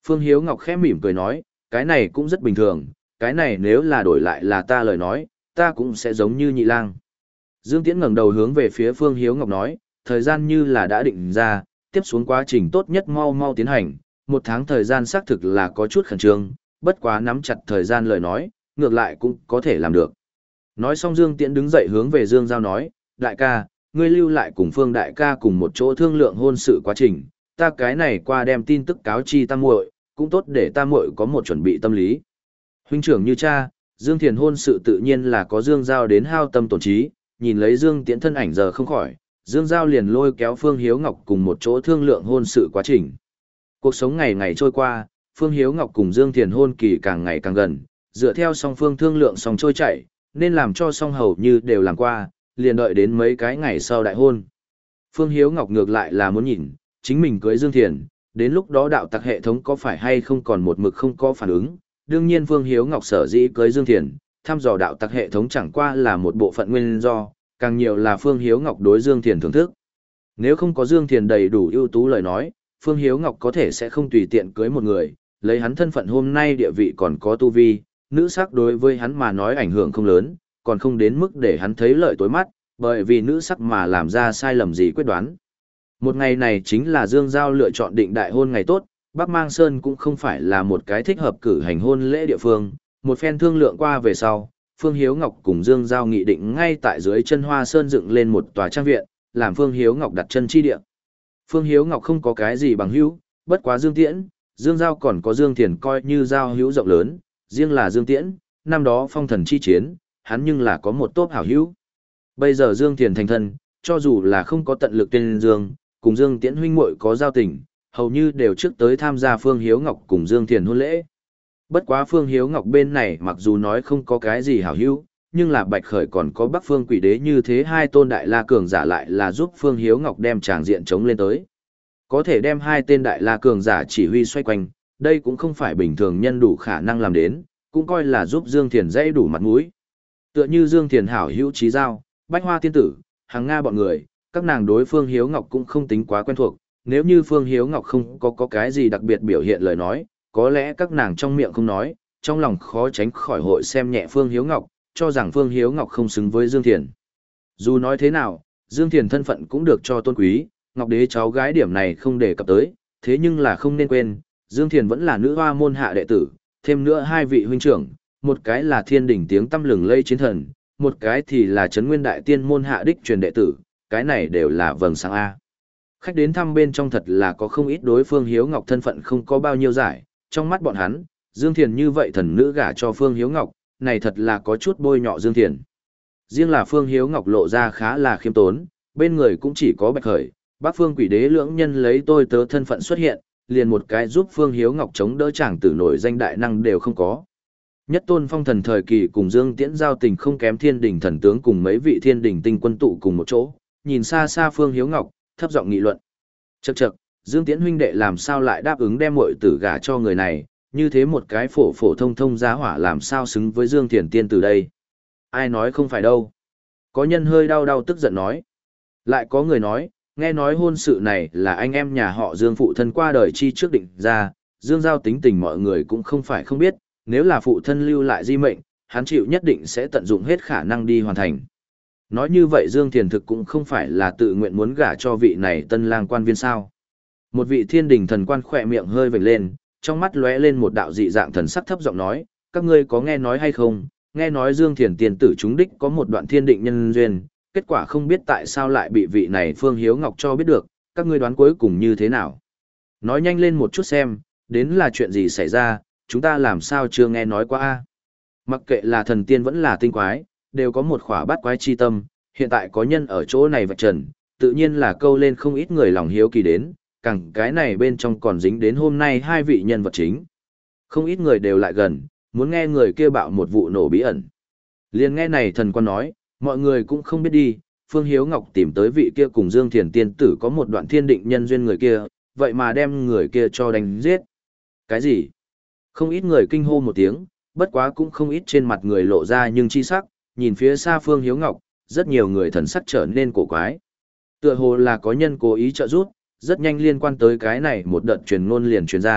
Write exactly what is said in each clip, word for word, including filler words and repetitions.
Phương Hiếu Ngọc khẽ mỉm cười nói, cái này cũng rất bình thường, cái này nếu là đổi lại là ta lời nói, ta cũng sẽ giống như nhị lang. Dương Tiễn ngẩng đầu hướng về phía Phương Hiếu Ngọc nói, thời gian như là đã định ra, tiếp xuống quá trình tốt nhất mau mau tiến hành, một tháng thời gian xác thực là có chút khẩn trương, bất quá nắm chặt thời gian lời nói, ngược lại cũng có thể làm được. Nói xong Dương Tiễn đứng dậy hướng về Dương Giao nói, đại ca, ngươi lưu lại cùng Phương đại ca cùng một chỗ thương lượng hôn sự quá trình, ta cái này qua đem tin tức cáo chi tam muội, cũng tốt để tam muội có một chuẩn bị tâm lý. Huynh trưởng như cha, Dương Thiền hôn sự tự nhiên là có Dương Giao đến hao tâm tổn trí, nhìn lấy Dương Tiễn thân ảnh giờ không khỏi, Dương Giao liền lôi kéo Phương Hiếu Ngọc cùng một chỗ thương lượng hôn sự quá trình. Cuộc sống ngày ngày trôi qua, Phương Hiếu Ngọc cùng Dương Thiền hôn kỳ càng ngày càng gần, dựa theo song phương thương lượng song trôi chảy, nên làm cho song hầu như đều làm qua, liền đợi đến mấy cái ngày sau đại hôn. Phương Hiếu Ngọc ngược lại là muốn nhìn, chính mình cưới Dương Thiền, đến lúc đó đạo tặc hệ thống có phải hay không còn một mực không có phản ứng. Đương nhiên Phương Hiếu Ngọc sở dĩ cưới Dương Thiền, thăm dò đạo tặc hệ thống chẳng qua là một bộ phận nguyên do, càng nhiều là Phương Hiếu Ngọc đối Dương Thiền thưởng thức. Nếu không có Dương Thiền đầy đủ ưu tú lời nói, Phương Hiếu Ngọc có thể sẽ không tùy tiện cưới một người, lấy hắn thân phận hôm nay địa vị còn có tu vi, nữ sắc đối với hắn mà nói ảnh hưởng không lớn, còn không đến mức để hắn thấy lợi tối mắt, bởi vì nữ sắc mà làm ra sai lầm gì quyết đoán. Một ngày này chính là Dương Giao lựa chọn định đại hôn ngày tốt, Bắc Mang Sơn cũng không phải là một cái thích hợp cử hành hôn lễ địa phương, một phen thương lượng qua về sau, Phương Hiếu Ngọc cùng Dương Giao nghị định ngay tại dưới chân Hoa Sơn dựng lên một tòa trang viện, làm Phương Hiếu Ngọc đặt chân chi địa. Phương Hiếu Ngọc không có cái gì bằng hữu, bất quá Dương Tiễn, Dương Giao còn có Dương Thiền coi như giao hữu rộng lớn, riêng là Dương Tiễn, năm đó phong thần chi chiến, hắn nhưng là có một tốp hảo hữu. Bây giờ Dương Thiền thành thân, cho dù là không có tận lực tên Dương, cùng Dương Tiễn huynh muội có giao tình, hầu như đều trước tới tham gia Phương Hiếu Ngọc cùng Dương Thiền hôn lễ. Bất quá Phương Hiếu Ngọc bên này mặc dù nói không có cái gì hảo hữu, nhưng là Bạch Khởi còn có Bắc Phương Quỷ Đế như thế hai tôn đại la cường giả lại là giúp Phương Hiếu Ngọc đem tràng diện chống lên tới. Có thể đem hai tên đại la cường giả chỉ huy xoay quanh, đây cũng không phải bình thường nhân đủ khả năng làm đến, cũng coi là giúp Dương Thiền dễ đủ mặt mũi. Tựa như Dương Thiền hảo hữu trí giao, Bách Hoa tiên tử, Hàng Nga bọn người, các nàng đối Phương Hiếu Ngọc cũng không tính quá quen thuộc, nếu như Phương Hiếu Ngọc không có có cái gì đặc biệt biểu hiện lời nói, có lẽ các nàng trong miệng không nói, trong lòng khó tránh khỏi hội xem nhẹ Phương Hiếu Ngọc, cho rằng Phương Hiếu Ngọc không xứng với Dương Thiền. Dù nói thế nào, Dương Thiền thân phận cũng được cho tôn quý, Ngọc Đế cháu gái điểm này không đề cập tới, thế nhưng là không nên quên, Dương Thiền vẫn là nữ hoa môn hạ đệ tử, thêm nữa hai vị huynh trưởng, một cái là thiên đỉnh tiếng tăm lừng lây chiến thần, một cái thì là Trấn Nguyên Đại Tiên môn hạ đích truyền đệ tử, cái này đều là vầng sáng A. Khách đến thăm bên trong thật là có không ít đối Phương Hiếu Ngọc thân phận không có bao nhiêu giải, trong mắt bọn hắn, Dương Thiền như vậy thần nữ gả cho Phương Hiếu Ngọc, này thật là có chút bôi nhọ Dương Thiền. Riêng là Phương Hiếu Ngọc lộ ra khá là khiêm tốn, bên người cũng chỉ có Bạch Khởi, Bắc Phương Quỷ Đế lưỡng nhân lấy tôi tớ thân phận xuất hiện, liền một cái giúp Phương Hiếu Ngọc chống đỡ chàng tử nổi danh đại năng đều không có. Nhất Tôn Phong thần thời kỳ cùng Dương Tiễn giao tình không kém Thiên Đình thần tướng cùng mấy vị Thiên Đình tinh quân tụ cùng một chỗ, nhìn xa xa Phương Hiếu Ngọc, thấp giọng nghị luận. Chậc chậc, Dương Tiễn huynh đệ làm sao lại đáp ứng đem muội tử gả cho người này, như thế một cái phổ phổ thông thông giá hỏa làm sao xứng với Dương Thiền tiên từ đây. Ai nói không phải đâu. Có nhân hơi đau đau tức giận nói. Lại có người nói, nghe nói hôn sự này là anh em nhà họ Dương phụ thân qua đời chi trước định ra, Dương Giao tính tình mọi người cũng không phải không biết, nếu là phụ thân lưu lại di mệnh, hắn chịu nhất định sẽ tận dụng hết khả năng đi hoàn thành. Nói như vậy Dương Thiền thực cũng không phải là tự nguyện muốn gả cho vị này tân lang quan viên sao. Một vị Thiên Đình thần quan khỏe miệng hơi vểnh lên, trong mắt lóe lên một đạo dị dạng thần sắc thấp giọng nói, các ngươi có nghe nói hay không, nghe nói Dương Thiền tiền tử chúng đích có một đoạn thiên định nhân duyên, kết quả không biết tại sao lại bị vị này Phương Hiếu Ngọc cho biết được, các ngươi đoán cuối cùng như thế nào. Nói nhanh lên một chút xem, đến là chuyện gì xảy ra, chúng ta làm sao chưa nghe nói qua a. Mặc kệ là thần tiên vẫn là tinh quái, đều có một khỏa bát quái chi tâm, hiện tại có nhân ở chỗ này vạch trần, tự nhiên là câu lên không ít người lòng hiếu kỳ đến, càng cái này bên trong còn dính đến hôm nay hai vị nhân vật chính. Không ít người đều lại gần, muốn nghe người kia bạo một vụ nổ bí ẩn. Liền nghe này thần quan nói, mọi người cũng không biết đi, Phương Hiếu Ngọc tìm tới vị kia cùng Dương Thiền tiên tử có một đoạn thiên định nhân duyên người kia, vậy mà đem người kia cho đánh giết. Cái gì? Không ít người kinh hô một tiếng, bất quá cũng không ít trên mặt người lộ ra nhưng chi sắc, nhìn phía xa Phương Hiếu Ngọc, rất nhiều người thần sắc trở nên cổ quái. Tựa hồ là có nhân cố ý trợ giúp, rất nhanh liên quan tới cái này một đợt truyền ngôn liền truyền ra,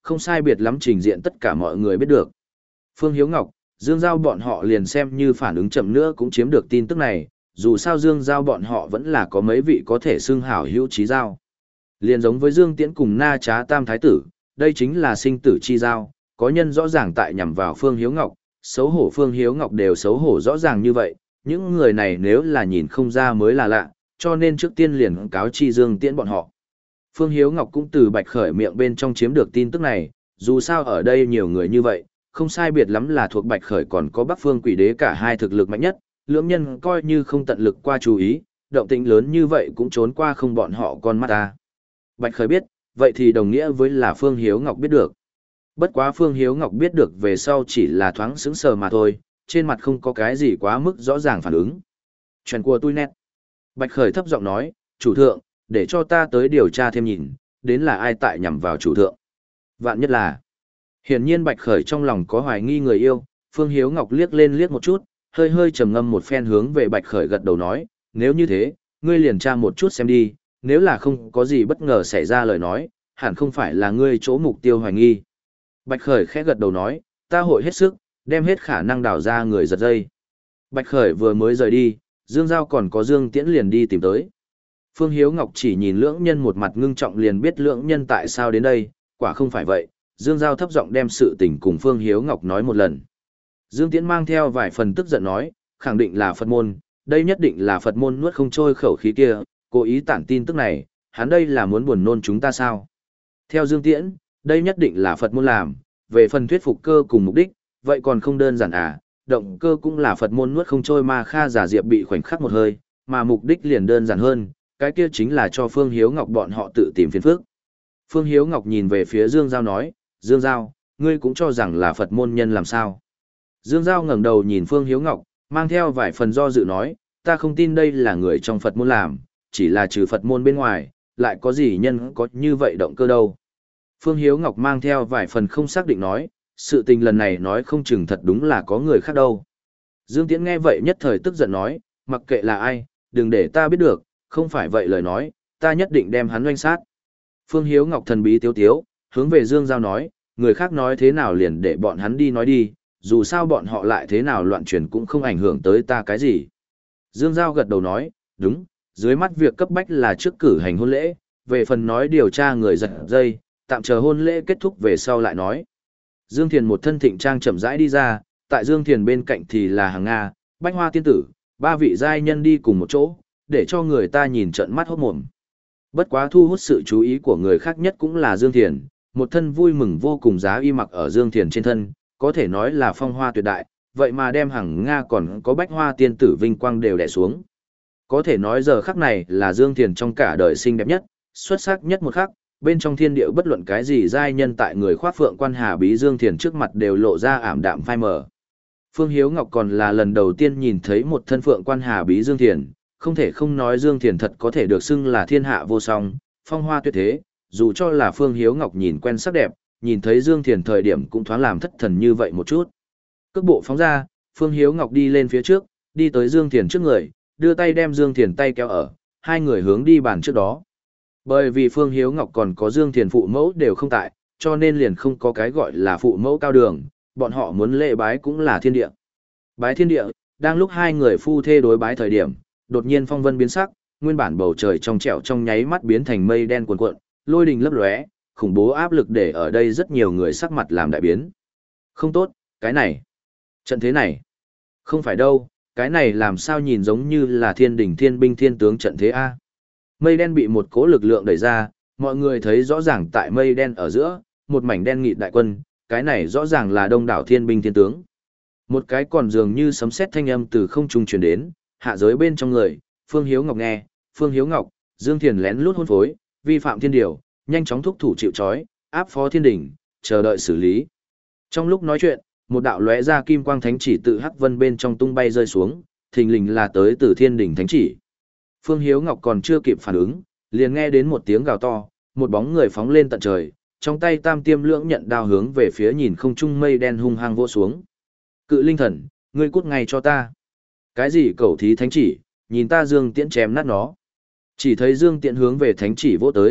không sai biệt lắm trình diện tất cả mọi người biết được. Phương Hiếu Ngọc, Dương Giao bọn họ liền xem như phản ứng chậm nữa cũng chiếm được tin tức này, dù sao Dương Giao bọn họ vẫn là có mấy vị có thể xưng hảo hữu trí giao. Liền giống với Dương Tiễn cùng Na Trá Tam Thái Tử, đây chính là sinh tử chi giao, có nhân rõ ràng tại nhằm vào Phương Hiếu Ngọc, xấu hổ Phương Hiếu Ngọc đều xấu hổ rõ ràng như vậy, những người này nếu là nhìn không ra mới là lạ, cho nên trước tiên liền cáo chi Dương Tiễn bọn họ. Phương Hiếu Ngọc cũng từ Bạch Khởi miệng bên trong chiếm được tin tức này, dù sao ở đây nhiều người như vậy, không sai biệt lắm là thuộc Bạch Khởi còn có Bắc Phương Quỷ Đế cả hai thực lực mạnh nhất, lưỡng nhân coi như không tận lực qua chú ý, động tĩnh lớn như vậy cũng trốn qua không bọn họ con mắt ta. Bạch Khởi biết, vậy thì đồng nghĩa với là Phương Hiếu Ngọc biết được. Bất quá Phương Hiếu Ngọc biết được về sau chỉ là thoáng sững sờ mà thôi, trên mặt không có cái gì quá mức rõ ràng phản ứng. Chuyện của tôi nét. Bạch Khởi thấp giọng nói, chủ thượng, để cho ta tới điều tra thêm nhìn, đến là ai tại nhằm vào chủ thượng. Vạn nhất là, hiển nhiên Bạch Khởi trong lòng có hoài nghi người yêu, Phương Hiếu Ngọc liếc lên liếc một chút, hơi hơi trầm ngâm một phen hướng về Bạch Khởi gật đầu nói, nếu như thế, ngươi liền tra một chút xem đi, nếu là không có gì bất ngờ xảy ra lời nói, hẳn không phải là ngươi chỗ mục tiêu hoài nghi. Bạch Khởi khẽ gật đầu nói, ta hội hết sức, đem hết khả năng đào ra người giật dây. Bạch Khởi vừa mới rời đi, Dương Giao còn có Dương Tiễn liền đi tìm tới. Phương Hiếu Ngọc chỉ nhìn lưỡng nhân một mặt ngưng trọng liền biết lưỡng nhân tại sao đến đây, quả không phải vậy, Dương Giao thấp giọng đem sự tình cùng Phương Hiếu Ngọc nói một lần. Dương Tiễn mang theo vài phần tức giận nói, khẳng định là Phật môn, đây nhất định là Phật môn nuốt không trôi khẩu khí kia, cố ý tản tin tức này, hắn đây là muốn buồn nôn chúng ta sao? Theo Dương Tiễn, đây nhất định là Phật môn làm, về phần thuyết phục cơ cùng mục đích, vậy còn không đơn giản à, động cơ cũng là Phật môn nuốt không trôi ma Kha giả diệp bị khoảnh khắc một hơi, mà mục đích liền đơn giản hơn, cái kia chính là cho Phương Hiếu Ngọc bọn họ tự tìm phiền phức. Phương Hiếu Ngọc nhìn về phía Dương Giao nói, Dương Giao, ngươi cũng cho rằng là Phật môn nhân làm sao? Dương Giao ngẩng đầu nhìn Phương Hiếu Ngọc, mang theo vài phần do dự nói, ta không tin đây là người trong Phật môn làm, chỉ là trừ Phật môn bên ngoài, lại có gì nhân có như vậy động cơ đâu. Phương Hiếu Ngọc mang theo vài phần không xác định nói, sự tình lần này nói không chừng thật đúng là có người khác đâu. Dương Tiễn nghe vậy nhất thời tức giận nói, mặc kệ là ai, đừng để ta biết được, không phải vậy lời nói, ta nhất định đem hắn oanh sát. Phương Hiếu Ngọc thần bí tiếu tiếu, hướng về Dương Giao nói, người khác nói thế nào liền để bọn hắn đi nói đi, dù sao bọn họ lại thế nào loạn truyền cũng không ảnh hưởng tới ta cái gì. Dương Giao gật đầu nói, đúng, dưới mắt việc cấp bách là trước cử hành hôn lễ, về phần nói điều tra người giật dây, tạm chờ hôn lễ kết thúc về sau lại nói. Dương Thiền một thân thịnh trang chậm rãi đi ra, tại Dương Thiền bên cạnh thì là Hàng Nga, Bách Hoa Tiên Tử, ba vị giai nhân đi cùng một chỗ, để cho người ta nhìn trận mắt hốt mồm. Bất quá thu hút sự chú ý của người khác nhất cũng là Dương Thiền, một thân vui mừng vô cùng giá y mặc ở Dương Thiền trên thân, có thể nói là phong hoa tuyệt đại, vậy mà đem Hàng Nga còn có Bách Hoa Tiên Tử vinh quang đều đè xuống. Có thể nói giờ khắc này là Dương Thiền trong cả đời xinh đẹp nhất, xuất sắc nhất một khắc, bên trong thiên địa bất luận cái gì giai nhân tại người khoác phượng quan hà bí Dương Thiền trước mặt đều lộ ra ảm đạm phai mờ. Phương Hiếu Ngọc còn là lần đầu tiên nhìn thấy một thân phượng quan hà bí Dương Thiền, không thể không nói Dương Thiền thật có thể được xưng là thiên hạ vô song, phong hoa tuyệt thế, dù cho là Phương Hiếu Ngọc nhìn quen sắc đẹp, nhìn thấy Dương Thiền thời điểm cũng thoáng làm thất thần như vậy một chút. Cước bộ phóng ra, Phương Hiếu Ngọc đi lên phía trước, đi tới Dương Thiền trước người, đưa tay đem Dương Thiền tay kéo ở, hai người hướng đi bàn trước đó. Bởi vì Phương Hiếu Ngọc còn có Dương Thiền phụ mẫu đều không tại, cho nên liền không có cái gọi là phụ mẫu cao đường, bọn họ muốn lễ bái cũng là thiên địa. Bái thiên địa, đang lúc hai người phu thê đối bái thời điểm, đột nhiên phong vân biến sắc, nguyên bản bầu trời trong trẻo trong nháy mắt biến thành mây đen cuồn cuộn, lôi đình lấp lóe, khủng bố áp lực để ở đây rất nhiều người sắc mặt làm đại biến. Không tốt, cái này, trận thế này, không phải đâu, cái này làm sao nhìn giống như là thiên đỉnh thiên binh thiên tướng trận thế a? Mây đen bị một cỗ lực lượng đẩy ra, mọi người thấy rõ ràng tại mây đen ở giữa, một mảnh đen nghịt đại quân, cái này rõ ràng là đông đảo thiên binh thiên tướng. Một cái còn dường như sấm sét thanh âm từ không trung truyền đến, hạ giới bên trong người, Phương Hiếu Ngọc nghe, Phương Hiếu Ngọc, Dương Thiền lén lút hôn phối, vi phạm thiên điều, nhanh chóng thúc thủ chịu trói, áp phó thiên đỉnh, chờ đợi xử lý. Trong lúc nói chuyện, một đạo lóe ra kim quang thánh chỉ tự hắc vân bên trong tung bay rơi xuống, thình lình là tới từ thiên đỉnh thánh chỉ. Phương Hiếu Ngọc còn chưa kịp phản ứng, liền nghe đến một tiếng gào to, một bóng người phóng lên tận trời, trong tay tam tiêm lưỡng nhận đao hướng về phía nhìn không trung mây đen hung hăng vỗ xuống. Cự linh thần, ngươi cút ngay cho ta. Cái gì cầu thí thánh chỉ, nhìn ta Dương Tiễn chém nát nó. Chỉ thấy Dương Tiễn hướng về thánh chỉ vỗ tới,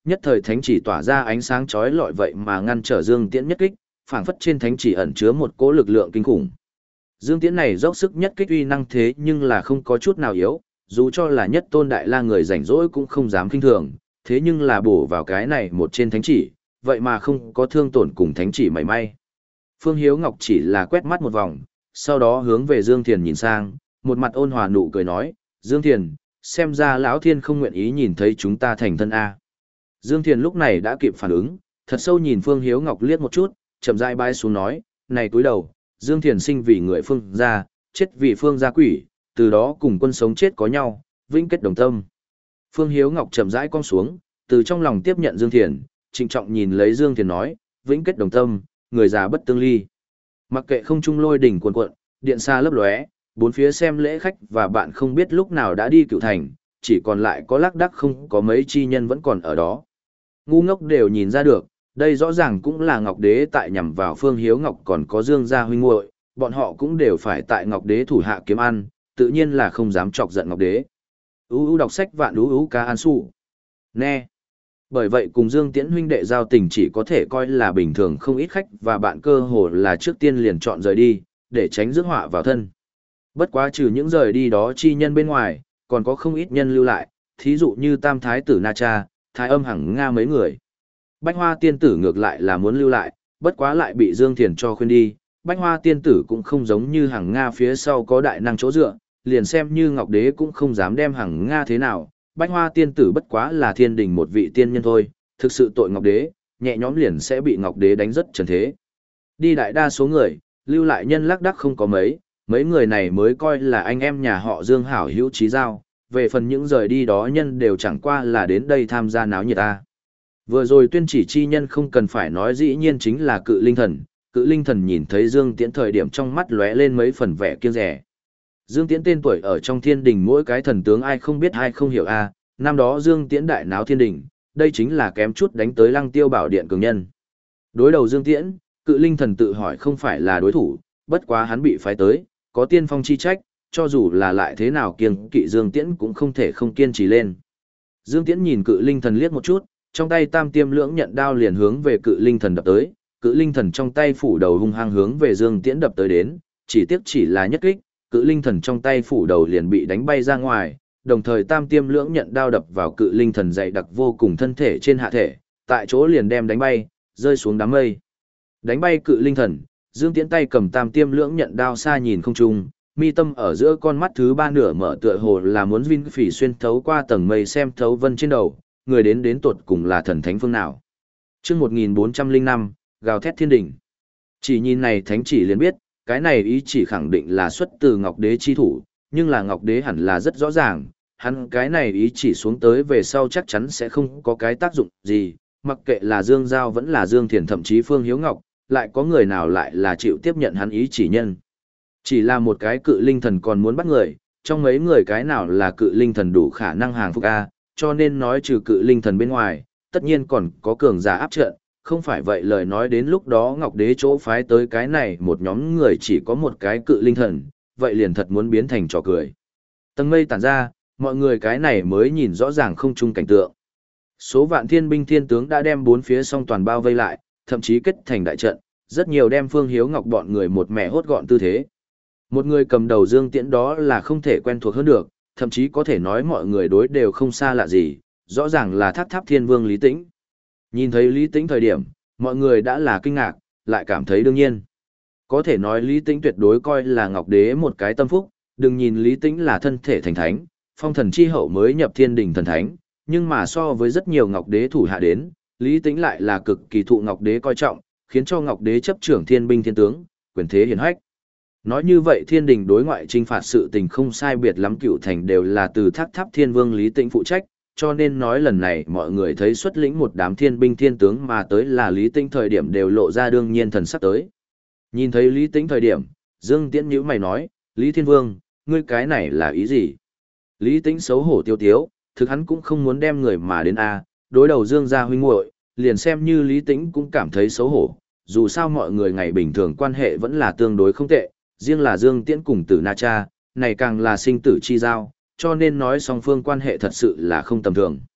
nhất thời thánh chỉ tỏa ra ánh sáng chói lọi vậy mà ngăn trở Dương Tiễn nhất kích, phảng phất trên thánh chỉ ẩn chứa một cỗ lực lượng kinh khủng. Dương Tiễn này dốc sức nhất kích uy năng thế nhưng là không có chút nào yếu, dù cho là nhất tôn đại la người rảnh rỗi cũng không dám kinh thường, thế nhưng là bổ vào cái này một trên thánh chỉ, vậy mà không có thương tổn cùng thánh chỉ mảy may. Phương Hiếu Ngọc chỉ là quét mắt một vòng, sau đó hướng về Dương Thiền nhìn sang, một mặt ôn hòa nụ cười nói, Dương Thiền, xem ra lão thiên không nguyện ý nhìn thấy chúng ta thành thân A. Dương Thiền lúc này đã kịp phản ứng, thật sâu nhìn Phương Hiếu Ngọc liếc một chút, chậm rãi bái xuống nói, này túi đầu, Dương Thiền sinh vì người phương gia, chết vì phương gia quỷ, từ đó cùng quân sống chết có nhau, vĩnh kết đồng tâm. Phương Hiếu Ngọc chậm rãi cong xuống, từ trong lòng tiếp nhận Dương Thiền, trịnh trọng nhìn lấy Dương Thiền nói, vĩnh kết đồng tâm, người già bất tương ly. Mặc kệ không trung lôi đỉnh cuồn cuộn, điện xa lấp lóe, bốn phía xem lễ khách và bạn không biết lúc nào đã đi cựu thành, chỉ còn lại có lác đác không có mấy chi nhân vẫn còn ở đó. Ngu ngốc đều nhìn ra được, đây rõ ràng cũng là Ngọc Đế tại nhằm vào Phương Hiếu Ngọc còn có Dương gia huynh muội, bọn họ cũng đều phải tại Ngọc Đế thủ hạ kiếm ăn, tự nhiên là không dám chọc giận Ngọc Đế. U u đọc sách vạn u u ca an su. Nè. Bởi vậy cùng Dương Tiễn huynh đệ giao tình chỉ có thể coi là bình thường, không ít khách và bạn cơ hồ là trước tiên liền chọn rời đi, để tránh rước họa vào thân. Bất quá trừ những rời đi đó chi nhân bên ngoài, còn có không ít nhân lưu lại, thí dụ như Tam Thái tử Na Cha, Thái Âm Hằng Nga mấy người. Bách Hoa tiên tử ngược lại là muốn lưu lại, bất quá lại bị Dương Thiền cho khuyên đi. Bách Hoa tiên tử cũng không giống như Hằng Nga phía sau có đại năng chỗ dựa, liền xem như Ngọc Đế cũng không dám đem Hằng Nga thế nào. Bách Hoa tiên tử bất quá là thiên đình một vị tiên nhân thôi, thực sự tội Ngọc Đế, nhẹ nhõm liền sẽ bị Ngọc Đế đánh rất trần thế. Đi đại đa số người, lưu lại nhân lác đác không có mấy, mấy người này mới coi là anh em nhà họ Dương hảo hữu chí giao, về phần những rời đi đó nhân đều chẳng qua là đến đây tham gia náo nhiệt ta. Vừa rồi tuyên chỉ chi nhân không cần phải nói dĩ nhiên chính là Cự Linh Thần, Cự Linh Thần nhìn thấy Dương Tiễn thời điểm trong mắt lóe lên mấy phần vẻ kiêng dè. Dương Tiễn tên tuổi ở trong thiên đình mỗi cái thần tướng ai không biết ai không hiểu a, năm đó Dương Tiễn đại náo thiên đình, đây chính là kém chút đánh tới Lăng Tiêu Bảo Điện cường nhân. Đối đầu Dương Tiễn, Cự Linh Thần tự hỏi không phải là đối thủ, bất quá hắn bị phái tới, có tiên phong chi trách, cho dù là lại thế nào kiêng kỵ Dương Tiễn cũng không thể không kiên trì lên. Dương Tiễn nhìn Cự Linh Thần liếc một chút, trong tay Tam Tiêm Lưỡng Nhận đao liền hướng về Cự Linh Thần đập tới, Cự Linh Thần trong tay phủ đầu hung hăng hướng về Dương Tiễn đập tới đến, chỉ tiếc chỉ là nhất kích, Cự Linh Thần trong tay phủ đầu liền bị đánh bay ra ngoài, đồng thời Tam Tiêm Lưỡng Nhận đao đập vào Cự Linh Thần dày đặc vô cùng thân thể trên hạ thể, tại chỗ liền đem đánh bay, rơi xuống đám mây. Đánh bay Cự Linh Thần, Dương Tiễn tay cầm Tam Tiêm Lưỡng Nhận đao xa nhìn không trung, mi tâm ở giữa con mắt thứ ba nửa mở tựa hồ là muốn vin phỉ xuyên thấu qua tầng mây xem thấu vân trên đầu, người đến đến tột cùng là thần thánh phương nào. Chương một nghìn bốn trăm lẻ năm, gào thét thiên đỉnh. Chỉ nhìn này thánh chỉ liền biết, cái này ý chỉ khẳng định là xuất từ Ngọc Đế chi thủ, nhưng là Ngọc Đế hẳn là rất rõ ràng, hắn cái này ý chỉ xuống tới về sau chắc chắn sẽ không có cái tác dụng gì, mặc kệ là Dương Giao vẫn là Dương Thiền thậm chí Phương Hiếu Ngọc, lại có người nào lại là chịu tiếp nhận hắn ý chỉ nhân. Chỉ là một cái Cự Linh Thần còn muốn bắt người, trong mấy người cái nào là Cự Linh Thần đủ khả năng hàng phục A, cho nên nói trừ Cự Linh Thần bên ngoài, tất nhiên còn có cường giả áp trận, không phải vậy lời nói đến lúc đó Ngọc Đế chỗ phái tới cái này một nhóm người chỉ có một cái Cự Linh Thần, vậy liền thật muốn biến thành trò cười. Tầng mây tản ra, mọi người cái này mới nhìn rõ ràng không chung cảnh tượng. Số vạn thiên binh thiên tướng đã đem bốn phía song toàn bao vây lại, thậm chí kết thành đại trận, rất nhiều đem Phương Hiếu Ngọc bọn người một mẹ hốt gọn tư thế. Một người cầm đầu Dương Tiễn đó là không thể quen thuộc hơn được, thậm chí có thể nói mọi người đối đều không xa lạ gì, rõ ràng là Tháp Tháp Thiên Vương Lý Tĩnh. Nhìn thấy Lý Tĩnh thời điểm, mọi người đã là kinh ngạc, lại cảm thấy đương nhiên. Có thể nói Lý Tĩnh tuyệt đối coi là Ngọc Đế một cái tâm phúc, đừng nhìn Lý Tĩnh là thân thể thành thánh, phong thần chi hậu mới nhập thiên đình thần thánh, nhưng mà so với rất nhiều Ngọc Đế thủ hạ đến, Lý Tĩnh lại là cực kỳ thụ Ngọc Đế coi trọng, khiến cho Ngọc Đế chấp trưởng thiên binh thiên tướng, quyền thế hiển hách. Nói như vậy thiên đình đối ngoại trinh phạt sự tình không sai biệt lắm cựu thành đều là từ Tháp Tháp Thiên Vương Lý Tĩnh phụ trách, cho nên nói lần này mọi người thấy xuất lĩnh một đám thiên binh thiên tướng mà tới là Lý Tĩnh thời điểm đều lộ ra đương nhiên thần sắc tới. Nhìn thấy Lý Tĩnh thời điểm, Dương Tiễn nhíu mày nói, Lý Thiên Vương, ngươi cái này là ý gì? Lý Tĩnh xấu hổ tiêu tiếu, thực hắn cũng không muốn đem người mà đến A, đối đầu Dương gia huynh muội, liền xem như Lý Tĩnh cũng cảm thấy xấu hổ, dù sao mọi người ngày bình thường quan hệ vẫn là tương đối không tệ, riêng là Dương Tiễn cùng Tử Na Cha, này càng là sinh tử chi giao, cho nên nói song phương quan hệ thật sự là không tầm thường.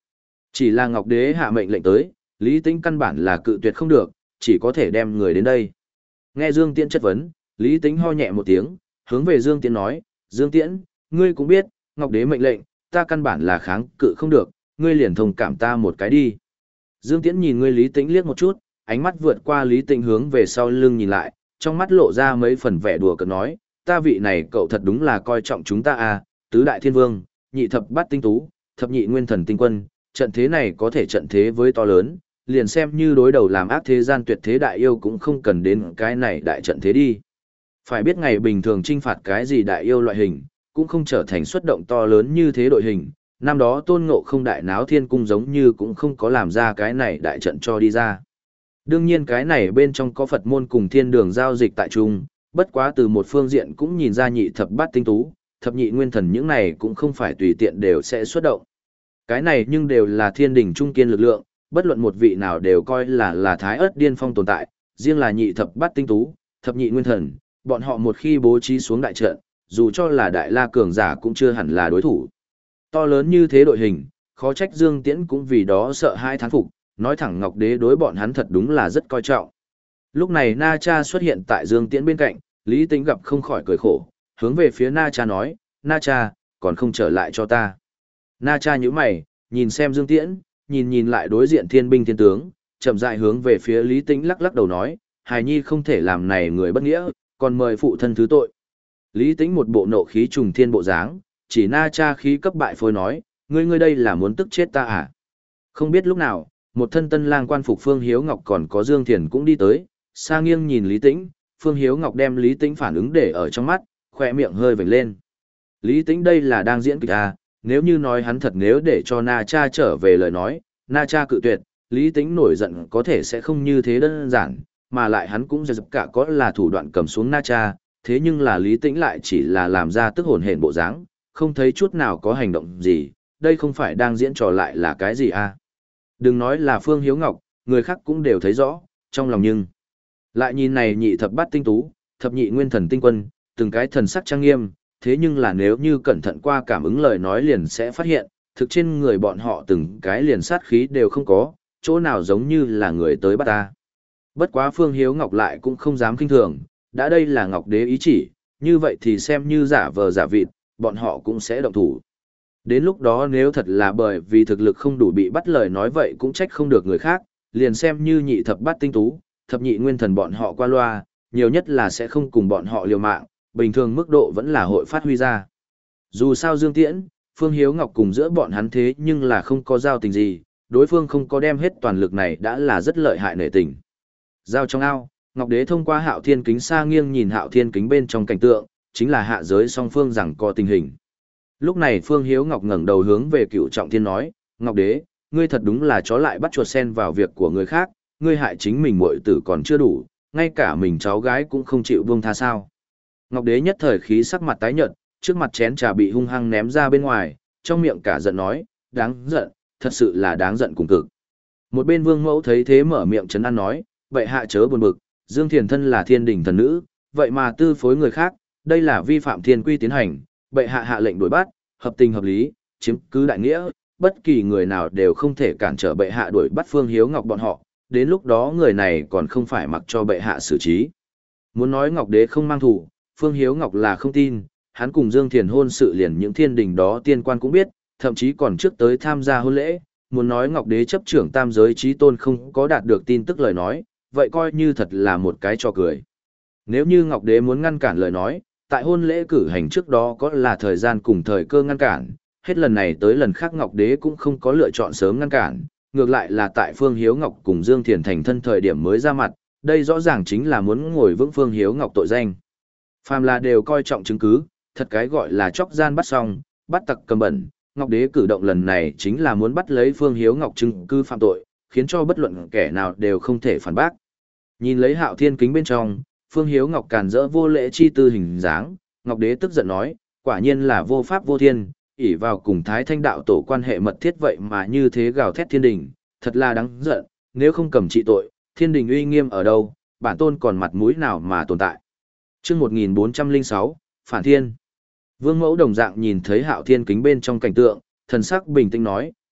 Chỉ là Ngọc Đế hạ mệnh lệnh tới, Lý Tĩnh căn bản là cự tuyệt không được, chỉ có thể đem người đến đây. Nghe Dương Tiễn chất vấn, Lý Tĩnh ho nhẹ một tiếng, hướng về Dương Tiễn nói, Dương Tiễn, ngươi cũng biết, Ngọc Đế mệnh lệnh, ta căn bản là kháng cự không được, ngươi liền thông cảm ta một cái đi. Dương Tiễn nhìn ngươi Lý Tĩnh liếc một chút, ánh mắt vượt qua Lý Tĩnh hướng về sau lưng nhìn lại, trong mắt lộ ra mấy phần vẻ đùa cợt nói, ta vị này cậu thật đúng là coi trọng chúng ta à, tứ đại thiên vương, nhị thập bát tinh tú, thập nhị nguyên thần tinh quân, trận thế này có thể trận thế với to lớn, liền xem như đối đầu làm ác thế gian tuyệt thế đại yêu cũng không cần đến cái này đại trận thế đi. Phải biết ngày bình thường trinh phạt cái gì đại yêu loại hình, cũng không trở thành xuất động to lớn như thế đội hình, năm đó Tôn Ngộ Không đại náo thiên cung giống như cũng không có làm ra cái này đại trận cho đi ra. Đương nhiên cái này bên trong có Phật môn cùng thiên đường giao dịch tại chung, bất quá từ một phương diện cũng nhìn ra nhị thập bát tinh tú, thập nhị nguyên thần những này cũng không phải tùy tiện đều sẽ xuất động. Cái này nhưng đều là thiên đình trung kiên lực lượng, bất luận một vị nào đều coi là là thái ớt điên phong tồn tại, riêng là nhị thập bát tinh tú, thập nhị nguyên thần, bọn họ một khi bố trí xuống đại trận, dù cho là đại la cường giả cũng chưa hẳn là đối thủ. To lớn như thế đội hình, khó trách Dương Tiễn cũng vì đó sợ hai thán phục, nói thẳng Ngọc Đế đối bọn hắn thật đúng là rất coi trọng. Lúc này Na Cha xuất hiện tại Dương Tiễn bên cạnh, Lý Tĩnh gặp không khỏi cười khổ, hướng về phía Na Cha nói, Na Cha, còn không trở lại cho ta. Na Cha nhíu mày, nhìn xem Dương Tiễn, nhìn nhìn lại đối diện thiên binh thiên tướng, chậm rãi hướng về phía Lý Tĩnh lắc lắc đầu nói, hài nhi không thể làm này người bất nghĩa, còn mời phụ thân thứ tội. Lý Tĩnh một bộ nộ khí trùng thiên bộ dáng, chỉ Na Cha khí cấp bại phôi nói, ngươi ngươi đây là muốn tức chết ta à? Không biết lúc nào, một thân tân lang quan phục Phương Hiếu Ngọc còn có Dương Thiền cũng đi tới, xa nghiêng nhìn Lý Tĩnh, Phương Hiếu Ngọc đem Lý Tĩnh phản ứng để ở trong mắt, khỏe miệng hơi vểnh lên. Lý Tĩnh đây là đang diễn kịch à, nếu như nói hắn thật nếu để cho Na Cha trở về lời nói, Na Cha cự tuyệt, Lý Tĩnh nổi giận có thể sẽ không như thế đơn giản, mà lại hắn cũng dập cả có là thủ đoạn cầm xuống Na Cha, thế nhưng là Lý Tĩnh lại chỉ là làm ra tức hồn hển bộ dáng, không thấy chút nào có hành động gì, đây không phải đang diễn trò lại là cái gì à. Đừng nói là Phương Hiếu Ngọc, người khác cũng đều thấy rõ, trong lòng nhưng. Lại nhìn này nhị thập bát tinh tú, thập nhị nguyên thần tinh quân, từng cái thần sắc trang nghiêm, thế nhưng là nếu như cẩn thận qua cảm ứng lời nói liền sẽ phát hiện, thực trên người bọn họ từng cái liền sát khí đều không có, chỗ nào giống như là người tới bắt ta. Bất quá Phương Hiếu Ngọc lại cũng không dám kinh thường, đã đây là Ngọc Đế ý chỉ, như vậy thì xem như giả vờ giả vịt, bọn họ cũng sẽ động thủ. Đến lúc đó nếu thật là bởi vì thực lực không đủ bị bắt lời nói vậy cũng trách không được người khác, liền xem như nhị thập bát tinh tú, thập nhị nguyên thần bọn họ qua loa, nhiều nhất là sẽ không cùng bọn họ liều mạng, bình thường mức độ vẫn là hội phát huy ra. Dù sao Dương Tiễn, Phương Hiếu Ngọc cùng giữa bọn hắn thế nhưng là không có giao tình gì, đối phương không có đem hết toàn lực này đã là rất lợi hại nể tình. Giao trong ao, Ngọc Đế thông qua Hạo Thiên kính xa nghiêng nhìn Hạo Thiên kính bên trong cảnh tượng, chính là hạ giới song phương rằng có tình hình. Lúc này Phương Hiếu Ngọc ngẩng đầu hướng về Cựu Trọng Thiên nói, Ngọc Đế, ngươi thật đúng là chó lại bắt chuột sen vào việc của người khác, ngươi hại chính mình muội tử còn chưa đủ, ngay cả mình cháu gái cũng không chịu buông tha sao. Ngọc Đế nhất thời khí sắc mặt tái nhợt, trước mặt chén trà bị hung hăng ném ra bên ngoài, trong miệng cả giận nói, đáng giận, thật sự là đáng giận cùng cực. Một bên Vương Mẫu thấy thế mở miệng trấn an nói, vậy hạ chớ buồn bực, Dương Thiền thân là thiên đình thần nữ, vậy mà tư phối người khác, đây là vi phạm thiên quy tiến hành, bệ hạ hạ lệnh đuổi bắt, hợp tình hợp lý, chiếm cứ đại nghĩa, bất kỳ người nào đều không thể cản trở bệ hạ đuổi bắt Phương Hiếu Ngọc bọn họ, đến lúc đó người này còn không phải mặc cho bệ hạ xử trí. Muốn nói Ngọc Đế không mang thủ, Phương Hiếu Ngọc là không tin, hắn cùng Dương Thiền hôn sự liền những thiên đình đó tiên quan cũng biết, thậm chí còn trước tới tham gia hôn lễ, muốn nói Ngọc Đế chấp trưởng tam giới chí tôn không có đạt được tin tức lời nói, vậy coi như thật là một cái trò cười. Nếu như Ngọc Đế muốn ngăn cản lời nói, tại hôn lễ cử hành trước đó có là thời gian cùng thời cơ ngăn cản, hết lần này tới lần khác Ngọc Đế cũng không có lựa chọn sớm ngăn cản, ngược lại là tại Phương Hiếu Ngọc cùng Dương Thiền thành thân thời điểm mới ra mặt, đây rõ ràng chính là muốn ngồi vững Phương Hiếu Ngọc tội danh. Phàm là đều coi trọng chứng cứ, thật cái gọi là chóc gian bắt xong, bắt tặc cầm bẩn, Ngọc Đế cử động lần này chính là muốn bắt lấy Phương Hiếu Ngọc chứng cứ phạm tội, khiến cho bất luận kẻ nào đều không thể phản bác. Nhìn lấy Hạo Thiên kính bên trong, Phương Hiếu Ngọc càn rỡ vô lễ chi tư hình dáng, Ngọc Đế tức giận nói, quả nhiên là vô pháp vô thiên, ỷ vào cùng Thái Thanh đạo tổ quan hệ mật thiết vậy mà như thế gào thét thiên đình, thật là đáng giận, nếu không cầm trị tội, thiên đình uy nghiêm ở đâu, bản tôn còn mặt mũi nào mà tồn tại. Chương một nghìn bốn trăm lẻ sáu, Phản Thiên. Vương Mẫu đồng dạng nhìn thấy Hạo Thiên kính bên trong cảnh tượng, thần sắc bình tĩnh nói,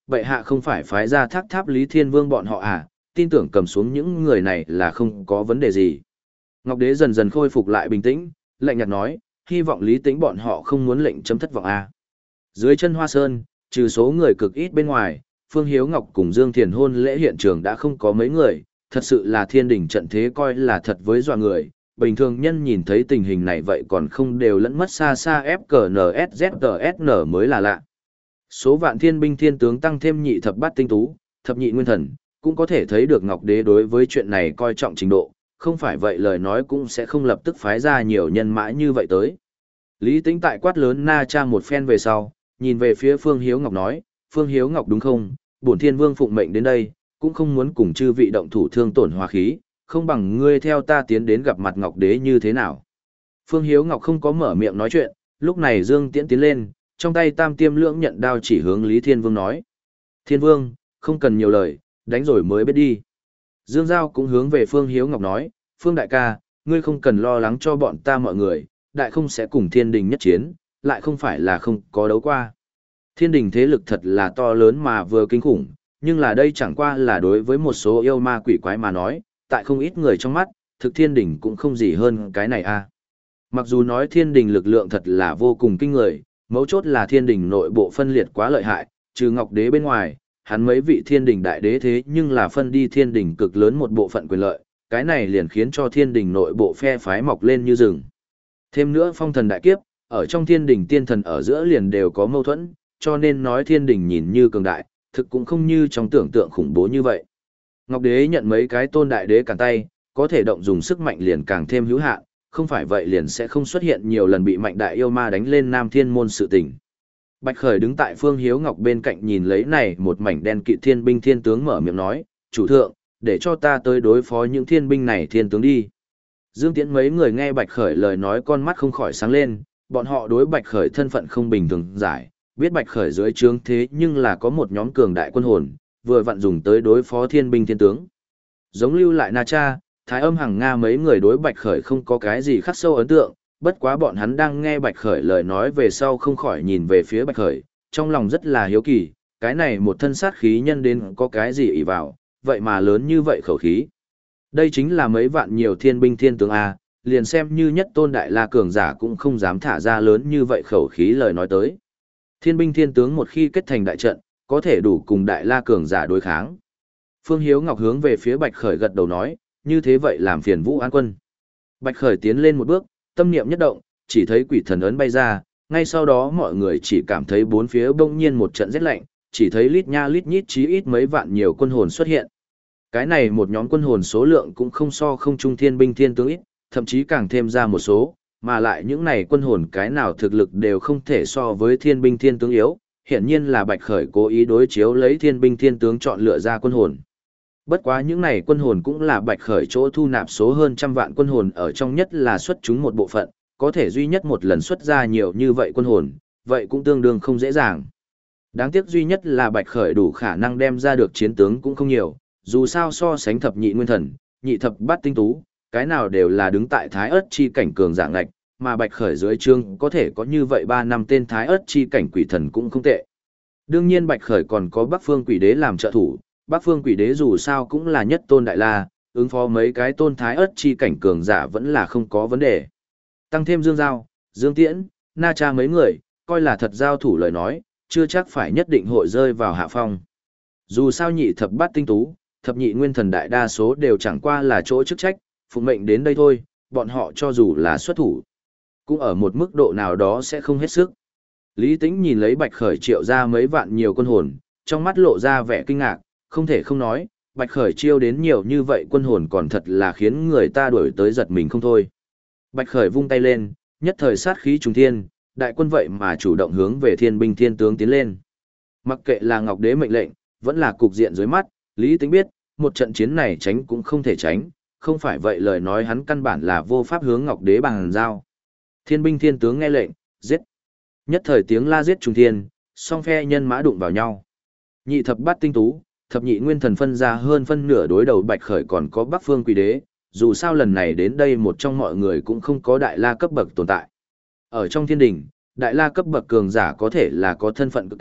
bệ hạ không phải phái ra thác tháp Lý Thiên Vương bọn họ à, tin tưởng cầm xuống những người này là không có vấn đề gì. Ngọc Đế dần dần khôi phục lại bình tĩnh, lạnh nhạt nói, hy vọng Lý Tĩnh bọn họ không muốn lệnh chấm thất vọng à. Dưới chân Hoa Sơn, trừ số người cực ít bên ngoài, Phương Hiếu Ngọc cùng Dương Thiền hôn lễ hiện trường đã không có mấy người, thật sự là thiên đình trận thế coi là thật với dọa người. Bình thường nhân nhìn thấy tình hình này vậy còn không đều lẫn mất xa xa ép cờ en ét dét tê ét en mới là lạ. Số vạn thiên binh thiên tướng tăng thêm nhị thập bát tinh tú, thập nhị nguyên thần, cũng có thể thấy được Ngọc Đế đối với chuyện này coi trọng trình độ, không phải vậy lời nói cũng sẽ không lập tức phái ra nhiều nhân mã như vậy tới. Lý Tĩnh tại quát lớn Na Cha một phen về sau, nhìn về phía Phương Hiếu Ngọc nói, Phương Hiếu Ngọc đúng không, bổn thiên vương phụng mệnh đến đây, cũng không muốn cùng chư vị động thủ thương tổn hòa khí, không bằng ngươi theo ta tiến đến gặp mặt Ngọc Đế như thế nào. Phương Hiếu Ngọc không có mở miệng nói chuyện, lúc này Dương Tiễn tiến lên, trong tay tam tiêm lưỡng nhận đao chỉ hướng Lý Thiên Vương nói. Thiên Vương, không cần nhiều lời, đánh rồi mới biết đi. Dương Giao cũng hướng về Phương Hiếu Ngọc nói, Phương đại ca, ngươi không cần lo lắng cho bọn ta mọi người, đại không sẽ cùng thiên đình nhất chiến, lại không phải là không có đấu qua. Thiên đình thế lực thật là to lớn mà vừa kinh khủng, nhưng là đây chẳng qua là đối với một số yêu ma quỷ quái mà nói, tại không ít người trong mắt, thực thiên đình cũng không gì hơn cái này a. Mặc dù nói thiên đình lực lượng thật là vô cùng kinh người, mấu chốt là thiên đình nội bộ phân liệt quá lợi hại, trừ Ngọc Đế bên ngoài, hắn mấy vị thiên đình đại đế thế nhưng là phân đi thiên đình cực lớn một bộ phận quyền lợi, cái này liền khiến cho thiên đình nội bộ phe phái mọc lên như rừng. Thêm nữa phong thần đại kiếp, ở trong thiên đình tiên thần ở giữa liền đều có mâu thuẫn, cho nên nói thiên đình nhìn như cường đại, thực cũng không như trong tưởng tượng khủng bố như vậy. Ngọc Đế nhận mấy cái tôn đại đế cản tay, có thể động dùng sức mạnh liền càng thêm hữu hạn, không phải vậy liền sẽ không xuất hiện nhiều lần bị mạnh đại yêu ma đánh lên Nam Thiên môn sự tình. Bạch Khởi đứng tại Phương Hiếu Ngọc bên cạnh nhìn lấy này một mảnh đen kỵ thiên binh thiên tướng mở miệng nói, chủ thượng, để cho ta tới đối phó những thiên binh này thiên tướng đi. Dương Tiễn mấy người nghe Bạch Khởi lời nói con mắt không khỏi sáng lên, bọn họ đối Bạch Khởi thân phận không bình thường giải, biết Bạch Khởi dưới trướng thế nhưng là có một nhóm cường đại quân hồn, vừa vặn dùng tới đối phó thiên binh thiên tướng. Giống lưu lại Na Cha, Thái Âm Hằng Nga mấy người đối Bạch Khởi không có cái gì khắc sâu ấn tượng, bất quá bọn hắn đang nghe Bạch Khởi lời nói về sau không khỏi nhìn về phía Bạch Khởi, trong lòng rất là hiếu kỳ, cái này một thân sát khí nhân đến có cái gì ỷ vào, vậy mà lớn như vậy khẩu khí. Đây chính là mấy vạn nhiều thiên binh thiên tướng A, liền xem như nhất tôn đại la cường giả cũng không dám thả ra lớn như vậy khẩu khí lời nói tới. Thiên binh thiên tướng một khi kết thành đại trận, có thể đủ cùng đại la cường giả đối kháng. Phương Hiếu Ngọc hướng về phía Bạch Khởi gật đầu nói, như thế vậy làm phiền Vũ An Quân. Bạch Khởi tiến lên một bước, tâm niệm nhất động, chỉ thấy quỷ thần ấn bay ra, ngay sau đó mọi người chỉ cảm thấy bốn phía bỗng nhiên một trận rét lạnh, chỉ thấy lít nha lít nhít chí ít mấy vạn nhiều quân hồn xuất hiện. Cái này một nhóm quân hồn số lượng cũng không so không trung thiên binh thiên tướng ít, thậm chí càng thêm ra một số, mà lại những này quân hồn cái nào thực lực đều không thể so với thiên binh thiên tướng yếu, hiển nhiên là Bạch Khởi cố ý đối chiếu lấy thiên binh thiên tướng chọn lựa ra quân hồn. Bất quá những này quân hồn cũng là Bạch Khởi chỗ thu nạp số hơn trăm vạn quân hồn ở trong nhất là xuất chúng một bộ phận, có thể duy nhất một lần xuất ra nhiều như vậy quân hồn, vậy cũng tương đương không dễ dàng. Đáng tiếc duy nhất là Bạch Khởi đủ khả năng đem ra được chiến tướng cũng không nhiều, dù sao so sánh thập nhị nguyên thần, nhị thập bát tinh tú, cái nào đều là đứng tại thái ớt chi cảnh cường dạng ngạch, mà Bạch Khởi dưới trương có thể có như vậy ba năm tên thái ớt chi cảnh quỷ thần cũng không tệ. Đương nhiên Bạch Khởi còn có Bắc Phương Quỷ Đế làm trợ thủ, Bắc Phương Quỷ Đế dù sao cũng là nhất tôn đại la, ứng phó mấy cái tôn thái ớt chi cảnh cường giả vẫn là không có vấn đề. Tăng thêm Dương Giao, Dương Tiễn, Na Cha mấy người, coi là thật giao thủ lời nói, chưa chắc phải nhất định hội rơi vào hạ phong. Dù sao nhị thập bát tinh tú, thập nhị nguyên thần đại đa số đều chẳng qua là chỗ chức trách, phụng mệnh đến đây thôi, bọn họ cho dù là xuất thủ, cũng ở một mức độ nào đó sẽ không hết sức. Lý Tĩnh nhìn lấy Bạch Khởi triệu ra mấy vạn nhiều quân hồn, trong mắt lộ ra vẻ kinh ngạc, không thể không nói, Bạch Khởi chiêu đến nhiều như vậy quân hồn còn thật là khiến người ta đuổi tới giật mình không thôi. Bạch Khởi vung tay lên, nhất thời sát khí trùng thiên, đại quân vậy mà chủ động hướng về thiên binh thiên tướng tiến lên. Mặc kệ là Ngọc Đế mệnh lệnh, vẫn là cục diện dưới mắt, Lý Tĩnh biết, một trận chiến này tránh cũng không thể tránh, không phải vậy lời nói hắn căn bản là vô pháp hướng Ngọc Đế bằng giao. Thiên binh thiên tướng nghe lệnh, giết. Nhất thời tiếng la giết trùng thiên, song phe nhân mã đụng vào nhau. Nhị thập bát tinh tú, thập nhị nguyên thần phân ra hơn phân nửa đối đầu Bạch Khởi còn có Bắc Phương Quỷ Đế, dù sao lần này đến đây một trong mọi người cũng không có đại la cấp bậc tồn tại. Ở trong thiên đình, đại la cấp bậc cường giả có thể là có thân phận cực cao,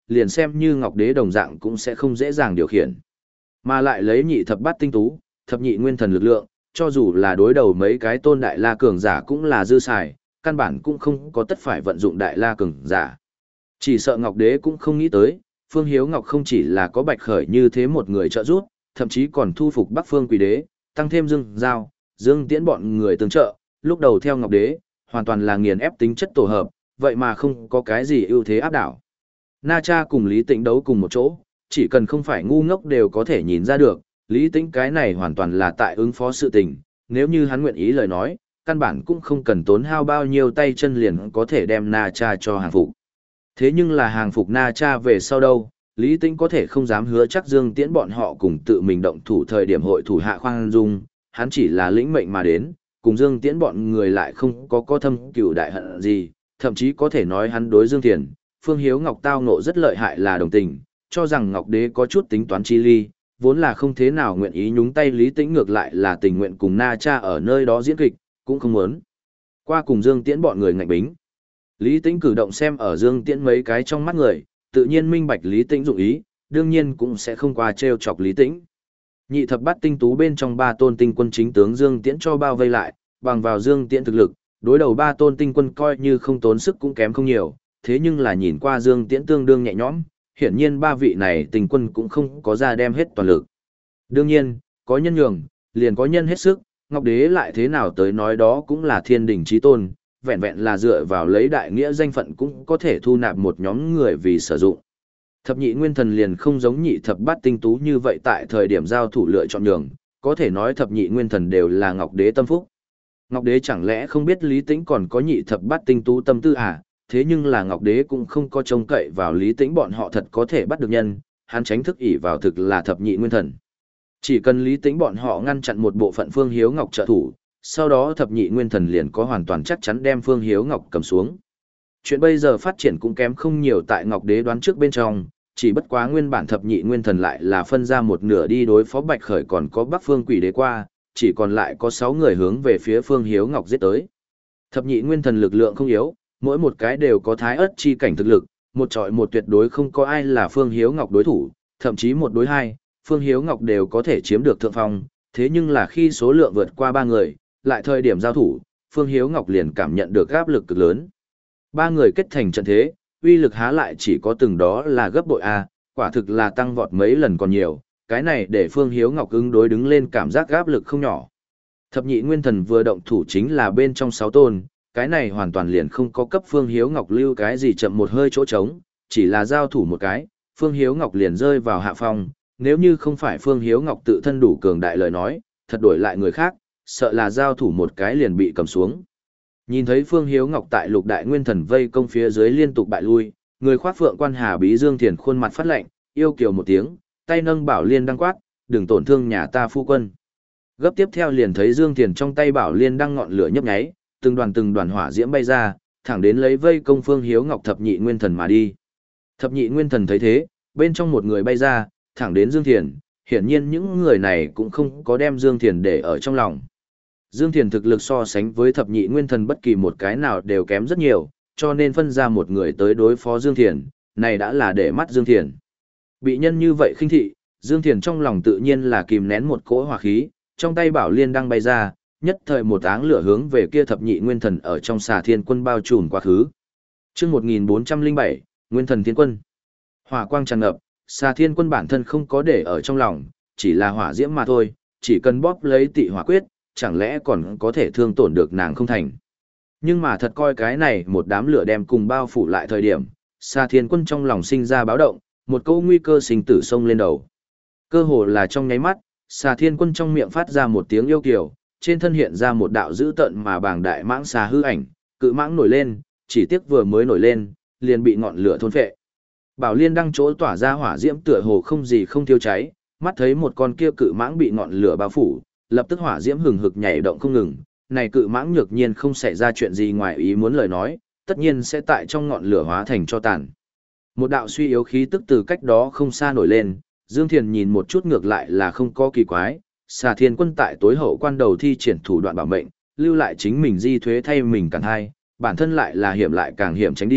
liền xem như Ngọc Đế đồng dạng cũng sẽ không dễ dàng điều khiển. Mà lại lấy nhị thập bát tinh tú, thập nhị nguyên thần lực lượng, cho dù là đối đầu mấy cái tôn đại la cường giả cũng là dư xài, căn bản cũng không có tất phải vận dụng đại la cường giả. Chỉ sợ Ngọc Đế cũng không nghĩ tới, Phương Hiếu Ngọc không chỉ là có Bạch Khởi như thế một người trợ giúp, thậm chí còn thu phục Bắc Phương Quỷ Đế, tăng thêm Dương Giao, Dương Tiễn bọn người tương trợ, lúc đầu theo Ngọc Đế, hoàn toàn là nghiền ép tính chất tổ hợp, vậy mà không có cái gì ưu thế áp đảo. Na Cha cùng Lý Tĩnh đấu cùng một chỗ, chỉ cần không phải ngu ngốc đều có thể nhìn ra được, Lý Tĩnh cái này hoàn toàn là tại ứng phó sự tình, nếu như hắn nguyện ý lời nói, căn bản cũng không cần tốn hao bao nhiêu tay chân liền có thể đem Na Cha cho hàng phục. Thế nhưng là hàng phục Na Cha về sau đâu, Lý Tĩnh có thể không dám hứa chắc Dương Tiễn bọn họ cùng tự mình động thủ thời điểm hội thủ hạ khoan dung, hắn chỉ là lĩnh mệnh mà đến, cùng Dương Tiễn bọn người lại không có có thâm cừu đại hận gì, thậm chí có thể nói hắn đối Dương Thiền, Phương Hiếu Ngọc tao ngộ rất lợi hại là đồng tình, cho rằng Ngọc Đế có chút tính toán chi ly, vốn là không thế nào nguyện ý nhúng tay Lý Tĩnh ngược lại là tình nguyện cùng Na Cha ở nơi đó diễn kịch, cũng không muốn qua cùng Dương Tiễn bọn người ngạnh bính. Lý Tĩnh cử động xem ở Dương Tiễn mấy cái trong mắt người, tự nhiên minh bạch Lý Tĩnh dụng ý, đương nhiên cũng sẽ không qua trêu chọc Lý Tĩnh. Nhị thập bát tinh tú bên trong ba tôn tinh quân chính tướng Dương Tiễn cho bao vây lại, bằng vào Dương Tiễn thực lực, đối đầu ba tôn tinh quân coi như không tốn sức cũng kém không nhiều, thế nhưng là nhìn qua Dương Tiễn tương đương nhẹ nhõm, hiển nhiên ba vị này tinh quân cũng không có ra đem hết toàn lực. Đương nhiên, có nhân nhường, liền có nhân hết sức, Ngọc Đế lại thế nào tới nói đó cũng là thiên đình chí tôn, vẹn vẹn là dựa vào lấy đại nghĩa danh phận cũng có thể thu nạp một nhóm người vì sử dụng. Thập nhị nguyên thần liền không giống nhị thập bát tinh tú như vậy tại thời điểm giao thủ lựa chọn nhường, có thể nói thập nhị nguyên thần đều là Ngọc Đế tâm phúc. Ngọc Đế chẳng lẽ không biết Lý Tĩnh còn có nhị thập bát tinh tú tâm tư à, thế nhưng là Ngọc Đế cũng không có trông cậy vào Lý Tĩnh bọn họ thật có thể bắt được nhân, hắn tránh thức ỷ vào thực là thập nhị nguyên thần. Chỉ cần Lý Tĩnh bọn họ ngăn chặn một bộ phận Phương Hiếu Ngọc trợ thủ, sau đó thập nhị nguyên thần liền có hoàn toàn chắc chắn đem Phương Hiếu Ngọc cầm xuống. Chuyện bây giờ phát triển cũng kém không nhiều tại Ngọc Đế đoán trước bên trong, chỉ bất quá nguyên bản thập nhị nguyên thần lại là phân ra một nửa đi đối phó Bạch Khởi còn có Bắc Phương Quỷ Đế qua, chỉ còn lại có sáu người hướng về phía Phương Hiếu Ngọc giết tới. Thập nhị nguyên thần lực lượng không yếu, mỗi một cái đều có thái ớt chi cảnh thực lực, một trọi một tuyệt đối không có ai là Phương Hiếu Ngọc đối thủ, thậm chí một đối hai, Phương Hiếu Ngọc đều có thể chiếm được thượng phong, thế nhưng là khi số lượng vượt qua ba người, lại thời điểm giao thủ, Phương Hiếu Ngọc liền cảm nhận được áp lực cực lớn. Ba người kết thành trận thế, uy lực há lại chỉ có từng đó là gấp bội A, quả thực là tăng vọt mấy lần còn nhiều, cái này để Phương Hiếu Ngọc ứng đối đứng lên cảm giác áp lực không nhỏ. Thập nhị nguyên thần vừa động thủ chính là bên trong sáu tôn, cái này hoàn toàn liền không có cấp Phương Hiếu Ngọc lưu cái gì chậm một hơi chỗ trống, chỉ là giao thủ một cái, Phương Hiếu Ngọc liền rơi vào hạ phong, nếu như không phải Phương Hiếu Ngọc tự thân đủ cường đại lời nói, thật đổi lại người khác, sợ là giao thủ một cái liền bị cầm xuống. Nhìn thấy Phương Hiếu Ngọc tại lục đại nguyên thần vây công phía dưới liên tục bại lui, người khoác phượng quan hà bí Dương Thiền khuôn mặt phát lạnh, yêu kiều một tiếng, tay nâng bảo liên đăng quát, đừng tổn thương nhà ta phu quân. Gấp tiếp theo liền thấy Dương Thiền trong tay bảo liên đăng ngọn lửa nhấp nháy, từng đoàn từng đoàn hỏa diễm bay ra, thẳng đến lấy vây công Phương Hiếu Ngọc thập nhị nguyên thần mà đi. Thập nhị nguyên thần thấy thế, bên trong một người bay ra, thẳng đến Dương Thiền, hiển nhiên những người này cũng không có đem Dương Thiền để ở trong lòng. Dương Thiền thực lực so sánh với thập nhị nguyên thần bất kỳ một cái nào đều kém rất nhiều, cho nên phân ra một người tới đối phó Dương Thiền, này đã là để mắt Dương Thiền. Bị nhân như vậy khinh thị, Dương Thiền trong lòng tự nhiên là kìm nén một cỗ hỏa khí, trong tay bảo liên đang bay ra, nhất thời một áng lửa hướng về kia thập nhị nguyên thần ở trong Xà Thiên Quân bao trùm quá khứ. Chương một nghìn bốn trăm lẻ bảy, Nguyên Thần Thiên Quân. Hỏa quang tràn ngập, Xà Thiên Quân bản thân không có để ở trong lòng, chỉ là hỏa diễm mà thôi, chỉ cần bóp lấy Tị Hỏa Quyết, chẳng lẽ còn có thể thương tổn được nàng không thành. Nhưng mà thật coi cái này một đám lửa đem cùng bao phủ lại thời điểm, Xà Thiên Quân trong lòng sinh ra báo động, một câu nguy cơ sinh tử xông lên đầu. Cơ hồ là trong nháy mắt, Xà Thiên Quân trong miệng phát ra một tiếng yêu kiều, trên thân hiện ra một đạo dữ tợn mà bàng đại mãng xà hư ảnh, cự mãng nổi lên, chỉ tiếc vừa mới nổi lên, liền bị ngọn lửa thôn phệ. Bảo liên đăng chỗ tỏa ra hỏa diễm tựa hồ không gì không thiêu cháy, mắt thấy một con kia cự mãng bị ngọn lửa bao phủ, lập tức hỏa diễm hừng hực nhảy động không ngừng, này cự mãng nhược nhiên không xảy ra chuyện gì ngoài ý muốn lời nói, tất nhiên sẽ tại trong ngọn lửa hóa thành cho tàn. Một đạo suy yếu khí tức từ cách đó không xa nổi lên, Dương Thiền nhìn một chút ngược lại là không có kỳ quái, Xà Thiên Quân tại tối hậu quan đầu thi triển thủ đoạn bảo mệnh, lưu lại chính mình di thuế thay mình càng hay, bản thân lại là hiểm lại càng hiểm tránh đi,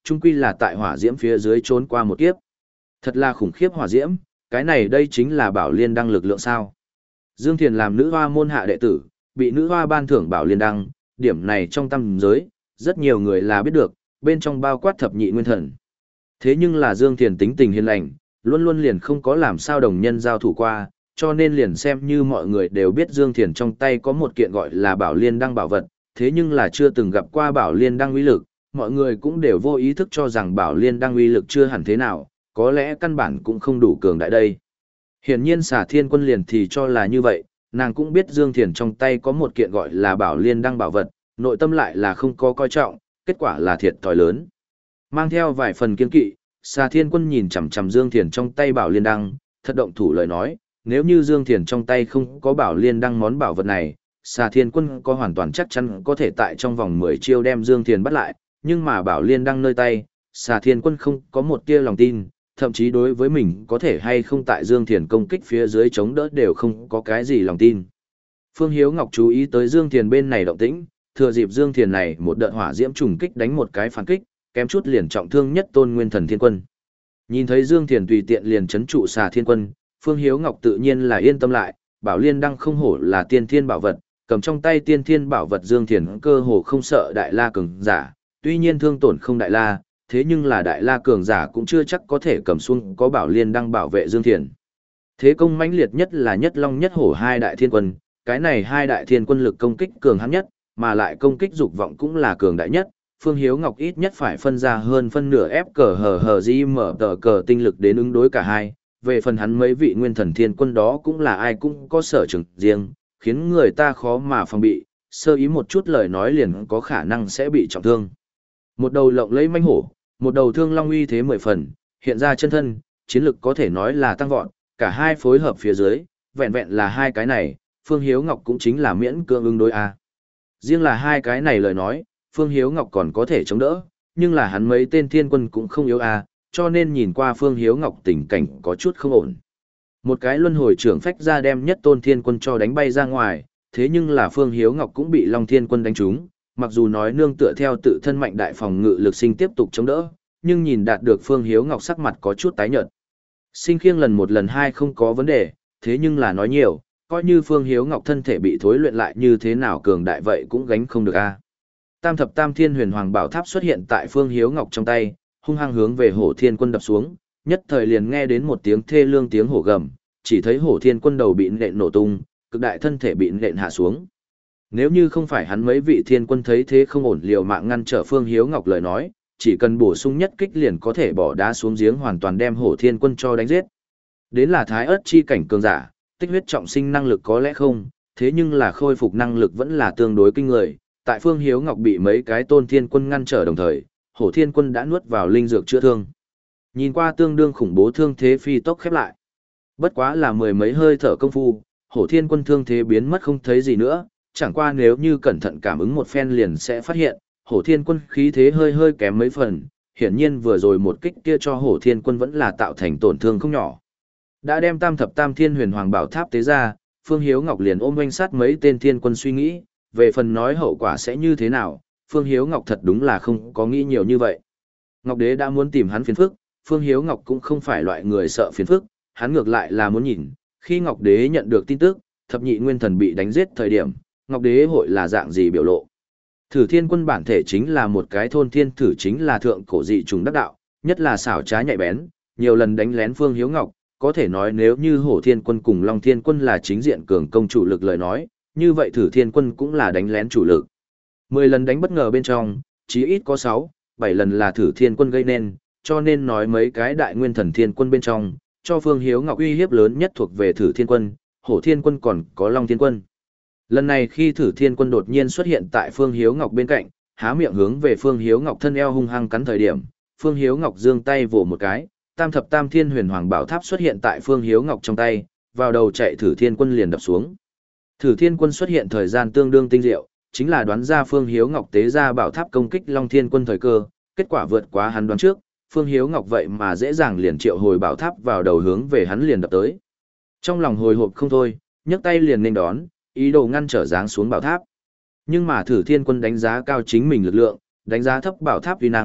chung quy là tại hỏa diễm phía dưới trốn qua một kiếp. Thật là khủng khiếp hỏa diễm, cái này đây chính là bảo liên đăng lực lượng sao. Dương Thiền làm nữ hoa môn hạ đệ tử, bị nữ hoa ban thưởng bảo liên đăng, điểm này trong tâm giới, rất nhiều người là biết được, bên trong bao quát thập nhị nguyên thần. Thế nhưng là Dương Thiền tính tình hiền lành, luôn luôn liền không có làm sao đồng nhân giao thủ qua, cho nên liền xem như mọi người đều biết Dương Thiền trong tay có một kiện gọi là bảo liên đăng bảo vật, thế nhưng là chưa từng gặp qua bảo liên đăng uy lực, mọi người cũng đều vô ý thức cho rằng bảo liên đăng uy lực chưa hẳn thế nào, có lẽ căn bản cũng không đủ cường đại đây. Hiển nhiên Xà Thiên Quân liền thì cho là như vậy, nàng cũng biết Dương Thiền trong tay có một kiện gọi là bảo liên đăng bảo vật, nội tâm lại là không có coi trọng, kết quả là thiệt thòi lớn. Mang theo vài phần kiên kỵ, Xà Thiên Quân nhìn chằm chằm Dương Thiền trong tay bảo liên đăng, thật động thủ lời nói, nếu như Dương Thiền trong tay không có bảo liên đăng món bảo vật này, Xà Thiên Quân có hoàn toàn chắc chắn có thể tại trong vòng mười chiêu đem Dương Thiền bắt lại, nhưng mà bảo liên đăng nơi tay, Xà Thiên Quân không có một tia lòng tin, thậm chí đối với mình có thể hay không tại Dương Thiền công kích phía dưới chống đỡ đều không có cái gì lòng tin. Phương Hiếu Ngọc chú ý tới Dương Thiền bên này động tĩnh, thừa dịp Dương Thiền này một đợt hỏa diễm trùng kích đánh một cái phản kích, kém chút liền trọng thương nhất Tôn Nguyên Thần Thiên Quân. Nhìn thấy Dương Thiền tùy tiện liền trấn trụ Xà Thiên Quân, Phương Hiếu Ngọc tự nhiên là yên tâm lại, bảo liên đăng không hổ là tiên thiên bảo vật, cầm trong tay tiên thiên bảo vật Dương Thiền cơ hồ không sợ đại la cường giả, tuy nhiên thương tổn không đại la, thế nhưng là đại la cường giả cũng chưa chắc có thể cầm xuống có bảo liên đăng bảo vệ Dương Thiền. Thế công mãnh liệt nhất là nhất long nhất hổ hai đại thiên quân, cái này hai đại thiên quân lực công kích cường hãn nhất, mà lại công kích dục vọng cũng là cường đại nhất. Phương Hiếu Ngọc ít nhất phải phân ra hơn phân nửa ép cờ hờ hờ di mở tờ cờ tinh lực đến ứng đối cả hai. Về phần hắn mấy vị nguyên thần thiên quân đó cũng là ai cũng có sở trường riêng, khiến người ta khó mà phòng bị, sơ ý một chút lời nói liền có khả năng sẽ bị trọng thương. Một đầu lộng lấy manh hổ, một đầu thương long uy thế mười phần, hiện ra chân thân, chiến lực có thể nói là tăng vọt, cả hai phối hợp phía dưới, vẹn vẹn là hai cái này, Phương Hiếu Ngọc cũng chính là miễn cưỡng ứng đối a. Riêng là hai cái này lời nói, Phương Hiếu Ngọc còn có thể chống đỡ, nhưng là hắn mấy tên thiên quân cũng không yếu a, cho nên nhìn qua Phương Hiếu Ngọc tình cảnh có chút không ổn. Một cái luân hồi trưởng phách ra đem nhất tôn thiên quân cho đánh bay ra ngoài, thế nhưng là Phương Hiếu Ngọc cũng bị Long Thiên Quân đánh trúng, mặc dù nói nương tựa theo tự thân mạnh đại phòng ngự lực sinh tiếp tục chống đỡ, nhưng nhìn đạt được Phương Hiếu Ngọc sắc mặt có chút tái nhợt. Sinh khiêng lần một lần hai không có vấn đề, thế nhưng là nói nhiều, coi như Phương Hiếu Ngọc thân thể bị thối luyện lại như thế nào cường đại vậy cũng gánh không được a. Tam thập tam thiên huyền hoàng bảo tháp xuất hiện tại Phương Hiếu Ngọc trong tay, hung hăng hướng về Hổ Thiên Quân đập xuống, nhất thời liền nghe đến một tiếng thê lương tiếng hổ gầm, chỉ thấy Hổ Thiên Quân đầu bị nện nổ tung, cực đại thân thể bị nện hạ xuống. Nếu như không phải hắn mấy vị thiên quân thấy thế không ổn liều mạng ngăn trở Phương Hiếu Ngọc lời nói, chỉ cần bổ sung nhất kích liền có thể bỏ đá xuống giếng hoàn toàn đem Hổ Thiên Quân cho đánh giết. Đến là thái ớt chi cảnh cường giả, tích huyết trọng sinh năng lực có lẽ không, thế nhưng là khôi phục năng lực vẫn là tương đối kinh người. Tại Phương Hiếu Ngọc bị mấy cái tôn thiên quân ngăn trở đồng thời, Hổ Thiên Quân đã nuốt vào linh dược chữa thương. Nhìn qua tương đương khủng bố thương thế phi tốc khép lại. Bất quá là mười mấy hơi thở công phu, Hổ Thiên Quân thương thế biến mất không thấy gì nữa, chẳng qua nếu như cẩn thận cảm ứng một phen liền sẽ phát hiện, Hổ Thiên Quân khí thế hơi hơi kém mấy phần, hiển nhiên vừa rồi một kích kia cho Hổ Thiên Quân vẫn là tạo thành tổn thương không nhỏ. Đã đem Tam thập tam thiên huyền hoàng bảo tháp tế ra, Phương Hiếu Ngọc liền ôm oanh sát mấy tên thiên quân suy nghĩ, về phần nói hậu quả sẽ như thế nào, Phương Hiếu Ngọc thật đúng là không có nghĩ nhiều như vậy. Ngọc Đế đã muốn tìm hắn phiền phức, Phương Hiếu Ngọc cũng không phải loại người sợ phiền phức, hắn ngược lại là muốn nhìn, khi Ngọc Đế nhận được tin tức, thập nhị nguyên thần bị đánh giết thời điểm, Ngọc Đế hội là dạng gì biểu lộ. Thử Thiên Quân bản thể chính là một cái thôn thiên thử chính là thượng cổ dị trùng đắc đạo, nhất là xảo trá nhạy bén, nhiều lần đánh lén Phương Hiếu Ngọc, có thể nói nếu như Hổ Thiên Quân cùng Long Thiên Quân là chính diện cường công chủ lực lời nói, như vậy Thử Thiên Quân cũng là đánh lén chủ lực. Mười lần đánh bất ngờ bên trong, chí ít có sáu, bảy lần là Thử Thiên Quân gây nên, cho nên nói mấy cái đại nguyên thần Thiên Quân bên trong, cho Phương Hiếu Ngọc uy hiếp lớn nhất thuộc về Thử Thiên Quân, Hổ Thiên Quân còn có Long Thiên Quân. Lần này khi Thử Thiên Quân đột nhiên xuất hiện tại Phương Hiếu Ngọc bên cạnh, há miệng hướng về Phương Hiếu Ngọc thân eo hung hăng cắn thời điểm, Phương Hiếu Ngọc giương tay vỗ một cái, Tam thập tam thiên huyền hoàng bảo tháp xuất hiện tại Phương Hiếu Ngọc trong tay, vào đầu chạy Thử Thiên Quân liền đập xuống. Thử Thiên Quân xuất hiện thời gian tương đương tinh diệu, chính là đoán ra Phương Hiếu Ngọc tế ra bảo tháp công kích Long Thiên Quân thời cơ, kết quả vượt quá hắn đoán trước, Phương Hiếu Ngọc vậy mà dễ dàng liền triệu hồi bảo tháp vào đầu hướng về hắn liền đập tới. Trong lòng hồi hộp không thôi, nhấc tay liền nên đón, ý đồ ngăn trở giáng xuống bảo tháp. Nhưng mà Thử Thiên Quân đánh giá cao chính mình lực lượng, đánh giá thấp bảo tháp uy năng,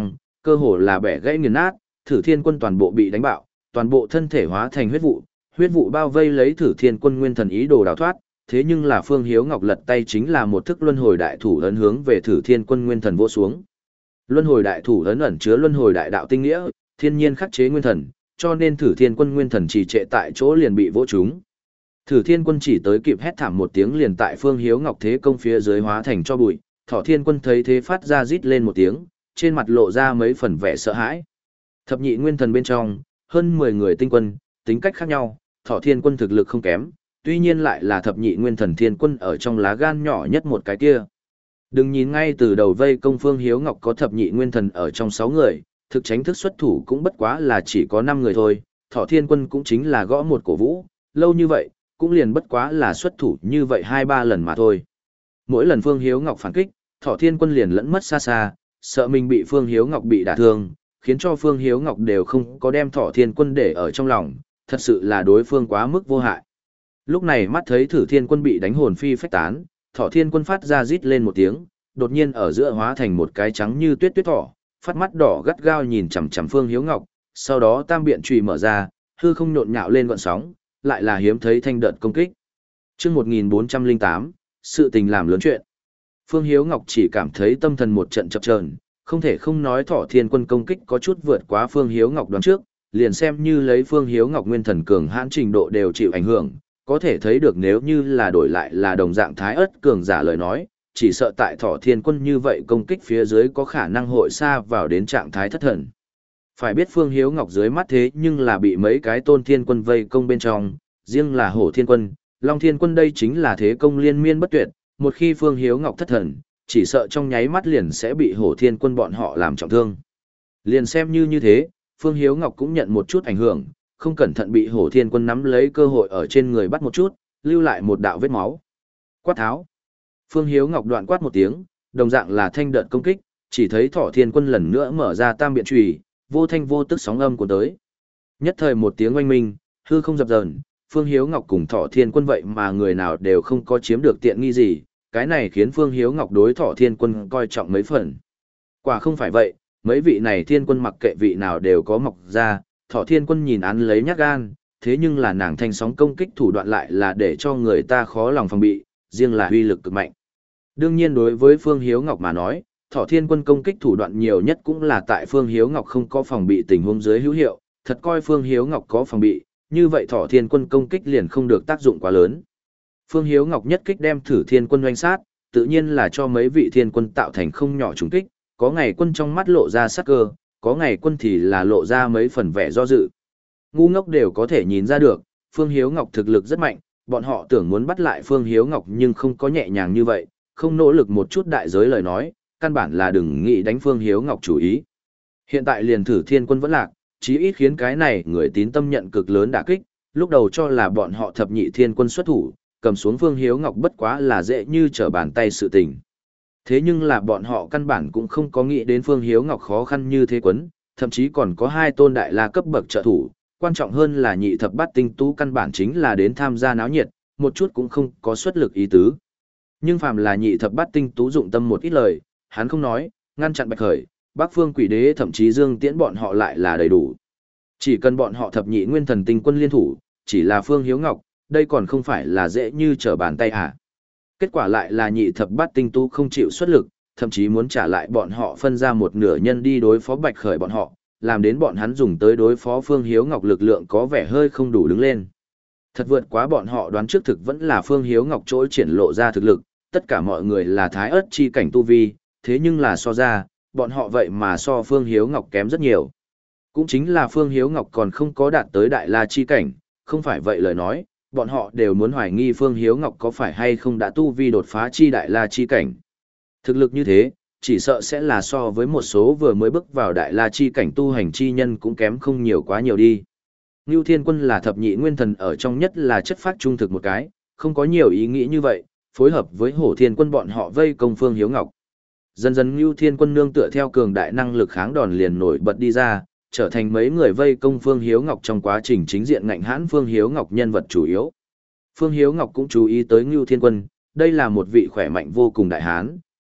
cơ hồ là bẻ gãy nghiền nát, Thử Thiên Quân toàn bộ bị đánh bạo, toàn bộ thân thể hóa thành huyết vụ, huyết vụ bao vây lấy Thử Thiên Quân nguyên thần ý đồ đào thoát, thế nhưng là Phương Hiếu Ngọc lật tay chính là một thức luân hồi đại thủ ấn hướng về Thử Thiên Quân nguyên thần vỗ xuống. Luân hồi đại thủ ấn ẩn chứa luân hồi đại đạo tinh nghĩa, thiên nhiên khắc chế nguyên thần, cho nên Thử Thiên Quân nguyên thần trì trệ tại chỗ liền bị vỗ trúng. Thử Thiên Quân chỉ tới kịp hét thảm một tiếng liền tại Phương Hiếu Ngọc thế công phía dưới hóa thành cho bụi, Thỏ Thiên Quân thấy thế phát ra rít lên một tiếng, trên mặt lộ ra mấy phần vẻ sợ hãi. Thập nhị nguyên thần bên trong, hơn mười người tinh quân, tính cách khác nhau, Thỏ Thiên Quân thực lực không kém, tuy nhiên lại là thập nhị nguyên thần thiên quân ở trong lá gan nhỏ nhất một cái kia. Đừng nhìn ngay từ đầu vây công Phương Hiếu Ngọc có thập nhị nguyên thần ở trong sáu người, thực tránh thức xuất thủ cũng bất quá là chỉ có năm người thôi, Thỏ Thiên Quân cũng chính là gõ một cổ vũ, lâu như vậy, cũng liền bất quá là xuất thủ như vậy hai ba lần mà thôi. Mỗi lần Phương Hiếu Ngọc phản kích, Thỏ Thiên Quân liền lẫn mất xa xa, sợ mình bị Phương Hiếu Ngọc bị đả thương, khiến cho Phương Hiếu Ngọc đều không có đem Thỏ Thiên Quân để ở trong lòng, thật sự là đối phương quá mức vô hại. Lúc này mắt thấy Thử Thiên Quân bị đánh hồn phi phách tán, Thỏ Thiên Quân phát ra rít lên một tiếng, đột nhiên ở giữa hóa thành một cái trắng như tuyết tuyết thỏ, phát mắt đỏ gắt gao nhìn chằm chằm Phương Hiếu Ngọc, sau đó tam biện chùy mở ra, hư không nhộn nhạo lên gợn sóng, lại là hiếm thấy thanh đợt công kích. Chương một nghìn bốn trăm lẻ tám, sự tình làm lớn chuyện. Phương Hiếu Ngọc chỉ cảm thấy tâm thần một trận chập chờn, không thể không nói Thỏ Thiên Quân công kích có chút vượt quá Phương Hiếu Ngọc đoán trước, liền xem như lấy Phương Hiếu Ngọc nguyên thần cường hãn trình độ đều chịu ảnh hưởng, có thể thấy được nếu như là đổi lại là đồng dạng thái ớt cường giả lời nói, chỉ sợ tại Thỏ Thiên Quân như vậy công kích phía dưới có khả năng hội xa vào đến trạng thái thất thần. Phải biết Phương Hiếu Ngọc dưới mắt thế nhưng là bị mấy cái tôn thiên quân vây công bên trong, riêng là Hổ Thiên Quân, Long Thiên Quân đây chính là thế công liên miên bất tuyệt, một khi Phương Hiếu Ngọc thất thần, chỉ sợ trong nháy mắt liền sẽ bị Hổ Thiên Quân bọn họ làm trọng thương. Liền xem như như thế, Phương Hiếu Ngọc cũng nhận một chút ảnh hưởng, không cẩn thận bị Hổ Thiên Quân nắm lấy cơ hội ở trên người bắt một chút, lưu lại một đạo vết máu. Quát tháo. Phương Hiếu Ngọc đoạn quát một tiếng, đồng dạng là thanh đợt công kích, chỉ thấy Thỏ Thiên Quân lần nữa mở ra tam biện chùy, vô thanh vô tức sóng âm của tới. Nhất thời một tiếng oanh minh, hư không dập dờn, Phương Hiếu Ngọc cùng Thỏ Thiên Quân vậy mà người nào đều không có chiếm được tiện nghi gì, cái này khiến Phương Hiếu Ngọc đối Thỏ Thiên Quân coi trọng mấy phần. Quả không phải vậy, mấy vị này Thiên Quân mặc kệ vị nào đều có mọc ra, Thỏ Thiên Quân nhìn án lấy nhát gan, thế nhưng là nàng thanh sóng công kích thủ đoạn lại là để cho người ta khó lòng phòng bị, riêng là uy lực cực mạnh. Đương nhiên đối với Phương Hiếu Ngọc mà nói, Thỏ Thiên Quân công kích thủ đoạn nhiều nhất cũng là tại Phương Hiếu Ngọc không có phòng bị tình huống dưới hữu hiệu, thật coi Phương Hiếu Ngọc có phòng bị, như vậy Thỏ Thiên Quân công kích liền không được tác dụng quá lớn. Phương Hiếu Ngọc nhất kích đem Thử Thiên Quân oanh sát, tự nhiên là cho mấy vị thiên quân tạo thành không nhỏ trùng kích, có ngày quân trong mắt lộ ra sắc cơ, có ngày quân thì là lộ ra mấy phần vẻ do dự. Ngu ngốc đều có thể nhìn ra được, Phương Hiếu Ngọc thực lực rất mạnh, bọn họ tưởng muốn bắt lại Phương Hiếu Ngọc nhưng không có nhẹ nhàng như vậy, không nỗ lực một chút đại giới lời nói, căn bản là đừng nghĩ đánh Phương Hiếu Ngọc chủ ý. Hiện tại liền Thử Thiên Quân vẫn lạc, chí ít khiến cái này người tín tâm nhận cực lớn đả kích, lúc đầu cho là bọn họ thập nhị thiên quân xuất thủ, cầm xuống Phương Hiếu Ngọc bất quá là dễ như trở bàn tay sự tình. Thế nhưng là bọn họ căn bản cũng không có nghĩ đến Phương Hiếu Ngọc khó khăn như thế quấn, thậm chí còn có hai tôn đại la cấp bậc trợ thủ, quan trọng hơn là nhị thập bát tinh tú căn bản chính là đến tham gia náo nhiệt, một chút cũng không có xuất lực ý tứ. Nhưng phàm là nhị thập bát tinh tú dụng tâm một ít lời, hắn không nói, ngăn chặn Bạch Khởi, Bắc Phương Quỷ Đế thậm chí Dương Tiễn bọn họ lại là đầy đủ. Chỉ cần bọn họ thập nhị nguyên thần tinh quân liên thủ, chỉ là Phương Hiếu Ngọc, đây còn không phải là dễ như trở bàn tay à. Kết quả lại là nhị thập bát tinh tú không chịu xuất lực, thậm chí muốn trả lại bọn họ phân ra một nửa nhân đi đối phó Bạch Khởi bọn họ, làm đến bọn hắn dùng tới đối phó Phương Hiếu Ngọc lực lượng có vẻ hơi không đủ đứng lên. Thật vượt quá bọn họ đoán trước thực vẫn là Phương Hiếu Ngọc trỗi triển lộ ra thực lực, tất cả mọi người là thái ớt chi cảnh tu vi, thế nhưng là so ra, bọn họ vậy mà so Phương Hiếu Ngọc kém rất nhiều. Cũng chính là Phương Hiếu Ngọc còn không có đạt tới đại la chi cảnh, không phải vậy lời nói, bọn họ đều muốn hoài nghi Phương Hiếu Ngọc có phải hay không đã tu vi đột phá chi đại la chi cảnh. Thực lực như thế, chỉ sợ sẽ là so với một số vừa mới bước vào đại la chi cảnh tu hành chi nhân cũng kém không nhiều quá nhiều đi. Ngưu Thiên Quân là thập nhị nguyên thần ở trong nhất là chất phát trung thực một cái, không có nhiều ý nghĩ như vậy, phối hợp với Hổ Thiên Quân bọn họ vây công Phương Hiếu Ngọc. Dần dần Ngưu Thiên Quân nương tựa theo cường đại năng lực kháng đòn liền nổi bật đi ra, trở thành mấy người vây công Phương Hiếu Ngọc trong quá trình chính diện ngạnh hãn Phương Hiếu Ngọc nhân vật chủ yếu. Phương Hiếu Ngọc cũng chú ý tới Ngưu Thiên Quân, đây là một vị khỏe mạnh vô cùng đại hán,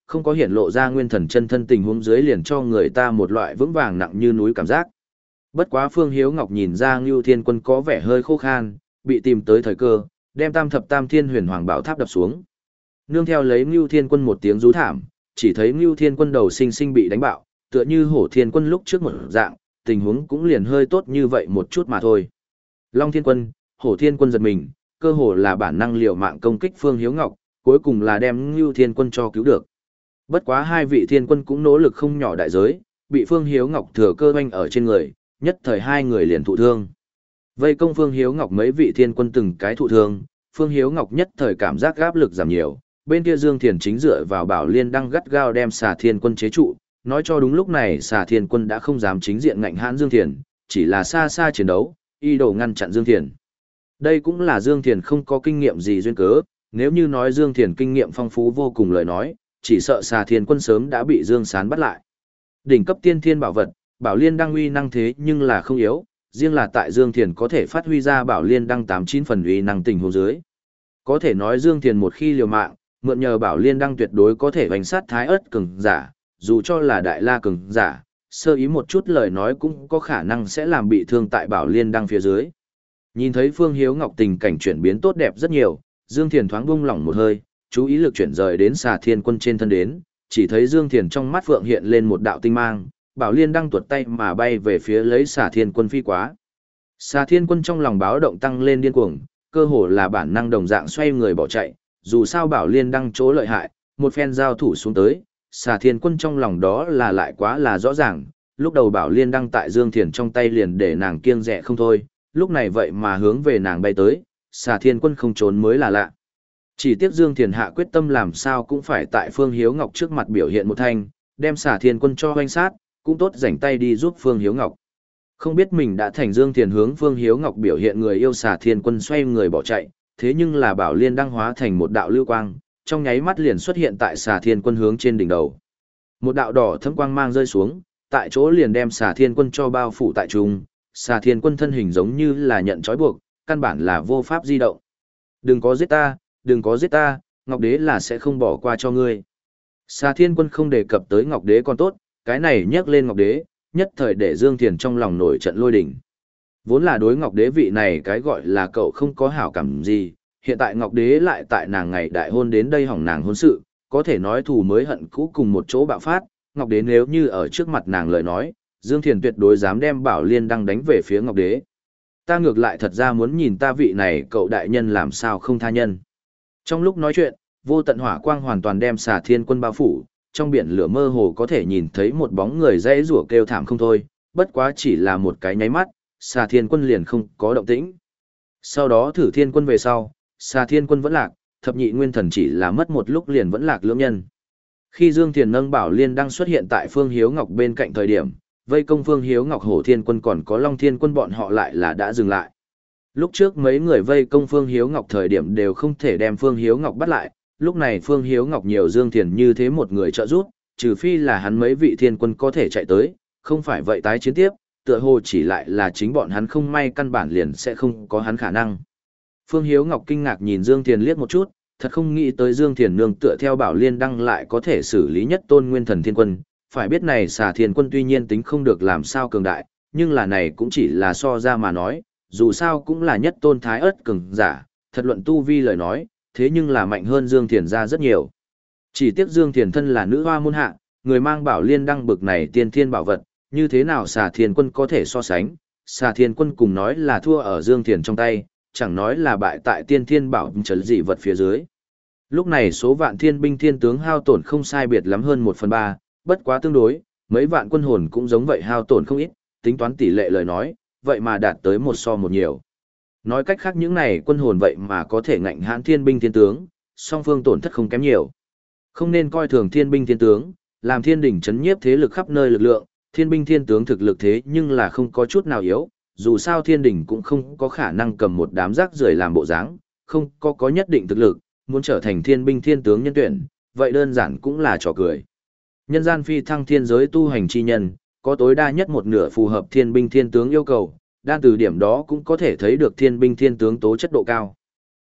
không có hiện lộ ra nguyên thần chân thân tình huống dưới liền cho người ta một loại vững vàng nặng như núi cảm giác. Bất quá Phương Hiếu Ngọc nhìn ra Ngưu Thiên Quân có vẻ hơi khô khan, bị tìm tới thời cơ, đem Tam Thập Tam Thiên Huyền Hoàng Bảo Tháp đập xuống. Nương theo lấy Ngưu Thiên Quân một tiếng rú thảm, chỉ thấy Ngưu Thiên Quân đầu sinh sinh bị đánh bạo, tựa như Hổ Thiên Quân lúc trước một dạng, tình huống cũng liền hơi tốt như vậy một chút mà thôi. Long Thiên Quân, Hổ Thiên Quân giật mình, cơ hồ là bản năng liều mạng công kích Phương Hiếu Ngọc, cuối cùng là đem Ngưu Thiên Quân cho cứu được. Bất quá hai vị thiên quân cũng nỗ lực không nhỏ đại giới, bị Phương Hiếu Ngọc thừa cơ oanh ở trên người, nhất thời hai người liền thụ thương. Vây công Phương Hiếu Ngọc mấy vị thiên quân từng cái thụ thương, Phương Hiếu Ngọc nhất thời cảm giác áp lực giảm nhiều, bên kia Dương Thiền chính dựa vào Bảo Liên đang gắt gao đem Xà Thiên Quân chế trụ, nói cho đúng lúc này Xà Thiên Quân đã không dám chính diện ngạnh hãn Dương Thiền, chỉ là xa xa chiến đấu, y đồ ngăn chặn Dương Thiền. Đây cũng là Dương Thiền không có kinh nghiệm gì duyên cớ, nếu như nói Dương Thiền kinh nghiệm phong phú vô cùng lời nói, chỉ sợ Xà Thiên Quân sớm đã bị Dương Sán bắt lại. Đỉnh cấp tiên thiên bảo vật, Bảo Liên đăng uy năng thế nhưng là không yếu, riêng là tại Dương Thiền có thể phát huy ra Bảo Liên đăng tám chín phần uy năng tình huống dưới. Có thể nói Dương Thiền một khi liều mạng, mượn nhờ Bảo Liên đăng tuyệt đối có thể đánh sát thái ớt cường giả, dù cho là đại la cường giả, sơ ý một chút lời nói cũng có khả năng sẽ làm bị thương tại Bảo Liên đăng phía dưới. Nhìn thấy Phương Hiếu Ngọc tình cảnh chuyển biến tốt đẹp rất nhiều, Dương Thiền thoáng buông lỏng một hơi, chú ý lực chuyển rời đến Xà Thiên Quân trên thân đến, chỉ thấy Dương Thiền trong mắt phượng hiện lên một đạo tinh mang, Bảo Liên đăng tuột tay mà bay về phía lấy Xà Thiên Quân phi quá. Xà Thiên Quân trong lòng báo động tăng lên điên cuồng, cơ hồ là bản năng đồng dạng xoay người bỏ chạy, dù sao Bảo Liên đăng chỗ lợi hại, một phen giao thủ xuống tới, Xà Thiên Quân trong lòng đó là lại quá là rõ ràng, lúc đầu Bảo Liên đăng tại Dương Thiền trong tay liền để nàng kiêng dè không thôi, lúc này vậy mà hướng về nàng bay tới, Xà Thiên Quân không trốn mới là lạ. Chỉ tiếc Dương Thiền hạ quyết tâm làm sao cũng phải tại Phương Hiếu Ngọc trước mặt biểu hiện một thanh, đem Xà Thiên Quân cho hoanh sát, cũng tốt rảnh tay đi giúp Phương Hiếu Ngọc. Không biết mình đã thành Dương Thiền hướng Phương Hiếu Ngọc biểu hiện người yêu Xà Thiên Quân xoay người bỏ chạy, thế nhưng là Bảo Liên đăng hóa thành một đạo lưu quang, trong nháy mắt liền xuất hiện tại Xà Thiên Quân hướng trên đỉnh đầu. Một đạo đỏ thẫm quang mang rơi xuống, tại chỗ liền đem Xà Thiên Quân cho bao phủ tại trung, Xà Thiên Quân thân hình giống như là nhận trói buộc, căn bản là vô pháp di động. Đừng có giết ta, đừng có giết ta, Ngọc Đế là sẽ không bỏ qua cho ngươi. Xà Thiên Quân không đề cập tới Ngọc Đế còn tốt, cái này nhắc lên Ngọc Đế, nhất thời để Dương Thiền trong lòng nổi trận lôi đình. Vốn là đối Ngọc Đế vị này cái gọi là cậu không có hảo cảm gì, hiện tại Ngọc Đế lại tại nàng ngày đại hôn đến đây hỏng nàng hôn sự, có thể nói thù mới hận cũ cùng một chỗ bạo phát, Ngọc Đế nếu như ở trước mặt nàng lời nói, Dương Thiền tuyệt đối dám đem Bảo Liên đăng đánh về phía Ngọc Đế. Ta ngược lại thật ra muốn nhìn ta vị này cậu đại nhân làm sao không tha nhân. Trong lúc nói chuyện, vô tận hỏa quang hoàn toàn đem Xà Thiên Quân bao phủ, trong biển lửa mơ hồ có thể nhìn thấy một bóng người dãy rủa kêu thảm không thôi, bất quá chỉ là một cái nháy mắt, Xà Thiên Quân liền không có động tĩnh. Sau đó thử Thiên Quân về sau, Xà Thiên Quân vẫn lạc, thập nhị nguyên thần chỉ là mất một lúc liền vẫn lạc lưỡng nhân. Khi Dương Thiền nâng Bảo Liên đang xuất hiện tại Phương Hiếu Ngọc bên cạnh thời điểm, vây công Phương Hiếu Ngọc Hổ Thiên Quân còn có Long Thiên Quân bọn họ lại là đã dừng lại. Lúc trước mấy người vây công Phương Hiếu Ngọc thời điểm đều không thể đem Phương Hiếu Ngọc bắt lại, lúc này Phương Hiếu Ngọc nhiều Dương Thiền như thế một người trợ giúp, trừ phi là hắn mấy vị thiên quân có thể chạy tới, không phải vậy tái chiến tiếp, tựa hồ chỉ lại là chính bọn hắn không may căn bản liền sẽ không có hắn khả năng. Phương Hiếu Ngọc kinh ngạc nhìn Dương Thiền liếc một chút, thật không nghĩ tới Dương Thiền nương tựa theo Bảo Liên đăng lại có thể xử lý nhất tôn nguyên thần thiên quân, phải biết này Xà Thiên Quân tuy nhiên tính không được làm sao cường đại, nhưng là này cũng chỉ là so ra mà nói, dù sao cũng là nhất tôn thái ớt cường giả, thật luận tu vi lời nói, thế nhưng là mạnh hơn Dương Thiền ra rất nhiều. Chỉ tiếc Dương Thiền thân là nữ hoa môn hạ, người mang Bảo Liên đăng bực này tiên thiên bảo vật, như thế nào Xà Thiên Quân có thể so sánh, Xà Thiên Quân cùng nói là thua ở Dương Thiền trong tay, chẳng nói là bại tại tiên thiên bảo trấn dị vật phía dưới. Lúc này số vạn thiên binh thiên tướng hao tổn không sai biệt lắm hơn một phần ba, bất quá tương đối, mấy vạn quân hồn cũng giống vậy hao tổn không ít, tính toán tỷ lệ lời nói, vậy mà đạt tới một so một nhiều. Nói cách khác những này quân hồn vậy mà có thể ngạnh hãn thiên binh thiên tướng, song phương tổn thất không kém nhiều. Không nên coi thường thiên binh thiên tướng, làm thiên đỉnh chấn nhiếp thế lực khắp nơi lực lượng, thiên binh thiên tướng thực lực thế nhưng là không có chút nào yếu, dù sao thiên đỉnh cũng không có khả năng cầm một đám rác rưởi làm bộ dáng, không có có nhất định thực lực, muốn trở thành thiên binh thiên tướng nhân tuyển, vậy đơn giản cũng là trò cười. Nhân gian phi thăng thiên giới tu hành chi nhân, có tối đa nhất một nửa phù hợp thiên binh thiên tướng yêu cầu, đan từ điểm đó cũng có thể thấy được thiên binh thiên tướng tố chất độ cao.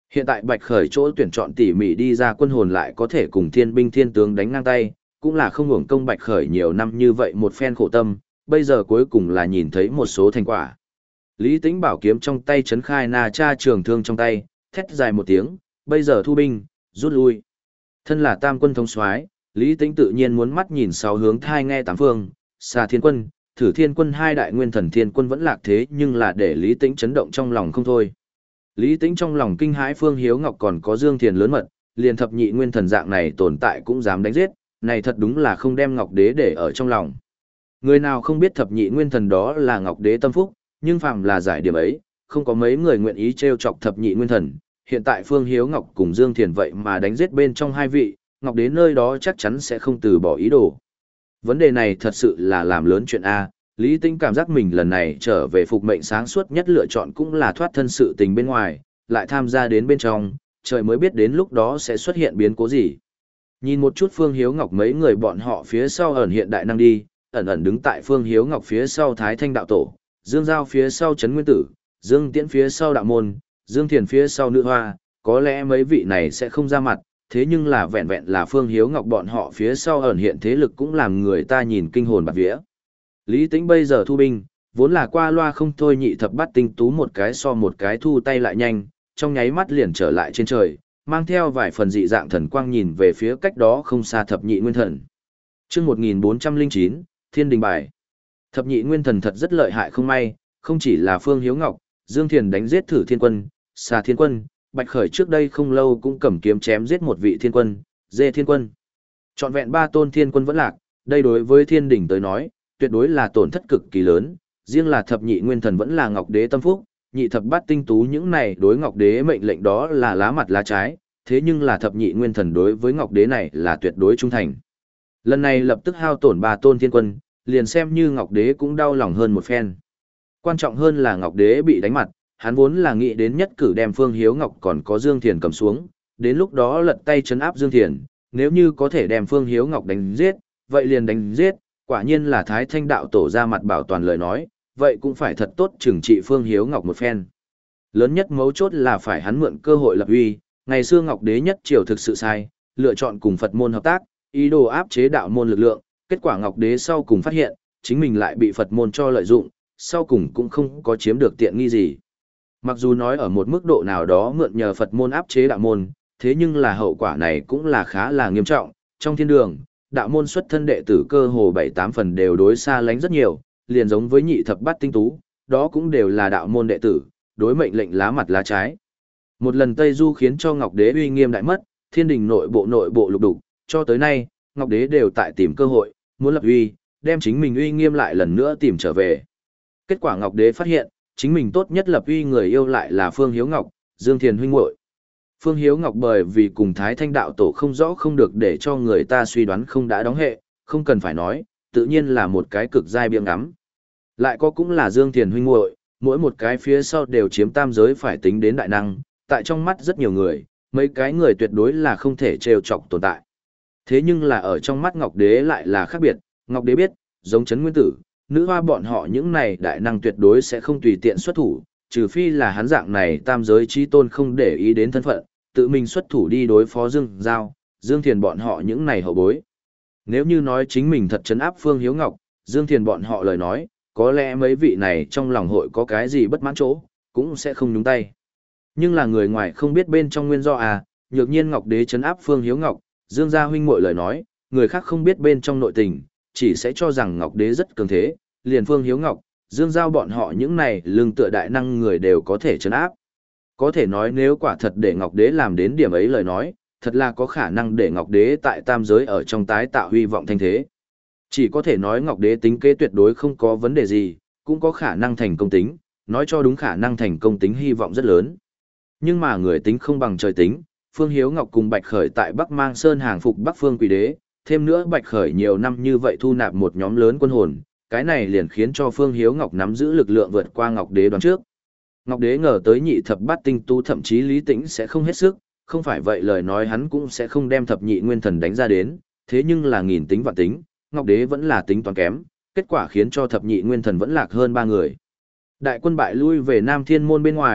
Hiện tại Bạch Khởi chỗ tuyển chọn tỉ mỉ đi ra quân hồn lại có thể cùng thiên binh thiên tướng đánh ngang tay, cũng là không hưởng công Bạch Khởi nhiều năm như vậy một phen khổ tâm, bây giờ cuối cùng là nhìn thấy một số thành quả. Lý Tĩnh bảo kiếm trong tay chấn khai na cha trường thương trong tay, thét dài một tiếng, bây giờ thu binh, rút lui. Thân là tam quân thống soái, Lý Tĩnh tự nhiên muốn mắt nhìn sáu hướng thai nghe tám phương, Xà Thiên quân, Thử Thiên quân hai đại nguyên thần thiên quân vẫn lạc thế nhưng là để Lý Tĩnh chấn động trong lòng không thôi. Lý Tĩnh trong lòng kinh hãi Phương Hiếu Ngọc còn có Dương Thiền lớn mật, liền thập nhị nguyên thần dạng này tồn tại cũng dám đánh giết, này thật đúng là không đem Ngọc Đế để ở trong lòng. Người nào không biết thập nhị nguyên thần đó là Ngọc Đế tâm phúc, nhưng phàm là giải điểm ấy, không có mấy người nguyện ý trêu chọc thập nhị nguyên thần. Hiện tại Phương Hiếu Ngọc cùng Dương Thiền vậy mà đánh giết bên trong hai vị, Ngọc Đế nơi đó chắc chắn sẽ không từ bỏ ý đồ. Vấn đề này thật sự là làm lớn chuyện A, Lý Tĩnh cảm giác mình lần này trở về phục mệnh sáng suốt nhất lựa chọn cũng là thoát thân sự tình bên ngoài, lại tham gia đến bên trong, trời mới biết đến lúc đó sẽ xuất hiện biến cố gì. Nhìn một chút Phương Hiếu Ngọc mấy người bọn họ phía sau ẩn hiện đại năng đi, ẩn ẩn đứng tại Phương Hiếu Ngọc phía sau Thái Thanh đạo tổ, Dương Giao phía sau Trấn Nguyên Tử, Dương Tiễn phía sau đạo môn, Dương Thiền phía sau nữ hoa, có lẽ mấy vị này sẽ không ra mặt, thế nhưng là vẹn vẹn là Phương Hiếu Ngọc bọn họ phía sau ẩn hiện thế lực cũng làm người ta nhìn kinh hồn bạt vía. Lý Tĩnh bây giờ thu binh, vốn là qua loa không thôi nhị thập bắt tinh tú một cái so một cái thu tay lại nhanh, trong nháy mắt liền trở lại trên trời, mang theo vài phần dị dạng thần quang nhìn về phía cách đó không xa thập nhị nguyên thần. Chương một nghìn bốn trăm lẻ chín, Thiên Đình Bài. Thập nhị nguyên thần thật rất lợi hại không may, không chỉ là Phương Hiếu Ngọc, Dương Thiền đánh giết Thử Thiên quân, Xà Thiên quân, Bạch Khởi trước đây không lâu cũng cầm kiếm chém giết một vị thiên quân, Dê Thiên quân. Trọn vẹn ba tôn thiên quân vẫn lạc, đây đối với Thiên Đình tới nói, tuyệt đối là tổn thất cực kỳ lớn, riêng là thập nhị nguyên thần vẫn là Ngọc Đế tâm phúc, nhị thập bát tinh tú những này đối Ngọc Đế mệnh lệnh đó là lá mặt lá trái, thế nhưng là thập nhị nguyên thần đối với Ngọc Đế này là tuyệt đối trung thành. Lần này lập tức hao tổn ba tôn thiên quân, liền xem như Ngọc Đế cũng đau lòng hơn một phen. Quan trọng hơn là Ngọc Đế bị đánh mặt, hắn vốn là nghĩ đến nhất cử đem Phương Hiếu Ngọc còn có Dương Thiền cầm xuống, đến lúc đó lật tay trấn áp Dương Thiền, nếu như có thể đem Phương Hiếu Ngọc đánh giết, vậy liền đánh giết, quả nhiên là Thái Thanh đạo tổ ra mặt bảo toàn lời nói, vậy cũng phải thật tốt trừng trị Phương Hiếu Ngọc một phen. Lớn nhất mấu chốt là phải hắn mượn cơ hội lập uy, ngày xưa Ngọc Đế nhất triều thực sự sai, lựa chọn cùng Phật môn hợp tác, ý đồ áp chế đạo môn lực lượng, kết quả Ngọc Đế sau cùng phát hiện, chính mình lại bị Phật môn cho lợi dụng, sau cùng cũng không có chiếm được tiện nghi gì. Mặc dù nói ở một mức độ nào đó mượn nhờ Phật môn áp chế đạo môn, thế nhưng là hậu quả này cũng là khá là nghiêm trọng, trong thiên đường, đạo môn xuất thân đệ tử cơ hồ bảy tám phần đều đối xa lánh rất nhiều, liền giống với nhị thập bát tinh tú, đó cũng đều là đạo môn đệ tử, đối mệnh lệnh lá mặt lá trái. Một lần Tây Du khiến cho Ngọc Đế uy nghiêm đại mất, thiên đình nội bộ nội bộ lục đục, cho tới nay, Ngọc Đế đều tại tìm cơ hội, muốn lập uy, đem chính mình uy nghiêm lại lần nữa tìm trở về. Kết quả Ngọc Đế phát hiện, chính mình tốt nhất lập uy người yêu lại là Phương Hiếu Ngọc, Dương Thiền huynh muội. Phương Hiếu Ngọc bởi vì cùng Thái Thanh đạo tổ không rõ không được để cho người ta suy đoán không đã đóng hệ, không cần phải nói, tự nhiên là một cái cực giai biếng ngắm. Lại có cũng là Dương Thiền huynh muội, mỗi một cái phía sau đều chiếm tam giới phải tính đến đại năng, tại trong mắt rất nhiều người, mấy cái người tuyệt đối là không thể trêu chọc tồn tại. Thế nhưng là ở trong mắt Ngọc Đế lại là khác biệt, Ngọc Đế biết, giống Trấn Nguyên Tử, nữ hoa bọn họ những này đại năng tuyệt đối sẽ không tùy tiện xuất thủ, trừ phi là hắn dạng này tam giới trí tôn không để ý đến thân phận, tự mình xuất thủ đi đối phó Dương Giao, Dương Thiền bọn họ những này hậu bối. Nếu như nói chính mình thật trấn áp Phương Hiếu Ngọc, Dương Thiền bọn họ lời nói, có lẽ mấy vị này trong lòng hội có cái gì bất mãn chỗ, cũng sẽ không nhúng tay. Nhưng là người ngoài không biết bên trong nguyên do à, nhược nhiên Ngọc Đế trấn áp Phương Hiếu Ngọc, Dương gia huynh muội lời nói, người khác không biết bên trong nội tình, chỉ sẽ cho rằng Ngọc Đế rất cường thế, liền Phương Hiếu Ngọc, Dương Giao bọn họ những này lương tựa đại năng người đều có thể trấn áp. Có thể nói nếu quả thật để Ngọc Đế làm đến điểm ấy lời nói, thật là có khả năng để Ngọc Đế tại tam giới ở trong tái tạo huy vọng thanh thế. Chỉ có thể nói Ngọc Đế tính kế tuyệt đối không có vấn đề gì, cũng có khả năng thành công tính, nói cho đúng khả năng thành công tính hy vọng rất lớn. Nhưng mà người tính không bằng trời tính, Phương Hiếu Ngọc cùng Bạch Khởi tại Bắc Mang Sơn hàng phục Bắc Phương Quỷ Đế, thêm nữa Bạch Khởi nhiều năm như vậy thu nạp một nhóm lớn quân hồn, cái này liền khiến cho Phương Hiếu Ngọc nắm giữ lực lượng vượt qua Ngọc Đế đoán trước. Ngọc Đế ngờ tới nhị thập bát tinh tu thậm chí Lý Tĩnh sẽ không hết sức, không phải vậy lời nói hắn cũng sẽ không đem thập nhị nguyên thần đánh ra đến, thế nhưng là nghìn tính vạn tính, Ngọc Đế vẫn là tính toán kém, kết quả khiến cho thập nhị nguyên thần vẫn lạc hơn ba người. Đại quân bại lui về Nam Thiên Môn bên ngoài,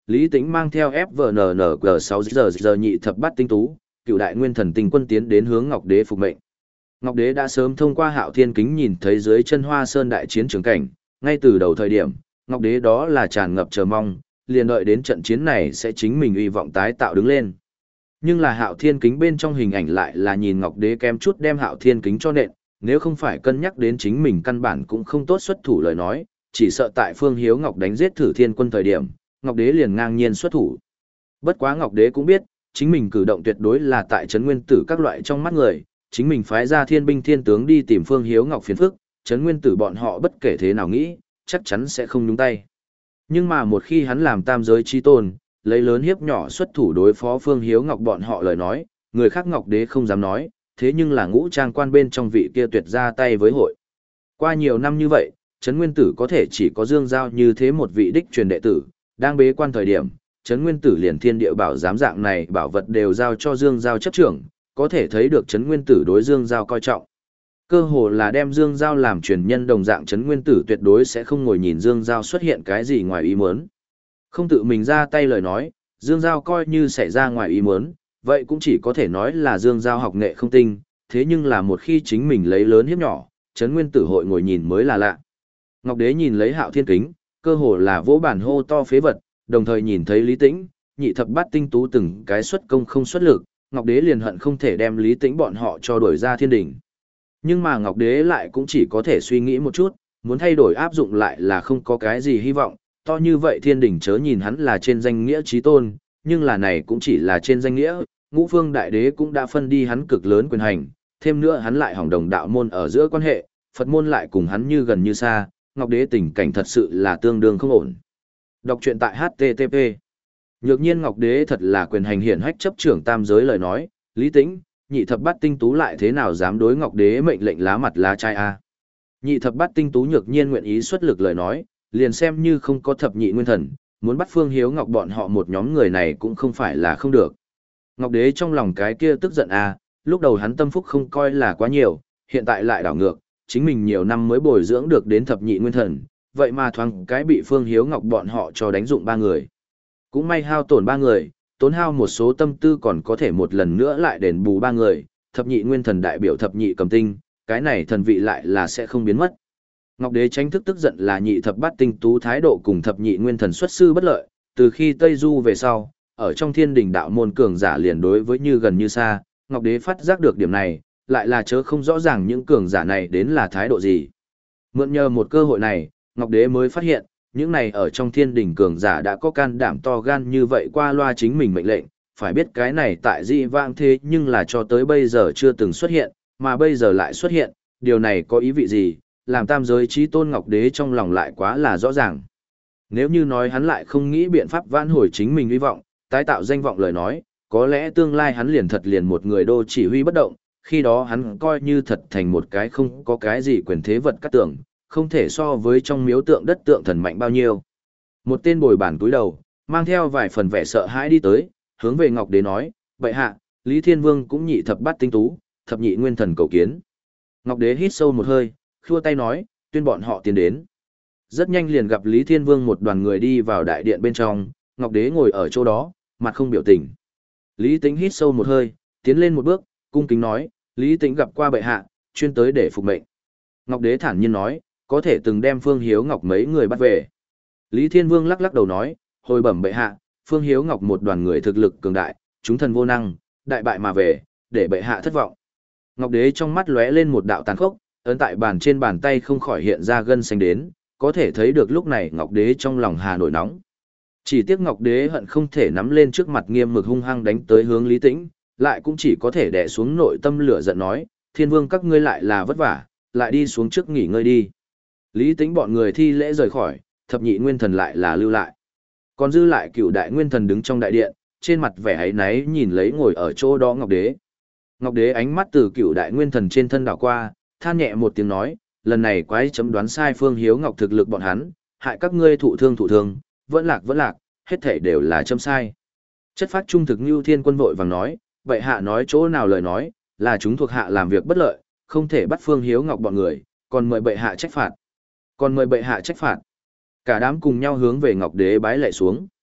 Lý Tĩnh mang theo ép vê en en giê sáu giờ giờ nhị thập bát tinh tú, cựu đại nguyên thần tinh quân tiến đến hướng Ngọc Đế phục mệnh. Ngọc Đế đã sớm thông qua Hạo Thiên kính nhìn thấy dưới chân Hoa Sơn đại chiến trường cảnh, ngay từ đầu thời điểm, Ngọc Đế đó là tràn ngập chờ mong, liền đợi đến trận chiến này sẽ chính mình uy vọng tái tạo đứng lên. Nhưng là Hạo Thiên kính bên trong hình ảnh lại là nhìn Ngọc Đế kém chút đem Hạo Thiên kính cho nện, nếu không phải cân nhắc đến chính mình căn bản cũng không tốt xuất thủ lời nói, chỉ sợ tại Phương Hiếu Ngọc đánh giết Thử Thiên Quân thời điểm, Ngọc Đế liền ngang nhiên xuất thủ. Bất quá Ngọc Đế cũng biết, chính mình cử động tuyệt đối là tại trấn nguyên tử các loại trong mắt người, chính mình phái ra thiên binh thiên tướng đi tìm Phương Hiếu Ngọc phiền phức, trấn nguyên tử bọn họ bất kể thế nào nghĩ, chắc chắn sẽ không nhúng tay. Nhưng mà một khi hắn làm tam giới chi tôn, lấy lớn hiếp nhỏ xuất thủ đối phó Phương Hiếu Ngọc bọn họ lời nói, người khác Ngọc Đế không dám nói, thế nhưng là ngũ trang quan bên trong vị kia tuyệt ra tay với hội. Qua nhiều năm như vậy, trấn nguyên tử có thể chỉ có Dương Giao như thế một vị đích truyền đệ tử, đang bế quan thời điểm, trấn nguyên tử liền thiên địa bảo giám dạng này bảo vật đều giao cho Dương Giao chấp trưởng, có thể thấy được trấn nguyên tử đối Dương Giao coi trọng. Cơ hồ là đem Dương Giao làm truyền nhân đồng dạng trấn nguyên tử tuyệt đối sẽ không ngồi nhìn Dương Giao xuất hiện cái gì ngoài ý muốn. Không tự mình ra tay lời nói, Dương Giao coi như xảy ra ngoài ý muốn, vậy cũng chỉ có thể nói là Dương Giao học nghệ không tinh, thế nhưng là một khi chính mình lấy lớn hiếp nhỏ, trấn nguyên tử hội ngồi nhìn mới là lạ. Ngọc Đế nhìn lấy Hạo Thiên kính, cơ hồ là vỗ bản hô to phế vật, đồng thời nhìn thấy Lý Tĩnh, nhị thập bát tinh tú từng cái xuất công không xuất lực, Ngọc Đế liền hận không thể đem Lý Tĩnh bọn họ cho đuổi ra thiên đỉnh. Nhưng mà Ngọc Đế lại cũng chỉ có thể suy nghĩ một chút, muốn thay đổi áp dụng lại là không có cái gì hy vọng, to như vậy thiên đỉnh chớ nhìn hắn là trên danh nghĩa chí tôn, nhưng là này cũng chỉ là trên danh nghĩa, ngũ phương đại đế cũng đã phân đi hắn cực lớn quyền hành, thêm nữa hắn lại hỏng đồng đạo môn ở giữa quan hệ, Phật môn lại cùng hắn như gần như xa, Ngọc Đế tình cảnh thật sự là tương đương không ổn. Đọc truyện tại hát tê tê pê. Nhược nhiên Ngọc Đế thật là quyền hành hiển hách chấp trưởng tam giới lời nói, Lý Tĩnh, nhị thập bát tinh tú lại thế nào dám đối Ngọc Đế mệnh lệnh lá mặt lá chai a. Nhị thập bát tinh tú nhược nhiên nguyện ý xuất lực lời nói, liền xem như không có thập nhị nguyên thần, muốn bắt Phương Hiếu Ngọc bọn họ một nhóm người này cũng không phải là không được. Ngọc Đế trong lòng cái kia tức giận a, lúc đầu hắn tâm phúc không coi là quá nhiều, hiện tại lại đảo ngược, chính mình nhiều năm mới bồi dưỡng được đến thập nhị nguyên thần, vậy mà thoáng cái bị Phương Hiếu Ngọc bọn họ cho đánh dụng ba người. Cũng may hao tổn ba người, tốn hao một số tâm tư còn có thể một lần nữa lại đền bù ba người, thập nhị nguyên thần đại biểu thập nhị cầm tinh, cái này thần vị lại là sẽ không biến mất. Ngọc Đế tránh thức tức giận là nhị thập bát tinh tú thái độ cùng thập nhị nguyên thần xuất sư bất lợi, từ khi Tây Du về sau, ở trong thiên đình đạo môn cường giả liền đối với như gần như xa, Ngọc Đế phát giác được điểm này, lại là chớ không rõ ràng những cường giả này đến là thái độ gì. Mượn nhờ một cơ hội này, Ngọc Đế mới phát hiện, những này ở trong thiên đình cường giả đã có can đảm to gan như vậy qua loa chính mình mệnh lệnh, phải biết cái này tại dị vãng thế nhưng là cho tới bây giờ chưa từng xuất hiện, mà bây giờ lại xuất hiện, điều này có ý vị gì, làm tam giới chí tôn Ngọc Đế trong lòng lại quá là rõ ràng. Nếu như nói hắn lại không nghĩ biện pháp vãn hồi chính mình hy vọng, tái tạo danh vọng lời nói, có lẽ tương lai hắn liền thật liền một người đô chỉ huy bất động, khi đó hắn coi như thật thành một cái không có cái gì quyền thế vật cắt tưởng, không thể so với trong miếu tượng đất tượng thần mạnh bao nhiêu. Một tên bồi bản túi đầu, mang theo vài phần vẻ sợ hãi đi tới, hướng về Ngọc Đế nói, vậy hạ, Lý Thiên Vương cũng nhị thập bát tinh tú, thập nhị nguyên thần cầu kiến. Ngọc Đế hít sâu một hơi, khua tay nói, tuyên bọn họ tiến đến. Rất nhanh liền gặp Lý Thiên Vương một đoàn người đi vào đại điện bên trong, Ngọc Đế ngồi ở chỗ đó, mặt không biểu tình. Lý Tĩnh hít sâu một hơi, tiến lên một bước, cung kính nói, Lý Tĩnh gặp qua bệ hạ, chuyên tới để phục mệnh. Ngọc Đế thản nhiên nói, có thể từng đem Phương Hiếu Ngọc mấy người bắt về. Lý Thiên Vương lắc lắc đầu nói, hồi bẩm bệ hạ, Phương Hiếu Ngọc một đoàn người thực lực cường đại, chúng thần vô năng, đại bại mà về, để bệ hạ thất vọng. Ngọc Đế trong mắt lóe lên một đạo tàn khốc, ấn tại bàn trên bàn tay không khỏi hiện ra gân xanh đến, có thể thấy được lúc này Ngọc Đế trong lòng hà nổi nóng. Chỉ tiếc Ngọc Đế hận không thể nắm lên trước mặt nghiêm mực hung hăng đánh tới hướng Lý Tĩnh, lại cũng chỉ có thể đè xuống nội tâm lửa giận nói, Thiên Vương các ngươi lại là vất vả, lại đi xuống trước nghỉ ngơi đi. Lý Tĩnh bọn người thi lễ rời khỏi, thập nhị nguyên thần lại là lưu lại. Còn dư lại cửu đại nguyên thần đứng trong đại điện, trên mặt vẻ áy náy nhìn lấy ngồi ở chỗ đó Ngọc Đế. Ngọc Đế ánh mắt từ cửu đại nguyên thần trên thân đảo qua, than nhẹ một tiếng nói, lần này quái chấm đoán sai Phương Hiếu Ngọc thực lực bọn hắn, hại các ngươi thụ thương thụ thương, vẫn lạc vẫn lạc, hết thảy đều là chấm sai. Chất phát trung thực Nưu Thiên Quân vội vàng nói, vậy hạ nói chỗ nào lời nói, là chúng thuộc hạ làm việc bất lợi, không thể bắt Phương Hiếu Ngọc bọn người, còn mời bệ hạ trách phạt. Còn mời bệ hạ trách phạt. Cả đám cùng nhau hướng về Ngọc Đế bái lạy xuống.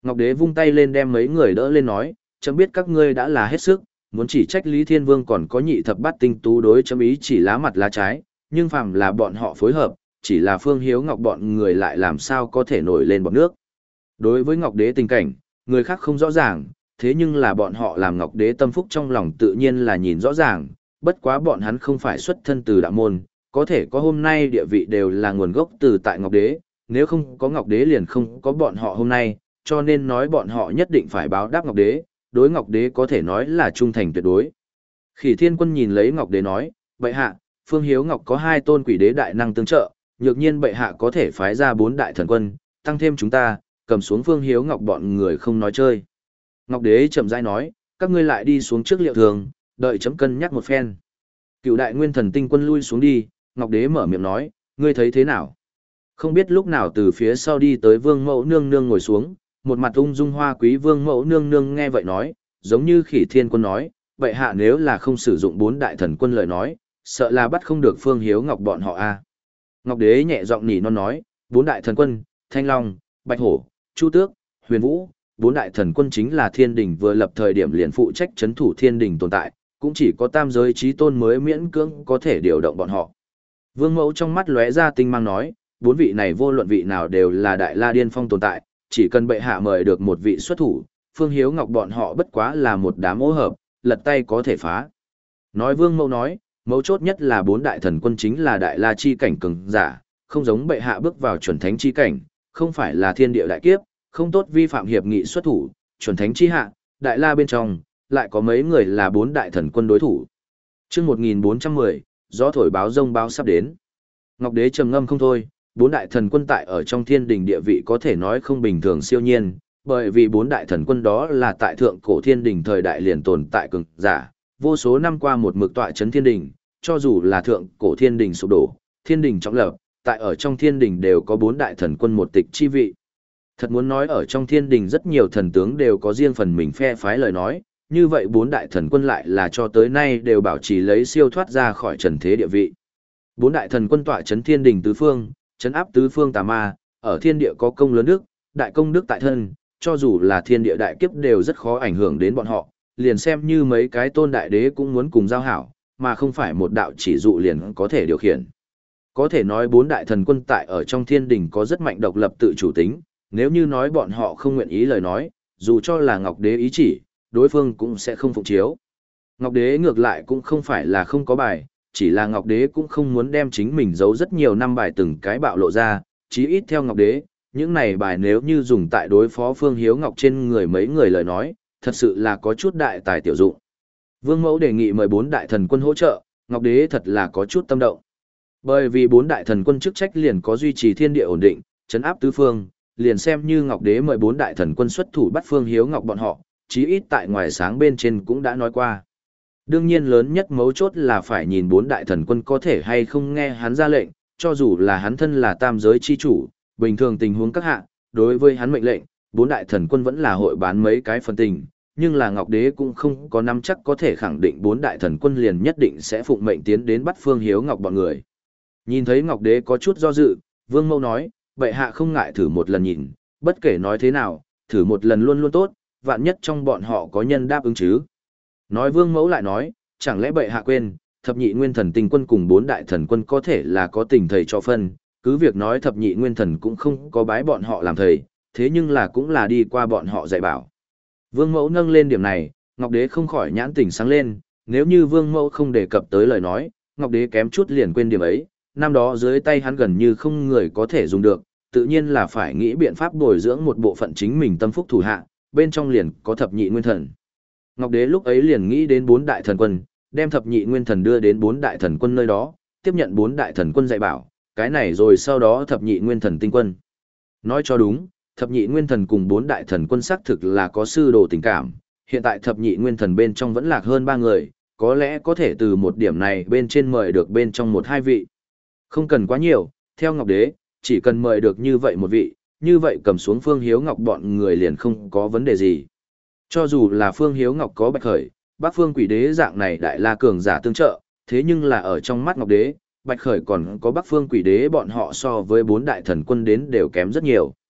Ngọc Đế vung tay lên đem mấy người đỡ lên nói, chấm biết các ngươi đã là hết sức, muốn chỉ trách Lý Thiên Vương còn có nhị thập bát tinh tú đối chấm ý chỉ lá mặt lá trái, nhưng phàm là bọn họ phối hợp, chỉ là Phương Hiếu Ngọc bọn người lại làm sao có thể nổi lên bọt nước. Đối với Ngọc Đế tình cảnh, người khác không rõ ràng, thế nhưng là bọn họ làm Ngọc Đế tâm phúc trong lòng tự nhiên là nhìn rõ ràng, bất quá bọn hắn không phải xuất thân từ đạo môn, có thể có hôm nay địa vị đều là nguồn gốc từ tại Ngọc Đế, nếu không có Ngọc Đế liền không có bọn họ hôm nay, cho nên nói bọn họ nhất định phải báo đáp Ngọc Đế, đối Ngọc Đế có thể nói là trung thành tuyệt đối. Khỉ Thiên Quân nhìn lấy Ngọc Đế nói, bệ hạ, Phương Hiếu Ngọc có hai tôn quỷ đế đại năng tương trợ, nhược nhiên bệ hạ có thể phái ra bốn đại thần quân, tăng thêm chúng ta, cầm xuống Phương Hiếu Ngọc bọn người không nói chơi. Ngọc Đế chậm rãi nói, các ngươi lại đi xuống trước liệu thường, đợi chấm cân nhắc một phen. Cựu đại nguyên thần tinh quân lui xuống đi, Ngọc Đế mở miệng nói, ngươi thấy thế nào? Không biết lúc nào từ phía sau đi tới Vương Mẫu Nương Nương ngồi xuống, một mặt ung dung hoa quý Vương Mẫu Nương Nương nghe vậy nói, giống như Khỉ Thiên Quân nói, vậy hạ nếu là không sử dụng bốn đại thần quân lời nói, sợ là bắt không được Phương Hiếu Ngọc bọn họ a. Ngọc Đế nhẹ giọng nỉ non nói, bốn đại thần quân, Thanh Long, Bạch Hổ, Chu Tước, Huyền Vũ, bốn đại thần quân chính là thiên đình vừa lập thời điểm liền phụ trách chấn thủ thiên đình tồn tại, cũng chỉ có tam giới trí tôn mới miễn cưỡng có thể điều động bọn họ. Vương Mẫu trong mắt lóe ra tinh mang nói, bốn vị này vô luận vị nào đều là đại la điên phong tồn tại, chỉ cần bệ hạ mời được một vị xuất thủ, Phương Hiếu Ngọc bọn họ bất quá là một đám ô hợp, lật tay có thể phá. Nói Vương Mẫu nói, mấu chốt nhất là bốn đại thần quân chính là đại la chi cảnh cường giả, không giống bệ hạ bước vào chuẩn thánh chi cảnh, không phải là thiên địa đại kiếp, không tốt vi phạm hiệp nghị xuất thủ, chuẩn thánh chi hạ, đại la bên trong, lại có mấy người là bốn đại thần quân đối thủ. Chương một nghìn bốn trăm mười, gió thổi báo rông báo sắp đến. Ngọc Đế trầm ngâm không thôi, bốn đại thần quân tại ở trong thiên đình địa vị có thể nói không bình thường siêu nhiên, bởi vì bốn đại thần quân đó là tại thượng cổ thiên đình thời đại liền tồn tại cường giả, vô số năm qua một mực tọa chấn thiên đình, cho dù là thượng cổ thiên đình sụp đổ, thiên đình trọng lập, tại ở trong thiên đình đều có bốn đại thần quân một tịch chi vị. Thật muốn nói ở trong thiên đình rất nhiều thần tướng đều có riêng phần mình phe phái lời nói, như vậy bốn đại thần quân lại là cho tới nay đều bảo trì lấy siêu thoát ra khỏi trần thế địa vị. Bốn đại thần quân tọa chấn thiên đình tứ phương, chấn áp tứ phương tà ma, ở thiên địa có công lớn đức, đại công đức tại thân, cho dù là thiên địa đại kiếp đều rất khó ảnh hưởng đến bọn họ, liền xem như mấy cái tôn đại đế cũng muốn cùng giao hảo, mà không phải một đạo chỉ dụ liền có thể điều khiển. Có thể nói bốn đại thần quân tại ở trong thiên đình có rất mạnh độc lập tự chủ tính, nếu như nói bọn họ không nguyện ý lời nói, dù cho là Ngọc Đế ý chỉ, đối phương cũng sẽ không phụng chiếu. Ngọc Đế ngược lại cũng không phải là không có bài, chỉ là Ngọc Đế cũng không muốn đem chính mình giấu rất nhiều năm bài từng cái bạo lộ ra, chí ít theo Ngọc Đế, những này bài nếu như dùng tại đối phó Phương Hiếu Ngọc trên người mấy người lời nói, thật sự là có chút đại tài tiểu dụng. Vương Mẫu đề nghị mời bốn đại thần quân hỗ trợ, Ngọc Đế thật là có chút tâm động. Bởi vì bốn đại thần quân chức trách liền có duy trì thiên địa ổn định, trấn áp tứ phương, liền xem như Ngọc Đế mời bốn đại thần quân xuất thủ bắt Phương Hiếu Ngọc bọn họ, chí ít tại ngoài sáng bên trên cũng đã nói qua. Đương nhiên lớn nhất mấu chốt là phải nhìn bốn đại thần quân có thể hay không nghe hắn ra lệnh, cho dù là hắn thân là tam giới chi chủ, bình thường tình huống các hạ, đối với hắn mệnh lệnh, bốn đại thần quân vẫn là hội bán mấy cái phần tình, nhưng là Ngọc Đế cũng không có nắm chắc có thể khẳng định bốn đại thần quân liền nhất định sẽ phụng mệnh tiến đến bắt Phương Hiếu Ngọc bọn người. Nhìn thấy Ngọc Đế có chút do dự, Vương Mẫu nói, bệ hạ không ngại thử một lần nhìn, bất kể nói thế nào, thử một lần luôn luôn tốt, vạn nhất trong bọn họ có nhân đáp ứng chứ. Nói Vương Mẫu lại nói, chẳng lẽ bệ hạ quên, thập nhị nguyên thần tinh quân cùng bốn đại thần quân có thể là có tình thầy cho phân, cứ việc nói thập nhị nguyên thần cũng không có bái bọn họ làm thầy, thế nhưng là cũng là đi qua bọn họ dạy bảo. Vương Mẫu nâng lên điểm này, Ngọc Đế không khỏi nhãn tỉnh sáng lên, nếu như Vương Mẫu không đề cập tới lời nói, Ngọc Đế kém chút liền quên điểm ấy, năm đó dưới tay hắn gần như không người có thể dùng được, tự nhiên là phải nghĩ biện pháp bồi dưỡng một bộ phận chính mình tâm phúc thủ hạ, bên trong liền có thập nhị nguyên thần. Ngọc Đế lúc ấy liền nghĩ đến bốn đại thần quân, đem thập nhị nguyên thần đưa đến bốn đại thần quân nơi đó, tiếp nhận bốn đại thần quân dạy bảo, cái này rồi sau đó thập nhị nguyên thần tinh quân. Nói cho đúng, thập nhị nguyên thần cùng bốn đại thần quân xác thực là có sư đồ tình cảm, hiện tại thập nhị nguyên thần bên trong vẫn lạc hơn ba người, có lẽ có thể từ một điểm này bên trên mời được bên trong một hai vị. Không cần quá nhiều, theo Ngọc Đế, chỉ cần mời được như vậy một vị, như vậy cầm xuống Phương Hiếu Ngọc bọn người liền không có vấn đề gì. Cho dù là Phương Hiếu Ngọc có Bạch Khởi, Bắc Phương Quỷ Đế dạng này đại la cường giả tương trợ, thế nhưng là ở trong mắt Ngọc Đế, Bạch Khởi còn có Bắc Phương Quỷ Đế bọn họ so với bốn đại thần quân đến đều kém rất nhiều.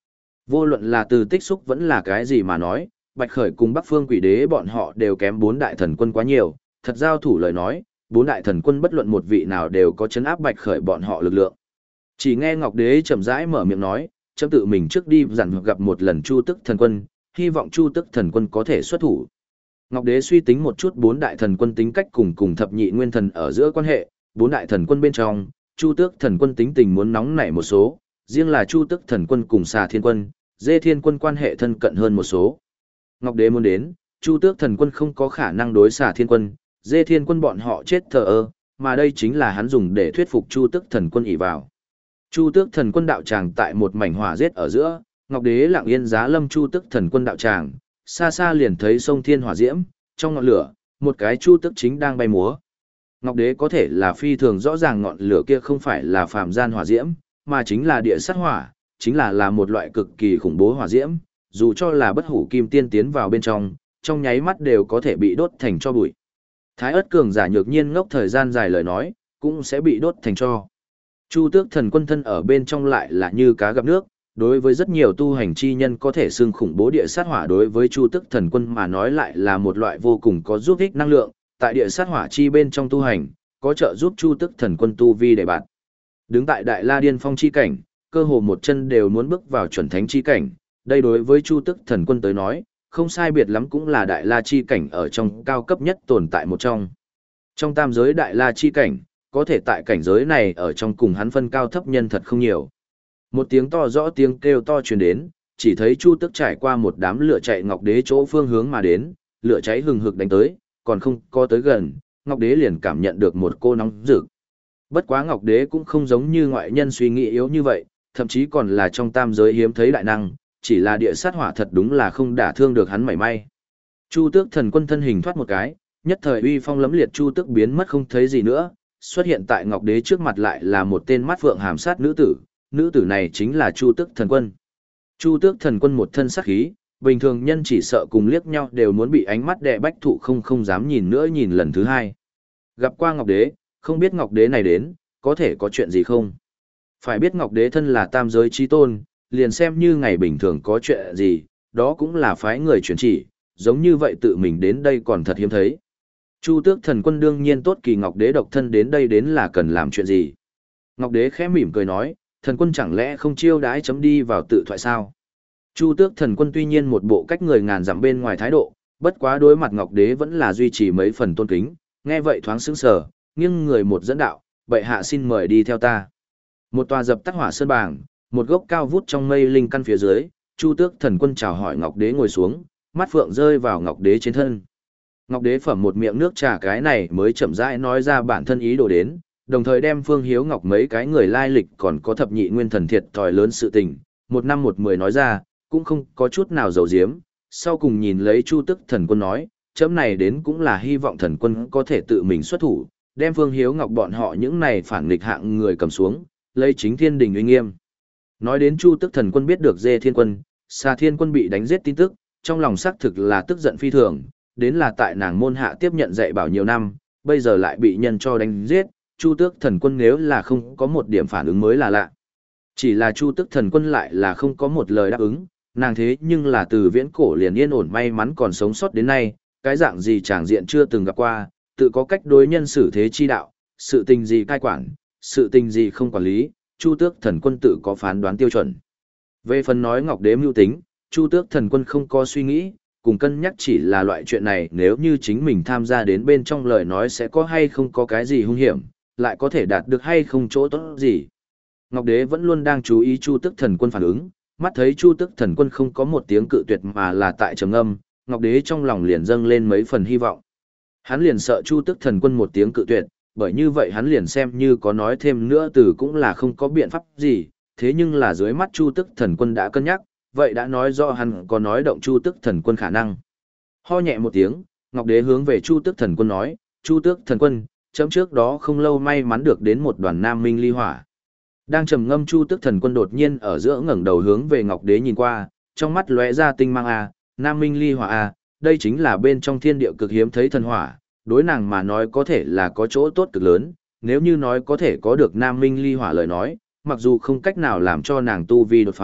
Vô luận là từ tích xúc vẫn là cái gì mà nói, Bạch Khởi cùng Bắc Phương Quỷ Đế bọn họ đều kém bốn đại thần quân quá nhiều, thật giao thủ lời nói, bốn đại thần quân bất luận một vị nào đều có chấn áp Bạch Khởi bọn họ lực lượng. Chỉ nghe Ngọc Đế chậm rãi mở miệng nói, chấm tự mình trước đi dặn gặp một lần Chu Tức thần quân, hy vọng Chu Tức thần quân có thể xuất thủ. Ngọc Đế suy tính một chút bốn đại thần quân tính cách cùng cùng thập nhị nguyên thần ở giữa quan hệ, bốn đại thần quân bên trong, Chu Tước thần quân tính tình muốn nóng nảy một số, riêng là Chu Tước thần quân cùng Xà Thiên quân, Dê Thiên quân quan hệ thân cận hơn một số. Ngọc Đế muốn đến, Chu Tước thần quân không có khả năng đối Xà Thiên quân, Dê Thiên quân bọn họ chết thờ ơ, mà đây chính là hắn dùng để thuyết phục Chu Tước thần quân ỷ vào. Chu Tước thần quân đạo tràng tại một mảnh hỏa giết ở giữa, Ngọc Đế lặng yên giá lâm Chu Tước thần quân đạo tràng, xa xa liền thấy sông thiên hỏa diễm, trong ngọn lửa, một cái Chu Tước chính đang bay múa. Ngọc Đế có thể là phi thường rõ ràng ngọn lửa kia không phải là phàm gian hỏa diễm, mà chính là địa sát hỏa, chính là là một loại cực kỳ khủng bố hỏa diễm, dù cho là bất hủ kim tiên tiến vào bên trong, trong nháy mắt đều có thể bị đốt thành tro bụi. Thái ớt cường giả nhược nhiên ngốc thời gian dài lời nói, cũng sẽ bị đốt thành tro. Chu Tước thần quân thân ở bên trong lại là như cá gặp nước, đối với rất nhiều tu hành chi nhân có thể xưng khủng bố địa sát hỏa đối với Chu Tước thần quân mà nói lại là một loại vô cùng có giúp ích năng lượng, tại địa sát hỏa chi bên trong tu hành, có trợ giúp Chu Tước thần quân tu vi để bạn. Đứng tại Đại La Điên Phong chi cảnh, cơ hồ một chân đều muốn bước vào chuẩn thánh chi cảnh, đây đối với Chu Tước thần quân tới nói, không sai biệt lắm cũng là Đại La chi cảnh ở trong cao cấp nhất tồn tại một trong. Trong tam giới Đại La chi cảnh, có thể tại cảnh giới này ở trong cùng hắn phân cao thấp nhân thật không nhiều. Một tiếng to rõ tiếng kêu to truyền đến, chỉ thấy Chu Tước trải qua một đám lửa chạy Ngọc Đế chỗ phương hướng mà đến, lửa cháy hừng hực đánh tới, còn không có tới gần, Ngọc Đế liền cảm nhận được một cô nóng rực. Bất quá Ngọc Đế cũng không giống như ngoại nhân suy nghĩ yếu như vậy, thậm chí còn là trong tam giới hiếm thấy đại năng, chỉ là địa sát hỏa thật đúng là không đả thương được hắn mảy may. Chu Tước thần quân thân hình thoát một cái, nhất thời uy phong lẫm liệt Chu Tước biến mất không thấy gì nữa, xuất hiện tại Ngọc Đế trước mặt lại là một tên mắt phượng hàm sát nữ tử, nữ tử này chính là Chu Tước thần quân. Chu Tước thần quân một thân sát khí, bình thường nhân chỉ sợ cùng liếc nhau đều muốn bị ánh mắt đè bách thụ không không dám nhìn nữa nhìn lần thứ hai. Gặp qua Ngọc Đế, không biết Ngọc Đế này đến, có thể có chuyện gì không? Phải biết Ngọc Đế thân là tam giới chi tôn, liền xem như ngày bình thường có chuyện gì, đó cũng là phái người truyền chỉ, giống như vậy tự mình đến đây còn thật hiếm thấy. Chu Tước thần quân đương nhiên tốt kỳ Ngọc Đế độc thân đến đây đến là cần làm chuyện gì. Ngọc Đế khẽ mỉm cười nói, thần quân chẳng lẽ không chiêu đãi chấm đi vào tự thoại sao? Chu Tước thần quân tuy nhiên một bộ cách người ngàn dặm bên ngoài thái độ, bất quá đối mặt Ngọc Đế vẫn là duy trì mấy phần tôn kính, nghe vậy thoáng sững sờ, nghiêng người một dẫn đạo, bệ hạ xin mời đi theo ta. Một tòa dập tắt hỏa sơn bảng, một gốc cao vút trong mây linh căn phía dưới, Chu Tước thần quân chào hỏi Ngọc Đế ngồi xuống, mắt phượng rơi vào Ngọc Đế trên thân. Ngọc Đế phẩm một miệng nước trà cái này mới chậm rãi nói ra bản thân ý đồ đến, đồng thời đem Phương Hiếu Ngọc mấy cái người lai lịch còn có thập nhị nguyên thần thiệt thòi lớn sự tình, một năm một mười nói ra, cũng không có chút nào giấu giếm. Sau cùng nhìn lấy Chu Tước thần quân nói, chấm này đến cũng là hy vọng thần quân có thể tự mình xuất thủ, đem Phương Hiếu Ngọc bọn họ những này phản nghịch hạng người cầm xuống, lấy chính thiên đình uy nghiêm. Nói đến Chu Tước thần quân biết được Dê Thiên quân, Xà Thiên quân bị đánh giết tin tức, trong lòng xác thực là tức giận phi thường, đến là tại nàng môn hạ tiếp nhận dạy bảo nhiều năm, bây giờ lại bị nhân cho đánh giết, Chu Tước thần quân nếu là không có một điểm phản ứng mới là lạ. Chỉ là Chu Tước thần quân lại là không có một lời đáp ứng, nàng thế nhưng là từ viễn cổ liền yên ổn may mắn còn sống sót đến nay, cái dạng gì tràng diện chưa từng gặp qua, tự có cách đối nhân xử thế chi đạo, sự tình gì cai quản, sự tình gì không quản lý, Chu Tước thần quân tự có phán đoán tiêu chuẩn. Về phần nói Ngọc Đế mưu tính, Chu Tước thần quân không có suy nghĩ, cùng cân nhắc chỉ là loại chuyện này nếu như chính mình tham gia đến bên trong lời nói sẽ có hay không có cái gì hung hiểm, lại có thể đạt được hay không chỗ tốt gì. Ngọc Đế vẫn luôn đang chú ý Chu Tước thần quân phản ứng, mắt thấy Chu Tước thần quân không có một tiếng cự tuyệt mà là tại trầm âm, Ngọc Đế trong lòng liền dâng lên mấy phần hy vọng. Hắn liền sợ Chu Tước thần quân một tiếng cự tuyệt, bởi như vậy hắn liền xem như có nói thêm nữa từ cũng là không có biện pháp gì, thế nhưng là dưới mắt Chu Tước thần quân đã cân nhắc, vậy đã nói rõ hắn có nói động Chu Tước thần quân khả năng. Ho nhẹ một tiếng, Ngọc Đế hướng về Chu Tước thần quân nói, Chu Tước thần quân, chấm trước đó không lâu may mắn được đến một đoàn nam minh ly hỏa. Đang trầm ngâm Chu Tước thần quân đột nhiên ở giữa ngẩng đầu hướng về Ngọc Đế nhìn qua, trong mắt lóe ra tinh mang a, nam minh ly hỏa a, đây chính là bên trong thiên địa cực hiếm thấy thần hỏa, đối nàng mà nói có thể là có chỗ tốt cực lớn, nếu như nói có thể có được nam minh ly hỏa lời nói, mặc dù không cách nào làm cho nàng tu vi đột phá,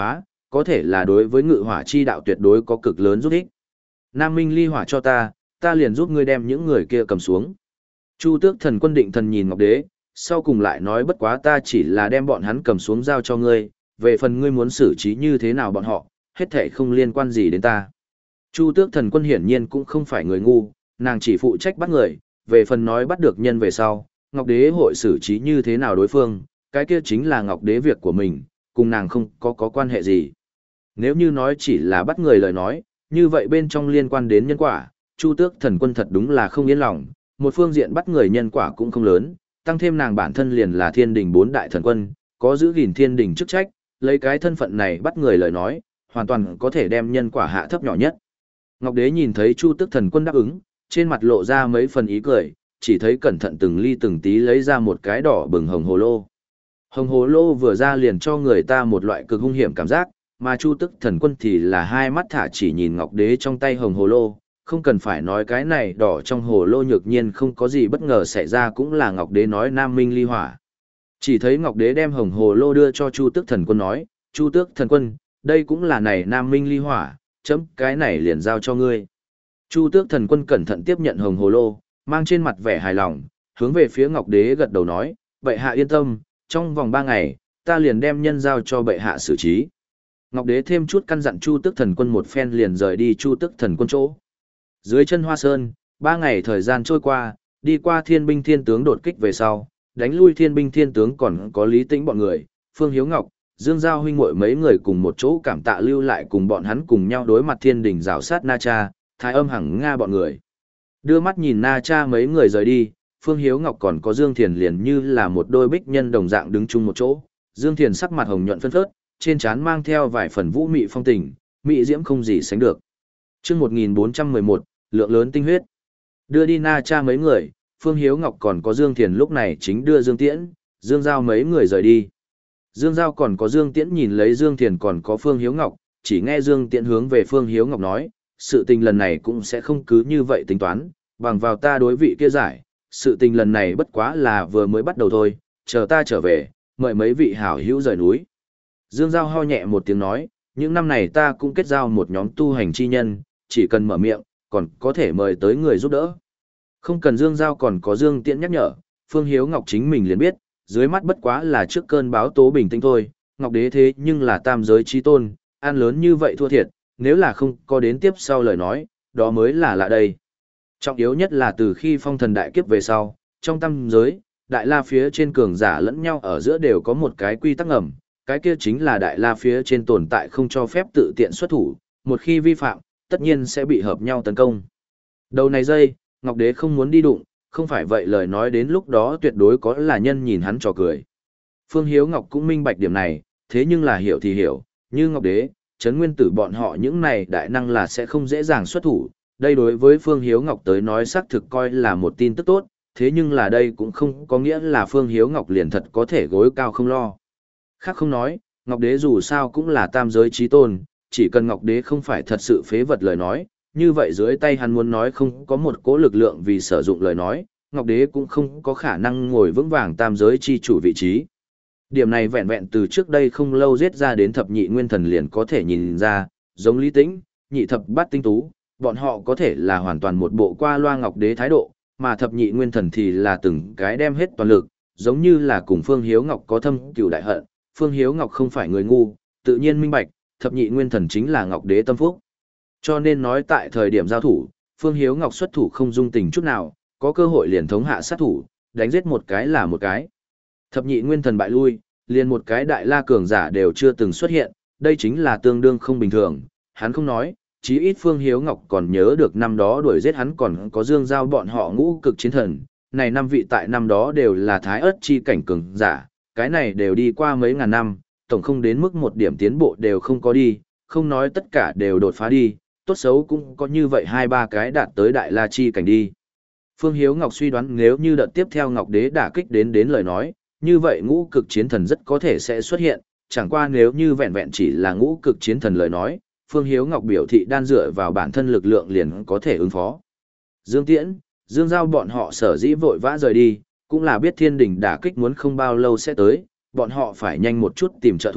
có thể là đối với ngự hỏa chi đạo tuyệt đối có cực lớn giúp ích. Nam Minh ly hỏa cho ta, ta liền giúp ngươi đem những người kia cầm xuống. Chu Tước Thần Quân định thần nhìn Ngọc Đế, sau cùng lại nói bất quá ta chỉ là đem bọn hắn cầm xuống giao cho ngươi, về phần ngươi muốn xử trí như thế nào bọn họ, hết thảy không liên quan gì đến ta. Chu Tước Thần Quân hiển nhiên cũng không phải người ngu, nàng chỉ phụ trách bắt người, về phần nói bắt được nhân về sau, Ngọc Đế hội xử trí như thế nào đối phương, cái kia chính là Ngọc Đế việc của mình, cùng nàng không có có quan hệ gì. Nếu như nói chỉ là bắt người lời nói, như vậy bên trong liên quan đến nhân quả, Chu Tước Thần Quân thật đúng là không yên lòng, một phương diện bắt người nhân quả cũng không lớn, tăng thêm nàng bản thân liền là thiên đình bốn đại thần quân, có giữ gìn thiên đình chức trách, lấy cái thân phận này bắt người lời nói, hoàn toàn có thể đem nhân quả hạ thấp nhỏ nhất. Ngọc Đế nhìn thấy Chu Tước Thần Quân đáp ứng, trên mặt lộ ra mấy phần ý cười, chỉ thấy cẩn thận từng ly từng tí lấy ra một cái đỏ bừng hồng hồ lô. Hồng hồ lô vừa ra liền cho người ta một loại cực hung hiểm cảm giác, mà Chu Tước Thần Quân thì là hai mắt thả chỉ nhìn Ngọc Đế trong tay hồng hồ lô, không cần phải nói cái này đỏ trong hồ lô nhược nhiên không có gì bất ngờ xảy ra cũng là Ngọc Đế nói Nam Minh ly hỏa. Chỉ thấy Ngọc Đế đem hồng hồ lô đưa cho Chu Tước Thần Quân nói, Chu Tước Thần Quân, đây cũng là này Nam Minh ly hỏa, chấm cái này liền giao cho ngươi. Chu Tước Thần Quân cẩn thận tiếp nhận hồng hồ lô, mang trên mặt vẻ hài lòng, hướng về phía Ngọc Đế gật đầu nói, bệ hạ yên tâm, trong vòng ba ngày, ta liền đem nhân giao cho bệ hạ xử trí. Ngọc Đế thêm chút căn dặn Chu Tước Thần Quân một phen liền rời đi Chu Tước Thần Quân chỗ. Dưới chân Hoa Sơn, ba ngày thời gian trôi qua, đi qua thiên binh thiên tướng đột kích về sau, đánh lui thiên binh thiên tướng còn có Lý Tĩnh bọn người, Phương Hiếu Ngọc, Dương Giao huynh muội mấy người cùng một chỗ cảm tạ lưu lại cùng bọn hắn cùng nhau đối mặt thiên đình rào sát Na Cha, Thái Âm Hằng Nga bọn người. Đưa mắt nhìn Na Cha mấy người rời đi, Phương Hiếu Ngọc còn có Dương Thiền liền như là một đôi bích nhân đồng dạng đứng chung một chỗ, Dương Thiền sắc mặt hồng nhuận phân phớt, trên trán mang theo vài phần vũ mị phong tình, mị diễm không gì sánh được. Chương một nghìn bốn trăm mười một, lượng lớn tinh huyết. Đưa đi Na Cha mấy người, Phương Hiếu Ngọc còn có Dương Thiền lúc này chính đưa Dương Tiễn, Dương Giao mấy người rời đi. Dương Giao còn có Dương Tiễn nhìn lấy Dương Thiền còn có Phương Hiếu Ngọc, chỉ nghe Dương Tiễn hướng về Phương Hiếu Ngọc nói, sự tình lần này cũng sẽ không cứ như vậy tính toán, bằng vào ta đối vị kia giải, sự tình lần này bất quá là vừa mới bắt đầu thôi, chờ ta trở về, mời mấy vị hảo hữu rời núi. Dương Giao ho nhẹ một tiếng nói, những năm này ta cũng kết giao một nhóm tu hành chi nhân, chỉ cần mở miệng, còn có thể mời tới người giúp đỡ. Không cần Dương Giao còn có Dương Tiễn nhắc nhở, Phương Hiếu Ngọc chính mình liền biết, dưới mắt bất quá là trước cơn báo tố bình tĩnh thôi, Ngọc Đế thế nhưng là tam giới chi tôn, ăn lớn như vậy thua thiệt, nếu là không có đến tiếp sau lời nói, đó mới là lạ đây. Trọng yếu nhất là từ khi phong thần đại kiếp về sau, trong tam giới, đại la phía trên cường giả lẫn nhau ở giữa đều có một cái quy tắc ngầm, cái kia chính là đại la phía trên tồn tại không cho phép tự tiện xuất thủ, một khi vi phạm, tất nhiên sẽ bị hợp nhau tấn công. Đầu này dây, Ngọc Đế không muốn đi đụng, không phải vậy lời nói đến lúc đó tuyệt đối có là nhân nhìn hắn trò cười. Phương Hiếu Ngọc cũng minh bạch điểm này, thế nhưng là hiểu thì hiểu, như Ngọc Đế, Trấn Nguyên Tử bọn họ những này đại năng là sẽ không dễ dàng xuất thủ. Đây đối với Phương Hiếu Ngọc tới nói xác thực coi là một tin tức tốt, thế nhưng là đây cũng không có nghĩa là Phương Hiếu Ngọc liền thật có thể gối cao không lo. Khác không nói, Ngọc Đế dù sao cũng là tam giới chí tôn, chỉ cần Ngọc Đế không phải thật sự phế vật lời nói, như vậy dưới tay hắn muốn nói không có một cỗ lực lượng vì sử dụng lời nói, Ngọc Đế cũng không có khả năng ngồi vững vàng tam giới chi chủ vị trí. Điểm này vẹn vẹn từ trước đây không lâu giết ra đến thập nhị nguyên thần liền có thể nhìn ra, giống Lý Tĩnh, nhị thập bát tinh tú, bọn họ có thể là hoàn toàn một bộ qua loa Ngọc Đế thái độ, mà thập nhị nguyên thần thì là từng cái đem hết toàn lực, giống như là cùng Phương Hiếu Ngọc có thâm cừu đại hận, Phương Hiếu Ngọc không phải người ngu, tự nhiên minh bạch, thập nhị nguyên thần chính là Ngọc Đế tâm phúc. Cho nên nói tại thời điểm giao thủ, Phương Hiếu Ngọc xuất thủ không dung tình chút nào, có cơ hội liền thống hạ sát thủ, đánh giết một cái là một cái. Thập nhị nguyên thần bại lui, liền một cái đại la cường giả đều chưa từng xuất hiện, đây chính là tương đương không bình thường, hắn không nói, chí ít Phương Hiếu Ngọc còn nhớ được năm đó đuổi giết hắn còn có Dương Giao bọn họ ngũ cực chiến thần, này năm vị tại năm đó đều là thái ớt chi cảnh cường giả, cái này đều đi qua mấy ngàn năm, tổng không đến mức một điểm tiến bộ đều không có đi, không nói tất cả đều đột phá đi, tốt xấu cũng có như vậy hai ba cái đạt tới đại la chi cảnh đi. Phương Hiếu Ngọc suy đoán nếu như đợt tiếp theo Ngọc Đế đả kích đến đến lời nói, như vậy ngũ cực chiến thần rất có thể sẽ xuất hiện, chẳng qua nếu như vẹn vẹn chỉ là ngũ cực chiến thần lời nói, Phương Hiếu Ngọc biểu thị đan dựa vào bản thân lực lượng liền có thể ứng phó. Dương Tiễn, Dương Giao bọn họ sở dĩ vội vã rời đi, cũng là biết thiên đình đả kích muốn không bao lâu sẽ tới, bọn họ phải nhanh một chút tìm trợ thủ,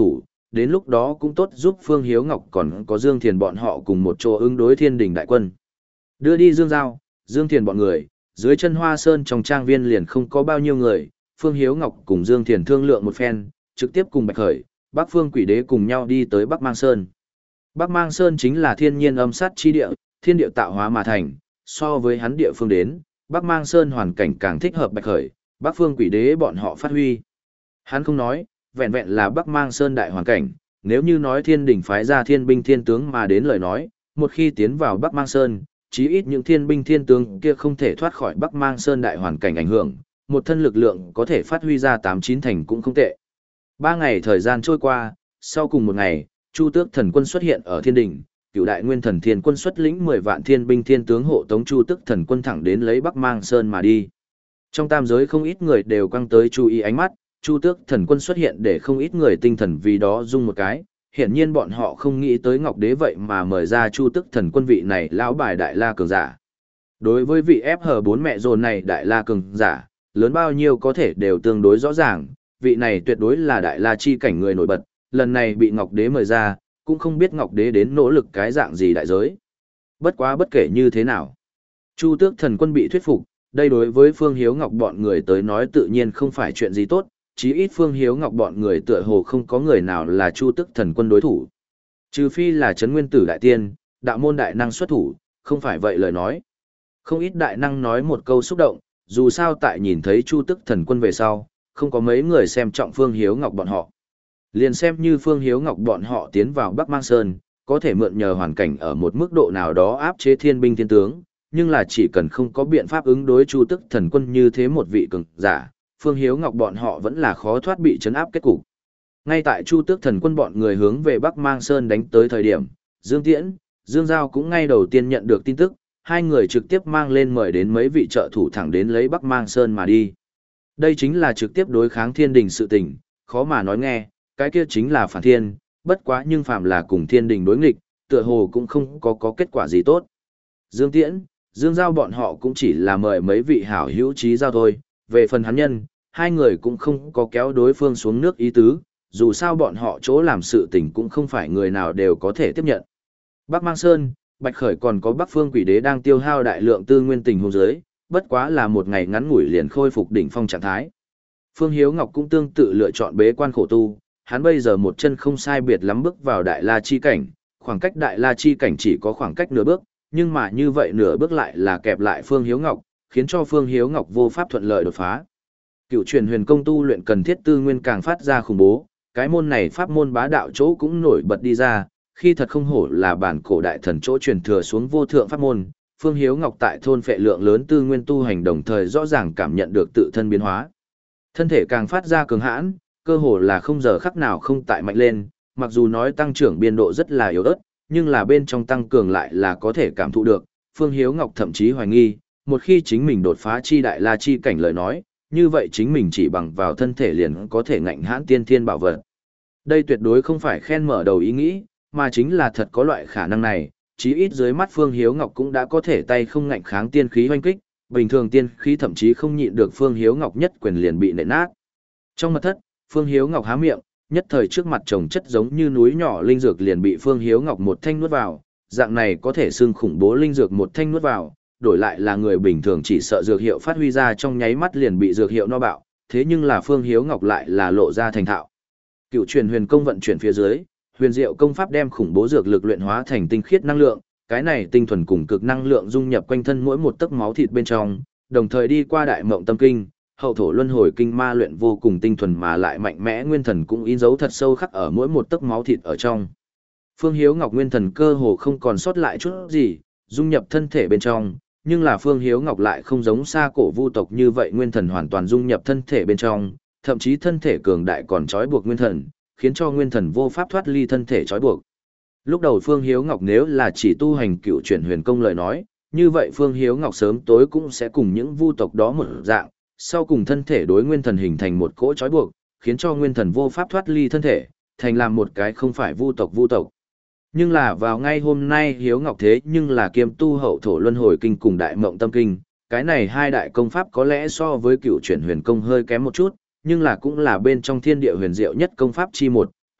đến lúc đó cũng tốt giúp Phương Hiếu Ngọc còn có Dương Thiền bọn họ cùng một chỗ ứng đối thiên đình đại quân. Đưa đi Dương Giao, Dương Thiền bọn người, dưới chân Hoa Sơn trong trang viên liền không có bao nhiêu người, Phương Hiếu Ngọc cùng Dương Thiền thương lượng một phen, trực tiếp cùng Bạch Khởi, Bắc Phương Quỷ Đế cùng nhau đi tới Bắc Mang Sơn. Bắc Mang Sơn chính là thiên nhiên âm sát chi địa, thiên địa tạo hóa mà thành, so với hắn địa phương đến, Bắc Mang Sơn hoàn cảnh càng thích hợp Bạch Khởi, Bắc Phương Quỷ Đế bọn họ phát huy. Hắn không nói, vẹn vẹn là Bắc Mang Sơn đại hoàn cảnh, nếu như nói thiên đỉnh phái ra thiên binh thiên tướng mà đến lời nói, một khi tiến vào Bắc Mang Sơn, chí ít những thiên binh thiên tướng kia không thể thoát khỏi Bắc Mang Sơn đại hoàn cảnh ảnh hưởng, một thân lực lượng có thể phát huy ra tám chín thành cũng không tệ. Ba ngày thời gian trôi qua, sau cùng một ngày, Chu Tước Thần Quân xuất hiện ở thiên đỉnh, Cửu Đại Nguyên Thần Thiên Quân xuất lĩnh mười vạn thiên binh thiên tướng hộ tống Chu Tước Thần Quân thẳng đến lấy Bắc Mang Sơn mà đi. Trong tam giới không ít người đều quăng tới chú ý ánh mắt, Chu Tước Thần Quân xuất hiện để không ít người tinh thần vì đó rung một cái, hiển nhiên bọn họ không nghĩ tới Ngọc Đế vậy mà mời ra Chu Tước Thần Quân vị này lão bài đại la cường giả. Đối với vị ép hờ bốn mẹ dồn này đại la cường giả, lớn bao nhiêu có thể đều tương đối rõ ràng, vị này tuyệt đối là đại la chi cảnh người nổi bật, lần này bị Ngọc Đế mời ra, cũng không biết Ngọc Đế đến nỗ lực cái dạng gì đại giới. Bất quá bất kể như thế nào, Chu Tước Thần Quân bị thuyết phục, đây đối với Phương Hiếu Ngọc bọn người tới nói tự nhiên không phải chuyện gì tốt, chí ít Phương Hiếu Ngọc bọn người tựa hồ không có người nào là Chu Tước Thần Quân đối thủ. Trừ phi là Trấn Nguyên Tử đại tiên, đạo môn đại năng xuất thủ, không phải vậy lời nói. Không ít đại năng nói một câu xúc động, dù sao tại nhìn thấy Chu Tước Thần Quân về sau, không có mấy người xem trọng Phương Hiếu Ngọc bọn họ. Liền xem như Phương Hiếu Ngọc bọn họ tiến vào Bắc Mang Sơn, có thể mượn nhờ hoàn cảnh ở một mức độ nào đó áp chế thiên binh thiên tướng, nhưng là chỉ cần không có biện pháp ứng đối Chu Tước Thần Quân như thế một vị cường giả, Phương Hiếu Ngọc bọn họ vẫn là khó thoát bị trấn áp kết cục. Ngay tại Chu Tước Thần Quân bọn người hướng về Bắc Mang Sơn đánh tới thời điểm, Dương Tiễn, Dương Giao cũng ngay đầu tiên nhận được tin tức, hai người trực tiếp mang lên mời đến mấy vị trợ thủ thẳng đến lấy Bắc Mang Sơn mà đi. Đây chính là trực tiếp đối kháng thiên đình sự tình, khó mà nói nghe, cái kia chính là phản thiên, bất quá nhưng phàm là cùng thiên đình đối nghịch, tựa hồ cũng không có có kết quả gì tốt. Dương Tiễn, Dương Giao bọn họ cũng chỉ là mời mấy vị hảo hữu trí giao thôi, về phần hắn nhân, hai người cũng không có kéo đối phương xuống nước ý tứ, dù sao bọn họ chỗ làm sự tình cũng không phải người nào đều có thể tiếp nhận. Bắc Mang Sơn, Bạch Khởi còn có Bắc Phương Quỷ Đế đang tiêu hao đại lượng tư nguyên tình hôn giới, bất quá là một ngày ngắn ngủi liền khôi phục đỉnh phong trạng thái. Phương Hiếu Ngọc cũng tương tự lựa chọn bế quan khổ tu, hắn bây giờ một chân không sai biệt lắm bước vào đại la chi cảnh, khoảng cách đại la chi cảnh chỉ có khoảng cách nửa bước, nhưng mà như vậy nửa bước lại là kẹp lại Phương Hiếu Ngọc, khiến cho Phương Hiếu Ngọc vô pháp thuận lợi đột phá. Cựu truyền huyền công tu luyện cần thiết tư nguyên càng phát ra khủng bố, cái môn này pháp môn bá đạo chỗ cũng nổi bật đi ra, khi thật không hổ là bản cổ đại thần chỗ truyền thừa xuống vô thượng pháp môn, Phương Hiếu Ngọc tại thôn phệ lượng lớn tư nguyên tu hành đồng thời rõ ràng cảm nhận được tự thân biến hóa. Thân thể càng phát ra cường hãn, cơ hồ là không giờ khắc nào không tại mạnh lên, mặc dù nói tăng trưởng biên độ rất là yếu ớt, nhưng là bên trong tăng cường lại là có thể cảm thụ được. Phương Hiếu Ngọc thậm chí hoài nghi, một khi chính mình đột phá chi đại la chi cảnh lời nói, như vậy chính mình chỉ bằng vào thân thể liền có thể ngạnh hãn tiên thiên bảo vật. Đây tuyệt đối không phải khen mở đầu ý nghĩ, mà chính là thật có loại khả năng này, chí ít dưới mắt Phương Hiếu Ngọc cũng đã có thể tay không ngạnh kháng tiên khí hoanh kích, bình thường tiên khí thậm chí không nhịn được Phương Hiếu Ngọc nhất quyền liền bị nện nát. Trong mật thất, Phương Hiếu Ngọc há miệng, nhất thời trước mặt chồng chất giống như núi nhỏ linh dược liền bị Phương Hiếu Ngọc một thanh nuốt vào, dạng này có thể xưng khủng bố linh dược một thanh nuốt vào, đổi lại là người bình thường chỉ sợ dược hiệu phát huy ra trong nháy mắt liền bị dược hiệu no bạo, thế nhưng là Phương Hiếu Ngọc lại là lộ ra thành thạo. Cựu truyền huyền công vận chuyển phía dưới, huyền diệu công pháp đem khủng bố dược lực luyện hóa thành tinh khiết năng lượng, cái này tinh thuần cùng cực năng lượng dung nhập quanh thân mỗi một tấc máu thịt bên trong, đồng thời đi qua đại mộng tâm kinh, hậu thổ luân hồi kinh ma luyện vô cùng tinh thuần mà lại mạnh mẽ nguyên thần cũng in dấu thật sâu khắc ở mỗi một tấc máu thịt ở trong. Phương Hiếu Ngọc nguyên thần cơ hồ không còn sót lại chút gì, dung nhập thân thể bên trong, nhưng là Phương Hiếu Ngọc lại không giống xa cổ vu tộc như vậy nguyên thần hoàn toàn dung nhập thân thể bên trong, thậm chí thân thể cường đại còn trói buộc nguyên thần, khiến cho nguyên thần vô pháp thoát ly thân thể trói buộc. Lúc đầu Phương Hiếu Ngọc nếu là chỉ tu hành cựu chuyển huyền công lời nói, như vậy Phương Hiếu Ngọc sớm tối cũng sẽ cùng những vu tộc đó một dạng, sau cùng thân thể đối nguyên thần hình thành một cỗ trói buộc, khiến cho nguyên thần vô pháp thoát ly thân thể, thành làm một cái không phải vu tộc vu tộc. Nhưng là vào ngay hôm nay Hiếu Ngọc thế nhưng là kiêm tu hậu thổ luân hồi kinh cùng đại mộng tâm kinh, cái này hai đại công pháp có lẽ so với cựu chuyển huyền công hơi kém một chút, nhưng là cũng là bên trong thiên địa huyền diệu nhất công pháp chi một,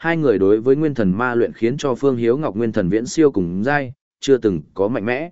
hai người đối với nguyên thần ma luyện khiến cho Phương Hiếu Ngọc nguyên thần viễn siêu cùng giai, chưa từng có mạnh mẽ.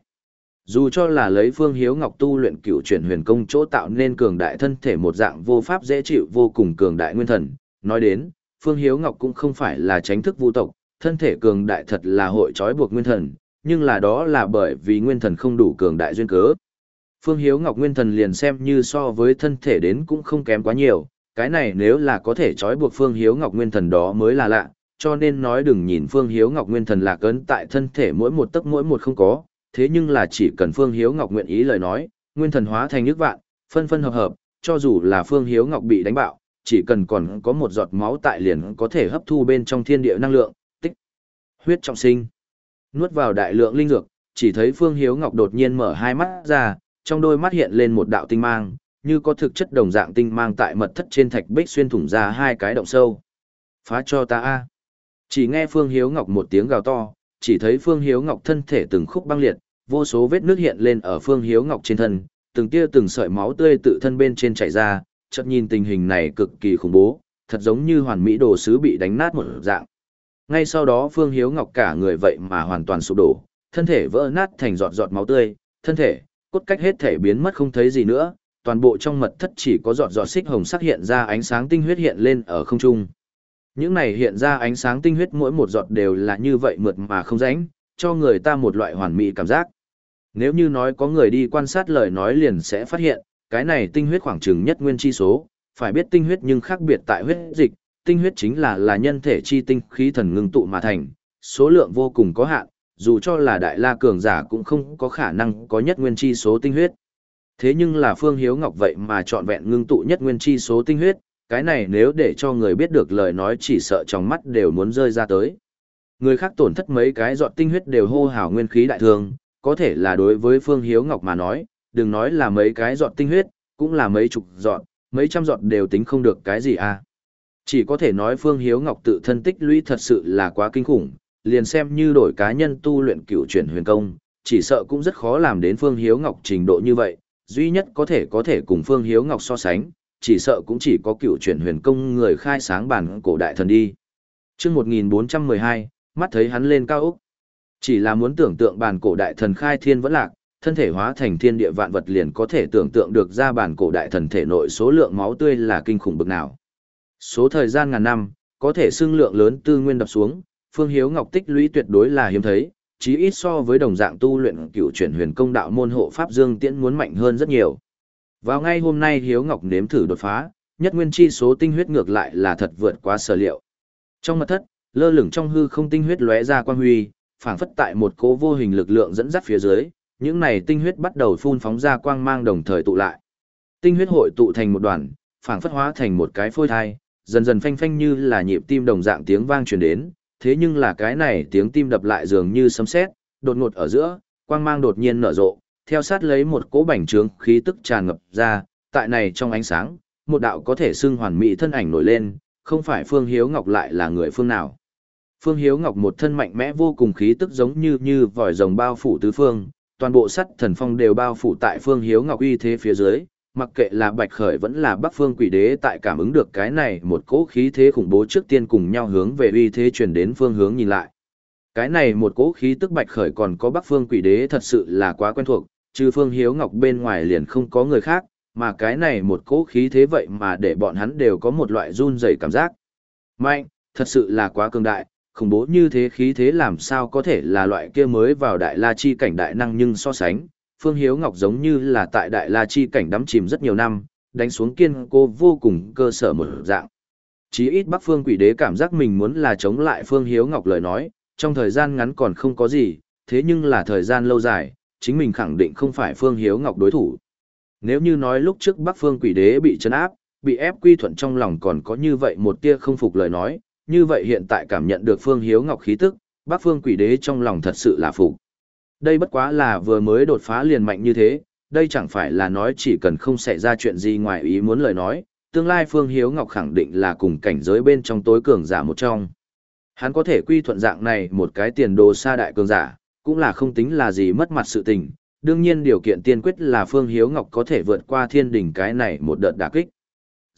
Dù cho là lấy Phương Hiếu Ngọc tu luyện cựu chuyển huyền công chỗ tạo nên cường đại thân thể một dạng vô pháp dễ chịu vô cùng cường đại nguyên thần, nói đến, Phương Hiếu Ngọc cũng không phải là tránh thức vu tộc, thân thể cường đại thật là hội trói buộc nguyên thần, nhưng là đó là bởi vì nguyên thần không đủ cường đại duyên cớ. Phương Hiếu Ngọc nguyên thần liền xem như so với thân thể đến cũng không kém quá nhiều, cái này nếu là có thể trói buộc Phương Hiếu Ngọc nguyên thần đó mới là lạ, cho nên nói đừng nhìn Phương Hiếu Ngọc nguyên thần lạc ấn tại thân thể mỗi một tấc mỗi một không có, thế nhưng là chỉ cần Phương Hiếu Ngọc nguyện ý lời nói, nguyên thần hóa thành nước vạn, phân phân hợp hợp, cho dù là Phương Hiếu Ngọc bị đánh bạo, chỉ cần còn có một giọt máu tại liền có thể hấp thu bên trong thiên địa năng lượng, tích huyết trọng sinh. Nuốt vào đại lượng linh dược, chỉ thấy Phương Hiếu Ngọc đột nhiên mở hai mắt ra, trong đôi mắt hiện lên một đạo tinh mang, như có thực chất đồng dạng tinh mang tại mật thất trên thạch bích xuyên thủng ra hai cái động sâu. Phá cho ta a! Chỉ nghe Phương Hiếu Ngọc một tiếng gào to, chỉ thấy Phương Hiếu Ngọc thân thể từng khúc băng liệt, vô số vết nước hiện lên ở Phương Hiếu Ngọc trên thân, từng tia từng sợi máu tươi tự thân bên trên chảy ra, chợt nhìn tình hình này cực kỳ khủng bố, thật giống như hoàn mỹ đồ sứ bị đánh nát một dạng. Ngay sau đó Phương Hiếu Ngọc cả người vậy mà hoàn toàn sụp đổ, thân thể vỡ nát thành giọt giọt máu tươi, thân thể, cốt cách hết thể biến mất không thấy gì nữa, toàn bộ trong mật thất chỉ có giọt giọt xích hồng sắc hiện ra ánh sáng tinh huyết hiện lên ở không trung. Những này hiện ra ánh sáng tinh huyết mỗi một giọt đều là như vậy mượt mà không rãnh, cho người ta một loại hoàn mỹ cảm giác. Nếu như nói có người đi quan sát lời nói liền sẽ phát hiện, cái này tinh huyết khoảng chừng nhất nguyên chi số, phải biết tinh huyết nhưng khác biệt tại huyết dịch, tinh huyết chính là là nhân thể chi tinh khí thần ngưng tụ mà thành, số lượng vô cùng có hạn, dù cho là đại la cường giả cũng không có khả năng có nhất nguyên chi số tinh huyết. Thế nhưng là Phương Hiếu Ngọc vậy mà trọn vẹn ngưng tụ nhất nguyên chi số tinh huyết, cái này nếu để cho người biết được lời nói chỉ sợ trong mắt đều muốn rơi ra tới. Người khác tổn thất mấy cái giọt tinh huyết đều hô hào nguyên khí đại thương, có thể là đối với Phương Hiếu Ngọc mà nói, đừng nói là mấy cái giọt tinh huyết, cũng là mấy chục giọt, mấy trăm giọt đều tính không được cái gì à. Chỉ có thể nói Phương Hiếu Ngọc tự thân tích lũy thật sự là quá kinh khủng, liền xem như đổi cá nhân tu luyện cựu chuyển huyền công, chỉ sợ cũng rất khó làm đến Phương Hiếu Ngọc trình độ như vậy, duy nhất có thể có thể cùng Phương Hiếu Ngọc so sánh, chỉ sợ cũng chỉ có cựu chuyển huyền công người khai sáng bản cổ đại thần đi. Chương một nghìn bốn trăm mười hai, mắt thấy hắn lên cao ốc. Chỉ là muốn tưởng tượng bản cổ đại thần khai thiên vẫn lạc, thân thể hóa thành thiên địa vạn vật liền có thể tưởng tượng được ra bản cổ đại thần thể nội số lượng máu tươi là kinh khủng bực nào. Số thời gian ngàn năm, có thể xưng lượng lớn tư nguyên đập xuống, Phương Hiếu Ngọc tích lũy tuyệt đối là hiếm thấy, chí ít so với đồng dạng tu luyện cựu chuyển huyền công đạo môn hộ pháp Dương Tiễn muốn mạnh hơn rất nhiều. Vào ngay hôm nay Hiếu Ngọc nếm thử đột phá, nhất nguyên chi số tinh huyết ngược lại là thật vượt quá sở liệu. Trong mật thất, lơ lửng trong hư không tinh huyết lóe ra quang huy, phảng phất tại một cỗ vô hình lực lượng dẫn dắt phía dưới, những này tinh huyết bắt đầu phun phóng ra quang mang đồng thời tụ lại. Tinh huyết hội tụ thành một đoàn, phảng phất hóa thành một cái phôi thai, dần dần phanh phanh như là nhịp tim đồng dạng tiếng vang truyền đến, thế nhưng là cái này tiếng tim đập lại dường như sấm sét, đột ngột ở giữa, quang mang đột nhiên nở rộ, theo sát lấy một cỗ bành trướng khí tức tràn ngập ra, tại này trong ánh sáng, một đạo có thể xưng hoàn mỹ thân ảnh nổi lên, không phải Phương Hiếu Ngọc lại là người phương nào. Phương Hiếu Ngọc một thân mạnh mẽ vô cùng khí tức giống như như vòi rồng bao phủ tứ phương, toàn bộ sắt thần phong đều bao phủ tại Phương Hiếu Ngọc uy thế phía dưới, mặc kệ là Bạch Khởi vẫn là Bắc Phương Quỷ Đế tại cảm ứng được cái này một cỗ khí thế khủng bố trước tiên cùng nhau hướng về uy thế truyền đến phương hướng nhìn lại. Cái này một cỗ khí tức Bạch Khởi còn có Bắc Phương Quỷ Đế thật sự là quá quen thuộc, trừ Phương Hiếu Ngọc bên ngoài liền không có người khác, mà cái này một cỗ khí thế vậy mà để bọn hắn đều có một loại run rẩy cảm giác. Mạnh, thật sự là quá cường đại, khủng bố như thế khí thế làm sao có thể là loại kia mới vào đại la chi cảnh đại năng nhưng so sánh, Phương Hiếu Ngọc giống như là tại đại la chi cảnh đắm chìm rất nhiều năm, đánh xuống kiên cố vô cùng cơ sở một dạng. Chí ít Bắc Phương Quỷ Đế cảm giác mình muốn là chống lại Phương Hiếu Ngọc lời nói, trong thời gian ngắn còn không có gì, thế nhưng là thời gian lâu dài, chính mình khẳng định không phải Phương Hiếu Ngọc đối thủ. Nếu như nói lúc trước Bắc Phương Quỷ Đế bị trấn áp, bị ép quy thuận trong lòng còn có như vậy một tia không phục lời nói, như vậy hiện tại cảm nhận được Phương Hiếu Ngọc khí tức, Bắc Phương Quỷ Đế trong lòng thật sự là phục. Đây bất quá là vừa mới đột phá liền mạnh như thế, đây chẳng phải là nói chỉ cần không xảy ra chuyện gì ngoài ý muốn lời nói, tương lai Phương Hiếu Ngọc khẳng định là cùng cảnh giới bên trong tối cường giả một trong. Hắn có thể quy thuận dạng này một cái tiền đồ xa đại cường giả, cũng là không tính là gì mất mặt sự tình, đương nhiên điều kiện tiên quyết là Phương Hiếu Ngọc có thể vượt qua thiên đỉnh cái này một đợt đả kích.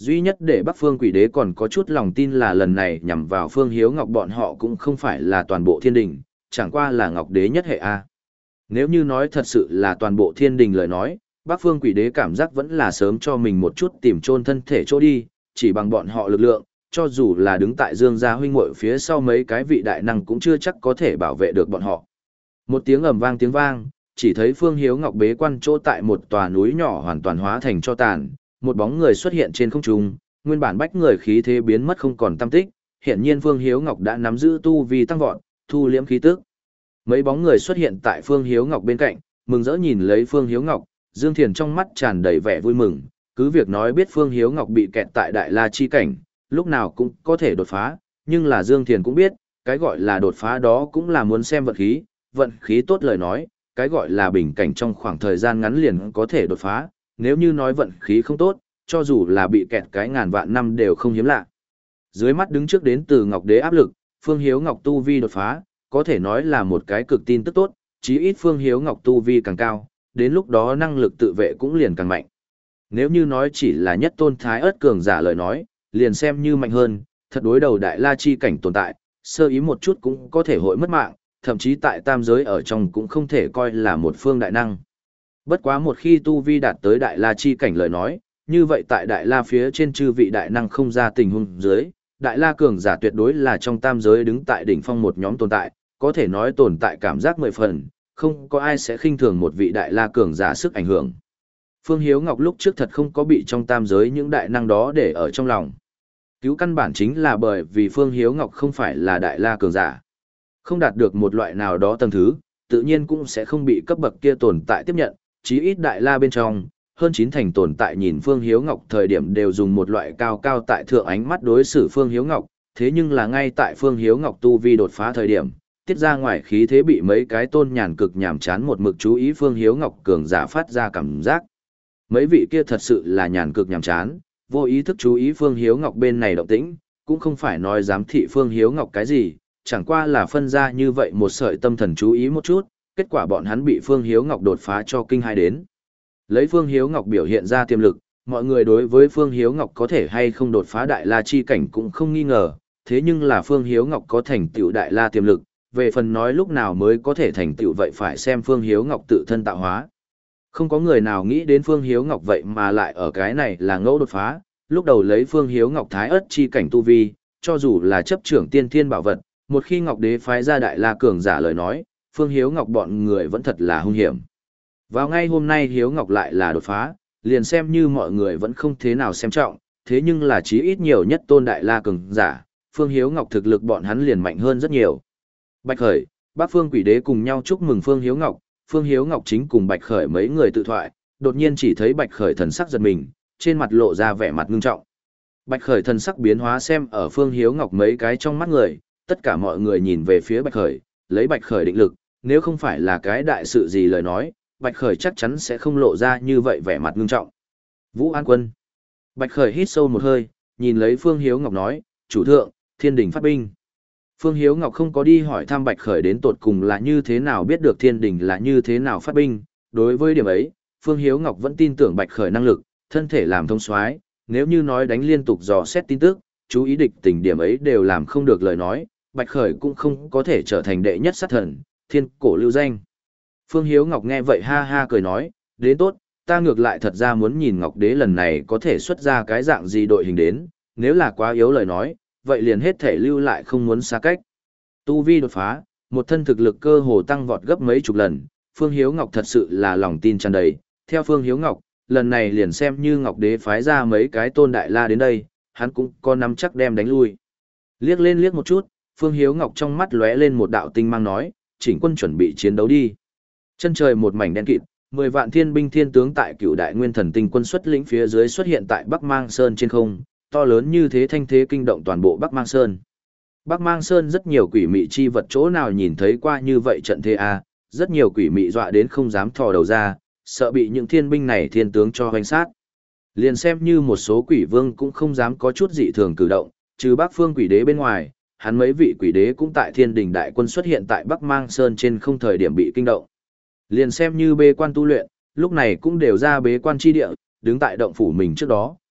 Duy nhất để Bắc Phương Quỷ Đế còn có chút lòng tin là lần này nhằm vào Phương Hiếu Ngọc bọn họ cũng không phải là toàn bộ thiên đình, chẳng qua là Ngọc Đế nhất hệ A. Nếu như nói thật sự là toàn bộ thiên đình lời nói, Bắc Phương Quỷ Đế cảm giác vẫn là sớm cho mình một chút tìm chôn thân thể chỗ đi, chỉ bằng bọn họ lực lượng, cho dù là đứng tại Dương gia huynh muội phía sau mấy cái vị đại năng cũng chưa chắc có thể bảo vệ được bọn họ. Một tiếng ầm vang tiếng vang, chỉ thấy Phương Hiếu Ngọc bế quan chỗ tại một tòa núi nhỏ hoàn toàn hóa thành cho tàn, một bóng người xuất hiện trên không trung, nguyên bản bách người khí thế biến mất không còn tăm tích, hiện nhiên Phương Hiếu Ngọc đã nắm giữ tu vi tăng vọt, thu liễm khí tức. Mấy bóng người xuất hiện tại Phương Hiếu Ngọc bên cạnh, mừng rỡ nhìn lấy Phương Hiếu Ngọc, Dương Thiền trong mắt tràn đầy vẻ vui mừng, cứ việc nói biết Phương Hiếu Ngọc bị kẹt tại Đại La chi cảnh, lúc nào cũng có thể đột phá, nhưng là Dương Thiền cũng biết, cái gọi là đột phá đó cũng là muốn xem vận khí, vận khí tốt lời nói, cái gọi là bình cảnh trong khoảng thời gian ngắn liền có thể đột phá, nếu như nói vận khí không tốt, cho dù là bị kẹt cái ngàn vạn năm đều không hiếm lạ. Dưới mắt đứng trước đến từ Ngọc Đế áp lực, Phương Hiếu Ngọc tu vi đột phá, có thể nói là một cái cực tin tức tốt, chí ít Phương Hiếu Ngọc tu vi càng cao, đến lúc đó năng lực tự vệ cũng liền càng mạnh. Nếu như nói chỉ là nhất tôn thái ớt cường giả lời nói, liền xem như mạnh hơn, thật đối đầu Đại La chi cảnh tồn tại, sơ ý một chút cũng có thể hội mất mạng, thậm chí tại tam giới ở trong cũng không thể coi là một phương đại năng. Bất quá một khi tu vi đạt tới Đại La chi cảnh lời nói, như vậy tại Đại La phía trên chư vị đại năng không ra tình huống dưới, Đại La cường giả tuyệt đối là trong tam giới đứng tại đỉnh phong một nhóm tồn tại, có thể nói tồn tại cảm giác mười phần, không có ai sẽ khinh thường một vị Đại La cường giả sức ảnh hưởng. Phương Hiếu Ngọc lúc trước thật không có bị trong tam giới những đại năng đó để ở trong lòng. Cứu căn bản chính là bởi vì Phương Hiếu Ngọc không phải là Đại La cường giả. Không đạt được một loại nào đó tầng thứ, tự nhiên cũng sẽ không bị cấp bậc kia tồn tại tiếp nhận, chí ít Đại La bên trong, hơn chín thành tồn tại nhìn Phương Hiếu Ngọc thời điểm đều dùng một loại cao cao tại thượng ánh mắt đối xử Phương Hiếu Ngọc, thế nhưng là ngay tại Phương Hiếu Ngọc tu vi đột phá thời điểm, tiết ra ngoài khí thế bị mấy cái tôn nhàn cực nhàm chán một mực chú ý Phương Hiếu Ngọc cường giả phát ra cảm giác. Mấy vị kia thật sự là nhàn cực nhàm chán, vô ý thức chú ý Phương Hiếu Ngọc bên này động tĩnh, cũng không phải nói giám thị Phương Hiếu Ngọc cái gì, chẳng qua là phân ra như vậy một sợi tâm thần chú ý một chút, kết quả bọn hắn bị Phương Hiếu Ngọc đột phá cho kinh hai đến. Lấy Phương Hiếu Ngọc biểu hiện ra tiềm lực, mọi người đối với Phương Hiếu Ngọc có thể hay không đột phá Đại La chi cảnh cũng không nghi ngờ, thế nhưng là Phương Hiếu Ngọc có thành tựu Đại La tiềm lực, về phần nói lúc nào mới có thể thành tựu vậy phải xem Phương Hiếu Ngọc tự thân tạo hóa. Không có người nào nghĩ đến Phương Hiếu Ngọc vậy mà lại ở cái này là ngẫu đột phá, lúc đầu lấy Phương Hiếu Ngọc thái ớt chi cảnh tu vi, cho dù là chấp trưởng tiên thiên bảo vật, một khi Ngọc Đế phái ra Đại La cường giả lời nói, Phương Hiếu Ngọc bọn người vẫn thật là hung hiểm. Vào ngay hôm nay Hiếu Ngọc lại là đột phá, liền xem như mọi người vẫn không thế nào xem trọng, thế nhưng là chí ít nhiều nhất tôn Đại La cường giả, Phương Hiếu Ngọc thực lực bọn hắn liền mạnh hơn rất nhiều. Bạch Khởi, Bắc Phương Quỷ Đế cùng nhau chúc mừng Phương Hiếu Ngọc, Phương Hiếu Ngọc chính cùng Bạch Khởi mấy người tự thoại, đột nhiên chỉ thấy Bạch Khởi thần sắc giật mình, trên mặt lộ ra vẻ mặt ngưng trọng. Bạch Khởi thần sắc biến hóa xem ở Phương Hiếu Ngọc mấy cái trong mắt người, tất cả mọi người nhìn về phía Bạch Khởi, lấy Bạch Khởi định lực, nếu không phải là cái đại sự gì lời nói, Bạch Khởi chắc chắn sẽ không lộ ra như vậy vẻ mặt ngưng trọng. Vũ An Quân. Bạch Khởi hít sâu một hơi, nhìn lấy Phương Hiếu Ngọc nói, chủ thượng, thiên đình phát binh. Phương Hiếu Ngọc không có đi hỏi thăm Bạch Khởi đến tột cùng là như thế nào biết được thiên đình là như thế nào phát binh. Đối với điểm ấy, Phương Hiếu Ngọc vẫn tin tưởng Bạch Khởi năng lực, thân thể làm thông soái, nếu như nói đánh liên tục dò xét tin tức, chú ý địch tình điểm ấy đều làm không được lời nói, Bạch Khởi cũng không có thể trở thành đệ nhất sát thần, thiên cổ lưu danh. Phương Hiếu Ngọc nghe vậy ha ha cười nói, đến tốt, ta ngược lại thật ra muốn nhìn Ngọc Đế lần này có thể xuất ra cái dạng gì đội hình đến, nếu là quá yếu lời nói, vậy liền hết thể lưu lại không muốn xa cách. Tu vi đột phá, một thân thực lực cơ hồ tăng vọt gấp mấy chục lần, Phương Hiếu Ngọc thật sự là lòng tin tràn đầy. Theo Phương Hiếu Ngọc, lần này liền xem như Ngọc Đế phái ra mấy cái tôn đại la đến đây, hắn cũng có nắm chắc đem đánh lui. Liếc lên liếc một chút, Phương Hiếu Ngọc trong mắt lóe lên một đạo tinh mang nói, chỉnh quân chuẩn bị chiến đấu đi. Chân trời một mảnh đen kịt, mười vạn thiên binh thiên tướng tại Cửu Đại Nguyên Thần Tinh quân xuất lĩnh phía dưới xuất hiện tại Bắc Mang Sơn trên không, to lớn như thế thanh thế kinh động toàn bộ Bắc Mang Sơn. Bắc Mang Sơn rất nhiều quỷ mị chi vật chỗ nào nhìn thấy qua như vậy trận thế a, rất nhiều quỷ mị dọa đến không dám thò đầu ra, sợ bị những thiên binh này thiên tướng cho hoành sát. Liền xem như một số quỷ vương cũng không dám có chút dị thường cử động, trừ Bắc Phương Quỷ Đế bên ngoài, hắn mấy vị quỷ đế cũng tại Thiên Đình đại quân xuất hiện tại Bắc Mang Sơn trên không thời điểm bị kinh động. Liền xem như bế quan tu luyện, lúc này cũng đều ra bế quan chi địa, đứng tại động phủ mình trước đó,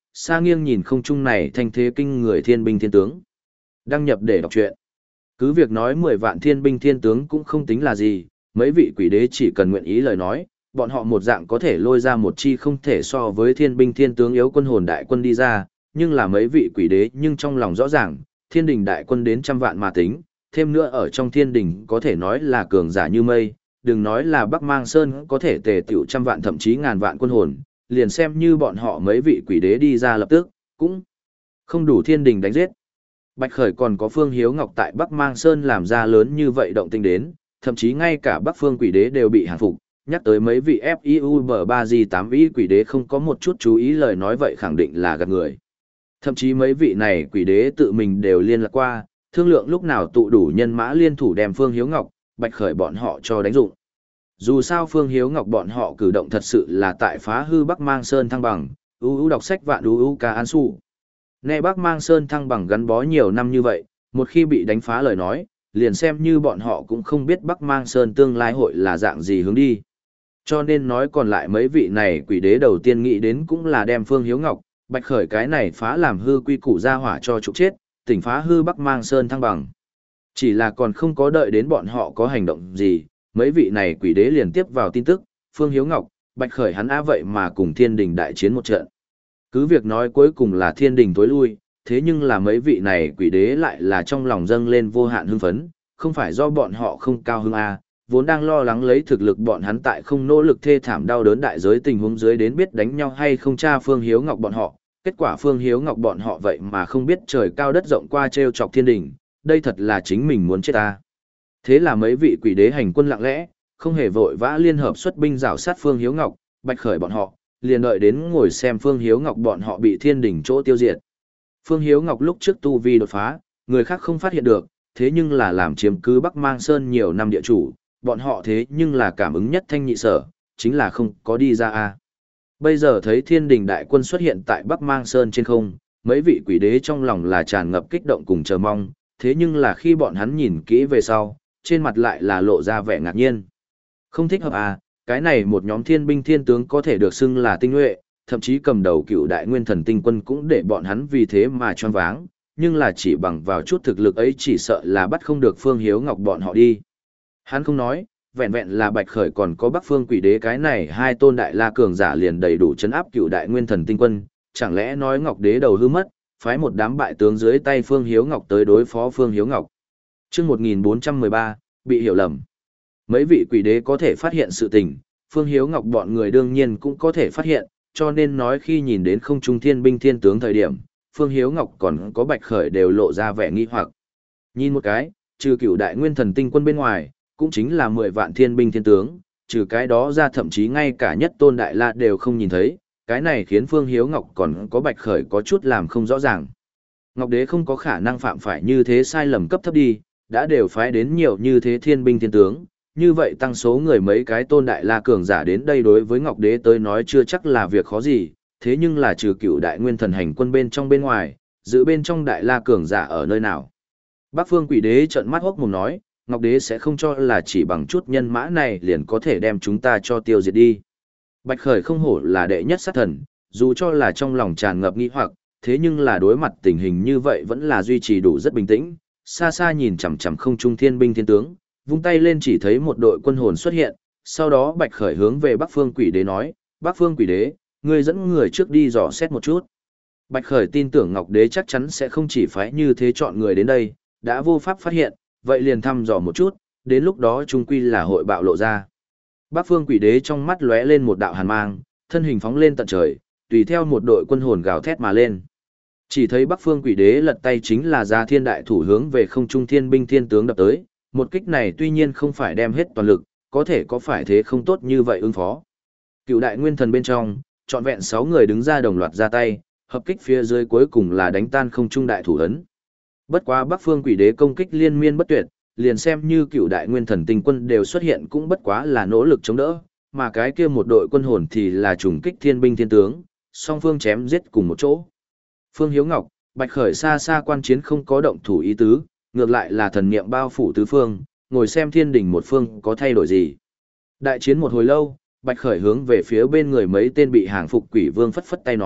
xa nghiêng nhìn không trung này thanh thế kinh người thiên binh thiên tướng. Đăng nhập để đọc truyện. Cứ việc nói mười vạn thiên binh thiên tướng cũng không tính là gì, mấy vị quỷ đế chỉ cần nguyện ý lời nói, bọn họ một dạng có thể lôi ra một chi không thể so với thiên binh thiên tướng yếu quân hồn đại quân đi ra, nhưng là mấy vị quỷ đế nhưng trong lòng rõ ràng, thiên đình đại quân đến trăm vạn mà tính, thêm nữa ở trong thiên đình có thể nói là cường giả như mây, đừng nói là Bắc Mang Sơn có thể tề tiểu trăm vạn thậm chí ngàn vạn quân hồn, liền xem như bọn họ mấy vị quỷ đế đi ra lập tức, cũng không đủ thiên đình đánh giết. Bạch Khởi còn có Phương Hiếu Ngọc tại Bắc Mang Sơn làm ra lớn như vậy động tinh đến, thậm chí ngay cả Bắc Phương quỷ đế đều bị hàng phục, nhắc tới mấy vị ép i u bờ ba G tám i quỷ đế không có một chút chú ý lời nói vậy khẳng định là gạt người. Thậm chí mấy vị này quỷ đế tự mình đều liên lạc qua, thương lượng lúc nào tụ đủ nhân mã liên thủ đem Phương Hiếu Ngọc, Bạch Khởi bọn họ cho đánh dụng. Dù sao Phương Hiếu Ngọc bọn họ cử động thật sự là tại phá hư Bắc Mang Sơn thăng bằng, u u đọc sách vạn u u ca an su. Nghe Bắc Mang Sơn thăng bằng gắn bó nhiều năm như vậy, một khi bị đánh phá lời nói, liền xem như bọn họ cũng không biết Bắc Mang Sơn tương lai hội là dạng gì hướng đi. Cho nên nói còn lại mấy vị này quỷ đế đầu tiên nghĩ đến cũng là đem Phương Hiếu Ngọc, Bạch Khởi cái này phá làm hư quy củ ra hỏa cho trục chết, tỉnh phá hư Bắc Mang Sơn thăng bằng. Chỉ là còn không có đợi đến bọn họ có hành động gì, mấy vị này quỷ đế liền tiếp vào tin tức, Phương Hiếu Ngọc, Bạch Khởi hắn á vậy mà cùng thiên đình đại chiến một trận. Cứ việc nói cuối cùng là thiên đình tối lui, thế nhưng là mấy vị này quỷ đế lại là trong lòng dâng lên vô hạn hưng phấn, không phải do bọn họ không cao hưng a, vốn đang lo lắng lấy thực lực bọn hắn tại không nỗ lực thê thảm đau đớn đại giới tình huống dưới đến biết đánh nhau hay không tra Phương Hiếu Ngọc bọn họ, kết quả Phương Hiếu Ngọc bọn họ vậy mà không biết trời cao đất rộng qua trêu chọc thiên đình, đây thật là chính mình muốn chết ta. Thế là mấy vị quỷ đế hành quân lặng lẽ, không hề vội vã liên hợp xuất binh rảo sát Phương Hiếu Ngọc, Bạch Khởi bọn họ, liền đợi đến ngồi xem Phương Hiếu Ngọc bọn họ bị thiên đình chỗ tiêu diệt. Phương Hiếu Ngọc lúc trước tu vi đột phá, người khác không phát hiện được, thế nhưng là làm chiếm cứ Bắc Mang Sơn nhiều năm địa chủ, bọn họ thế nhưng là cảm ứng nhất thanh nhị sở, chính là không có đi ra a. Bây giờ thấy thiên đình đại quân xuất hiện tại Bắc Mang Sơn trên không, mấy vị quỷ đế trong lòng là tràn ngập kích động cùng chờ mong, thế nhưng là khi bọn hắn nhìn kỹ về sau, trên mặt lại là lộ ra vẻ ngạc nhiên. Không thích hợp à, cái này một nhóm thiên binh thiên tướng có thể được xưng là tinh nhuệ, thậm chí cầm đầu cựu đại nguyên thần tinh quân cũng để bọn hắn vì thế mà choáng váng, nhưng là chỉ bằng vào chút thực lực ấy chỉ sợ là bắt không được Phương Hiếu Ngọc bọn họ đi. Hắn không nói, vẹn vẹn là Bạch Khởi còn có Bắc Phương Quỷ Đế cái này hai tôn đại la cường giả liền đầy đủ chấn áp cựu đại nguyên thần tinh quân, chẳng lẽ nói Ngọc Đế đầu hư mất, phái một đám bại tướng dưới tay Phương Hiếu Ngọc tới đối phó Phương Hiếu Ngọc. Chương một nghìn bốn trăm mười ba, bị hiểu lầm. Mấy vị quỷ đế có thể phát hiện sự tình, Phương Hiếu Ngọc bọn người đương nhiên cũng có thể phát hiện, cho nên nói khi nhìn đến không trung thiên binh thiên tướng thời điểm, Phương Hiếu Ngọc còn có Bạch Khởi đều lộ ra vẻ nghi hoặc. Nhìn một cái, trừ cựu đại nguyên thần tinh quân bên ngoài, cũng chính là mười vạn thiên binh thiên tướng, trừ cái đó ra thậm chí ngay cả nhất tôn đại la đều không nhìn thấy, cái này khiến Phương Hiếu Ngọc còn có Bạch Khởi có chút làm không rõ ràng. Ngọc Đế không có khả năng phạm phải như thế sai lầm cấp thấp đi, đã đều phái đến nhiều như thế thiên binh thiên tướng, như vậy tăng số người mấy cái tôn đại la cường giả đến đây đối với Ngọc Đế tới nói chưa chắc là việc khó gì, thế nhưng là trừ cựu đại nguyên thần hành quân bên trong bên ngoài, giữ bên trong đại la cường giả ở nơi nào. Bắc Phương Quỷ Đế trợn mắt hốc mồm nói, Ngọc Đế sẽ không cho là chỉ bằng chút nhân mã này liền có thể đem chúng ta cho tiêu diệt đi. Bạch Khởi không hổ là đệ nhất sát thần, dù cho là trong lòng tràn ngập nghi hoặc, thế nhưng là đối mặt tình hình như vậy vẫn là duy trì đủ rất bình tĩnh, xa xa nhìn chằm chằm không trung thiên binh thiên tướng, vung tay lên chỉ thấy một đội quân hồn xuất hiện, sau đó Bạch Khởi hướng về Bắc Phương Quỷ Đế nói, Bắc Phương Quỷ Đế, ngươi dẫn người trước đi dò xét một chút. Bạch Khởi tin tưởng Ngọc Đế chắc chắn sẽ không chỉ phái như thế chọn người đến đây, đã vô pháp phát hiện, vậy liền thăm dò một chút, đến lúc đó chung quy là hội bạo lộ ra. Bắc Phương Quỷ Đế trong mắt lóe lên một đạo hàn mang, thân hình phóng lên tận trời, tùy theo một đội quân hồn gào thét mà lên. Chỉ thấy Bắc Phương Quỷ Đế lật tay chính là ra thiên đại thủ hướng về không trung thiên binh thiên tướng đập tới, một kích này tuy nhiên không phải đem hết toàn lực, có thể có phải thế không tốt như vậy ứng phó. Cựu đại nguyên thần bên trong, trọn vẹn sáu người đứng ra đồng loạt ra tay, hợp kích phía dưới cuối cùng là đánh tan không trung đại thủ ấn. Bất quá Bắc Phương Quỷ Đế công kích liên miên bất tuyệt, liền xem như cựu đại nguyên thần tinh quân đều xuất hiện cũng bất quá là nỗ lực chống đỡ, mà cái kia một đội quân hồn thì là trùng kích thiên binh thiên tướng, song phương chém giết cùng một chỗ. Phương Hiếu Ngọc, Bạch Khởi xa xa quan chiến không có động thủ ý tứ, ngược lại là thần niệm bao phủ tứ phương, ngồi xem thiên đình một phương có thay đổi gì. Đại chiến một hồi lâu, Bạch Khởi hướng về phía bên người mấy tên bị hàng phục quỷ vương phất phất tay nói,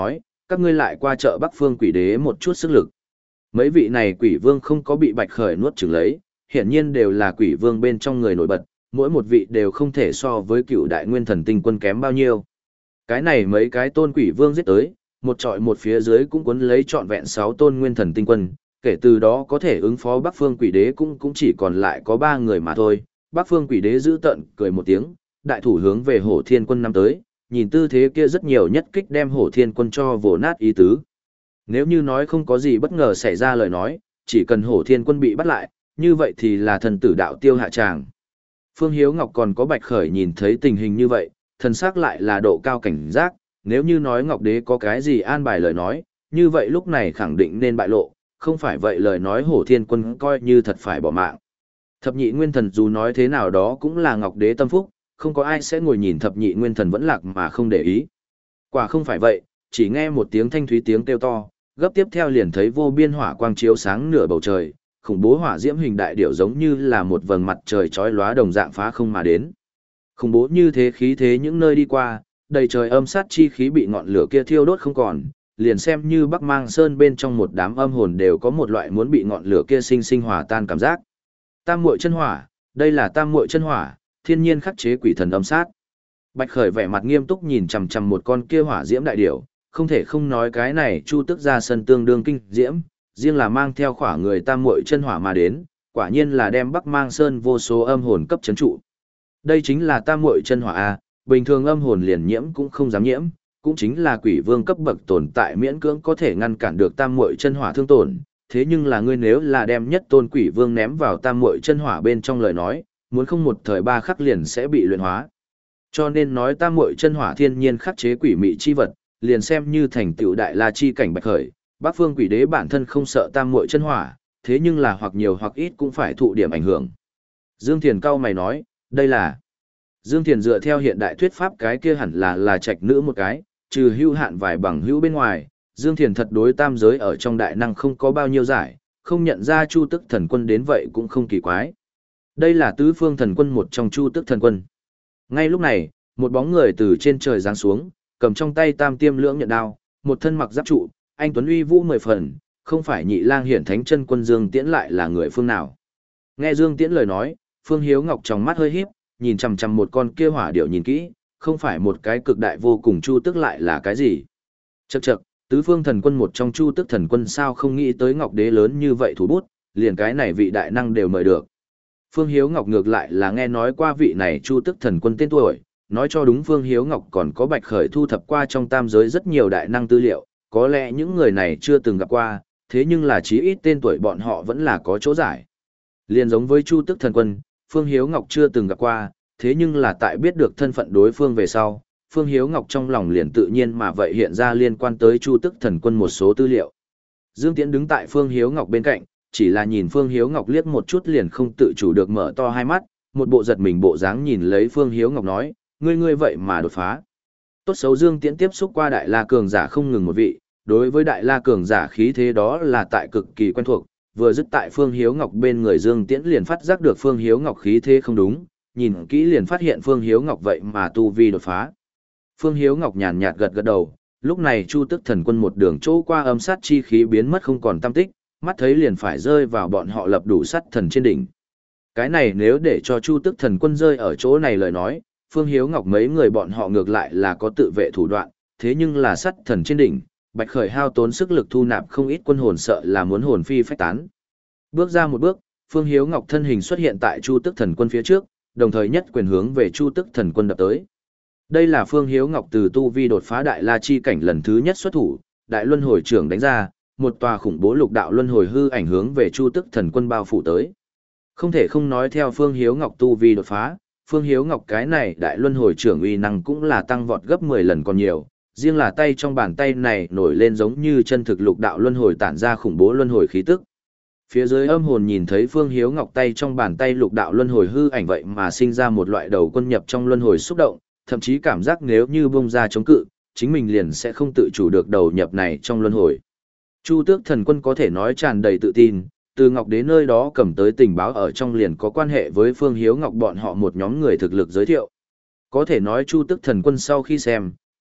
các ngươi lại qua chợ Bắc Phương Quỷ Đế một chút sức lực. Mấy vị này quỷ vương không có bị Bạch Khởi nuốt chửng lấy, hiển nhiên đều là quỷ vương bên trong người nổi bật, mỗi một vị đều không thể so với cựu đại nguyên thần tinh quân kém bao nhiêu. Cái này mấy cái tôn quỷ vương giết tới, một trọi một phía dưới cũng cuốn lấy trọn vẹn sáu tôn nguyên thần tinh quân, kể từ đó có thể ứng phó Bắc Phương Quỷ Đế cũng cũng chỉ còn lại có ba người mà thôi. Bắc Phương Quỷ Đế giữ tận cười một tiếng, đại thủ hướng về Hổ Thiên Quân năm tới, nhìn tư thế kia rất nhiều nhất kích đem Hổ Thiên Quân cho vồ nát ý tứ. Nếu như nói không có gì bất ngờ xảy ra lời nói, chỉ cần Hổ Thiên Quân bị bắt lại, như vậy thì là thần tử đạo tiêu hạ tràng. Phương Hiếu Ngọc còn có Bạch Khởi nhìn thấy tình hình như vậy, thần sắc lại là độ cao cảnh giác, nếu như nói Ngọc Đế có cái gì an bài lời nói, như vậy lúc này khẳng định nên bại lộ, không phải vậy lời nói Hổ Thiên Quân coi như thật phải bỏ mạng. Thập nhị nguyên thần dù nói thế nào đó cũng là Ngọc Đế tâm phúc, không có ai sẽ ngồi nhìn thập nhị nguyên thần vẫn lạc mà không để ý. Quả không phải vậy, chỉ nghe một tiếng thanh thúy tiếng kêu to, gấp tiếp theo liền thấy vô biên hỏa quang chiếu sáng nửa bầu trời, khủng bố hỏa diễm hình đại điểu giống như là một vầng mặt trời chói lóa đồng dạng phá không mà đến. Khủng bố như thế khí thế những nơi đi qua, đầy trời âm sát chi khí bị ngọn lửa kia thiêu đốt không còn, liền xem như Bắc Mang Sơn bên trong một đám âm hồn đều có một loại muốn bị ngọn lửa kia sinh sinh hòa tan cảm giác. Tam muội chân hỏa, đây là tam muội chân hỏa, thiên nhiên khắc chế quỷ thần âm sát. Bạch Khởi vẻ mặt nghiêm túc nhìn chằm chằm một con kia hỏa diễm đại điểu, không thể không nói cái này Chu Tức ra sân tương đương kinh diễm, riêng là mang theo khỏa người tam muội chân hỏa mà đến, quả nhiên là đem Bắc Mang Sơn vô số âm hồn cấp chấn trụ. Đây chính là tam muội chân hỏa a, bình thường âm hồn liền nhiễm cũng không dám nhiễm, cũng chính là quỷ vương cấp bậc tồn tại miễn cưỡng có thể ngăn cản được tam muội chân hỏa thương tổn, thế nhưng là ngươi nếu là đem nhất tôn quỷ vương ném vào tam muội chân hỏa bên trong lời nói, muốn không một thời ba khắc liền sẽ bị luyện hóa. Cho nên nói tam muội chân hỏa thiên nhiên khắc chế quỷ mị chi vật, liền xem như thành tựu đại la chi cảnh Bạch Khởi, Bắc Phương Quỷ Đế bản thân không sợ tam muội chân hỏa, thế nhưng là hoặc nhiều hoặc ít cũng phải thụ điểm ảnh hưởng. Dương Thiền cao mày nói, đây là... Dương Thiền dựa theo hiện đại thuyết pháp cái kia hẳn là là trạch nữ một cái, trừ hữu hạn vài bằng hữu bên ngoài, Dương Thiền thật đối tam giới ở trong đại năng không có bao nhiêu giải, không nhận ra Chu Tức thần quân đến vậy cũng không kỳ quái. Đây là tứ phương thần quân một trong Chu Tức thần quân. Ngay lúc này, một bóng người từ trên trời giáng xuống, cầm trong tay tam tiêm lưỡng nhận đao, một thân mặc giáp trụ, anh tuấn uy vũ mười phần, không phải Nhị Lang hiển thánh chân quân Dương Tiễn lại là người phương nào. Nghe Dương Tiễn lời nói, Phương Hiếu Ngọc trong mắt hơi híp, nhìn chằm chằm một con kia hỏa điểu nhìn kỹ, không phải một cái cực đại vô cùng Chu Tức lại là cái gì. Chậc chậc, tứ phương thần quân một trong Chu Tức thần quân sao không nghĩ tới Ngọc Đế lớn như vậy thủ bút, liền cái này vị đại năng đều mời được. Phương Hiếu Ngọc ngược lại là nghe nói qua vị này Chu Tức thần quân tên tuổi, nói cho đúng Phương Hiếu Ngọc còn có Bạch Khởi thu thập qua trong tam giới rất nhiều đại năng tư liệu, có lẽ những người này chưa từng gặp qua, thế nhưng là chí ít tên tuổi bọn họ vẫn là có chỗ giải. Liên giống với Chu Tức thần quân, Phương Hiếu Ngọc chưa từng gặp qua, thế nhưng là tại biết được thân phận đối phương về sau, Phương Hiếu Ngọc trong lòng liền tự nhiên mà vậy hiện ra liên quan tới Chu Tức thần quân một số tư liệu. Dương Tiễn đứng tại Phương Hiếu Ngọc bên cạnh, chỉ là nhìn Phương Hiếu Ngọc liếc một chút liền không tự chủ được mở to hai mắt, một bộ giật mình bộ dáng nhìn lấy Phương Hiếu Ngọc nói, ngươi ngươi vậy mà đột phá. Tốt xấu Dương Tiễn tiếp xúc qua Đại La cường giả không ngừng một vị, đối với Đại La cường giả khí thế đó là tại cực kỳ quen thuộc, vừa dứt tại Phương Hiếu Ngọc bên người Dương Tiễn liền phát giác được Phương Hiếu Ngọc khí thế không đúng, nhìn kỹ liền phát hiện Phương Hiếu Ngọc vậy mà tu vi đột phá. Phương Hiếu Ngọc nhàn nhạt gật gật đầu, lúc này Chu Tức thần quân một đường chỗ qua âm sát chi khí biến mất không còn tăm tích, mắt thấy liền phải rơi vào bọn họ lập đủ sắt thần trên đỉnh. Cái này nếu để cho Chu Tức thần quân rơi ở chỗ này lời nói, Phương Hiếu Ngọc mấy người bọn họ ngược lại là có tự vệ thủ đoạn, thế nhưng là sắt thần trên đỉnh, Bạch Khởi hao tốn sức lực thu nạp không ít quân hồn sợ là muốn hồn phi phách tán. Bước ra một bước, Phương Hiếu Ngọc thân hình xuất hiện tại Chu Tức thần quân phía trước, đồng thời nhất quyền hướng về Chu Tức thần quân đập tới. Đây là Phương Hiếu Ngọc từ tu vi đột phá đại la chi cảnh lần thứ nhất xuất thủ, đại luân hồi trưởng đánh ra, một tòa khủng bố lục đạo luân hồi hư ảnh hướng về Chu Tức thần quân bao phủ tới. Không thể không nói theo Phương Hiếu Ngọc tu vi đột phá, Phương Hiếu Ngọc cái này đại luân hồi trưởng uy năng cũng là tăng vọt gấp mười lần còn nhiều, riêng là tay trong bàn tay này nổi lên giống như chân thực lục đạo luân hồi tản ra khủng bố luân hồi khí tức. Phía dưới âm hồn nhìn thấy Phương Hiếu Ngọc tay trong bàn tay lục đạo luân hồi hư ảnh vậy mà sinh ra một loại đầu quân nhập trong luân hồi xúc động, thậm chí cảm giác nếu như bung ra chống cự, chính mình liền sẽ không tự chủ được đầu nhập này trong luân hồi. Chu Tước thần quân có thể nói tràn đầy tự tin, từ Ngọc Đế nơi đó cầm tới tình báo ở trong liền có quan hệ với Phương Hiếu Ngọc bọn họ một nhóm người thực lực giới thiệu. Có thể nói Chu Tước thần quân sau khi xem,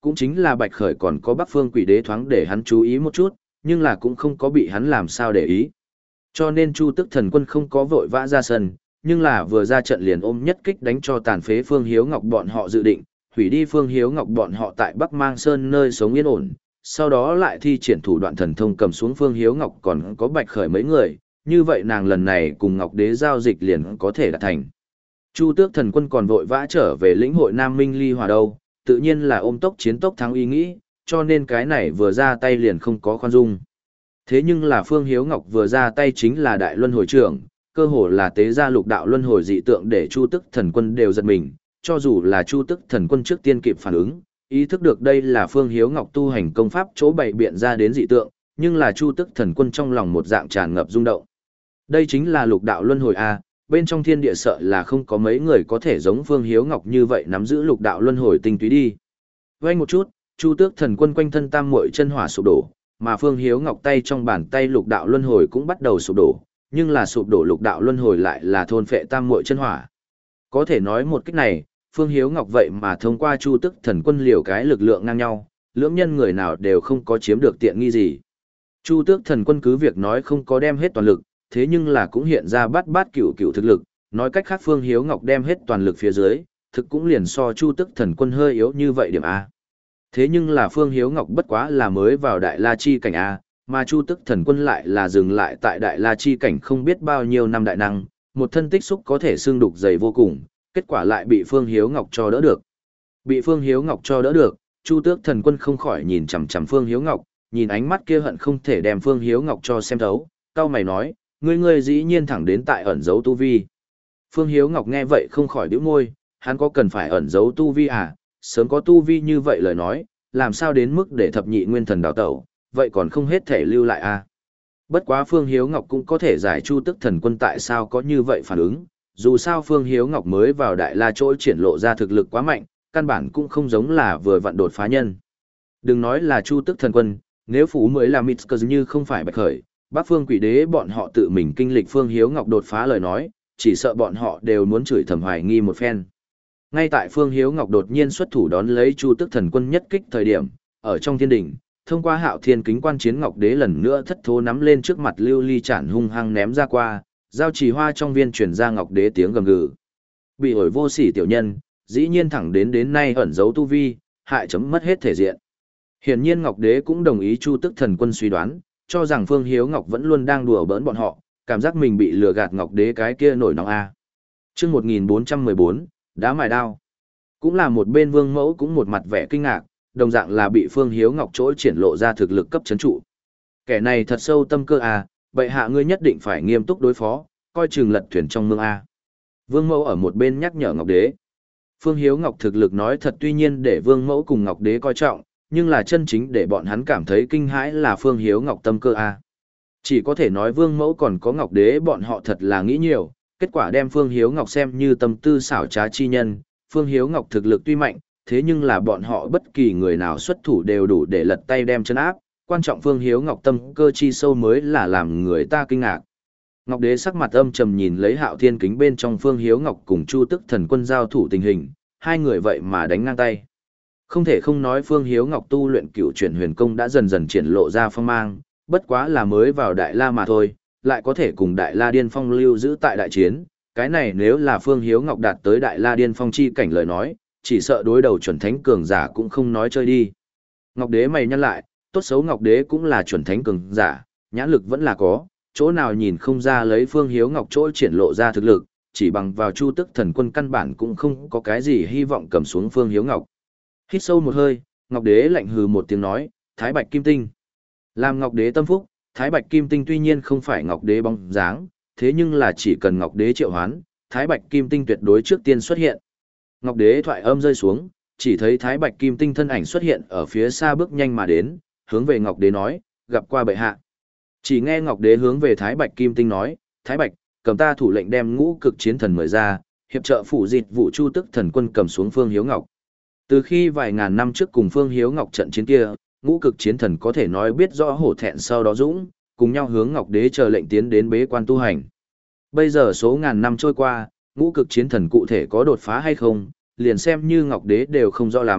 Cũng chính là Bạch Khởi còn có Bắc Phương Quỷ Đế thoáng để hắn chú ý một chút, nhưng là cũng không có bị hắn làm sao để ý. Cho nên Chu Tức Thần Quân không có vội vã ra sân, nhưng là vừa ra trận liền ôm nhất kích đánh cho tàn phế Phương Hiếu Ngọc bọn họ dự định, hủy đi Phương Hiếu Ngọc bọn họ tại Bắc Mang Sơn nơi sống yên ổn, sau đó lại thi triển thủ đoạn thần thông cầm xuống Phương Hiếu Ngọc còn có Bạch Khởi mấy người, như vậy nàng lần này cùng Ngọc Đế giao dịch liền có thể đạt thành. Chu Tước Thần Quân còn vội vã trở về lĩnh hội Nam Minh Ly Hòa đâu, tự nhiên là ôm tốc chiến tốc thắng ý nghĩ, cho nên cái này vừa ra tay liền không có khoan dung. Thế nhưng là Phương Hiếu Ngọc vừa ra tay chính là Đại Luân Hồi trưởng, cơ hồ là tế ra lục đạo luân hồi dị tượng để Chu Tước Thần Quân đều giật mình, cho dù là Chu Tước Thần Quân trước tiên kịp phản ứng, ý thức được đây là Phương Hiếu Ngọc tu hành công pháp chỗ bày biện ra đến dị tượng, nhưng là Chu Tước Thần Quân trong lòng một dạng tràn ngập rung động. Đây chính là lục đạo luân hồi a, bên trong thiên địa sợ là không có mấy người có thể giống Phương Hiếu Ngọc như vậy nắm giữ lục đạo luân hồi tinh túy đi. Vây một chút, Chu Tước Thần Quân quanh thân tam muội chân hỏa sụp đổ, mà Phương Hiếu Ngọc tay trong bàn tay lục đạo luân hồi cũng bắt đầu sụp đổ, nhưng là sụp đổ lục đạo luân hồi lại là thôn phệ tam muội chân hỏa. Có thể nói một cách này, Phương Hiếu Ngọc vậy mà thông qua Chu Tước Thần Quân liều cái lực lượng ngang nhau, lưỡng nhân người nào đều không có chiếm được tiện nghi gì. Chu Tước Thần Quân cứ việc nói không có đem hết toàn lực, thế nhưng là cũng hiện ra bát bát cửu cửu thực lực, nói cách khác Phương Hiếu Ngọc đem hết toàn lực phía dưới, thực cũng liền so Chu Tước Thần Quân hơi yếu như vậy điểm A. Thế nhưng là Phương Hiếu Ngọc bất quá là mới vào Đại La Chi cảnh A, mà Chu Tước Thần Quân lại là dừng lại tại Đại La Chi cảnh không biết bao nhiêu năm đại năng, một thân tích xúc có thể xương đục dày vô cùng, kết quả lại bị Phương Hiếu Ngọc cho đỡ được. Bị Phương Hiếu Ngọc cho đỡ được, Chu Tước Thần Quân không khỏi nhìn chằm chằm Phương Hiếu Ngọc, nhìn ánh mắt kia hận không thể đem Phương Hiếu Ngọc cho xem thấu, cau mày nói, ngươi ngươi dĩ nhiên thẳng đến tại ẩn giấu tu vi. Phương Hiếu Ngọc nghe vậy không khỏi bĩu môi, hắn có cần phải ẩn giấu tu vi à, sớm có tu vi như vậy lời nói, làm sao đến mức để thập nhị nguyên thần đào tẩu, vậy còn không hết thể lưu lại à. Bất quá Phương Hiếu Ngọc cũng có thể giải Chu Tước Thần Quân tại sao có như vậy phản ứng, dù sao Phương Hiếu Ngọc mới vào Đại La chỗ triển lộ ra thực lực quá mạnh, căn bản cũng không giống là vừa vặn đột phá nhân. Đừng nói là Chu Tước Thần Quân, nếu Phú mới là Mitskers như không phải Bạch Khởi, Bắc Phương Quỷ Đế bọn họ tự mình kinh lịch Phương Hiếu Ngọc đột phá lời nói, chỉ sợ bọn họ đều muốn chửi thầm hoài nghi một phen. Ngay tại Phương Hiếu Ngọc đột nhiên xuất thủ đón lấy Chu Tước Thần Quân nhất kích thời điểm, ở trong thiên đỉnh, thông qua Hạo Thiên Kính quan chiến Ngọc Đế lần nữa thất thố nắm lên trước mặt lưu ly chản hung hăng ném ra qua, giao trì hoa trong viên truyền ra Ngọc Đế tiếng gầm gừ. Bị ổi vô sỉ tiểu nhân, dĩ nhiên thẳng đến đến nay ẩn giấu tu vi, hại chấm mất hết thể diện. Hiển nhiên Ngọc Đế cũng đồng ý Chu Tước Thần Quân suy đoán, cho rằng Phương Hiếu Ngọc vẫn luôn đang đùa bỡn bọn họ, cảm giác mình bị lừa gạt Ngọc Đế cái kia nổi nóng a. Chương một nghìn bốn trăm mười bốn, đá mài đao. Cũng là một bên Vương Mẫu cũng một mặt vẻ kinh ngạc, đồng dạng là bị Phương Hiếu Ngọc trỗi triển lộ ra thực lực cấp chấn trụ. Kẻ này thật sâu tâm cơ a, bệ hạ ngươi nhất định phải nghiêm túc đối phó, coi chừng lật thuyền trong mương a. Vương Mẫu ở một bên nhắc nhở Ngọc Đế. Phương Hiếu Ngọc thực lực nói thật tuy nhiên để Vương Mẫu cùng Ngọc Đế coi trọng, nhưng là chân chính để bọn hắn cảm thấy kinh hãi là Phương Hiếu Ngọc tâm cơ a. Chỉ có thể nói Vương Mẫu còn có Ngọc Đế bọn họ thật là nghĩ nhiều, kết quả đem Phương Hiếu Ngọc xem như tâm tư xảo trá chi nhân. Phương Hiếu Ngọc thực lực tuy mạnh, thế nhưng là bọn họ bất kỳ người nào xuất thủ đều đủ để lật tay đem chân áp, quan trọng Phương Hiếu Ngọc tâm cơ chi sâu mới là làm người ta kinh ngạc. Ngọc Đế sắc mặt âm trầm nhìn lấy Hạo Thiên Kính bên trong Phương Hiếu Ngọc cùng Chu Tước Thần Quân giao thủ tình hình, hai người vậy mà đánh ngang tay. Không thể không nói Phương Hiếu Ngọc tu luyện Cửu Chuyển Huyền Công đã dần dần triển lộ ra phong mang, bất quá là mới vào Đại La mà thôi, lại có thể cùng Đại La Điên Phong lưu giữ tại đại chiến, cái này nếu là Phương Hiếu Ngọc đạt tới Đại La Điên Phong chi cảnh lời nói, chỉ sợ đối đầu chuẩn thánh cường giả cũng không nói chơi đi. Ngọc Đế mày nhăn lại, tốt xấu Ngọc Đế cũng là chuẩn thánh cường giả, nhãn lực vẫn là có, chỗ nào nhìn không ra lấy Phương Hiếu Ngọc chỗ triển lộ ra thực lực, chỉ bằng vào Chu Tước Thần Quân căn bản cũng không có cái gì hy vọng cầm xuống Phương Hiếu Ngọc. Hít sâu một hơi, Ngọc Đế lạnh hừ một tiếng nói, Thái Bạch Kim Tinh. Làm Ngọc Đế tâm phúc, Thái Bạch Kim Tinh tuy nhiên không phải Ngọc Đế bóng dáng, thế nhưng là chỉ cần Ngọc Đế triệu hoán, Thái Bạch Kim Tinh tuyệt đối trước tiên xuất hiện. Ngọc Đế thoại âm rơi xuống, chỉ thấy Thái Bạch Kim Tinh thân ảnh xuất hiện ở phía xa bước nhanh mà đến, hướng về Ngọc Đế nói, gặp qua bệ hạ. Chỉ nghe Ngọc Đế hướng về Thái Bạch Kim Tinh nói, Thái Bạch, cầm ta thủ lệnh đem Ngũ Cực Chiến Thần mời ra, hiệp trợ phủ dịt vụ Chu Tước Thần Quân cầm xuống Phương Hiếu Ngọc. Từ khi vài ngàn năm trước cùng Phương Hiếu Ngọc trận chiến kia, Ngũ Cực Chiến Thần có thể nói biết rõ hổ thẹn sau đó dũng, cùng nhau hướng Ngọc Đế chờ lệnh tiến đến bế quan tu hành. Bây giờ số ngàn năm trôi qua, Ngũ Cực Chiến Thần cụ thể có đột phá hay không, liền xem như Ngọc Đế đều không rõ lắm,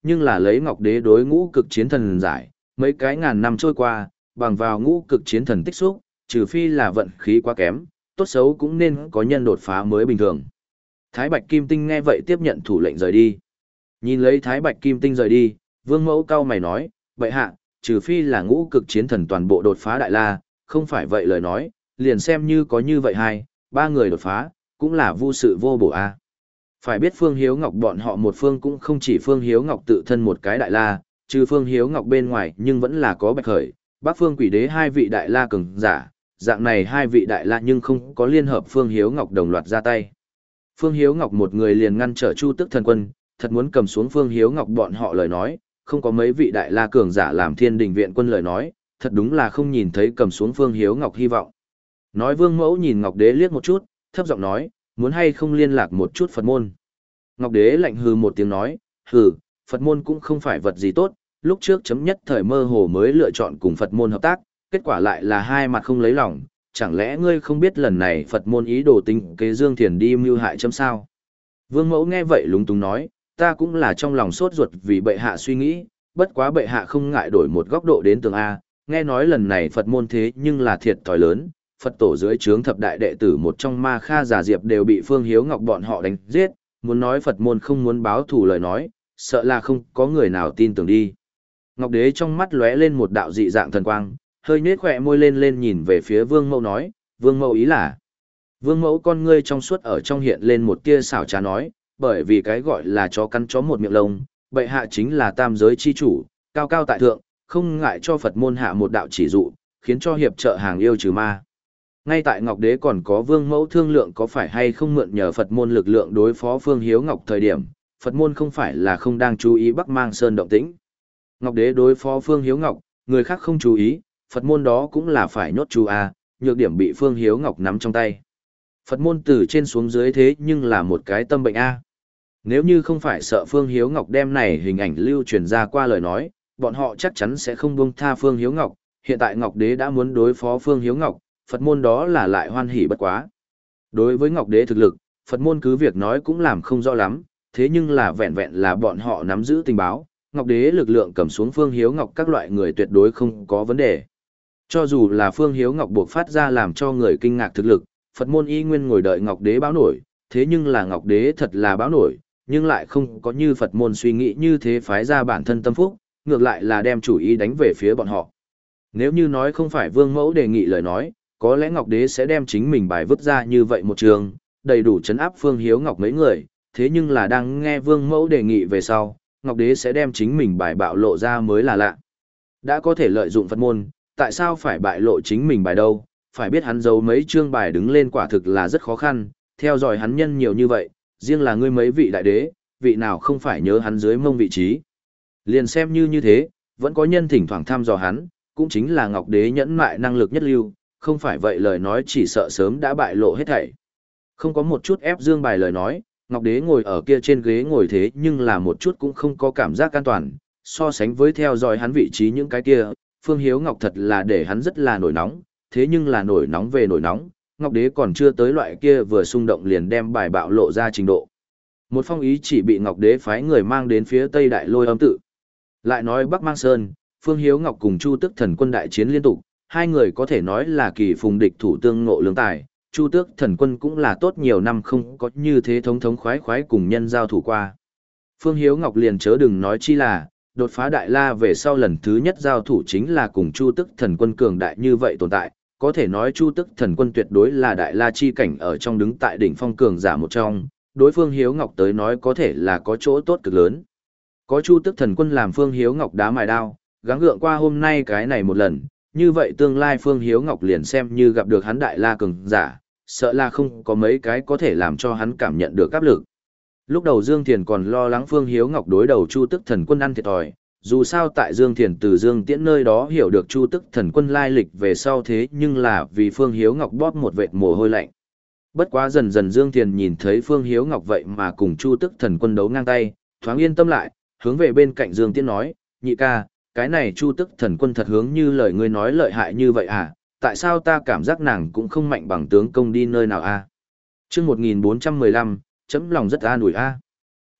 nhưng là lấy Ngọc Đế đối ngũ cực chiến thần giải, mấy cái ngàn năm trôi qua, bằng vào ngũ cực chiến thần tích xúc, trừ phi là vận khí quá kém, tốt xấu cũng nên có nhân đột phá mới bình thường. Thái Bạch Kim Tinh nghe vậy tiếp nhận thủ lệnh rời đi. Nhìn lấy Thái Bạch Kim Tinh rời đi, Vương Mẫu cao mày nói, vậy hạ, trừ phi là ngũ cực chiến thần toàn bộ đột phá đại la, không phải vậy lời nói, liền xem như có như vậy hai, ba người đột phá, cũng là vô sự vô bổ a. Phải biết Phương Hiếu Ngọc bọn họ một phương cũng không chỉ Phương Hiếu Ngọc tự thân một cái đại la, trừ Phương Hiếu Ngọc bên ngoài nhưng vẫn là có Bạch Khởi, Bắc Phương Quỷ Đế hai vị đại la cường giả, dạng này hai vị đại la nhưng không có liên hợp Phương Hiếu Ngọc đồng loạt ra tay. Phương Hiếu Ngọc một người liền ngăn trở Chu Tức Thần Quân, thật muốn cầm xuống Phương Hiếu Ngọc bọn họ lời nói, không có mấy vị đại la cường giả làm Thiên Đình viện quân lời nói, thật đúng là không nhìn thấy cầm xuống Phương Hiếu Ngọc hy vọng. Nói Vương Mẫu nhìn Ngọc Đế liếc một chút, thấp giọng nói, muốn hay không liên lạc một chút Phật môn. Ngọc Đế lạnh hừ một tiếng nói, hừ, Phật môn cũng không phải vật gì tốt, lúc trước chấm nhất thời mơ hồ mới lựa chọn cùng Phật môn hợp tác, kết quả lại là hai mặt không lấy lòng, chẳng lẽ ngươi không biết lần này Phật môn ý đồ tính kế Dương Thiền đi mưu hại chấm sao? Vương Mẫu nghe vậy lúng túng nói, ta cũng là trong lòng sốt ruột vì bệ hạ suy nghĩ, bất quá bệ hạ không ngại đổi một góc độ đến tường A, nghe nói lần này Phật môn thế nhưng là thiệt thòi lớn, Phật tổ dưới trướng thập đại đệ tử một trong Ma Kha Giả Diệp đều bị Phương Hiếu Ngọc bọn họ đánh giết, muốn nói Phật môn không muốn báo thù lời nói, sợ là không có người nào tin tưởng đi. Ngọc Đế trong mắt lóe lên một đạo dị dạng thần quang, hơi nhếch khỏe môi lên lên nhìn về phía Vương Mẫu nói, Vương Mẫu ý là. Vương Mẫu con ngươi trong suốt ở trong hiện lên một tia xảo trá nói, bởi vì cái gọi là chó cắn chó một miệng lông, bệ hạ chính là tam giới chi chủ, cao cao tại thượng, không ngại cho Phật môn hạ một đạo chỉ dụ, khiến cho hiệp trợ hàng yêu trừ ma. Ngay tại Ngọc Đế còn có Vương Mẫu thương lượng có phải hay không mượn nhờ Phật môn lực lượng đối phó Phương Hiếu Ngọc thời điểm, Phật môn không phải là không đang chú ý Bắc Mang Sơn động tĩnh. Ngọc Đế đối phó Phương Hiếu Ngọc, người khác không chú ý, Phật môn đó cũng là phải nhốt chú a, nhược điểm bị Phương Hiếu Ngọc nắm trong tay. Phật môn từ trên xuống dưới thế nhưng là một cái tâm bệnh a. Nếu như không phải sợ Phương Hiếu Ngọc đem này hình ảnh lưu truyền ra qua lời nói, bọn họ chắc chắn sẽ không buông tha Phương Hiếu Ngọc, hiện tại Ngọc Đế đã muốn đối phó Phương Hiếu Ngọc, Phật môn đó là lại hoan hỉ bất quá. Đối với Ngọc Đế thực lực, Phật môn cứ việc nói cũng làm không rõ lắm, thế nhưng là vẹn vẹn là bọn họ nắm giữ tình báo, Ngọc Đế lực lượng cầm xuống Phương Hiếu Ngọc các loại người tuyệt đối không có vấn đề. Cho dù là Phương Hiếu Ngọc buộc phát ra làm cho người kinh ngạc thực lực, Phật môn y nguyên ngồi đợi Ngọc Đế báo nổi, thế nhưng là Ngọc Đế thật là báo nổi, nhưng lại không có như Phật môn suy nghĩ như thế phái ra bản thân tâm phúc, ngược lại là đem chủ ý đánh về phía bọn họ. Nếu như nói không phải Vương Mẫu đề nghị lời nói, có lẽ Ngọc Đế sẽ đem chính mình bài vứt ra như vậy một trường, đầy đủ chấn áp Phương Hiếu Ngọc mấy người, thế nhưng là đang nghe Vương Mẫu đề nghị về sau, Ngọc Đế sẽ đem chính mình bài bạo lộ ra mới là lạ. Đã có thể lợi dụng Phật môn, tại sao phải bại lộ chính mình bài đâu? Phải biết hắn giấu mấy chương bài đứng lên quả thực là rất khó khăn, theo dõi hắn nhân nhiều như vậy, riêng là ngươi mấy vị đại đế, vị nào không phải nhớ hắn dưới mông vị trí. Liền xem như như thế, vẫn có nhân thỉnh thoảng thăm dò hắn, cũng chính là Ngọc Đế nhẫn mại năng lực nhất lưu, không phải vậy lời nói chỉ sợ sớm đã bại lộ hết thảy. Không có một chút ép dương bài lời nói, Ngọc Đế ngồi ở kia trên ghế ngồi thế nhưng là một chút cũng không có cảm giác an toàn, so sánh với theo dõi hắn vị trí những cái kia, Phương Hiếu Ngọc thật là để hắn rất là nổi nóng, thế nhưng là nổi nóng về nổi nóng, Ngọc Đế còn chưa tới loại kia vừa xung động liền đem bài bạo lộ ra trình độ. Một phong ý chỉ bị Ngọc Đế phái người mang đến phía Tây Đại Lôi Âm tự. Lại nói Bắc Mang Sơn, Phương Hiếu Ngọc cùng Chu Tước Thần Quân đại chiến liên tục, hai người có thể nói là kỳ phùng địch thủ tương ngộ lương tài, Chu Tước Thần Quân cũng là tốt nhiều năm không có như thế thống thống khoái khoái cùng nhân giao thủ qua. Phương Hiếu Ngọc liền chớ đừng nói chi là, đột phá đại la về sau lần thứ nhất giao thủ chính là cùng Chu Tước Thần Quân cường đại như vậy tồn tại, có thể nói Chu Tước Thần Quân tuyệt đối là đại la chi cảnh ở trong đứng tại đỉnh phong cường giả một trong, đối Phương Hiếu Ngọc tới nói có thể là có chỗ tốt cực lớn. Có Chu Tước Thần Quân làm Phương Hiếu Ngọc đá mài đao, gắng gượng qua hôm nay cái này một lần, như vậy tương lai Phương Hiếu Ngọc liền xem như gặp được hắn đại la cường giả, sợ là không có mấy cái có thể làm cho hắn cảm nhận được áp lực. Lúc đầu Dương Thiền còn lo lắng Phương Hiếu Ngọc đối đầu Chu Tước Thần Quân ăn thiệt thòi, dù sao tại Dương Thiền từ Dương Tiễn nơi đó hiểu được Chu Tước Thần Quân lai lịch về sau thế nhưng là vì Phương Hiếu Ngọc bóp một vệt mồ hôi lạnh. Bất quá dần dần Dương Thiền nhìn thấy Phương Hiếu Ngọc vậy mà cùng Chu Tước Thần Quân đấu ngang tay, thoáng yên tâm lại, hướng về bên cạnh Dương Tiễn nói, nhị ca, cái này Chu Tước Thần Quân thật hướng như lời ngươi nói lợi hại như vậy à, tại sao ta cảm giác nàng cũng không mạnh bằng tướng công đi nơi nào a? À? Chương một nghìn bốn trăm mười lăm, chấm lòng rất an ủi a.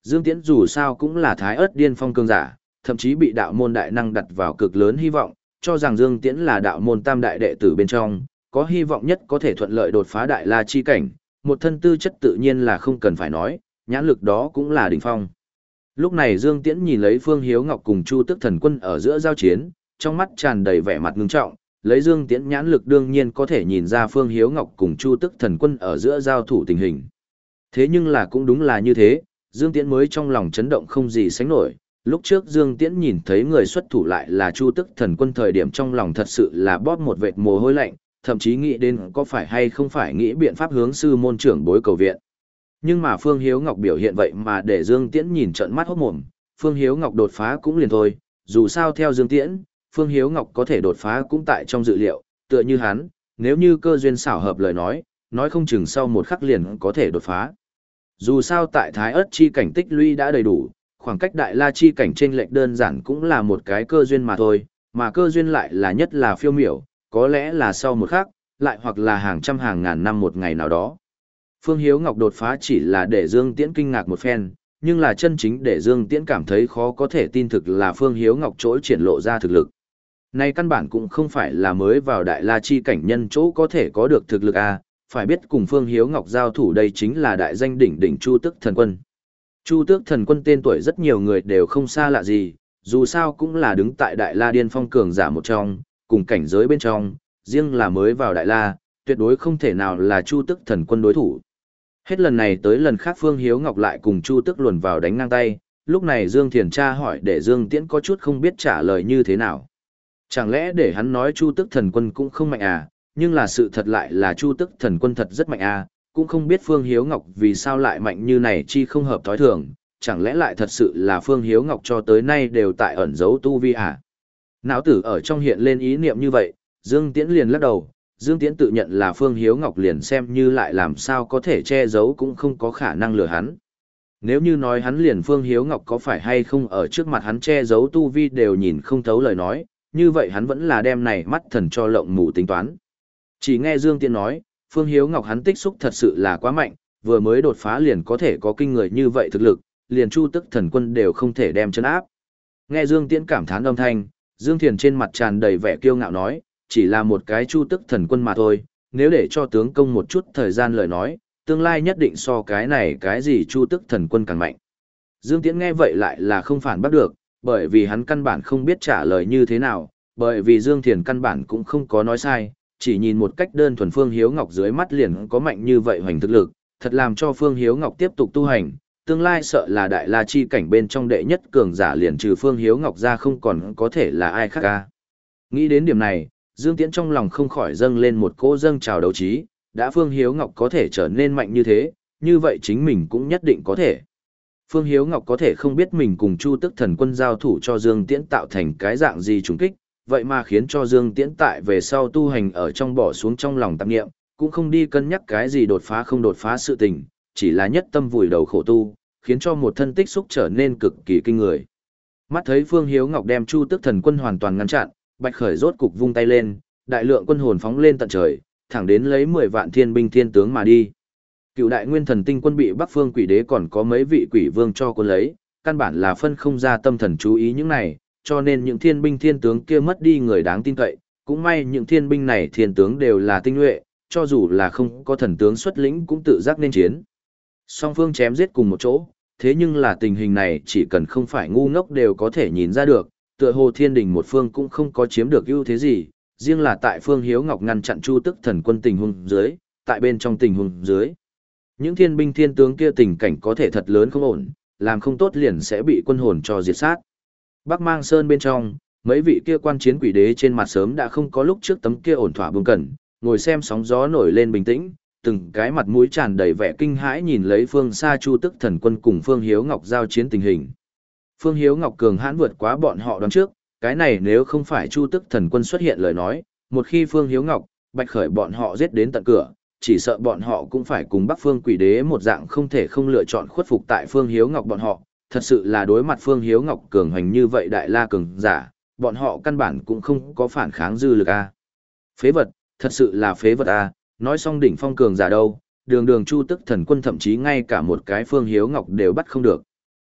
Dương Tiễn dù sao cũng là thái ớt điên phong cường giả, thậm chí bị đạo môn đại năng đặt vào cực lớn hy vọng, cho rằng Dương Tiễn là đạo môn tam đại đệ tử bên trong, có hy vọng nhất có thể thuận lợi đột phá đại la chi cảnh, một thân tư chất tự nhiên là không cần phải nói, nhãn lực đó cũng là đỉnh phong. Lúc này Dương Tiễn nhìn lấy Phương Hiếu Ngọc cùng Chu Tức Thần Quân ở giữa giao chiến, trong mắt tràn đầy vẻ mặt ngưng trọng, lấy Dương Tiễn nhãn lực đương nhiên có thể nhìn ra Phương Hiếu Ngọc cùng Chu Tức Thần Quân ở giữa giao thủ tình hình. Thế nhưng là cũng đúng là như thế, Dương Tiễn mới trong lòng chấn động không gì sánh nổi. Lúc trước Dương Tiễn nhìn thấy người xuất thủ lại là Chu Tức Thần Quân thời điểm trong lòng thật sự là bóp một vệt mồ hôi lạnh, thậm chí nghĩ đến có phải hay không phải nghĩ biện pháp hướng sư môn trưởng bối cầu viện. Nhưng mà Phương Hiếu Ngọc biểu hiện vậy mà để Dương Tiễn nhìn trợn mắt hốt mồm, Phương Hiếu Ngọc đột phá cũng liền thôi, dù sao theo Dương Tiễn, Phương Hiếu Ngọc có thể đột phá cũng tại trong dự liệu, tựa như hắn, nếu như cơ duyên xảo hợp lời nói, nói không chừng sau một khắc liền có thể đột phá. Dù sao tại Thái Ức chi cảnh tích lũy đã đầy đủ, khoảng cách Đại La chi cảnh chênh lệch đơn giản cũng là một cái cơ duyên mà thôi, mà cơ duyên lại là nhất là phiêu miểu, có lẽ là sau một khắc, lại hoặc là hàng trăm hàng ngàn năm một ngày nào đó. Phương Hiếu Ngọc đột phá chỉ là để Dương Tiễn kinh ngạc một phen, nhưng là chân chính để Dương Tiễn cảm thấy khó có thể tin thực là Phương Hiếu Ngọc chỗ triển lộ ra thực lực. Này căn bản cũng không phải là mới vào Đại La chi cảnh nhân chỗ có thể có được thực lực a, phải biết cùng Phương Hiếu Ngọc giao thủ đây chính là đại danh đỉnh đỉnh Chu Tước Thần Quân. Chu Tước Thần Quân tên tuổi rất nhiều người đều không xa lạ gì, dù sao cũng là đứng tại Đại La Điên Phong cường giả một trong, cùng cảnh giới bên trong, riêng là mới vào Đại La, tuyệt đối không thể nào là Chu Tước Thần Quân đối thủ. Hết lần này tới lần khác Phương Hiếu Ngọc lại cùng Chu Tước luồn vào đánh ngang tay, lúc này Dương Thiền tra hỏi để Dương Tiễn có chút không biết trả lời như thế nào. Chẳng lẽ để hắn nói Chu Tước Thần Quân cũng không mạnh à, nhưng là sự thật lại là Chu Tước Thần Quân thật rất mạnh à, cũng không biết Phương Hiếu Ngọc vì sao lại mạnh như này chi không hợp thói thường, chẳng lẽ lại thật sự là Phương Hiếu Ngọc cho tới nay đều tại ẩn giấu tu vi à. Não tử ở trong hiện lên ý niệm như vậy, Dương Tiễn liền lắc đầu, Dương Tiễn tự nhận là Phương Hiếu Ngọc liền xem như lại làm sao có thể che giấu cũng không có khả năng lừa hắn. Nếu như nói hắn liền Phương Hiếu Ngọc có phải hay không ở trước mặt hắn che giấu tu vi đều nhìn không thấu lời nói, như vậy hắn vẫn là đem này mắt thần cho lộng mù tính toán. Chỉ nghe Dương Tiễn nói, Phương Hiếu Ngọc hắn tích xúc thật sự là quá mạnh, vừa mới đột phá liền có thể có kinh người như vậy thực lực, liền Chu Tức Thần Quân đều không thể đem chân áp. Nghe Dương Tiễn cảm thán âm thanh, Dương Thiền trên mặt tràn đầy vẻ kiêu ngạo nói, chỉ là một cái Chu Tức Thần Quân mà thôi, nếu để cho tướng công một chút thời gian lời nói, tương lai nhất định so cái này cái gì Chu Tức Thần Quân càng mạnh. Dương Tiễn nghe vậy lại là không phản bắt được, bởi vì hắn căn bản không biết trả lời như thế nào, bởi vì Dương Thiền căn bản cũng không có nói sai, chỉ nhìn một cách đơn thuần Phương Hiếu Ngọc dưới mắt liền có mạnh như vậy hoành thực lực, thật làm cho Phương Hiếu Ngọc tiếp tục tu hành, tương lai sợ là Đại La chi cảnh bên trong đệ nhất cường giả liền trừ Phương Hiếu Ngọc ra không còn có thể là ai khác ca. Nghĩ đến điểm này, Dương Tiễn trong lòng không khỏi dâng lên một cỗ dâng trào đấu trí, đã Phương Hiếu Ngọc có thể trở nên mạnh như thế, như vậy chính mình cũng nhất định có thể. Phương Hiếu Ngọc có thể không biết mình cùng Chu Tức Thần Quân giao thủ cho Dương Tiễn tạo thành cái dạng gì trùng kích, vậy mà khiến cho Dương Tiễn tại về sau tu hành ở trong bỏ xuống trong lòng tạp nghiệm, cũng không đi cân nhắc cái gì đột phá không đột phá sự tình, chỉ là nhất tâm vùi đầu khổ tu, khiến cho một thân tích xúc trở nên cực kỳ kinh người. Mắt thấy Phương Hiếu Ngọc đem Chu Tức Thần Quân hoàn toàn ngăn chặn, Bạch Khởi rốt cục vung tay lên, đại lượng quân hồn phóng lên tận trời, thẳng đến lấy mười vạn thiên binh thiên tướng mà đi. Cựu đại nguyên thần tinh quân bị Bắc Phương Quỷ Đế còn có mấy vị quỷ vương cho quân lấy, căn bản là phân không ra tâm thần chú ý những này, cho nên những thiên binh thiên tướng kia mất đi người đáng tin cậy, cũng may những thiên binh này thiên tướng đều là tinh nhuệ, cho dù là không có thần tướng xuất lĩnh cũng tự giác nên chiến. Song phương chém giết cùng một chỗ, thế nhưng là tình hình này chỉ cần không phải ngu ngốc đều có thể nhìn ra được, tựa hồ thiên đình một phương cũng không có chiếm được ưu thế gì, riêng là tại Phương Hiếu Ngọc ngăn chặn Chu Tức Thần Quân tình huống dưới, tại bên trong tình huống dưới. Những thiên binh thiên tướng kia tình cảnh có thể thật lớn không ổn, làm không tốt liền sẽ bị quân hồn cho diệt sát. Bắc Mang Sơn bên trong, mấy vị kia quan chiến quỷ đế trên mặt sớm đã không có lúc trước tấm kia ổn thỏa bưng cẩn, ngồi xem sóng gió nổi lên bình tĩnh, từng cái mặt mũi tràn đầy vẻ kinh hãi nhìn lấy phương xa Chu Tức Thần Quân cùng Phương Hiếu Ngọc giao chiến tình hình. Phương Hiếu Ngọc cường hãn vượt quá bọn họ đoán trước, cái này nếu không phải Chu Tức Thần Quân xuất hiện lời nói, một khi Phương Hiếu Ngọc, Bạch Khởi bọn họ giết đến tận cửa, chỉ sợ bọn họ cũng phải cùng Bắc Phương Quỷ Đế một dạng không thể không lựa chọn khuất phục tại Phương Hiếu Ngọc bọn họ, thật sự là đối mặt Phương Hiếu Ngọc cường hành như vậy đại la cường giả, bọn họ căn bản cũng không có phản kháng dư lực a. Phế vật, thật sự là phế vật a, nói xong đỉnh phong cường giả đâu, đường đường Chu Tức Thần Quân thậm chí ngay cả một cái Phương Hiếu Ngọc đều bắt không được.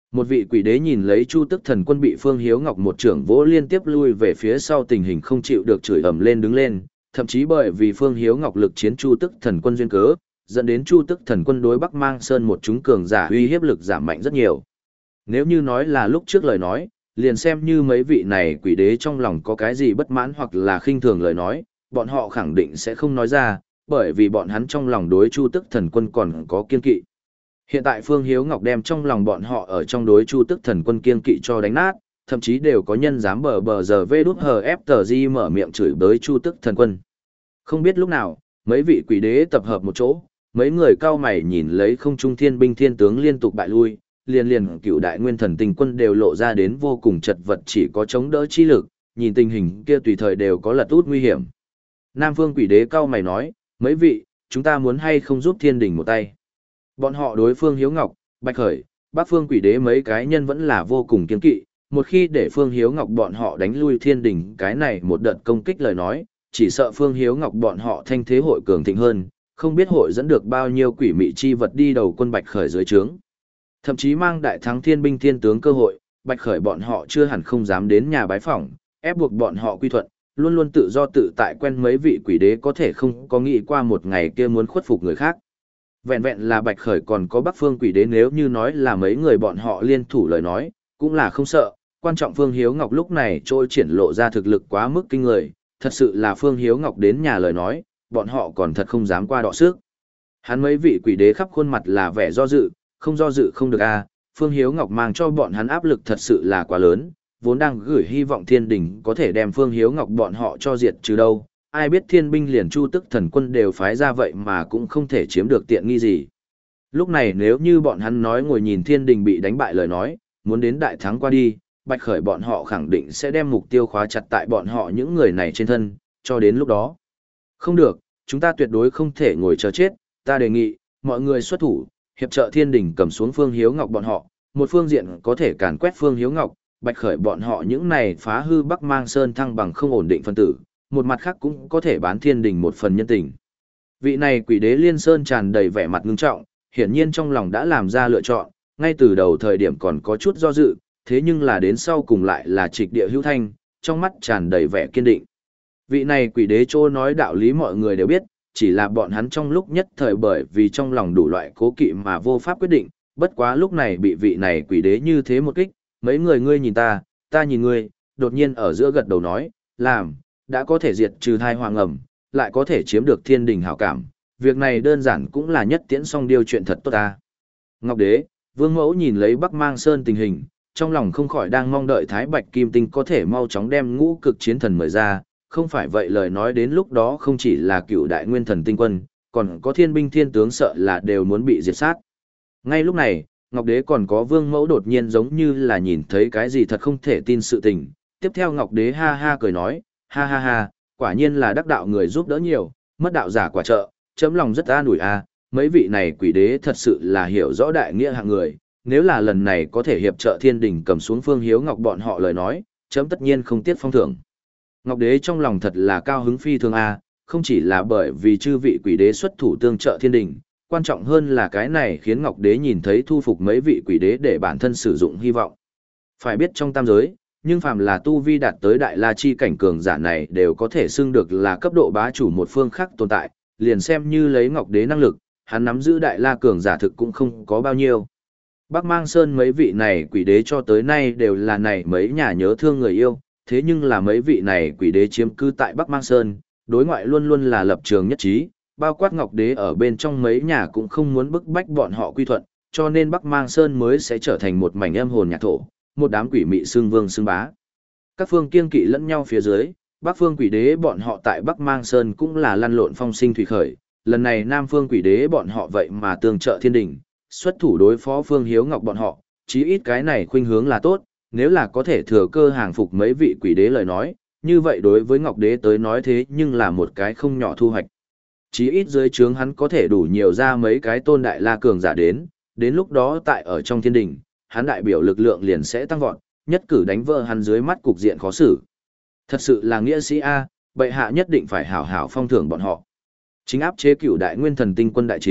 Một vị quỷ đế nhìn lấy Chu Tức Thần Quân bị Phương Hiếu Ngọc một trưởng vỗ liên tiếp lui về phía sau, tình hình không chịu được, chửi ầm lên đứng lên, thậm chí bởi vì Phương Hiếu Ngọc lực chiến Chu Tức Thần Quân duyên cớ, dẫn đến Chu Tức Thần Quân đối Bắc Mang Sơn một chúng cường giả uy hiếp lực giảm mạnh rất nhiều. Nếu như nói là lúc trước lời nói, liền xem như mấy vị này quỷ đế trong lòng có cái gì bất mãn hoặc là khinh thường lời nói, bọn họ khẳng định sẽ không nói ra, bởi vì bọn hắn trong lòng đối Chu Tức Thần Quân còn có kiên kỵ. Hiện tại Phương Hiếu Ngọc đem trong lòng bọn họ ở trong đối Chu Tức Thần Quân kiên kỵ cho đánh nát, thậm chí đều có nhân dám bờ bờ giờ vê đút hờ ép tờ di mở miệng chửi bới Chu Tức Thần Quân. Không biết lúc nào, mấy vị quỷ đế tập hợp một chỗ, mấy người cao mày nhìn lấy không trung thiên binh thiên tướng liên tục bại lui, liền liền cựu đại nguyên thần tinh quân đều lộ ra đến vô cùng chật vật, chỉ có chống đỡ chi lực, nhìn tình hình kia tùy thời đều có lật út nguy hiểm. Nam Phương quỷ đế cao mày nói, mấy vị, chúng ta muốn hay không giúp thiên đình một tay. Bọn họ đối Phương Hiếu Ngọc, Bạch Khởi, Bắc Phương quỷ đế mấy cái nhân vẫn là vô cùng kiên kỵ, một khi để Phương Hiếu Ngọc bọn họ đánh lui thiên đình cái này một đợt công kích lời nói, chỉ sợ Phương Hiếu Ngọc bọn họ thanh thế hội cường thịnh hơn, không biết hội dẫn được bao nhiêu quỷ mị chi vật đi đầu quân Bạch Khởi dưới trướng. Thậm chí mang đại thắng thiên binh thiên tướng cơ hội, Bạch Khởi bọn họ chưa hẳn không dám đến nhà bái phỏng, ép buộc bọn họ quy thuận, luôn luôn tự do tự tại quen mấy vị quỷ đế có thể không có nghĩ qua một ngày kia muốn khuất phục người khác. Vẹn vẹn là Bạch Khởi còn có Bắc Phương quỷ đế, nếu như nói là mấy người bọn họ liên thủ lời nói, cũng là không sợ, quan trọng Phương Hiếu Ngọc lúc này trôi triển lộ ra thực lực quá mức kinh người, thật sự là Phương Hiếu Ngọc đến nhà lời nói, bọn họ còn thật không dám qua đọ sức. Hắn mấy vị quỷ đế khắp khuôn mặt là vẻ do dự, không do dự không được a. Phương Hiếu Ngọc mang cho bọn hắn áp lực thật sự là quá lớn, vốn đang gửi hy vọng thiên đình có thể đem Phương Hiếu Ngọc bọn họ cho diệt trừ đâu, ai biết thiên binh liền Chu Tức Thần Quân đều phái ra vậy mà cũng không thể chiếm được tiện nghi gì. Lúc này nếu như bọn hắn nói ngồi nhìn thiên đình bị đánh bại lời nói, muốn đến đại thắng qua đi, Bạch Khởi bọn họ khẳng định sẽ đem mục tiêu khóa chặt tại bọn họ những người này trên thân, cho đến lúc đó. Không được, chúng ta tuyệt đối không thể ngồi chờ chết, ta đề nghị, mọi người xuất thủ, hiệp trợ thiên đình cầm xuống Phương Hiếu Ngọc bọn họ, một phương diện có thể càn quét Phương Hiếu Ngọc, Bạch Khởi bọn họ những này phá hư Bắc Mang Sơn thăng bằng không ổn định phân tử, một mặt khác cũng có thể bán thiên đình một phần nhân tình. Vị này quỷ đế Liên Sơn tràn đầy vẻ mặt ngưng trọng, hiển nhiên trong lòng đã làm ra lựa chọn, ngay từ đầu thời điểm còn có chút do dự, thế nhưng là đến sau cùng lại là trịch địa hữu thanh, trong mắt tràn đầy vẻ kiên định. Vị này quỷ đế trô nói đạo lý mọi người đều biết, chỉ là bọn hắn trong lúc nhất thời bởi vì trong lòng đủ loại cố kỵ mà vô pháp quyết định, bất quá lúc này bị vị này quỷ đế như thế một kích, mấy người ngươi nhìn ta, ta nhìn ngươi, đột nhiên ở giữa gật đầu nói, làm, đã có thể diệt trừ thai hoàng ẩm, lại có thể chiếm được thiên đình hảo cảm, việc này đơn giản cũng là nhất tiễn song điều chuyện thật tốt ta. Ngọc đế, Vương Mẫu nhìn lấy Bắc Mang Sơn tình hình, trong lòng không khỏi đang mong đợi Thái Bạch Kim Tinh có thể mau chóng đem ngũ cực chiến thần mời ra, không phải vậy lời nói đến lúc đó không chỉ là cựu đại nguyên thần tinh quân, còn có thiên binh thiên tướng sợ là đều muốn bị diệt sát. Ngay lúc này, Ngọc Đế còn có Vương Mẫu đột nhiên giống như là nhìn thấy cái gì thật không thể tin sự tình. Tiếp theo Ngọc Đế ha ha cười nói, ha ha ha, quả nhiên là đắc đạo người giúp đỡ nhiều, mất đạo giả quả trợ, chấm lòng rất an ủi a. Mấy vị này quỷ đế thật sự là hiểu rõ đại nghĩa hạng người, nếu là lần này có thể hiệp trợ thiên đình cầm xuống Phương Hiếu Ngọc bọn họ lời nói, chấm tất nhiên không tiếc phong thưởng. Ngọc Đế trong lòng thật là cao hứng phi thường a, không chỉ là bởi vì chư vị quỷ đế xuất thủ tương trợ thiên đình, quan trọng hơn là cái này khiến Ngọc Đế nhìn thấy thu phục mấy vị quỷ đế để bản thân sử dụng hy vọng. Phải biết trong tam giới, nhưng phàm là tu vi đạt tới đại la chi cảnh cường giả này đều có thể xưng được là cấp độ bá chủ một phương khác tồn tại, liền xem như lấy Ngọc Đế năng lực, hắn nắm giữ đại la cường giả thực cũng không có bao nhiêu. Bắc Mang Sơn mấy vị này quỷ đế cho tới nay đều là này mấy nhà nhớ thương người yêu, thế nhưng là mấy vị này quỷ đế chiếm cư tại Bắc Mang Sơn, đối ngoại luôn luôn là lập trường nhất trí, bao quát Ngọc Đế ở bên trong mấy nhà cũng không muốn bức bách bọn họ quy thuận, cho nên Bắc Mang Sơn mới sẽ trở thành một mảnh âm hồn nhạc thổ, một đám quỷ mị xương vương xương bá. Các phương kiên kỵ lẫn nhau phía dưới, Bắc phương quỷ đế bọn họ tại Bắc Mang Sơn cũng là lăn lộn phong sinh thủy khởi, lần này Nam phương quỷ đế bọn họ vậy mà tương trợ thiên đình, xuất thủ đối phó Phương Hiếu Ngọc bọn họ, chí ít cái này khuynh hướng là tốt, nếu là có thể thừa cơ hàng phục mấy vị quỷ đế lời nói, như vậy đối với Ngọc Đế tới nói thế nhưng là một cái không nhỏ thu hoạch. Chí ít dưới trướng hắn có thể đủ nhiều ra mấy cái tôn đại la cường giả đến, đến lúc đó tại ở trong thiên đình, hắn đại biểu lực lượng liền sẽ tăng vọt, nhất cử đánh vỡ hắn dưới mắt cục diện khó xử. Thật sự là nghĩa sĩ A, bệ hạ nhất định phải hảo hảo phong thưởng bọn họ. Chính áp chế cửu đại nguyên thần tinh quân đại chiến,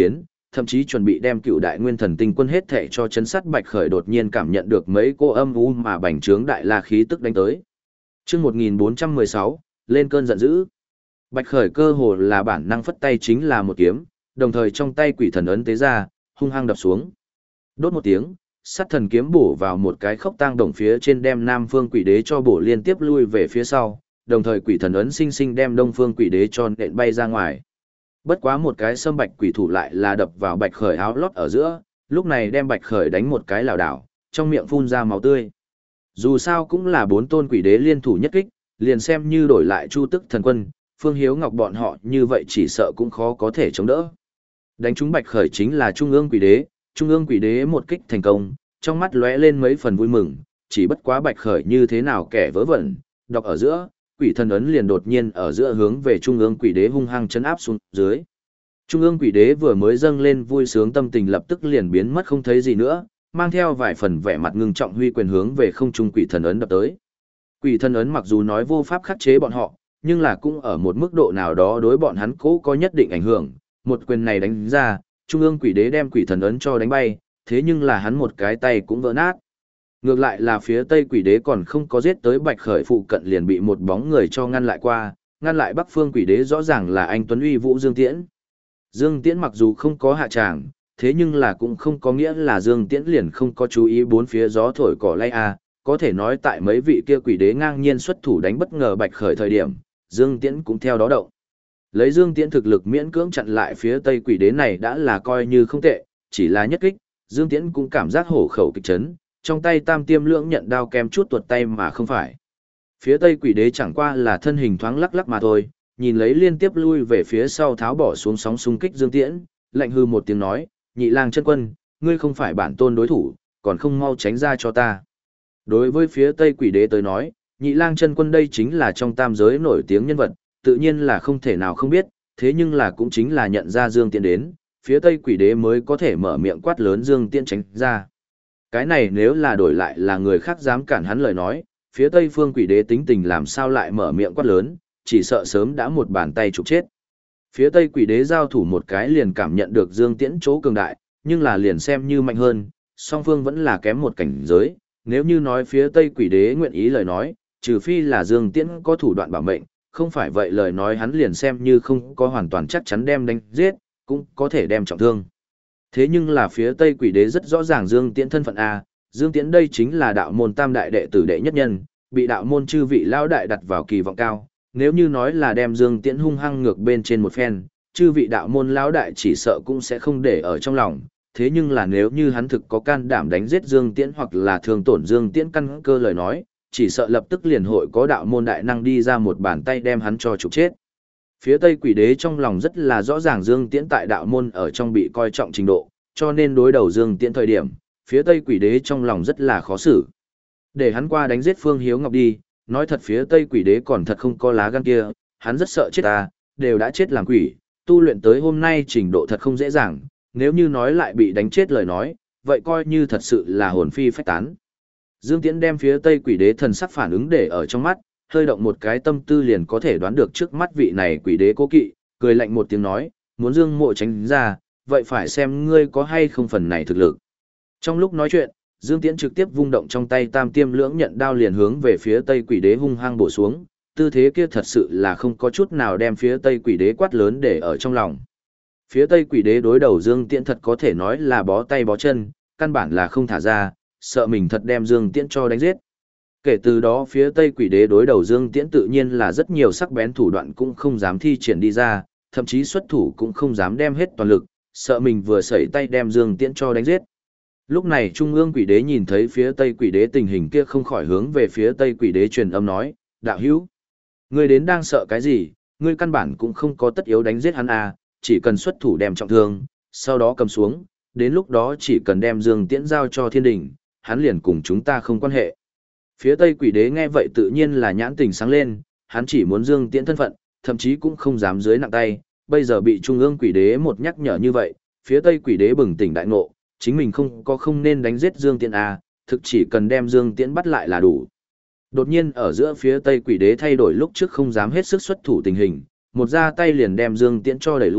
thậm chí chuẩn bị đem cựu đại nguyên thần tinh quân hết thệ cho chấn sát Bạch Khởi, đột nhiên cảm nhận được mấy cô âm u mà bành trướng đại la khí tức đánh tới. Chương một nghìn bốn trăm mười sáu, lên cơn giận dữ. Bạch Khởi cơ hồ là bản năng phất tay chính là một kiếm, đồng thời trong tay quỷ thần ấn tế ra, hung hăng đập xuống. Đốt một tiếng, sát thần kiếm bổ vào một cái khốc tang đồng phía trên, đem Nam Phương Quỷ Đế cho bổ liên tiếp lui về phía sau, đồng thời quỷ thần ấn sinh sinh đem Đông Phương Quỷ Đế cho nện bay ra ngoài. Bất quá một cái sâm bạch quỷ thủ lại là đập vào Bạch Khởi áo lót ở giữa, lúc này đem Bạch Khởi đánh một cái lảo đảo, trong miệng phun ra máu tươi. Dù sao cũng là bốn tôn quỷ đế liên thủ nhất kích, liền xem như đổi lại Chu Tức Thần Quân, Phương Hiếu Ngọc bọn họ như vậy chỉ sợ cũng khó có thể chống đỡ. Đánh trúng Bạch Khởi chính là Trung ương Quỷ Đế, Trung ương Quỷ Đế một kích thành công, trong mắt lóe lên mấy phần vui mừng, chỉ bất quá Bạch Khởi như thế nào kẻ vớ vẩn, đọc ở giữa, quỷ thần ấn liền đột nhiên ở giữa hướng về Trung ương Quỷ Đế hung hăng chấn áp xuống dưới. Trung ương Quỷ Đế vừa mới dâng lên vui sướng tâm tình lập tức liền biến mất không thấy gì nữa, mang theo vài phần vẻ mặt ngưng trọng huy quyền hướng về không trung quỷ thần ấn đập tới. Quỷ thần ấn mặc dù nói vô pháp khắc chế bọn họ, nhưng là cũng ở một mức độ nào đó đối bọn hắn cố có nhất định ảnh hưởng, một quyền này đánh ra, Trung ương Quỷ Đế đem quỷ thần ấn cho đánh bay, thế nhưng là hắn một cái tay cũng vỡ nát. Ngược lại là phía Tây Quỷ Đế còn không có giết tới Bạch Khởi phụ cận liền bị một bóng người cho ngăn lại qua, ngăn lại Bắc Phương Quỷ Đế rõ ràng là anh Tuấn Uy Vũ Dương Tiễn. Dương Tiễn mặc dù không có hạ tràng, thế nhưng là cũng không có nghĩa là Dương Tiễn liền không có chú ý bốn phía gió thổi cỏ lay à, có thể nói tại mấy vị kia quỷ đế ngang nhiên xuất thủ đánh bất ngờ Bạch Khởi thời điểm, Dương Tiễn cũng theo đó động. Lấy Dương Tiễn thực lực miễn cưỡng chặn lại phía Tây quỷ đế này đã là coi như không tệ, chỉ là nhất kích, Dương Tiễn cũng cảm giác hổ khẩu kịch chấn, trong tay tam tiêm lưỡng nhận đao kem chút tuột tay mà không phải. Phía Tây quỷ đế chẳng qua là thân hình thoáng lắc lắc mà thôi, nhìn lấy liên tiếp lui về phía sau tháo bỏ xuống sóng xung kích Dương Tiễn, lạnh hư một tiếng nói, Nhị Lang chân quân, ngươi không phải bản tôn đối thủ, còn không mau tránh ra cho ta. Đối với phía Tây quỷ đế tới nói, Nhị Lang chân quân đây chính là trong tam giới nổi tiếng nhân vật, tự nhiên là không thể nào không biết, thế nhưng là cũng chính là nhận ra Dương Tiễn đến, phía Tây quỷ đế mới có thể mở miệng quát lớn Dương Tiễn tránh ra. Cái này nếu là đổi lại là người khác dám cản hắn lời nói, phía Tây phương quỷ đế tính tình làm sao lại mở miệng quát lớn, chỉ sợ sớm đã một bàn tay trục chết. Phía Tây quỷ đế giao thủ một cái liền cảm nhận được Dương Tiễn chỗ cường đại, nhưng là liền xem như mạnh hơn, song phương vẫn là kém một cảnh giới, nếu như nói phía Tây quỷ đế nguyện ý lời nói, trừ phi là Dương Tiễn có thủ đoạn bảo mệnh, không phải vậy lời nói hắn liền xem như không có hoàn toàn chắc chắn đem đánh giết, cũng có thể đem trọng thương. Thế nhưng là phía Tây quỷ đế rất rõ ràng Dương Tiễn thân phận A, Dương Tiễn đây chính là đạo môn tam đại đệ tử đệ nhất nhân, bị đạo môn chư vị lão đại đặt vào kỳ vọng cao. Nếu như nói là đem Dương Tiễn hung hăng ngược bên trên một phen, chư vị đạo môn lão đại chỉ sợ cũng sẽ không để ở trong lòng, thế nhưng là nếu như hắn thực có can đảm đánh giết Dương Tiễn hoặc là thương tổn Dương Tiễn căn cơ lời nói, chỉ sợ lập tức liền hội có đạo môn đại năng đi ra một bàn tay đem hắn cho trục chết. Phía Tây quỷ đế trong lòng rất là rõ ràng Dương Tiễn tại đạo môn ở trong bị coi trọng trình độ, cho nên đối đầu Dương Tiễn thời điểm, phía Tây quỷ đế trong lòng rất là khó xử. Để hắn qua đánh giết Phương Hiếu Ngọc đi, nói thật phía Tây quỷ đế còn thật không có lá gan kia, hắn rất sợ chết ta, đều đã chết làm quỷ, tu luyện tới hôm nay trình độ thật không dễ dàng, nếu như nói lại bị đánh chết lời nói, vậy coi như thật sự là hồn phi phách tán. Dương Tiễn đem phía Tây quỷ đế thần sắc phản ứng để ở trong mắt, hơi động một cái tâm tư liền có thể đoán được trước mắt vị này quỷ đế cố kỵ, cười lạnh một tiếng nói, muốn Dương Mộ tránh ra, vậy phải xem ngươi có hay không phần này thực lực. Trong lúc nói chuyện, Dương Tiễn trực tiếp vung động trong tay tam tiêm lưỡng nhận đao liền hướng về phía Tây quỷ đế hung hăng bổ xuống, tư thế kia thật sự là không có chút nào đem phía Tây quỷ đế quát lớn để ở trong lòng. Phía Tây quỷ đế đối đầu Dương Tiễn thật có thể nói là bó tay bó chân, căn bản là không thả ra, sợ mình thật đem Dương Tiễn cho đánh giết. Kể từ đó phía Tây quỷ đế đối đầu Dương Tiễn tự nhiên là rất nhiều sắc bén thủ đoạn cũng không dám thi triển đi ra, thậm chí xuất thủ cũng không dám đem hết toàn lực, sợ mình vừa sẩy tay đem Dương Tiễn cho đánh giết. Lúc này Trung ương quỷ đế nhìn thấy phía Tây quỷ đế tình hình kia không khỏi hướng về phía Tây quỷ đế truyền âm nói, đạo hữu, ngươi đến đang sợ cái gì, ngươi căn bản cũng không có tất yếu đánh giết hắn à, chỉ cần xuất thủ đem trọng thương, sau đó cầm xuống, đến lúc đó chỉ cần đem Dương Tiễn giao cho thiên đình, hắn liền cùng chúng ta không quan hệ. Phía Tây quỷ đế nghe vậy tự nhiên là nhãn tình sáng lên, hắn chỉ muốn Dương Tiễn thân phận, thậm chí cũng không dám dưới nặng tay, bây giờ bị Trung ương quỷ đế một nhắc nhở như vậy, phía Tây quỷ đế bừng tỉnh đại ngộ, chính mình không có không nên đánh giết Dương Tiễn à, thực chỉ cần đem Dương Tiễn bắt lại là đủ. Đột nhiên ở giữa phía Tây quỷ đế thay đổi lúc trước không dám hết sức xuất thủ tình hình, một ra tay liền đem Dương Tiễn cho đẩy lui,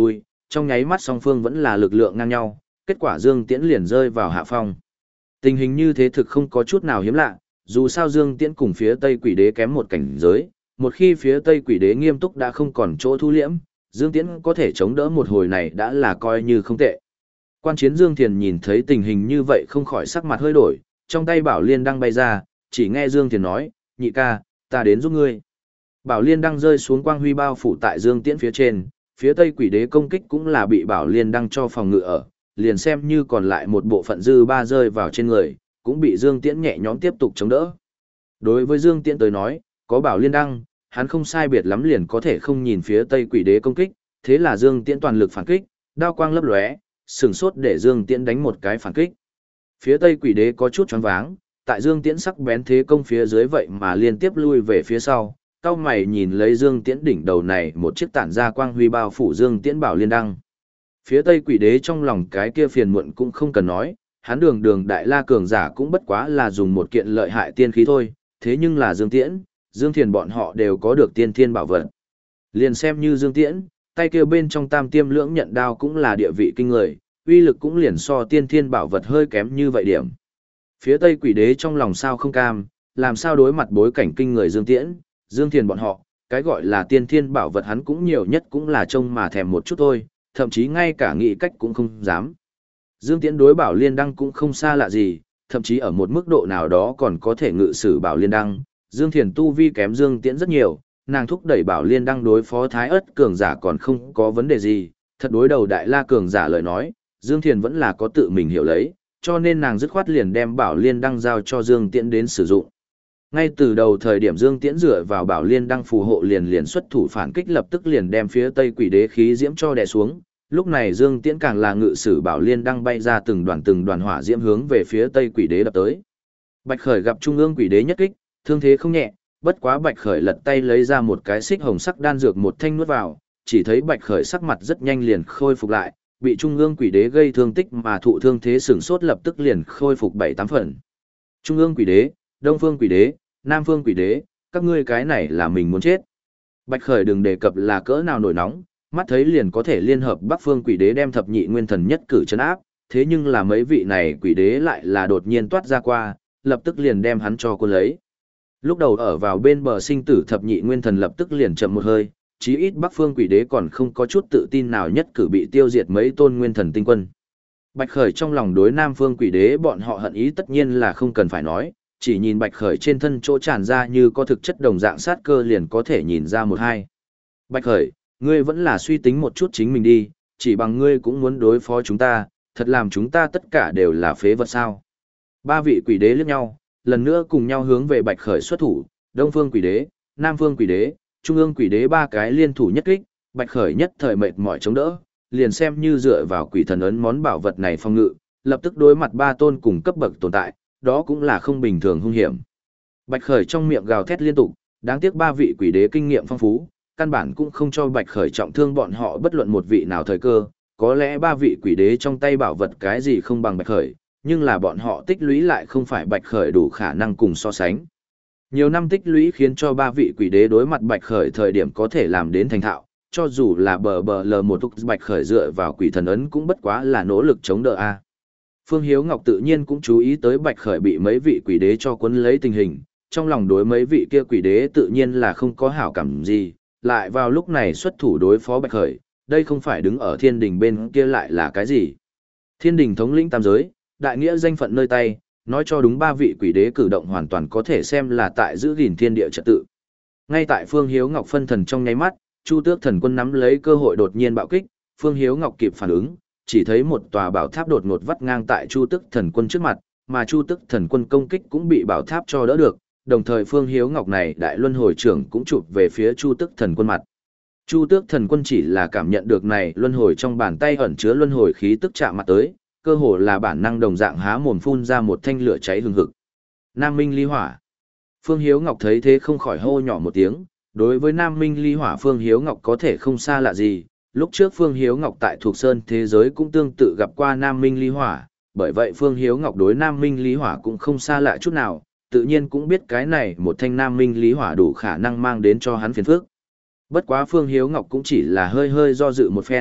trong nháy mắt song phương vẫn là lực lượng ngang nhau, kết quả Dương Tiễn liền rơi vào hạ phong. Tình hình như thế thực không có chút nào hiếm lạ, dù sao Dương Tiễn cùng phía Tây Quỷ Đế kém một cảnh giới, một khi phía Tây Quỷ Đế nghiêm túc đã không còn chỗ thu liễm, Dương Tiễn có thể chống đỡ một hồi này đã là coi như không tệ. Quan chiến Dương Thiền nhìn thấy tình hình như vậy không khỏi sắc mặt hơi đổi, trong tay Bảo Liên đang bay ra, chỉ nghe Dương Thiền nói, nhị ca, ta đến giúp ngươi. Bảo Liên đang rơi xuống quang huy bao phủ tại Dương Tiễn phía trên, phía Tây Quỷ Đế công kích cũng là bị Bảo Liên đang cho phòng ngự ở, liền xem như còn lại một bộ phận dư ba rơi vào trên người, cũng bị Dương Tiễn nhẹ nhõm tiếp tục chống đỡ. Đối với Dương Tiễn tới nói, có Bảo Liên đăng, hắn không sai biệt lắm liền có thể không nhìn phía Tây Quỷ Đế công kích, thế là Dương Tiễn toàn lực phản kích, đao quang lấp lóe, sừng sốt để Dương Tiễn đánh một cái phản kích. Phía Tây Quỷ Đế có chút choáng váng, tại Dương Tiễn sắc bén thế công phía dưới vậy mà liên tiếp lui về phía sau, cao mày nhìn lấy Dương Tiễn đỉnh đầu này một chiếc tản ra quang huy bao phủ Dương Tiễn Bảo Liên đăng. Phía Tây Quỷ Đế trong lòng cái kia phiền muộn cũng không cần nói, hắn đường đường đại la cường giả cũng bất quá là dùng một kiện lợi hại tiên khí thôi, thế nhưng là Dương Tiễn, Dương Thiền bọn họ đều có được tiên thiên bảo vật. Liền xem như Dương Tiễn, tay kia bên trong tam tiêm lưỡng nhận đao cũng là địa vị kinh người, uy lực cũng liền so tiên thiên bảo vật hơi kém như vậy điểm. Phía Tây Quỷ Đế trong lòng sao không cam, làm sao đối mặt bối cảnh kinh người Dương Tiễn, Dương Thiền bọn họ, cái gọi là tiên thiên bảo vật hắn cũng nhiều nhất cũng là trông mà thèm một chút thôi, thậm chí ngay cả nghĩ cách cũng không dám. Dương Tiễn đối Bảo Liên Đăng cũng không xa lạ gì, thậm chí ở một mức độ nào đó còn có thể ngự sử Bảo Liên Đăng. Dương Thiền tu vi kém Dương Tiễn rất nhiều, nàng thúc đẩy Bảo Liên Đăng đối phó Thái Ất cường giả còn không có vấn đề gì, thật đối đầu Đại La cường giả lời nói, Dương Thiền vẫn là có tự mình hiểu lấy, cho nên nàng dứt khoát liền đem Bảo Liên Đăng giao cho Dương Tiễn đến sử dụng. Ngay từ đầu thời điểm Dương Tiễn dựa vào Bảo Liên Đăng phù hộ liền liền xuất thủ phản kích lập tức liền đem phía Tây Quỷ Đế khí diễm cho đè xuống. Lúc này Dương Tiễn càng là ngự sử Bảo Liên Đăng bay ra từng đoàn từng đoàn hỏa diễm hướng về phía Tây Quỷ Đế đập tới. Bạch Khởi gặp Trung ương Quỷ Đế nhất kích, thương thế không nhẹ, bất quá Bạch Khởi lật tay lấy ra một cái xích hồng sắc đan dược một thanh nuốt vào, chỉ thấy Bạch Khởi sắc mặt rất nhanh liền khôi phục lại, bị Trung ương Quỷ Đế gây thương tích mà thụ thương thế sửng sốt lập tức liền khôi phục bảy tám phần. Trung ương Quỷ Đế, Đông phương Quỷ Đế, Nam phương Quỷ Đế, các ngươi cái này là mình muốn chết. Bạch Khởi đừng đề cập là cỡ nào nổi nóng, mắt thấy liền có thể liên hợp Bắc phương Quỷ Đế đem thập nhị nguyên thần nhất cử trấn áp, thế nhưng là mấy vị này Quỷ Đế lại là đột nhiên toát ra qua, lập tức liền đem hắn cho cuốn lấy. Lúc đầu ở vào bên bờ sinh tử thập nhị nguyên thần lập tức liền chậm một hơi, chí ít Bắc phương Quỷ Đế còn không có chút tự tin nào nhất cử bị tiêu diệt mấy tôn nguyên thần tinh quân. Bạch Khởi trong lòng đối Nam phương Quỷ Đế bọn họ hận ý tất nhiên là không cần phải nói, chỉ nhìn Bạch Khởi trên thân chỗ tràn ra như có thực chất đồng dạng sát cơ liền có thể nhìn ra một hai. Bạch Khởi, ngươi vẫn là suy tính một chút chính mình đi, chỉ bằng ngươi cũng muốn đối phó chúng ta, thật làm chúng ta tất cả đều là phế vật sao. Ba vị Quỷ Đế liếc nhau, lần nữa cùng nhau hướng về Bạch Khởi xuất thủ, Đông phương Quỷ Đế, Nam phương Quỷ Đế, Trung ương Quỷ Đế ba cái liên thủ nhất kích, Bạch Khởi nhất thời mệt mỏi chống đỡ, liền xem như dựa vào quỷ thần ấn món bảo vật này phòng ngự, lập tức đối mặt ba tôn cùng cấp bậc tồn tại, đó cũng là không bình thường hung hiểm. Bạch Khởi trong miệng gào thét liên tục, đáng tiếc ba vị Quỷ Đế kinh nghiệm phong phú, căn bản cũng không cho Bạch Khởi trọng thương bọn họ bất luận một vị nào thời cơ, có lẽ ba vị Quỷ Đế trong tay bảo vật cái gì không bằng Bạch Khởi, nhưng là bọn họ tích lũy lại không phải Bạch Khởi đủ khả năng cùng so sánh. Nhiều năm tích lũy khiến cho ba vị Quỷ Đế đối mặt Bạch Khởi thời điểm có thể làm đến thành thạo, cho dù là bờ bờ lờ một lúc Bạch Khởi dựa vào quỷ thần ấn cũng bất quá là nỗ lực chống đỡ a. Phương Hiếu Ngọc tự nhiên cũng chú ý tới Bạch Khởi bị mấy vị Quỷ Đế cho cuốn lấy tình hình, trong lòng đối mấy vị kia Quỷ Đế tự nhiên là không có hảo cảm gì, lại vào lúc này xuất thủ đối phó Bạch Khởi, đây không phải đứng ở thiên đình bên kia lại là cái gì. Thiên đình thống lĩnh tam giới, đại nghĩa danh phận nơi tay, nói cho đúng ba vị Quỷ Đế cử động hoàn toàn có thể xem là tại giữ gìn thiên địa trật tự. Ngay tại Phương Hiếu Ngọc phân thần trong nháy mắt, Chu Tước Thần Quân nắm lấy cơ hội đột nhiên bạo kích, Phương Hiếu Ngọc kịp phản ứng, chỉ thấy một tòa bảo tháp đột ngột vắt ngang tại Chu Tước Thần Quân trước mặt, mà Chu Tước Thần Quân công kích cũng bị bảo tháp cho đỡ được, đồng thời Phương Hiếu Ngọc này đại luân hồi trưởng cũng chụp về phía Chu Tước Thần Quân mặt. Chu Tước Thần Quân chỉ là cảm nhận được này luân hồi trong bàn tay ẩn chứa luân hồi khí tức chạm mặt tới, cơ hồ là bản năng đồng dạng há mồm phun ra một thanh lửa cháy hừng hực. Nam Minh Ly Hỏa. Phương Hiếu Ngọc thấy thế không khỏi hô nhỏ một tiếng, đối với Nam Minh Ly Hỏa Phương Hiếu Ngọc có thể không xa lạ gì, lúc trước Phương Hiếu Ngọc tại Thuộc Sơn thế giới cũng tương tự gặp qua Nam Minh Ly Hỏa, bởi vậy Phương Hiếu Ngọc đối Nam Minh Ly Hỏa cũng không xa lạ chút nào, tự nhiên cũng biết cái này một thanh Nam Minh Ly Hỏa đủ khả năng mang đến cho hắn phiền phức. Bất quá Phương Hiếu Ngọc cũng chỉ là hơi hơi do dự một phen,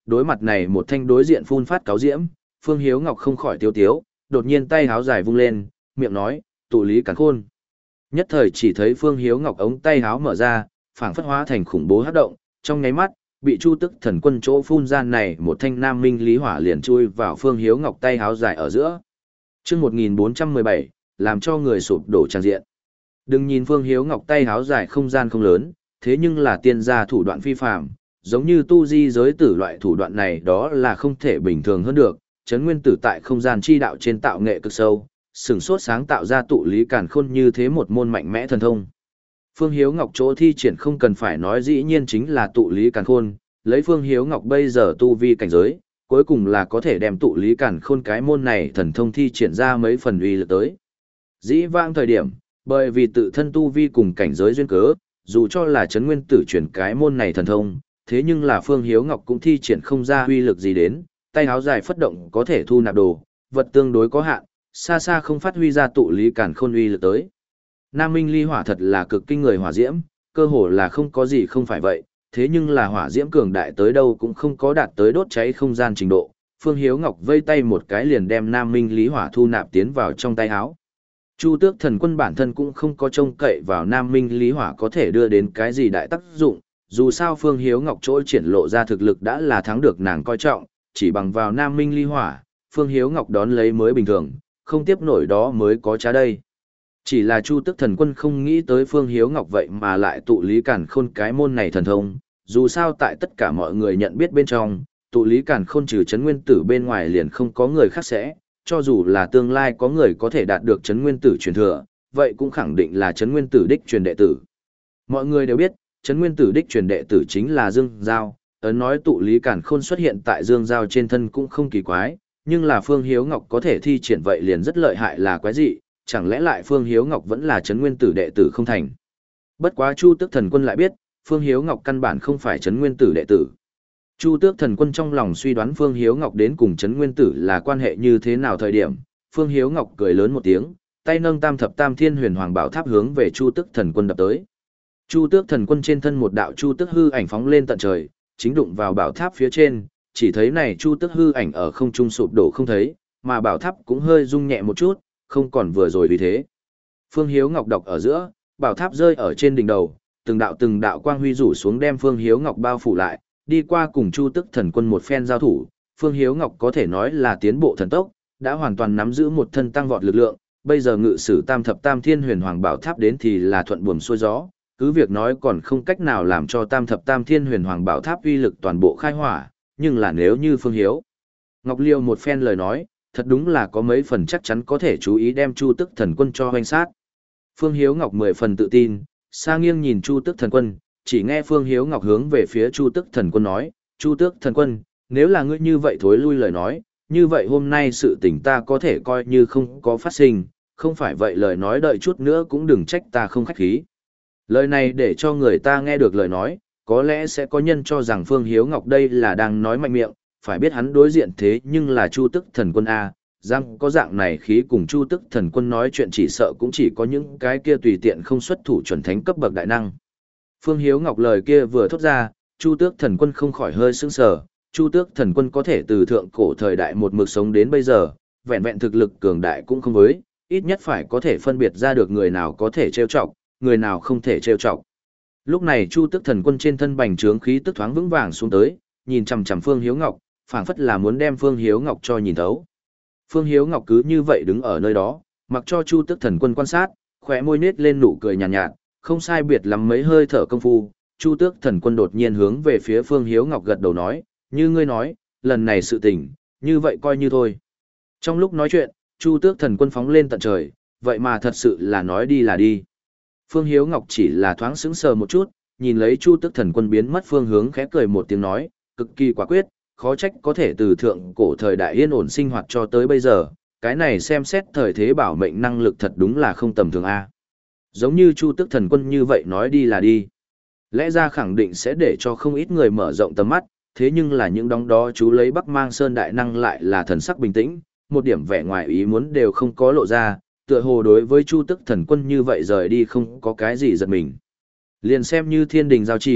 Đối mặt này một thanh đối diện phun phát cáo diễm, Phương Hiếu Ngọc không khỏi tiêu tiếu, đột nhiên tay háo dài vung lên, miệng nói, tụ lý càn khôn. Nhất thời chỉ thấy Phương Hiếu Ngọc ống tay háo mở ra, phảng phất hóa thành khủng bố hấp động, trong nháy mắt, bị Chu Tức Thần Quân chỗ phun ra này một thanh nam minh lý hỏa liền chui vào Phương Hiếu Ngọc tay háo dài ở giữa. Chương một nghìn bốn trăm mười bảy, làm cho người sụp đổ trang diện. Đừng nhìn Phương Hiếu Ngọc tay háo dài không gian không lớn, thế nhưng là tiên gia thủ đoạn phi phàm, giống như tu di giới tử loại thủ đoạn này đó là không thể bình thường hơn được. Trấn Nguyên Tử tại không gian chi đạo trên tạo nghệ cực sâu, sừng sốt sáng tạo ra tụ lý càn khôn như thế một môn mạnh mẽ thần thông. Phương Hiếu Ngọc chỗ thi triển không cần phải nói dĩ nhiên chính là tụ lý càn khôn, lấy Phương Hiếu Ngọc bây giờ tu vi cảnh giới, cuối cùng là có thể đem tụ lý càn khôn cái môn này thần thông thi triển ra mấy phần uy lực tới. Dĩ vãng thời điểm, bởi vì tự thân tu vi cùng cảnh giới duyên cớ, dù cho là Trấn Nguyên Tử chuyển cái môn này thần thông, thế nhưng là Phương Hiếu Ngọc cũng thi triển không ra uy lực gì đến, tay háo dài phất động có thể thu nạp đồ, vật tương đối có hạn, xa xa không phát huy ra tụ lý càn khôn uy lực tới. Nam Minh Ly Hỏa thật là cực kinh người hỏa diễm, cơ hồ là không có gì không phải vậy, thế nhưng là hỏa diễm cường đại tới đâu cũng không có đạt tới đốt cháy không gian trình độ. Phương Hiếu Ngọc vây tay một cái liền đem Nam Minh Lý Hỏa thu nạp tiến vào trong tay áo. Chu Tước Thần Quân bản thân cũng không có trông cậy vào Nam Minh Lý Hỏa có thể đưa đến cái gì đại tác dụng, dù sao Phương Hiếu Ngọc chỗ triển lộ ra thực lực đã là thắng được nàng coi trọng, chỉ bằng vào Nam Minh Ly Hỏa, Phương Hiếu Ngọc đón lấy mới bình thường, không tiếp nổi đó mới có trá đây. Chỉ là Chu Tức Thần Quân không nghĩ tới Phương Hiếu Ngọc vậy mà lại tụ lý càn khôn cái môn này thần thông, dù sao tại tất cả mọi người nhận biết bên trong, tụ lý càn khôn trừ Trấn Nguyên Tử bên ngoài liền không có người khác sẽ, cho dù là tương lai có người có thể đạt được Trấn Nguyên Tử truyền thừa, vậy cũng khẳng định là Trấn Nguyên Tử đích truyền đệ tử. Mọi người đều biết, Trấn Nguyên Tử đích truyền đệ tử chính là Dương Giao, ấn nói tụ lý càn khôn xuất hiện tại Dương Giao trên thân cũng không kỳ quái, nhưng là Phương Hiếu Ngọc có thể thi triển vậy liền rất lợi hại là quái dị, chẳng lẽ lại Phương Hiếu Ngọc vẫn là Trấn Nguyên Tử đệ tử không thành. Bất quá Chu Tước Thần Quân lại biết, Phương Hiếu Ngọc căn bản không phải Trấn Nguyên Tử đệ tử. Chu Tước Thần Quân trong lòng suy đoán Phương Hiếu Ngọc đến cùng Trấn Nguyên Tử là quan hệ như thế nào thời điểm, Phương Hiếu Ngọc cười lớn một tiếng, tay nâng Tam Thập Tam Thiên Huyền Hoàng Bảo Tháp hướng về Chu Tước Thần Quân đập tới. Chu Tước Thần Quân trên thân một đạo chu tước hư ảnh phóng lên tận trời, chính đụng vào bảo tháp phía trên, chỉ thấy này chu tước hư ảnh ở không trung sụp đổ không thấy, mà bảo tháp cũng hơi rung nhẹ một chút, không còn vừa rồi vì thế. Phương Hiếu Ngọc đọc ở giữa, bảo tháp rơi ở trên đỉnh đầu, từng đạo từng đạo quang huy rủ xuống đem Phương Hiếu Ngọc bao phủ lại, đi qua cùng Chu Tước Thần Quân một phen giao thủ, Phương Hiếu Ngọc có thể nói là tiến bộ thần tốc, đã hoàn toàn nắm giữ một thân tăng vọt lực lượng, bây giờ ngự sử Tam Thập Tam Thiên Huyền Hoàng Bảo Tháp đến thì là thuận buồm xuôi gió, cứ việc nói còn không cách nào làm cho Tam Thập Tam Thiên Huyền Hoàng Bảo Tháp uy lực toàn bộ khai hỏa, nhưng là nếu như Phương Hiếu Ngọc Liêu một phen lời nói, thật đúng là có mấy phần chắc chắn có thể chú ý đem Chu Tước Thần Quân cho hoành sát. Phương Hiếu Ngọc mười phần tự tin, xa nghiêng nhìn Chu Tước Thần Quân, chỉ nghe Phương Hiếu Ngọc hướng về phía Chu Tước Thần Quân nói, Chu Tước Thần Quân, nếu là ngươi như vậy thối lui lời nói, như vậy hôm nay sự tình ta có thể coi như không có phát sinh, không phải vậy lời nói đợi chút nữa cũng đừng trách ta không khách khí. Lời này để cho người ta nghe được lời nói, có lẽ sẽ có nhân cho rằng Phương Hiếu Ngọc đây là đang nói mạnh miệng, phải biết hắn đối diện thế nhưng là Chu Tước Thần Quân A, rằng có dạng này khí cùng Chu Tước Thần Quân nói chuyện chỉ sợ cũng chỉ có những cái kia tùy tiện không xuất thủ chuẩn thánh cấp bậc đại năng. Phương Hiếu Ngọc lời kia vừa thốt ra, Chu Tước Thần Quân không khỏi hơi sững sờ, Chu Tước Thần Quân có thể từ thượng cổ thời đại một mực sống đến bây giờ, vẹn vẹn thực lực cường đại cũng không với, ít nhất phải có thể phân biệt ra được người nào có thể trêu chọc, người nào không thể trêu chọc. Lúc này Chu Tước Thần Quân trên thân bành trướng khí tức thoáng vững vàng xuống tới, nhìn chằm chằm Phương Hiếu Ngọc, phảng phất là muốn đem Phương Hiếu Ngọc cho nhìn thấu. Phương Hiếu Ngọc cứ như vậy đứng ở nơi đó, mặc cho Chu Tước Thần Quân quan sát, khóe môi nết lên nụ cười nhàn nhạt, nhạt, không sai biệt lắm mấy hơi thở công phu, Chu Tước Thần Quân đột nhiên hướng về phía Phương Hiếu Ngọc gật đầu nói, như ngươi nói, lần này sự tình, như vậy coi như thôi. Trong lúc nói chuyện, Chu Tước Thần Quân phóng lên tận trời, vậy mà thật sự là nói đi là đi. Phương Hiếu Ngọc chỉ là thoáng sững sờ một chút, nhìn lấy Chu Tước Thần Quân biến mất phương hướng khẽ cười một tiếng nói, cực kỳ quả quyết, khó trách có thể từ thượng cổ thời đại yên ổn sinh hoạt cho tới bây giờ, cái này xem xét thời thế bảo mệnh năng lực thật đúng là không tầm thường a. Giống như Chu Tước Thần Quân như vậy nói đi là đi. Lẽ ra khẳng định sẽ để cho không ít người mở rộng tầm mắt, thế nhưng là những đóng đó chú lấy Bắc Mang Sơn đại năng lại là thần sắc bình tĩnh, một điểm vẻ ngoài ý muốn đều không có lộ ra, tựa hồ đối với Chu Tước Thần Quân như vậy rời đi không có cái gì giật mình. Liền xem như Thiên Đình giao chỉ,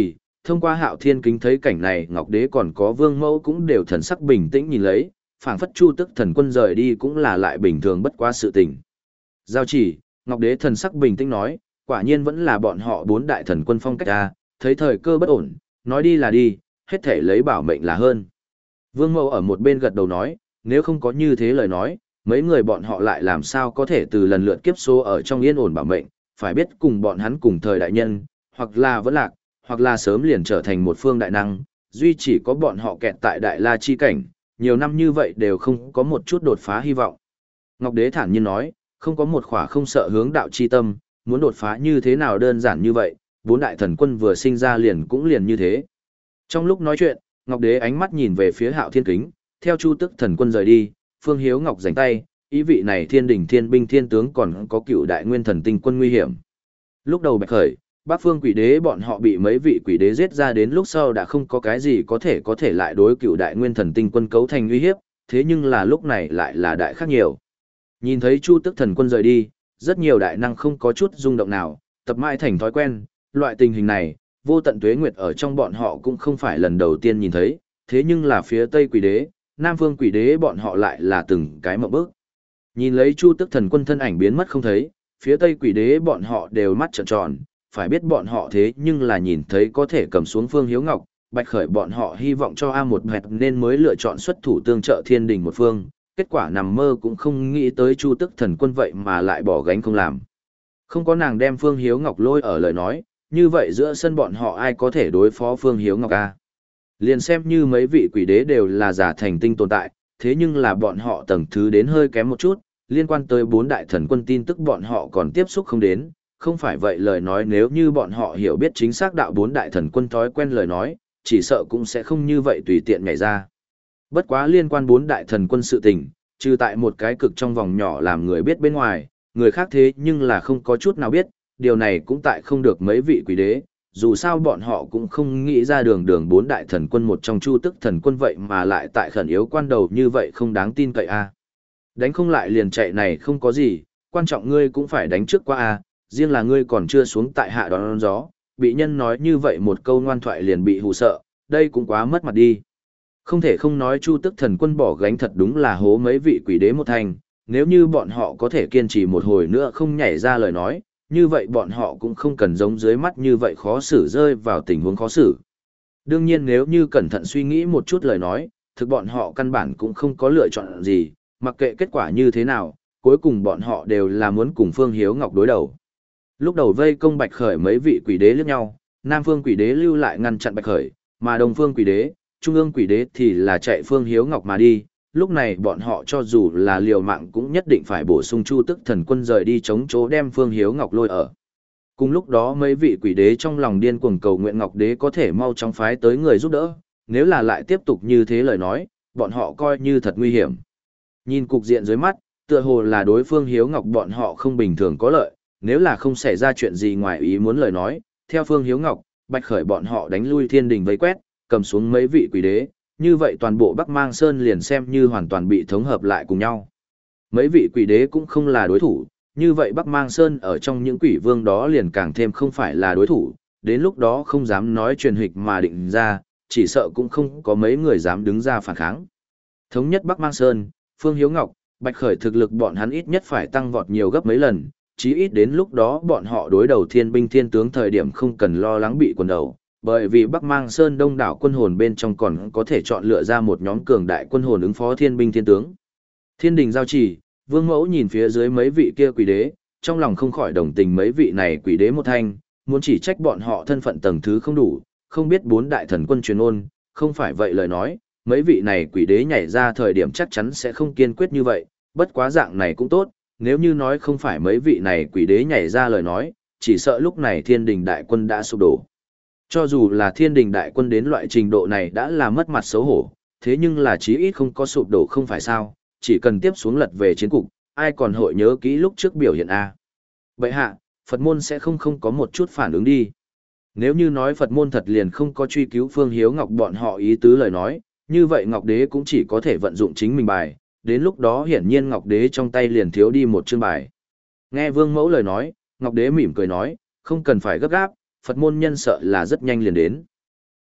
thông qua Hạo Thiên kính thấy cảnh này, Ngọc Đế còn có Vương Mẫu cũng đều thần sắc bình tĩnh nhìn lấy, phảng phất Chu Tức Thần Quân rời đi cũng là lại bình thường bất quá sự tình. Giao chỉ, Ngọc Đế thần sắc bình tĩnh nói, quả nhiên vẫn là bọn họ bốn đại thần quân phong cách a, thấy thời cơ bất ổn, nói đi là đi, hết thể lấy bảo mệnh là hơn. Vương Mẫu ở một bên gật đầu nói, nếu không có như thế lời nói, mấy người bọn họ lại làm sao có thể từ lần lượt kiếp số ở trong yên ổn bảo mệnh, phải biết cùng bọn hắn cùng thời đại nhân, hoặc là vẫn lạc, hoặc là sớm liền trở thành một phương đại năng, duy chỉ có bọn họ kẹt tại đại la chi cảnh, nhiều năm như vậy đều không có một chút đột phá hy vọng. Ngọc Đế thản nhiên nói, không có một khỏa không sợ hướng đạo chi tâm, muốn đột phá như thế nào đơn giản như vậy, bốn đại thần quân vừa sinh ra liền cũng liền như thế. Trong lúc nói chuyện, Ngọc Đế ánh mắt nhìn về phía Hạo Thiên kính, theo Chu Tức Thần Quân rời đi, Phương Hiếu Ngọc giành tay, ý vị này thiên đỉnh thiên binh thiên tướng còn có cựu đại nguyên thần tinh quân nguy hiểm. Lúc đầu Bạch Khởi, Bắc Phương Quỷ Đế bọn họ bị mấy vị quỷ đế giết ra đến lúc sau đã không có cái gì có thể có thể lại đối cựu đại nguyên thần tinh quân cấu thành uy hiếp, thế nhưng là lúc này lại là đại khác nhiều. Nhìn thấy Chu Tức Thần Quân rời đi, rất nhiều đại năng không có chút rung động nào, tập mãi thành thói quen, loại tình hình này, vô tận tuế nguyệt ở trong bọn họ cũng không phải lần đầu tiên nhìn thấy, thế nhưng là phía Tây Quỷ Đế, Nam Phương Quỷ Đế bọn họ lại là từng cái mộng bức. Nhìn lấy Chu Tức Thần Quân thân ảnh biến mất không thấy, phía Tây Quỷ Đế bọn họ đều mắt trợn tròn, phải biết bọn họ thế nhưng là nhìn thấy có thể cầm xuống Phương Hiếu Ngọc, Bạch Khởi bọn họ hy vọng cho A một hẹp nên mới lựa chọn xuất thủ tương trợ thiên đình một phương, kết quả nằm mơ cũng không nghĩ tới Chu Tức Thần Quân vậy mà lại bỏ gánh không làm. Không có nàng đem Phương Hiếu Ngọc lôi ở lời nói, như vậy giữa sân bọn họ ai có thể đối phó Phương Hiếu Ngọc A. Liền xem như mấy vị quỷ đế đều là giả thành tinh tồn tại, thế nhưng là bọn họ tầng thứ đến hơi kém một chút, liên quan tới bốn đại thần quân tin tức bọn họ còn tiếp xúc không đến, không phải vậy lời nói nếu như bọn họ hiểu biết chính xác đạo bốn đại thần quân thói quen lời nói, chỉ sợ cũng sẽ không như vậy tùy tiện nhảy ra. Bất quá liên quan bốn đại thần quân sự tình, trừ tại một cái cực trong vòng nhỏ làm người biết bên ngoài, người khác thế nhưng là không có chút nào biết, điều này cũng tại không được mấy vị quỷ đế, dù sao bọn họ cũng không nghĩ ra đường đường bốn đại thần quân một trong Chu Tức Thần Quân vậy mà lại tại khẩn yếu quan đầu như vậy không đáng tin cậy a. Đánh không lại liền chạy này không có gì, quan trọng ngươi cũng phải đánh trước qua a, riêng là ngươi còn chưa xuống tại hạ đón gió, bị nhân nói như vậy một câu ngoan thoại liền bị hù sợ, đây cũng quá mất mặt đi. Không thể không nói Chu Tức Thần Quân bỏ gánh thật đúng là hố mấy vị quỷ đế một thành, nếu như bọn họ có thể kiên trì một hồi nữa không nhảy ra lời nói, như vậy bọn họ cũng không cần giống dưới mắt như vậy khó xử rơi vào tình huống khó xử. Đương nhiên nếu như cẩn thận suy nghĩ một chút lời nói, thực bọn họ căn bản cũng không có lựa chọn gì, mặc kệ kết quả như thế nào, cuối cùng bọn họ đều là muốn cùng Phương Hiếu Ngọc đối đầu. Lúc đầu vây công Bạch Khởi mấy vị quỷ đế liếc nhau, Nam Phương Quỷ Đế lưu lại ngăn chặn Bạch Khởi, mà Đông Phương Quỷ Đế, Trung ương Quỷ Đế thì là chạy Phương Hiếu Ngọc mà đi. Lúc này bọn họ cho dù là liều mạng cũng nhất định phải bổ sung Chu Tức Thần Quân rời đi chống chỗ đem Phương Hiếu Ngọc lôi ở. Cùng lúc đó mấy vị quỷ đế trong lòng điên cuồng cầu nguyện Ngọc Đế có thể mau chóng phái tới người giúp đỡ, nếu là lại tiếp tục như thế lời nói, bọn họ coi như thật nguy hiểm. Nhìn cục diện dưới mắt, tựa hồ là đối phương Hiếu Ngọc bọn họ không bình thường có lợi, nếu là không xảy ra chuyện gì ngoài ý muốn lời nói, theo Phương Hiếu Ngọc, Bạch Khởi bọn họ đánh lui thiên đình vây quét, cầm xuống mấy vị quỷ đế, như vậy toàn bộ Bắc Mang Sơn liền xem như hoàn toàn bị thống hợp lại cùng nhau. Mấy vị quỷ đế cũng không là đối thủ, như vậy Bắc Mang Sơn ở trong những quỷ vương đó liền càng thêm không phải là đối thủ, đến lúc đó không dám nói truyền hịch mà định ra, chỉ sợ cũng không có mấy người dám đứng ra phản kháng. Thống nhất Bắc Mang Sơn, Phương Hiếu Ngọc, Bạch Khởi thực lực bọn hắn ít nhất phải tăng vọt nhiều gấp mấy lần, chí ít đến lúc đó bọn họ đối đầu thiên binh thiên tướng thời điểm không cần lo lắng bị quần đầu, bởi vì Bắc Mang Sơn đông đảo quân hồn bên trong còn có thể chọn lựa ra một nhóm cường đại quân hồn ứng phó thiên binh thiên tướng. Thiên đình giao chỉ, Vương Mẫu nhìn phía dưới mấy vị kia quỷ đế, trong lòng không khỏi đồng tình mấy vị này quỷ đế một thanh, muốn chỉ trách bọn họ thân phận tầng thứ không đủ, không biết bốn đại thần quân truyền ôn, không phải vậy lời nói, mấy vị này quỷ đế nhảy ra thời điểm chắc chắn sẽ không kiên quyết như vậy, bất quá dạng này cũng tốt, nếu như nói không phải mấy vị này quỷ đế nhảy ra lời nói, chỉ sợ lúc này thiên đình đại quân đã sụp đổ. Cho dù là thiên đình đại quân đến loại trình độ này đã là mất mặt xấu hổ, thế nhưng là chí ít không có sụp đổ không phải sao, chỉ cần tiếp xuống lật về chiến cục, ai còn hội nhớ kỹ lúc trước biểu hiện A. Vậy hạ, Phật môn sẽ không không có một chút phản ứng đi. Nếu như nói Phật môn thật liền không có truy cứu Phương Hiếu Ngọc bọn họ ý tứ lời nói, như vậy Ngọc Đế cũng chỉ có thể vận dụng chính mình bài, đến lúc đó hiển nhiên Ngọc Đế trong tay liền thiếu đi một chương bài. Nghe Vương Mẫu lời nói, Ngọc Đế mỉm cười nói, không cần phải gấp gáp, Phật môn nhân sợ là rất nhanh liền đến.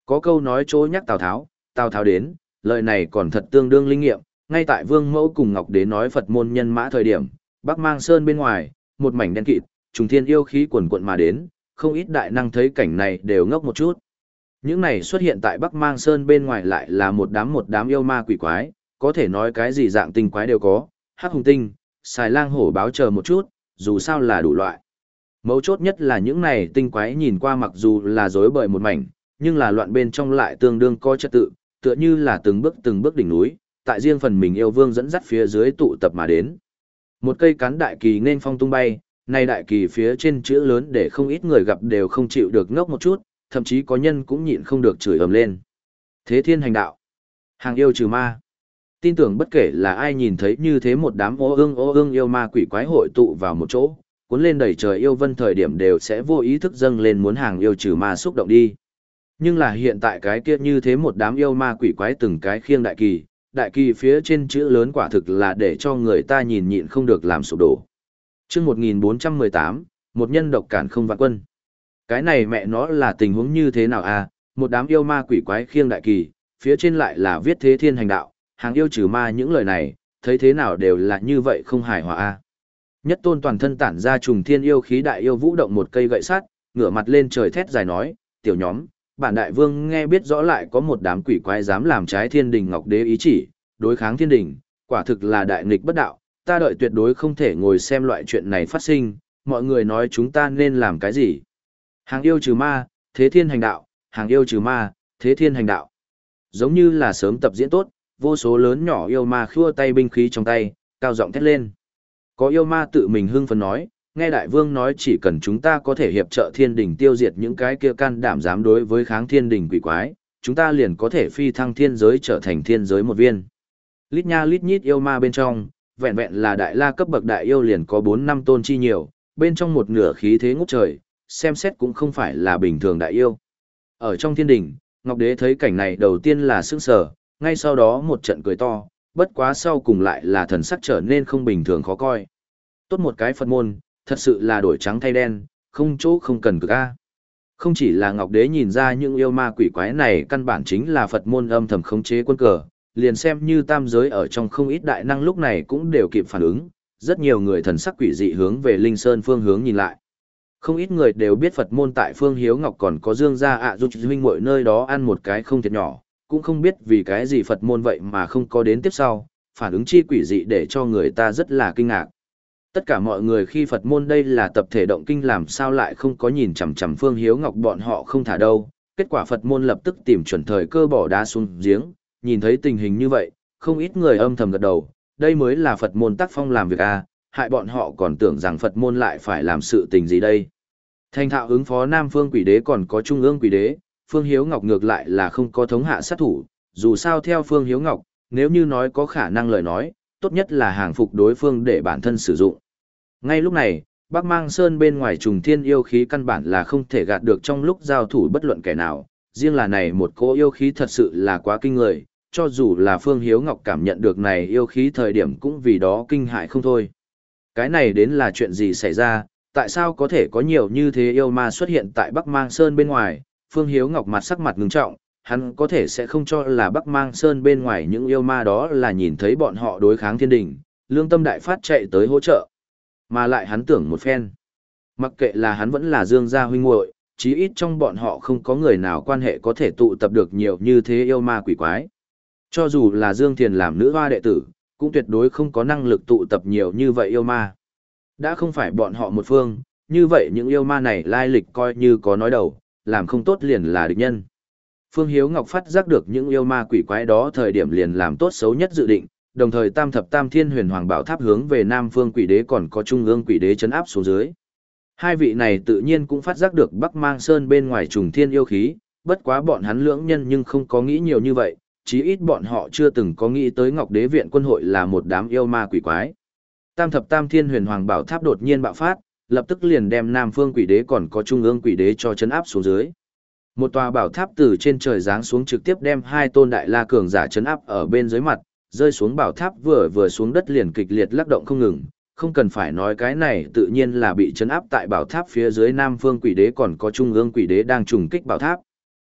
Có câu nói chỗ nhắc Tào Tháo, Tào Tháo đến, lời này còn thật tương đương linh nghiệm, ngay tại Vương Mẫu cùng Ngọc Đế nói Phật môn nhân mã thời điểm, Bắc Mang Sơn bên ngoài, một mảnh đen kịt, trùng thiên yêu khí quần quận mà đến, không ít đại năng thấy cảnh này đều ngốc một chút. Những này xuất hiện tại Bắc Mang Sơn bên ngoài lại là một đám một đám yêu ma quỷ quái, có thể nói cái gì dạng tinh quái đều có, hắc hùng tinh, xài lang hổ báo chờ một chút, dù sao là đủ loại. Mấu chốt nhất là những này tinh quái nhìn qua mặc dù là rối bời một mảnh, nhưng là loạn bên trong lại tương đương có trật tự, tựa như là từng bước từng bước đỉnh núi, tại riêng phần mình yêu vương dẫn dắt phía dưới tụ tập mà đến. Một cây cán đại kỳ nên phong tung bay, này đại kỳ phía trên chữ lớn để không ít người gặp đều không chịu được ngốc một chút, thậm chí có nhân cũng nhịn không được chửi ầm lên. Thế thiên hành đạo, hàng yêu trừ ma. Tin tưởng bất kể là ai nhìn thấy như thế một đám ô ương ô ương yêu ma quỷ quái hội tụ vào một chỗ, cuốn lên đầy trời yêu vân thời điểm đều sẽ vô ý thức dâng lên muốn hàng yêu trừ ma xúc động đi. Nhưng là hiện tại cái kia như thế một đám yêu ma quỷ quái từng cái khiêng đại kỳ, đại kỳ phía trên chữ lớn quả thực là để cho người ta nhìn nhịn không được làm sụp đổ. Chương một nghìn bốn trăm mười tám, một nhân độc cản không vạn quân. Cái này mẹ nó là tình huống như thế nào à, một đám yêu ma quỷ quái khiêng đại kỳ, phía trên lại là viết thế thiên hành đạo, hàng yêu trừ ma, những lời này, thấy thế nào đều là như vậy không hài hòa a. Nhất Tôn toàn thân tản ra trùng thiên yêu khí đại yêu vũ động một cây gậy sắt, ngửa mặt lên trời thét dài nói, tiểu nhóm, bản đại vương nghe biết rõ lại có một đám quỷ quái dám làm trái thiên đình ngọc đế ý chỉ, đối kháng thiên đình, quả thực là đại nghịch bất đạo, ta đợi tuyệt đối không thể ngồi xem loại chuyện này phát sinh, mọi người nói chúng ta nên làm cái gì. Hàng yêu trừ ma, thế thiên hành đạo, hàng yêu trừ ma, thế thiên hành đạo. Giống như là sớm tập diễn tốt, vô số lớn nhỏ yêu ma khua tay binh khí trong tay, cao giọng thét lên. Có yêu ma tự mình hưng phấn nói, nghe đại vương nói chỉ cần chúng ta có thể hiệp trợ thiên đình tiêu diệt những cái kia can đảm dám đối với kháng thiên đình quỷ quái, chúng ta liền có thể phi thăng thiên giới trở thành thiên giới một viên. Lít nha lít nhít yêu ma bên trong, vẹn vẹn là đại la cấp bậc đại yêu liền có bốn năm tôn chi nhiều, bên trong một nửa khí thế ngút trời, xem xét cũng không phải là bình thường đại yêu. Ở trong thiên đình, Ngọc Đế thấy cảnh này đầu tiên là sững sờ, ngay sau đó một trận cười to, bất quá sau cùng lại là thần sắc trở nên không bình thường khó coi. Tốt một cái Phật môn, thật sự là đổi trắng thay đen, không chỗ không cần cực a. Không chỉ là Ngọc Đế nhìn ra những yêu ma quỷ quái này căn bản chính là Phật môn âm thầm khống chế quân cờ, liền xem như tam giới ở trong không ít đại năng lúc này cũng đều kịp phản ứng, rất nhiều người thần sắc quỷ dị hướng về Linh Sơn phương hướng nhìn lại. Không ít người đều biết Phật môn tại Phương Hiếu Ngọc còn có Dương gia ạ giúp huynh muội nơi đó ăn một cái không thiệt nhỏ, cũng không biết vì cái gì Phật môn vậy mà không có đến tiếp sau, phản ứng chi quỷ dị để cho người ta rất là kinh ngạc. Tất cả mọi người khi Phật môn đây là tập thể động kinh làm sao lại không có nhìn chằm chằm Phương Hiếu Ngọc bọn họ không thả đâu, kết quả Phật môn lập tức tìm chuẩn thời cơ bỏ đá xuống giếng, nhìn thấy tình hình như vậy, không ít người âm thầm gật đầu, đây mới là Phật môn tác phong làm việc à, hại bọn họ còn tưởng rằng Phật môn lại phải làm sự tình gì đây. Thành thạo ứng phó Nam Phương Quỷ Đế còn có Trung ương Quỷ Đế, Phương Hiếu Ngọc ngược lại là không có thống hạ sát thủ, dù sao theo Phương Hiếu Ngọc, nếu như nói có khả năng lời nói, tốt nhất là hàng phục đối phương để bản thân sử dụng. Ngay lúc này, Bắc Mang Sơn bên ngoài trùng thiên yêu khí căn bản là không thể gạt được trong lúc giao thủ bất luận kẻ nào, riêng là này một cỗ yêu khí thật sự là quá kinh người, cho dù là Phương Hiếu Ngọc cảm nhận được này yêu khí thời điểm cũng vì đó kinh hại không thôi. Cái này đến là chuyện gì xảy ra, tại sao có thể có nhiều như thế yêu ma xuất hiện tại Bắc Mang Sơn bên ngoài, Phương Hiếu Ngọc mặt sắc mặt ngưng trọng, hắn có thể sẽ không cho là Bắc Mang Sơn bên ngoài những yêu ma đó là nhìn thấy bọn họ đối kháng thiên đình, lương tâm đại phát chạy tới hỗ trợ. Mà lại hắn tưởng một phen. Mặc kệ là hắn vẫn là Dương gia huynh muội, chí ít trong bọn họ không có người nào quan hệ có thể tụ tập được nhiều như thế yêu ma quỷ quái. Cho dù là Dương Thiền làm nữ hoa đệ tử, cũng tuyệt đối không có năng lực tụ tập nhiều như vậy yêu ma. Đã không phải bọn họ một phương, như vậy những yêu ma này lai lịch coi như có nói đầu, làm không tốt liền là địch nhân. Phương Hiếu Ngọc phát giác được những yêu ma quỷ quái đó thời điểm liền làm tốt xấu nhất dự định, đồng thời tam thập tam thiên huyền hoàng bảo tháp hướng về Nam Phương Quỷ Đế còn có Trung ương Quỷ Đế chấn áp xuống dưới. Hai vị này tự nhiên cũng phát giác được Bắc Mang Sơn bên ngoài trùng thiên yêu khí, bất quá bọn hắn lưỡng nhân nhưng không có nghĩ nhiều như vậy, chí ít bọn họ chưa từng có nghĩ tới Ngọc Đế viện quân hội là một đám yêu ma quỷ quái. Tam thập tam thiên huyền hoàng bảo tháp đột nhiên bạo phát, lập tức liền đem Nam Phương Quỷ Đế còn có Trung ương Quỷ Đế cho chấn áp xuống dưới. Một tòa bảo tháp từ trên trời giáng xuống trực tiếp đem hai tôn đại la cường giả chấn áp ở bên dưới mặt, rơi xuống bảo tháp vừa vừa xuống đất liền kịch liệt lắc động không ngừng, không cần phải nói cái này tự nhiên là bị chấn áp tại bảo tháp phía dưới Nam Phương Quỷ Đế còn có Trung ương Quỷ Đế đang trùng kích bảo tháp.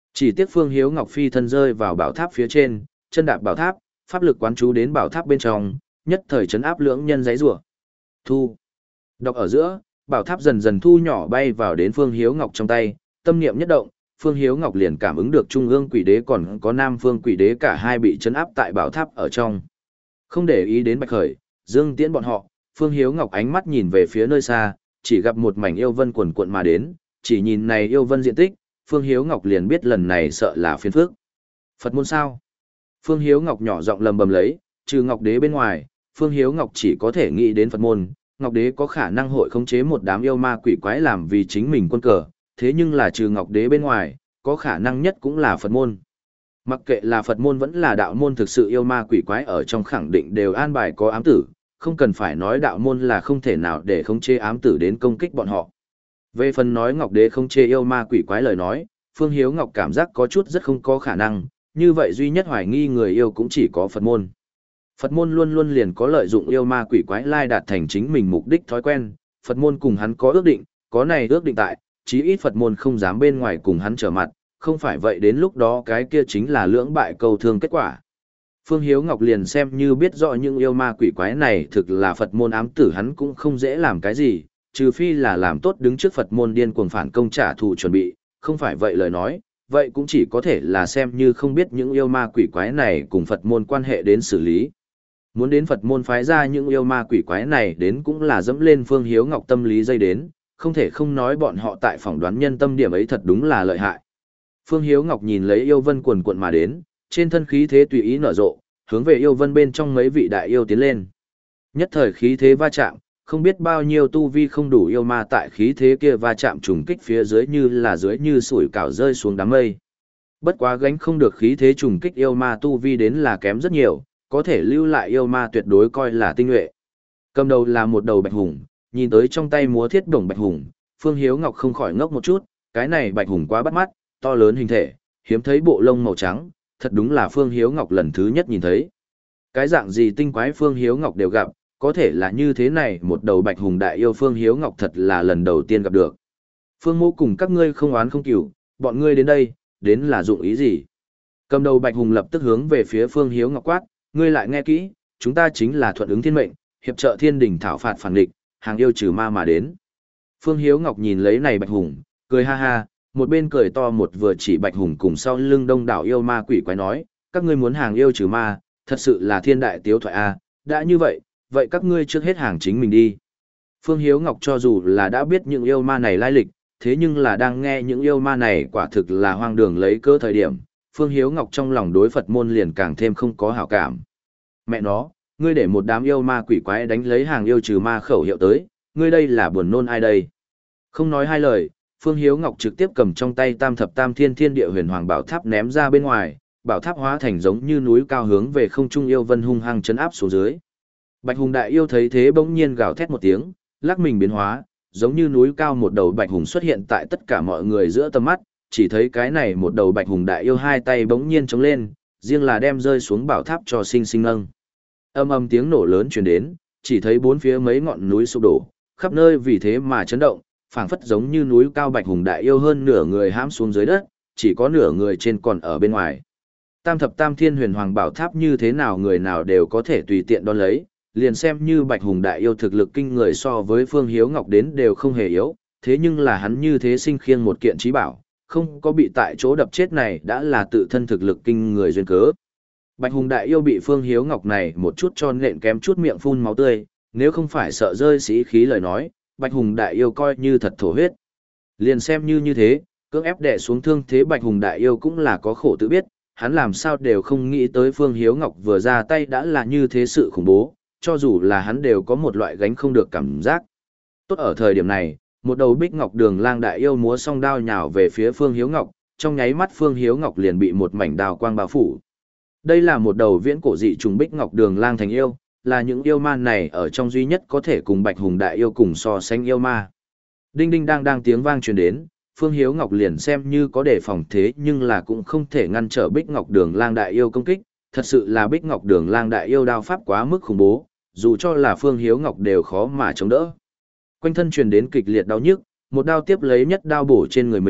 Chỉ tiếc Phương Hiếu Ngọc phi thân rơi vào bảo tháp phía trên, chân đạp bảo tháp, pháp lực quán chú đến bảo tháp bên trong, nhất thời chấn áp lưỡng nhân giấy rủa. Thu. Đọc ở giữa, bảo tháp dần dần thu nhỏ bay vào đến Phương Hiếu Ngọc trong tay, tâm niệm nhất động, Phương Hiếu Ngọc liền cảm ứng được Trung ương Quỷ Đế còn có Nam Phương Quỷ Đế cả hai bị chấn áp tại bảo tháp ở trong. Không để ý đến Bạch Khởi, Dương Tiễn bọn họ, Phương Hiếu Ngọc ánh mắt nhìn về phía nơi xa, chỉ gặp một mảnh yêu vân quần cuộn mà đến, chỉ nhìn này yêu vân diện tích, Phương Hiếu Ngọc liền biết lần này sợ là phiền phức. Phật môn sao? Phương Hiếu Ngọc nhỏ giọng lầm bầm lấy, trừ Ngọc Đế bên ngoài, Phương Hiếu Ngọc chỉ có thể nghĩ đến Phật môn, Ngọc Đế có khả năng hội khống chế một đám yêu ma quỷ quái làm vì chính mình quân cờ, thế nhưng là trừ Ngọc Đế bên ngoài, có khả năng nhất cũng là Phật môn. Mặc kệ là Phật môn vẫn là đạo môn, thực sự yêu ma quỷ quái ở trong khẳng định đều an bài có ám tử, không cần phải nói đạo môn là không thể nào để khống chế ám tử đến công kích bọn họ. Về phần nói Ngọc Đế không chê yêu ma quỷ quái lời nói, Phương Hiếu Ngọc cảm giác có chút rất không có khả năng, như vậy duy nhất hoài nghi người yêu cũng chỉ có Phật môn. Phật môn luôn luôn liền có lợi dụng yêu ma quỷ quái lai đạt thành chính mình mục đích thói quen, Phật môn cùng hắn có ước định, có này ước định tại, chí ít Phật môn không dám bên ngoài cùng hắn trở mặt, không phải vậy đến lúc đó cái kia chính là lưỡng bại cầu thương kết quả. Phương Hiếu Ngọc liền xem như biết rõ những yêu ma quỷ quái này thực là Phật môn ám tử hắn cũng không dễ làm cái gì, trừ phi là làm tốt đứng trước Phật môn điên cuồng phản công trả thù chuẩn bị, không phải vậy lời nói, vậy cũng chỉ có thể là xem như không biết những yêu ma quỷ quái này cùng Phật môn quan hệ đến xử lý. Muốn đến Phật môn phái ra những yêu ma quỷ quái này đến cũng là dẫm lên Phương Hiếu Ngọc tâm lý dây đến, không thể không nói bọn họ tại phỏng đoán nhân tâm điểm ấy thật đúng là lợi hại. Phương Hiếu Ngọc nhìn lấy yêu vân quần quận mà đến, trên thân khí thế tùy ý nở rộ, hướng về yêu vân bên trong mấy vị đại yêu tiến lên. Nhất thời khí thế va chạm, không biết bao nhiêu tu vi không đủ yêu ma tại khí thế kia va chạm trùng kích phía dưới như là dưới như sủi cảo rơi xuống đám mây. Bất quá gánh không được khí thế trùng kích yêu ma tu vi đến là kém rất nhiều, có thể lưu lại yêu ma tuyệt đối coi là tinh nhuệ. Cầm đầu là một đầu bạch hùng, nhìn tới trong tay múa thiết bổng bạch hùng, Phương Hiếu Ngọc không khỏi ngốc một chút, cái này bạch hùng quá bắt mắt, to lớn hình thể, hiếm thấy bộ lông màu trắng, thật đúng là Phương Hiếu Ngọc lần thứ nhất nhìn thấy. Cái dạng gì tinh quái Phương Hiếu Ngọc đều gặp, có thể là như thế này một đầu bạch hùng đại yêu Phương Hiếu Ngọc thật là lần đầu tiên gặp được. Phương Mô cùng các ngươi không oán không cửu, bọn ngươi đến đây, đến là dụng ý gì? Cầm đầu bạch hùng lập tức hướng về phía Phương Hiếu Ngọc quát, ngươi lại nghe kỹ, chúng ta chính là thuận ứng thiên mệnh, hiệp trợ thiên đình thảo phạt phản địch, hàng yêu trừ ma mà đến. Phương Hiếu Ngọc nhìn lấy này bạch hùng, cười ha ha, một bên cười to một vừa chỉ bạch hùng cùng sau lưng đông đảo yêu ma quỷ quái nói, các ngươi muốn hàng yêu trừ ma, thật sự là thiên đại tiếu thoại a, đã như vậy, vậy các ngươi trước hết hàng chính mình đi. Phương Hiếu Ngọc cho dù là đã biết những yêu ma này lai lịch, thế nhưng là đang nghe những yêu ma này quả thực là hoang đường lấy cơ thời điểm, Phương Hiếu Ngọc trong lòng đối Phật môn liền càng thêm không có hảo cảm. Mẹ nó, ngươi để một đám yêu ma quỷ quái đánh lấy hàng yêu trừ ma khẩu hiệu tới, ngươi đây là buồn nôn ai đây? Không nói hai lời, Phương Hiếu Ngọc trực tiếp cầm trong tay Tam Thập Tam Thiên Thiên Địa Huyền Hoàng Bảo Tháp ném ra bên ngoài, bảo tháp hóa thành giống như núi cao hướng về không trung yêu vân hung hăng chấn áp xuống dưới. Bạch hùng đại yêu thấy thế bỗng nhiên gào thét một tiếng, lắc mình biến hóa, giống như núi cao một đầu bạch hùng xuất hiện tại tất cả mọi người giữa tầm mắt, chỉ thấy cái này một đầu bạch hùng đại yêu hai tay bỗng nhiên chống lên, riêng là đem rơi xuống bảo tháp cho sinh sinh nâng. Âm âm tiếng nổ lớn truyền đến, chỉ thấy bốn phía mấy ngọn núi sụp đổ, khắp nơi vì thế mà chấn động, phảng phất giống như núi cao bạch hùng đại yêu hơn nửa người hãm xuống dưới đất, chỉ có nửa người trên còn ở bên ngoài. Tam thập tam thiên huyền hoàng bảo tháp như thế nào người nào đều có thể tùy tiện đón lấy, liền xem như bạch hùng đại yêu thực lực kinh người so với Phương Hiếu Ngọc đến đều không hề yếu, thế nhưng là hắn như thế sinh khiêng một kiện trí bảo, không có bị tại chỗ đập chết này đã là tự thân thực lực kinh người duyên cớ. Bạch hùng đại yêu bị Phương Hiếu Ngọc này một chút cho nện kém chút miệng phun máu tươi, nếu không phải sợ rơi sĩ khí lời nói, bạch hùng đại yêu coi như thật thổ huyết. Liền xem như như thế, cưỡng ép đè xuống thương thế bạch hùng đại yêu cũng là có khổ tự biết, hắn làm sao đều không nghĩ tới Phương Hiếu Ngọc vừa ra tay đã là như thế sự khủng bố, cho dù là hắn đều có một loại gánh không được cảm giác. Tốt ở thời điểm này, một đầu bích ngọc đường lang đại yêu múa song đao nhào về phía Phương Hiếu Ngọc, trong nháy mắt Phương Hiếu Ngọc liền bị một mảnh đao quang bao phủ. Đây là một đầu viễn cổ dị trùng bích ngọc đường lang thành yêu, là những yêu ma này ở trong duy nhất có thể cùng bạch hùng đại yêu cùng so sánh yêu ma. Đinh đinh đang đang tiếng vang truyền đến, Phương Hiếu Ngọc liền xem như có đề phòng thế nhưng là cũng không thể ngăn trở bích ngọc đường lang đại yêu công kích, thật sự là bích ngọc đường lang đại yêu đao pháp quá mức khủng bố, dù cho là Phương Hiếu Ngọc đều khó mà chống đỡ. Quanh thân truyền đến kịch liệt đau nhức, một đao tiếp lấy nhất đao bổ trên người mình,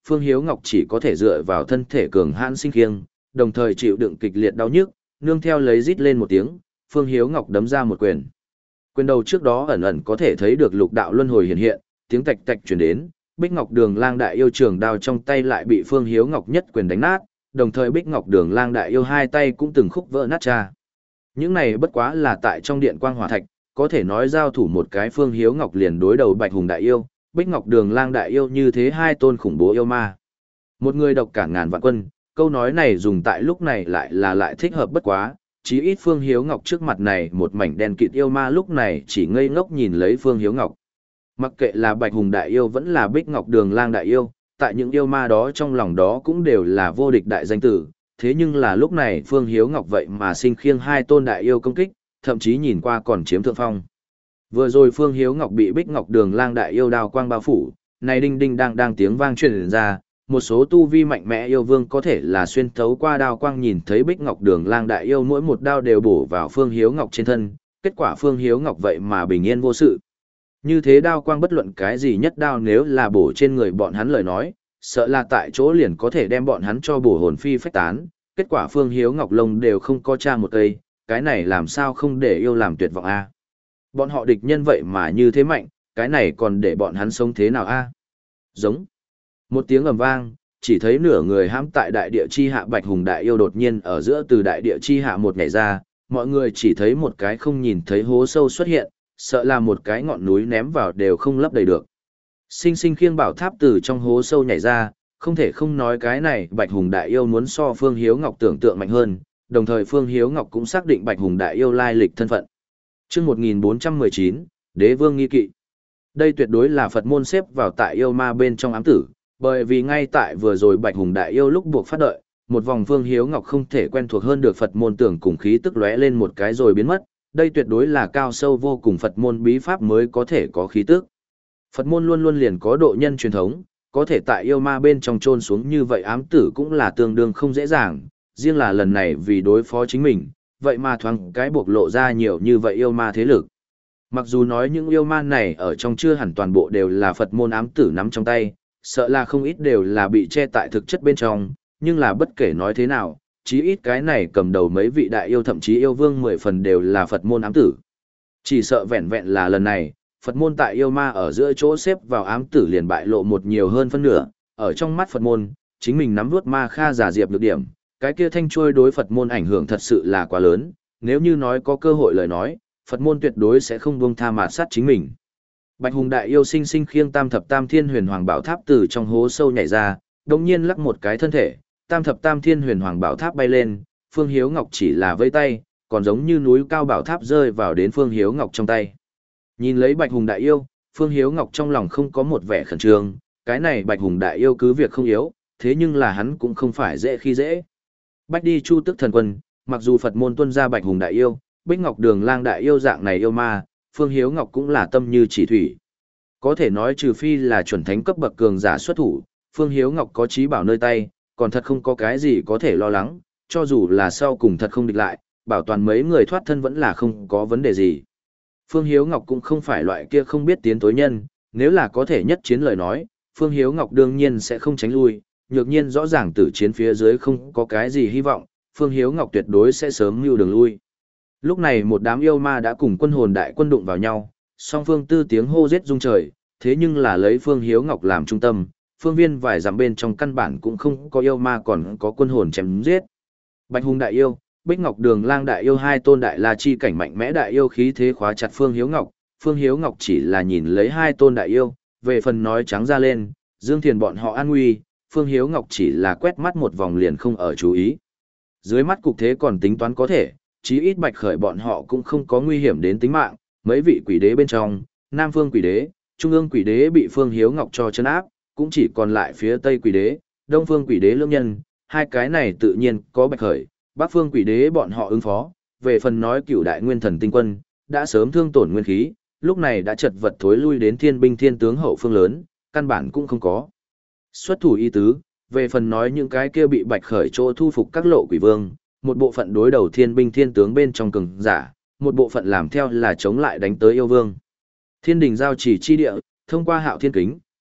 Phương Hiếu Ngọc chỉ có thể dựa vào thân thể cường hãn sinh khiêng, đồng thời chịu đựng kịch liệt đau nhức, nương theo lấy rít lên một tiếng, Phương Hiếu Ngọc đấm ra một quyền. Quyền đầu trước đó ẩn ẩn có thể thấy được lục đạo luân hồi hiện hiện, tiếng tạch tạch truyền đến, Bích Ngọc Đường Lang đại yêu trường đao trong tay lại bị Phương Hiếu Ngọc nhất quyền đánh nát, đồng thời Bích Ngọc Đường Lang đại yêu hai tay cũng từng khúc vỡ nát cha. Những này bất quá là tại trong điện quang hỏa thạch, có thể nói giao thủ một cái Phương Hiếu Ngọc liền đối đầu Bạch Hùng đại yêu, Bích Ngọc Đường Lang đại yêu như thế hai tôn khủng bố yêu ma. Một người độc cả ngàn vạn quân, câu nói này dùng tại lúc này lại là lại thích hợp bất quá, chí ít Phương Hiếu Ngọc trước mặt này một mảnh đen kịt yêu ma lúc này chỉ ngây ngốc nhìn lấy Phương Hiếu Ngọc. Mặc kệ là Bạch Hùng đại yêu vẫn là Bích Ngọc Đường Lang đại yêu, tại những yêu ma đó trong lòng đó cũng đều là vô địch đại danh tử, thế nhưng là lúc này Phương Hiếu Ngọc vậy mà sinh khiêng hai tôn đại yêu công kích, thậm chí nhìn qua còn chiếm thượng phong. Vừa rồi Phương Hiếu Ngọc bị Bích Ngọc Đường Lang đại yêu đao quang bao phủ, này đinh đinh đang đang tiếng vang truyền ra, một số tu vi mạnh mẽ yêu vương có thể là xuyên thấu qua đao quang nhìn thấy Bích Ngọc Đường Lang đại yêu mỗi một đao đều bổ vào Phương Hiếu Ngọc trên thân, kết quả Phương Hiếu Ngọc vậy mà bình yên vô sự. Như thế đao quang bất luận cái gì nhất đao nếu là bổ trên người bọn hắn lời nói, sợ là tại chỗ liền có thể đem bọn hắn cho bổ hồn phi phách tán, kết quả Phương Hiếu Ngọc lông đều không có tra một cây, cái này làm sao không để yêu làm tuyệt vọng a? Bọn họ địch nhân vậy mà như thế mạnh, cái này còn để bọn hắn sống thế nào a? Giống. Một tiếng ầm vang, chỉ thấy nửa người hãm tại đại địa chi hạ Bạch Hùng đại yêu đột nhiên ở giữa từ đại địa chi hạ một nhảy ra, mọi người chỉ thấy một cái không nhìn thấy hố sâu xuất hiện, sợ là một cái ngọn núi ném vào đều không lấp đầy được. Sinh sinh khiêng bảo tháp từ trong hố sâu nhảy ra, không thể không nói cái này Bạch Hùng đại yêu muốn so Phương Hiếu Ngọc tưởng tượng mạnh hơn, đồng thời Phương Hiếu Ngọc cũng xác định Bạch Hùng đại yêu lai lịch thân phận. Chương một nghìn bốn trăm mười chín, Đế Vương nghi kỵ. Đây tuyệt đối là Phật môn xếp vào tại yêu ma bên trong ám tử, bởi vì ngay tại vừa rồi Bạch Hùng đại yêu lúc buộc phát đợi, một vòng Phương Hiếu Ngọc không thể quen thuộc hơn được Phật môn tưởng cùng khí tức lóe lên một cái rồi biến mất, đây tuyệt đối là cao sâu vô cùng Phật môn bí pháp mới có thể có khí tức. Phật môn luôn luôn liền có độ nhân truyền thống, có thể tại yêu ma bên trong chôn xuống như vậy ám tử cũng là tương đương không dễ dàng, riêng là lần này vì đối phó chính mình, vậy mà thoáng cái buộc lộ ra nhiều như vậy yêu ma thế lực. Mặc dù nói những yêu ma này ở trong chưa hẳn toàn bộ đều là Phật môn ám tử nắm trong tay, sợ là không ít đều là bị che tại thực chất bên trong, nhưng là bất kể nói thế nào, chí ít cái này cầm đầu mấy vị đại yêu thậm chí yêu vương mười phần đều là Phật môn ám tử. Chỉ sợ vẹn vẹn là lần này, Phật môn tại yêu ma ở giữa chỗ xếp vào ám tử liền bại lộ một nhiều hơn phân nửa, ở trong mắt Phật môn, chính mình nắm vuốt ma kha giả diệp được điểm, cái kia thanh trôi đối Phật môn ảnh hưởng thật sự là quá lớn, nếu như nói có cơ hội lời nói, Phật môn tuyệt đối sẽ không buông tha mạt sát chính mình. Bạch Hùng đại yêu sinh sinh khiêng tam thập tam thiên huyền hoàng bảo tháp từ trong hố sâu nhảy ra, đồng nhiên lắc một cái thân thể, tam thập tam thiên huyền hoàng bảo tháp bay lên, Phương Hiếu Ngọc chỉ là vây tay, còn giống như núi cao bảo tháp rơi vào đến Phương Hiếu Ngọc trong tay. Nhìn lấy Bạch Hùng đại yêu, Phương Hiếu Ngọc trong lòng không có một vẻ khẩn trương, cái này Bạch Hùng đại yêu cứ việc không yếu, thế nhưng là hắn cũng không phải dễ khi dễ. Bách đi chu tức thần quân, mặc dù Phật môn tuân ra Bạch Hùng đại yêu, Bích Ngọc Đường Lang đại yêu dạng này yêu ma, Phương Hiếu Ngọc cũng là tâm như chỉ thủy. Có thể nói trừ phi là chuẩn thánh cấp bậc cường giả xuất thủ, Phương Hiếu Ngọc có trí bảo nơi tay, còn thật không có cái gì có thể lo lắng, cho dù là sau cùng thật không địch lại, bảo toàn mấy người thoát thân vẫn là không có vấn đề gì. Phương Hiếu Ngọc cũng không phải loại kia không biết tiến tối nhân, nếu là có thể nhất chiến lời nói, Phương Hiếu Ngọc đương nhiên sẽ không tránh lui, nhược nhiên rõ ràng tử chiến phía dưới không có cái gì hy vọng, Phương Hiếu Ngọc tuyệt đối sẽ sớm mưu đường lui. Lúc này một đám yêu ma đã cùng quân hồn đại quân đụng vào nhau, song phương tư tiếng hô giết rung trời, thế nhưng là lấy Phương Hiếu Ngọc làm trung tâm, phương viên vài dặm bên trong căn bản cũng không có yêu ma còn có quân hồn chém giết. Bạch Hùng đại yêu, Bích Ngọc Đường Lang đại yêu hai tôn đại la chi cảnh mạnh mẽ đại yêu khí thế khóa chặt Phương Hiếu Ngọc, Phương Hiếu Ngọc chỉ là nhìn lấy hai tôn đại yêu, về phần nói trắng ra lên, Dương Thiền bọn họ an nguy, Phương Hiếu Ngọc chỉ là quét mắt một vòng liền không ở chú ý. Dưới mắt cục thế còn tính toán có thể, chí ít Bạch Khởi bọn họ cũng không có nguy hiểm đến tính mạng, mấy vị quỷ đế bên trong, Nam Phương quỷ đế, Trung ương quỷ đế bị Phương Hiếu Ngọc cho trấn áp, cũng chỉ còn lại phía Tây quỷ đế, Đông Phương quỷ đế lưỡng nhân, hai cái này tự nhiên có Bạch Khởi, Bắc Phương quỷ đế bọn họ ứng phó, về phần nói cửu đại nguyên thần tinh quân, đã sớm thương tổn nguyên khí, lúc này đã chật vật thối lui đến thiên binh thiên tướng hậu phương lớn, căn bản cũng không có xuất thủ y tứ, về phần nói những cái kia bị Bạch Khởi chỗ thu phục các lộ quỷ vương, một bộ phận đối đầu thiên binh thiên tướng bên trong cường giả, một bộ phận làm theo là chống lại đánh tới yêu vương. Thiên đình giao chỉ chi địa, thông qua Hạo Thiên kính,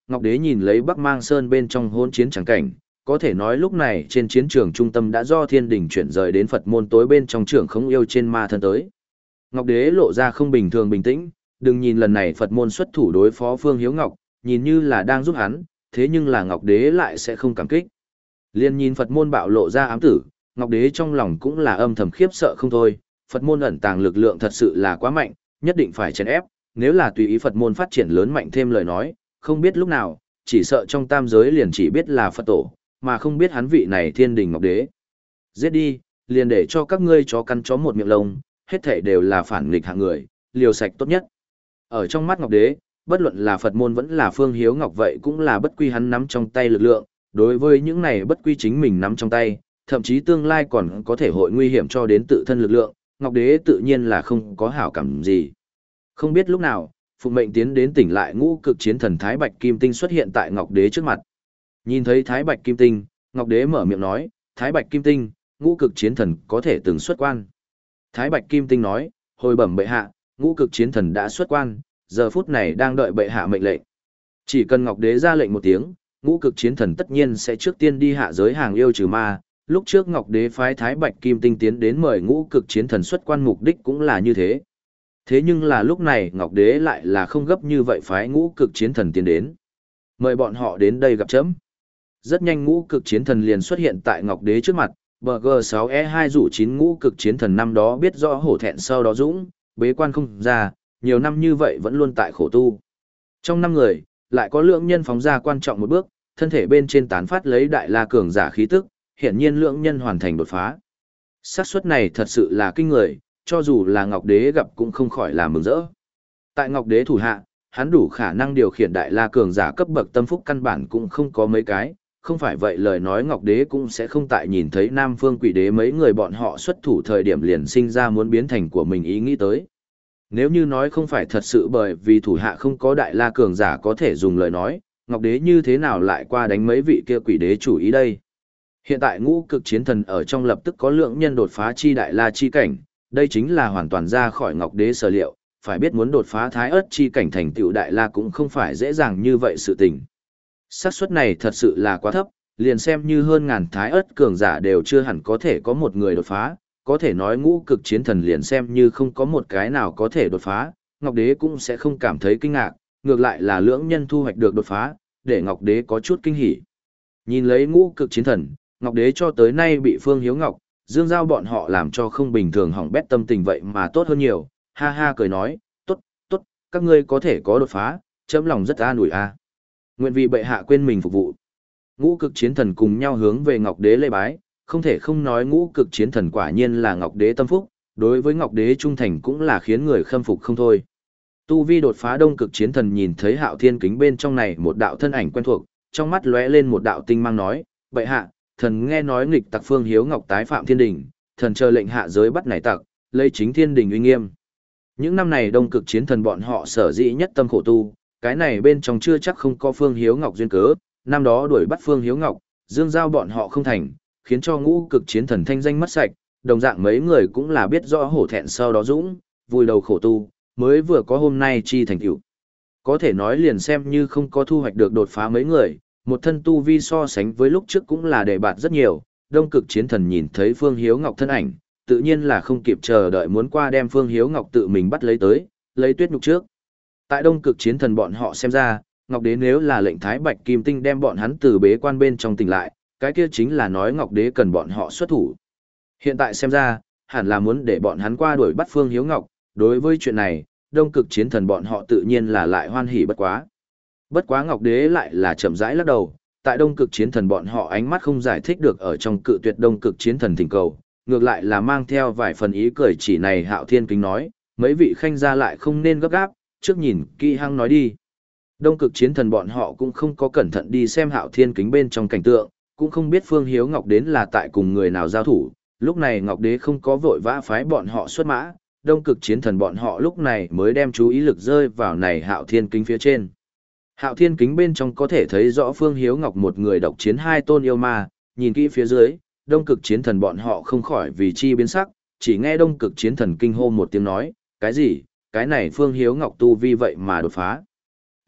Ngọc Đế nhìn lấy Bắc Mang Sơn bên trong hỗn chiến chẳng cảnh, có thể nói lúc này trên chiến trường trung tâm đã do thiên đình chuyển rời đến Phật môn tối bên trong trưởng không yêu trên ma thân tới. Ngọc Đế lộ ra không bình thường bình tĩnh, đừng nhìn lần này Phật môn xuất thủ đối phó Phương Hiếu Ngọc, nhìn như là đang giúp hắn, thế nhưng là Ngọc Đế lại sẽ không cảm kích. Liên nhìn Phật môn bạo lộ ra ám tử, Ngọc Đế trong lòng cũng là âm thầm khiếp sợ không thôi, Phật môn ẩn tàng lực lượng thật sự là quá mạnh, nhất định phải chèn ép, nếu là tùy ý Phật môn phát triển lớn mạnh thêm lời nói, không biết lúc nào, chỉ sợ trong tam giới liền chỉ biết là Phật tổ, mà không biết hắn vị này thiên đình Ngọc Đế. Giết đi, liền để cho các ngươi chó căn chó một miệng lông, hết thảy đều là phản nghịch hạng người, liều sạch tốt nhất. Ở trong mắt Ngọc Đế, bất luận là Phật môn vẫn là Phương Hiếu Ngọc vậy cũng là bất quy hắn nắm trong tay lực lượng, đối với những này bất quy chính mình nắm trong tay, thậm chí tương lai còn có thể hội nguy hiểm cho đến tự thân lực lượng, Ngọc Đế tự nhiên là không có hảo cảm gì. Không biết lúc nào, Phụng Mệnh tiến đến tỉnh lại ngũ cực chiến thần Thái Bạch Kim Tinh xuất hiện tại Ngọc Đế trước mặt. Nhìn thấy Thái Bạch Kim Tinh, Ngọc Đế mở miệng nói, Thái Bạch Kim Tinh, ngũ cực chiến thần có thể từng xuất quan. Thái Bạch Kim Tinh nói, hồi bẩm bệ hạ, ngũ cực chiến thần đã xuất quan, giờ phút này đang đợi bệ hạ mệnh lệnh. Chỉ cần Ngọc Đế ra lệnh một tiếng, ngũ cực chiến thần tất nhiên sẽ trước tiên đi hạ giới hàng yêu trừ ma. Lúc trước Ngọc Đế phái Thái Bạch Kim Tinh tiến đến mời ngũ cực chiến thần xuất quan mục đích cũng là như thế. Thế nhưng là lúc này Ngọc Đế lại là không gấp như vậy phái ngũ cực chiến thần tiến đến. Mời bọn họ đến đây gặp chấm. Rất nhanh ngũ cực chiến thần liền xuất hiện tại Ngọc Đế trước mặt, bờ giê sáu e hai rủ chín ngũ cực chiến thần năm đó biết rõ hổ thẹn sau đó dũng, bế quan không ra, nhiều năm như vậy vẫn luôn tại khổ tu. Trong năm người, lại có lượng nhân phóng ra quan trọng một bước, thân thể bên trên tán phát lấy đại la cường giả khí tức, hiển nhiên lượng nhân hoàn thành đột phá. Xác suất này thật sự là kinh người, cho dù là Ngọc Đế gặp cũng không khỏi là mừng rỡ. Tại Ngọc Đế thủ hạ, hắn đủ khả năng điều khiển đại la cường giả cấp bậc tâm phúc căn bản cũng không có mấy cái, không phải vậy lời nói Ngọc Đế cũng sẽ không tại nhìn thấy Nam Phương Quỷ Đế mấy người bọn họ xuất thủ thời điểm liền sinh ra muốn biến thành của mình ý nghĩ tới. Nếu như nói không phải thật sự bởi vì thủ hạ không có đại la cường giả có thể dùng lời nói, Ngọc Đế như thế nào lại qua đánh mấy vị kia quỷ đế chủ ý đây? Hiện tại ngũ cực chiến thần ở trong lập tức có lượng nhân đột phá chi đại la chi cảnh, đây chính là hoàn toàn ra khỏi Ngọc Đế sở liệu, phải biết muốn đột phá thái ớt chi cảnh thành tựu đại la cũng không phải dễ dàng như vậy sự tình. Xác suất này thật sự là quá thấp, liền xem như hơn ngàn thái ớt cường giả đều chưa hẳn có thể có một người đột phá, có thể nói ngũ cực chiến thần liền xem như không có một cái nào có thể đột phá, Ngọc Đế cũng sẽ không cảm thấy kinh ngạc, ngược lại là lưỡng nhân thu hoạch được đột phá, để Ngọc Đế có chút kinh hỉ. Nhìn lấy ngũ cực chiến thần, Ngọc Đế cho tới nay bị Phương Hiếu Ngọc, Dương Giao bọn họ làm cho không bình thường hỏng bét tâm tình vậy mà tốt hơn nhiều, ha ha cười nói, tốt, tốt, các ngươi có thể có đột phá, chấm lòng rất an ủi a. Nguyện vì bệ hạ quên mình phục vụ. Ngũ cực chiến thần cùng nhau hướng về Ngọc Đế lễ bái, không thể không nói ngũ cực chiến thần quả nhiên là Ngọc Đế tâm phúc, đối với Ngọc Đế trung thành cũng là khiến người khâm phục không thôi. Tu vi đột phá đông cực chiến thần nhìn thấy Hạo Thiên kính bên trong này một đạo thân ảnh quen thuộc, trong mắt lóe lên một đạo tinh mang nói, bệ hạ, thần nghe nói nghịch tặc Phương Hiếu Ngọc tái phạm thiên đình, thần chờ lệnh hạ giới bắt nải tặc, lấy chính thiên đình uy nghiêm. Những năm này đông cực chiến thần bọn họ sở dĩ nhất tâm khổ tu, cái này bên trong chưa chắc không có Phương Hiếu Ngọc duyên cớ, năm đó đuổi bắt Phương Hiếu Ngọc, Dương Giao bọn họ không thành, khiến cho ngũ cực chiến thần thanh danh mất sạch, đồng dạng mấy người cũng là biết rõ hổ thẹn sau đó dũng, vùi đầu khổ tu, mới vừa có hôm nay chi thành tựu. Có thể nói liền xem như không có thu hoạch được đột phá mấy người, một thân tu vi so sánh với lúc trước cũng là đề bạt rất nhiều, đông cực chiến thần nhìn thấy Phương Hiếu Ngọc thân ảnh, tự nhiên là không kịp chờ đợi muốn qua đem Phương Hiếu Ngọc tự mình bắt lấy tới, lấy tuyết nhục trước. Tại đông cực chiến thần bọn họ xem ra, Ngọc Đế nếu là lệnh Thái Bạch Kim Tinh đem bọn hắn từ bế quan bên trong tỉnh lại, cái kia chính là nói Ngọc Đế cần bọn họ xuất thủ. Hiện tại xem ra, hẳn là muốn để bọn hắn qua đuổi bắt Phương Hiếu Ngọc, đối với chuyện này, đông cực chiến thần bọn họ tự nhiên là lại hoan hỉ bất quá. Bất quá Ngọc Đế lại là chậm rãi lắc đầu, tại đông cực chiến thần bọn họ ánh mắt không giải thích được ở trong cự tuyệt đông cực chiến thần thỉnh cầu, ngược lại là mang theo vài phần ý cười chỉ này Hạo Thiên kính nói, mấy vị khanh gia lại không nên gấp gáp, trước nhìn kỹ hăng nói đi. Đông cực chiến thần bọn họ cũng không có cẩn thận đi xem Hạo Thiên kính bên trong cảnh tượng, cũng không biết Phương Hiếu Ngọc đến là tại cùng người nào giao thủ, lúc này Ngọc Đế không có vội vã phái bọn họ xuất mã, đông cực chiến thần bọn họ lúc này mới đem chú ý lực rơi vào này Hạo Thiên kính phía trên. Hạo Thiên kính bên trong có thể thấy rõ Phương Hiếu Ngọc một người độc chiến hai tôn yêu ma, nhìn kỹ phía dưới, đông cực chiến thần bọn họ không khỏi vì chi biến sắc, chỉ nghe đông cực chiến thần kinh hô một tiếng nói, cái gì, cái này Phương Hiếu Ngọc tu vi vậy mà đột phá.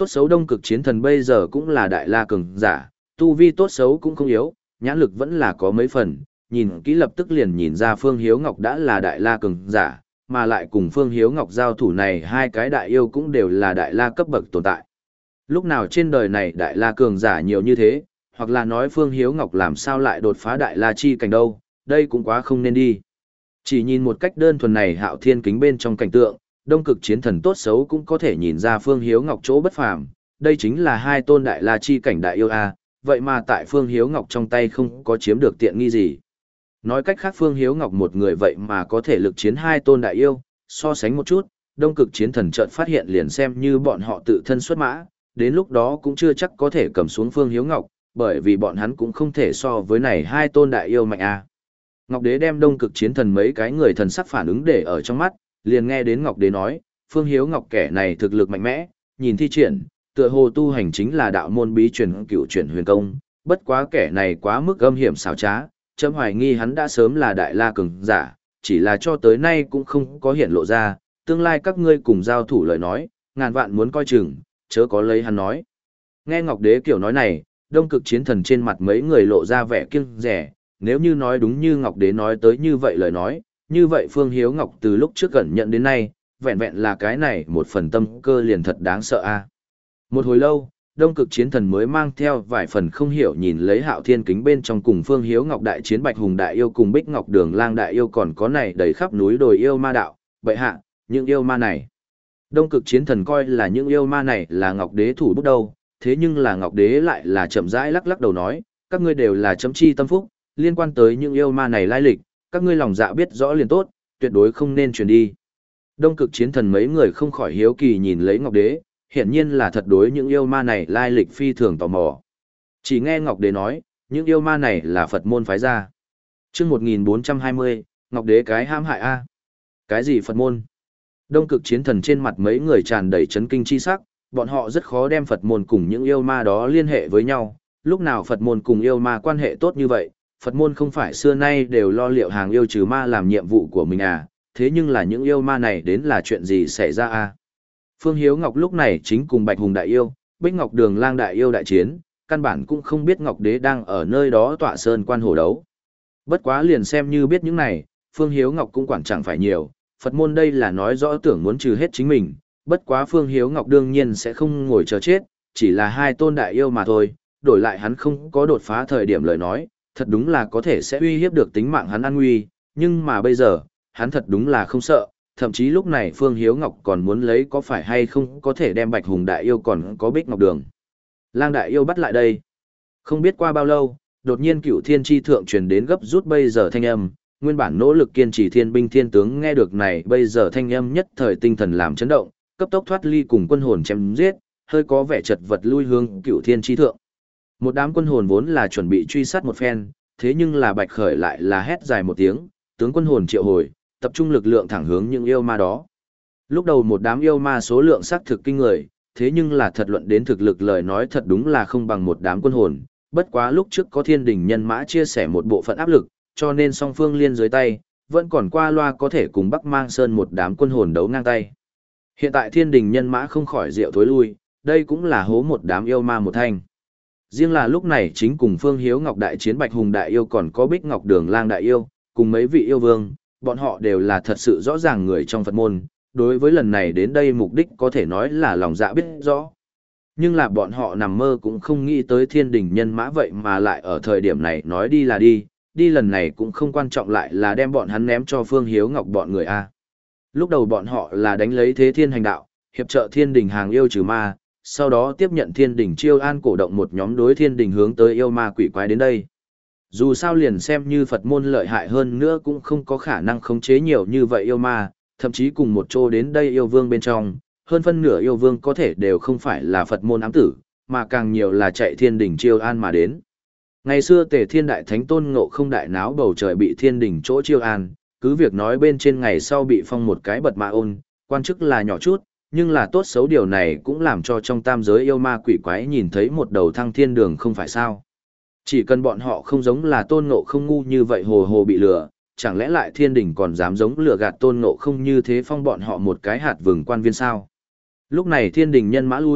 Tốt xấu đông cực chiến thần bây giờ cũng là đại la cường giả, tu vi tốt xấu cũng không yếu, nhãn lực vẫn là có mấy phần, nhìn kỹ lập tức liền nhìn ra Phương Hiếu Ngọc đã là đại la cường giả, mà lại cùng Phương Hiếu Ngọc giao thủ này hai cái đại yêu cũng đều là đại la cấp bậc tồn tại. Lúc nào trên đời này đại la cường giả nhiều như thế, hoặc là nói Phương Hiếu Ngọc làm sao lại đột phá đại la chi cảnh đâu, đây cũng quá không nên đi. Chỉ nhìn một cách đơn thuần này Hạo Thiên kính bên trong cảnh tượng, đông cực chiến thần tốt xấu cũng có thể nhìn ra Phương Hiếu Ngọc chỗ bất phàm, đây chính là hai tôn đại la chi cảnh đại yêu a, vậy mà tại Phương Hiếu Ngọc trong tay không có chiếm được tiện nghi gì. Nói cách khác Phương Hiếu Ngọc một người vậy mà có thể lực chiến hai tôn đại yêu, so sánh một chút, đông cực chiến thần chợt phát hiện liền xem như bọn họ tự thân xuất mã, đến lúc đó cũng chưa chắc có thể cầm xuống Phương Hiếu Ngọc, bởi vì bọn hắn cũng không thể so với này hai tôn đại yêu mạnh a. Ngọc Đế đem đông cực chiến thần mấy cái người thần sắc phản ứng để ở trong mắt, liền nghe đến Ngọc Đế nói, Phương Hiếu Ngọc kẻ này thực lực mạnh mẽ, nhìn thi triển, tựa hồ tu hành chính là đạo môn bí truyền cựu truyền huyền công, bất quá kẻ này quá mức âm hiểm xảo trá, chấm hoài nghi hắn đã sớm là đại la cường giả, chỉ là cho tới nay cũng không có hiện lộ ra, tương lai các ngươi cùng giao thủ lời nói, ngàn vạn muốn coi chừng, chớ có lấy hắn nói. Nghe Ngọc Đế kiểu nói này, đông cực chiến thần trên mặt mấy người lộ ra vẻ kiêng rẻ, nếu như nói đúng như Ngọc Đế nói tới như vậy lời nói, như vậy Phương Hiếu Ngọc từ lúc trước gần nhận đến nay, vẹn vẹn là cái này một phần tâm cơ liền thật đáng sợ a. Một hồi lâu, đông cực chiến thần mới mang theo vài phần không hiểu nhìn lấy Hạo Thiên kính bên trong cùng Phương Hiếu Ngọc đại chiến Bạch Hùng đại yêu cùng Bích Ngọc Đường Lang đại yêu còn có này đầy khắp núi đồi yêu ma đạo, bệ hạ, những yêu ma này. Đông cực chiến thần coi là những yêu ma này là Ngọc Đế thủ bút đâu, thế nhưng là Ngọc Đế lại là chậm rãi lắc lắc đầu nói, các ngươi đều là chấm chi tâm phúc, liên quan tới những yêu ma này lai lịch, các ngươi lòng dạ biết rõ liền tốt, tuyệt đối không nên truyền đi. Đông cực chiến thần mấy người không khỏi hiếu kỳ nhìn lấy Ngọc Đế, hiển nhiên là thật đối những yêu ma này lai lịch phi thường tò mò. Chỉ nghe Ngọc Đế nói, những yêu ma này là Phật môn phái ra. Trước một nghìn bốn trăm hai mươi, Ngọc Đế cái hãm hại a. Cái gì Phật môn? Đông cực chiến thần trên mặt mấy người tràn đầy chấn kinh chi sắc, bọn họ rất khó đem Phật môn cùng những yêu ma đó liên hệ với nhau, lúc nào Phật môn cùng yêu ma quan hệ tốt như vậy, Phật môn không phải xưa nay đều lo liệu hàng yêu trừ ma làm nhiệm vụ của mình à, thế nhưng là những yêu ma này đến là chuyện gì xảy ra à? Phương Hiếu Ngọc lúc này chính cùng Bạch Hùng đại yêu, Bích Ngọc Đường Lang đại yêu đại chiến, căn bản cũng không biết Ngọc Đế đang ở nơi đó tọa sơn quan hổ đấu. Bất quá liền xem như biết những này, Phương Hiếu Ngọc cũng quản chẳng phải nhiều, Phật môn đây là nói rõ tưởng muốn trừ hết chính mình, bất quá Phương Hiếu Ngọc đương nhiên sẽ không ngồi chờ chết, chỉ là hai tôn đại yêu mà thôi, đổi lại hắn không có đột phá thời điểm lời nói, thật đúng là có thể sẽ uy hiếp được tính mạng hắn an nguy, nhưng mà bây giờ, hắn thật đúng là không sợ, thậm chí lúc này Phương Hiếu Ngọc còn muốn lấy có phải hay không có thể đem Bạch Hùng đại yêu còn có Bích Ngọc Đường Lang đại yêu bắt lại đây. Không biết qua bao lâu, đột nhiên Cửu Thiên chi thượng truyền đến gấp rút bây giờ thanh âm, nguyên bản nỗ lực kiên trì thiên binh thiên tướng nghe được này bây giờ thanh âm nhất thời tinh thần làm chấn động, cấp tốc thoát ly cùng quân hồn chém giết, hơi có vẻ chật vật lui hướng Cửu Thiên chi thượng. Một đám quân hồn vốn là chuẩn bị truy sát một phen, thế nhưng là Bạch Khởi lại là hét dài một tiếng, tướng quân hồn triệu hồi, tập trung lực lượng thẳng hướng những yêu ma đó. Lúc đầu một đám yêu ma số lượng xác thực kinh người, thế nhưng là thật luận đến thực lực lời nói thật đúng là không bằng một đám quân hồn, bất quá lúc trước có thiên đình nhân mã chia sẻ một bộ phận áp lực, cho nên song phương liên dưới tay, vẫn còn qua loa có thể cùng Bắc Mang Sơn một đám quân hồn đấu ngang tay. Hiện tại thiên đình nhân mã không khỏi rượu thối lui, đây cũng là hố một đám yêu ma một thanh. Riêng là lúc này chính cùng Phương Hiếu Ngọc đại chiến Bạch Hùng đại yêu còn có Bích Ngọc Đường Lang đại yêu, cùng mấy vị yêu vương, bọn họ đều là thật sự rõ ràng người trong Phật môn, đối với lần này đến đây mục đích có thể nói là lòng dạ biết rõ. Nhưng là bọn họ nằm mơ cũng không nghĩ tới thiên đình nhân mã vậy mà lại ở thời điểm này nói đi là đi, đi lần này cũng không quan trọng lại là đem bọn hắn ném cho Phương Hiếu Ngọc bọn người a. Lúc đầu bọn họ là đánh lấy thế thiên hành đạo, hiệp trợ thiên đình hàng yêu trừ ma, sau đó tiếp nhận thiên đình chiêu an cổ động một nhóm đối thiên đình hướng tới yêu ma quỷ quái đến đây. Dù sao liền xem như Phật môn lợi hại hơn nữa cũng không có khả năng khống chế nhiều như vậy yêu ma, thậm chí cùng một chỗ đến đây yêu vương bên trong, hơn phân nửa yêu vương có thể đều không phải là Phật môn ám tử, mà càng nhiều là chạy thiên đình chiêu an mà đến. Ngày xưa Tề Thiên Đại Thánh Tôn Ngộ Không đại náo bầu trời bị thiên đình chỗ chiêu an, cứ việc nói bên trên ngày sau bị phong một cái bật mã ôn, quan chức là nhỏ chút, nhưng là tốt xấu điều này cũng làm cho trong tam giới yêu ma quỷ quái nhìn thấy một đầu thăng thiên đường không phải sao. Chỉ cần bọn họ không giống là Tôn Ngộ Không ngu như vậy hồ hồ bị lừa, chẳng lẽ lại thiên đình còn dám giống lừa gạt Tôn Ngộ Không như thế phong bọn họ một cái hạt vừng quan viên sao. Lúc này thiên đình nhân mã lui,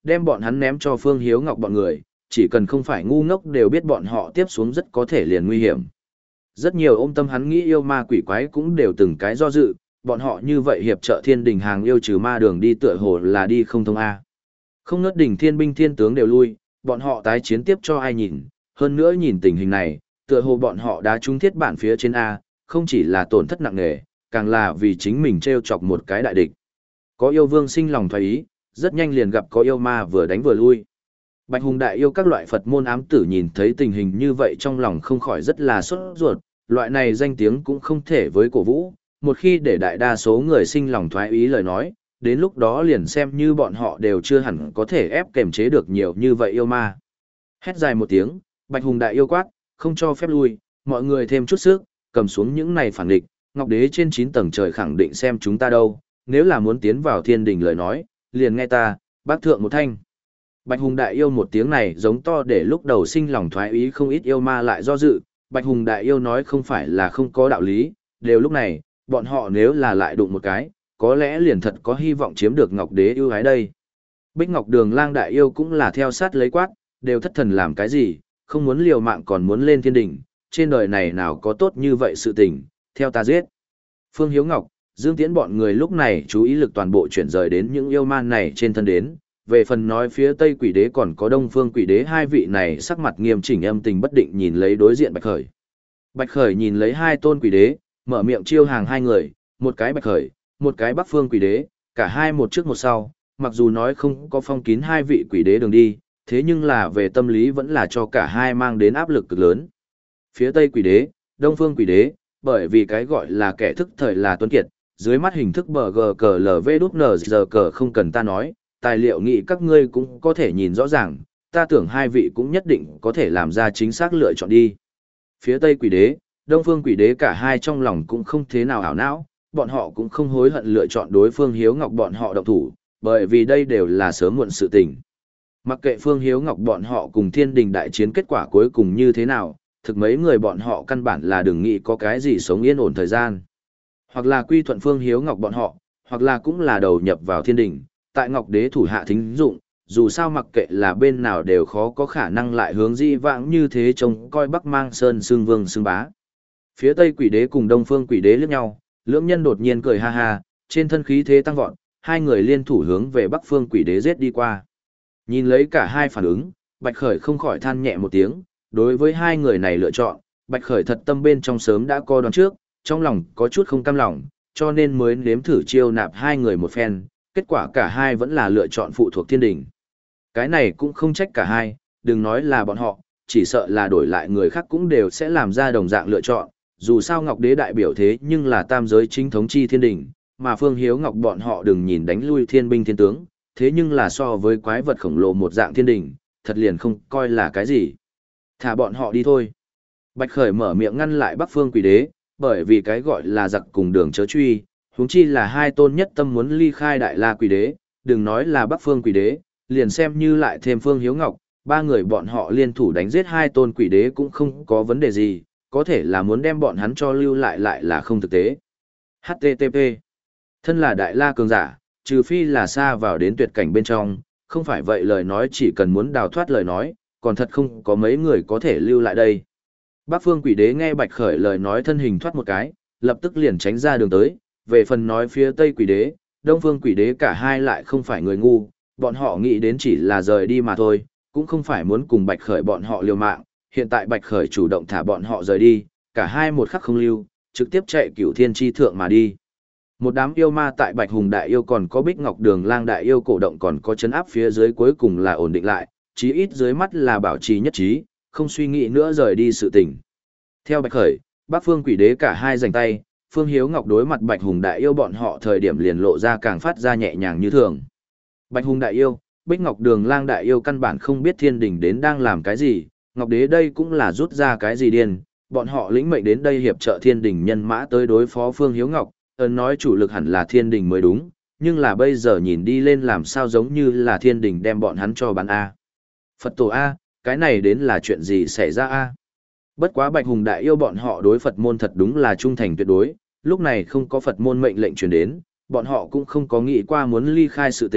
đem bọn hắn ném cho Phương Hiếu Ngọc bọn người, chỉ cần không phải ngu ngốc đều biết bọn họ tiếp xuống rất có thể liền nguy hiểm. Rất nhiều ôm tâm hắn nghĩ yêu ma quỷ quái cũng đều từng cái do dự, bọn họ như vậy hiệp trợ thiên đình hàng yêu trừ ma đường đi tựa hồ là đi không thông A. Không ngớt đỉnh thiên binh thiên tướng đều lui, bọn họ tái chiến tiếp cho ai nhìn, hơn nữa nhìn tình hình này, tựa hồ bọn họ đã trúng thiết bản phía trên A, không chỉ là tổn thất nặng nề, càng là vì chính mình treo chọc một cái đại địch. Có yêu vương sinh lòng thoái ý, rất nhanh liền gặp có yêu ma vừa đánh vừa lui. Bạch Hùng đại yêu các loại Phật môn ám tử nhìn thấy tình hình như vậy trong lòng không khỏi rất là sốt ruột, loại này danh tiếng cũng không thể với cổ vũ, một khi để đại đa số người sinh lòng thoái ý lời nói, đến lúc đó liền xem như bọn họ đều chưa hẳn có thể ép kềm chế được nhiều như vậy yêu ma. Hét dài một tiếng, Bạch Hùng đại yêu quát, không cho phép lui, mọi người thêm chút sức, cầm xuống những này phản địch, Ngọc Đế trên chín tầng trời khẳng định xem chúng ta đâu, nếu là muốn tiến vào thiên đình lời nói, liền nghe ta, bác thượng một thanh. Bạch Hùng đại yêu một tiếng này giống to để lúc đầu sinh lòng thoái ý không ít yêu ma lại do dự, Bạch Hùng đại yêu nói không phải là không có đạo lý, đều lúc này, bọn họ nếu là lại đụng một cái, có lẽ liền thật có hy vọng chiếm được Ngọc Đế yêu ái đây. Bích Ngọc Đường Lang đại yêu cũng là theo sát lấy quát, đều thất thần làm cái gì, không muốn liều mạng còn muốn lên thiên đỉnh, trên đời này nào có tốt như vậy sự tình, theo ta giết. Phương Hiếu Ngọc, Dương Tiễn bọn người lúc này chú ý lực toàn bộ chuyển rời đến những yêu man này trên thân đến, về phần nói phía Tây Quỷ Đế còn có Đông Phương Quỷ Đế hai vị này sắc mặt nghiêm chỉnh âm tình bất định nhìn lấy đối diện Bạch Khởi. Bạch Khởi nhìn lấy hai tôn Quỷ Đế, mở miệng chiêu hàng hai người, một cái Bạch Khởi, một cái Bắc Phương Quỷ Đế, cả hai một trước một sau, mặc dù nói không có phong kín hai vị Quỷ Đế đường đi, thế nhưng là về tâm lý vẫn là cho cả hai mang đến áp lực cực lớn. Phía Tây Quỷ Đế, Đông Phương Quỷ Đế, bởi vì cái gọi là kẻ thức thời là tuấn kiệt, dưới mắt hình thức bờ gờ cờ lờ vê đút nờ giờ cờ không cần ta nói, tài liệu nghị các ngươi cũng có thể nhìn rõ ràng, ta tưởng hai vị cũng nhất định có thể làm ra chính xác lựa chọn đi. Phía Tây Quỷ Đế, Đông Phương Quỷ Đế cả hai trong lòng cũng không thế nào ảo não, bọn họ cũng không hối hận lựa chọn đối phương Hiếu Ngọc bọn họ động thủ, bởi vì đây đều là sớm muộn sự tình. Mặc kệ Phương Hiếu Ngọc bọn họ cùng thiên đình đại chiến kết quả cuối cùng như thế nào, thực mấy người bọn họ căn bản là đừng nghĩ có cái gì sống yên ổn thời gian. Hoặc là quy thuận Phương Hiếu Ngọc bọn họ, hoặc là cũng là đầu nhập vào thiên đình, tại Ngọc Đế thủ hạ thính dụng, dù sao mặc kệ là bên nào đều khó có khả năng lại hướng di vãng như thế trông coi Bắc Mang Sơn xương vương xương bá. Phía Tây Quỷ Đế cùng Đông Phương Quỷ Đế liếc nhau, lưỡng nhân đột nhiên cười ha ha, trên thân khí thế tăng vọt, hai người liên thủ hướng về Bắc Phương Quỷ Đế giết đi qua. Nhìn lấy cả hai phản ứng, Bạch Khởi không khỏi than nhẹ một tiếng, đối với hai người này lựa chọn, Bạch Khởi thật tâm bên trong sớm đã co đoán trước, trong lòng có chút không cam lòng, cho nên mới nếm thử chiêu nạp hai người một phen, kết quả cả hai vẫn là lựa chọn phụ thuộc thiên đình. Cái này cũng không trách cả hai, đừng nói là bọn họ, chỉ sợ là đổi lại người khác cũng đều sẽ làm ra đồng dạng lựa chọn, dù sao Ngọc Đế đại biểu thế nhưng là tam giới chính thống chi thiên đình, mà Phương Hiếu Ngọc bọn họ đừng nhìn đánh lui thiên binh thiên tướng, thế nhưng là so với quái vật khổng lồ một dạng thiên đình, thật liền không coi là cái gì. Thả bọn họ đi thôi. Bạch Khởi mở miệng ngăn lại Bắc Phương Quỷ Đế, bởi vì cái gọi là giặc cùng đường chớ truy, huống chi là hai tôn nhất tâm muốn ly khai Đại La Quỷ Đế, đừng nói là Bắc Phương Quỷ Đế, liền xem như lại thêm Phương Hiếu Ngọc, ba người bọn họ liên thủ đánh giết hai tôn Quỷ Đế cũng không có vấn đề gì, có thể là muốn đem bọn hắn cho lưu lại lại là không thực tế. hát tê tê pê Thân là Đại La cường giả, trừ phi là xa vào đến tuyệt cảnh bên trong, không phải vậy lời nói chỉ cần muốn đào thoát lời nói, còn thật không có mấy người có thể lưu lại đây. Bắc Phương Quỷ Đế nghe Bạch Khởi lời nói thân hình thoát một cái, lập tức liền tránh ra đường tới, về phần nói phía Tây Quỷ Đế, Đông Phương Quỷ Đế cả hai lại không phải người ngu, bọn họ nghĩ đến chỉ là rời đi mà thôi, cũng không phải muốn cùng Bạch Khởi bọn họ liều mạng, hiện tại Bạch Khởi chủ động thả bọn họ rời đi, cả hai một khắc không lưu, trực tiếp chạy Cửu Thiên chi thượng mà đi. Một đám yêu ma tại Bạch Hùng đại yêu còn có Bích Ngọc Đường Lang đại yêu cổ động còn có chấn áp phía dưới cuối cùng là ổn định lại, chí ít dưới mắt là bảo trì nhất trí, không suy nghĩ nữa rời đi sự tình. Theo Bạch Khởi, Bắc Phương Quỷ Đế cả hai giành tay, Phương Hiếu Ngọc đối mặt Bạch Hùng đại yêu bọn họ thời điểm liền lộ ra càng phát ra nhẹ nhàng như thường. Bạch Hùng đại yêu, Bích Ngọc Đường Lang đại yêu căn bản không biết thiên đình đến đang làm cái gì, Ngọc Đế đây cũng là rút ra cái gì điên, bọn họ lĩnh mệnh đến đây hiệp trợ thiên đình nhân mã tới đối phó Phương Hiếu Ngọc, ấn nói chủ lực hẳn là thiên đình mới đúng, nhưng là bây giờ nhìn đi lên làm sao giống như là thiên đình đem bọn hắn cho bán A. Phật tổ A, cái này đến là chuyện gì xảy ra A. Bất quá Bạch Hùng đại yêu bọn họ đối Phật môn thật đúng là trung thành tuyệt đối, lúc này không có Phật môn mệnh lệnh truyền đến, bọn họ cũng không có nghĩ qua muốn ly khai sự tình,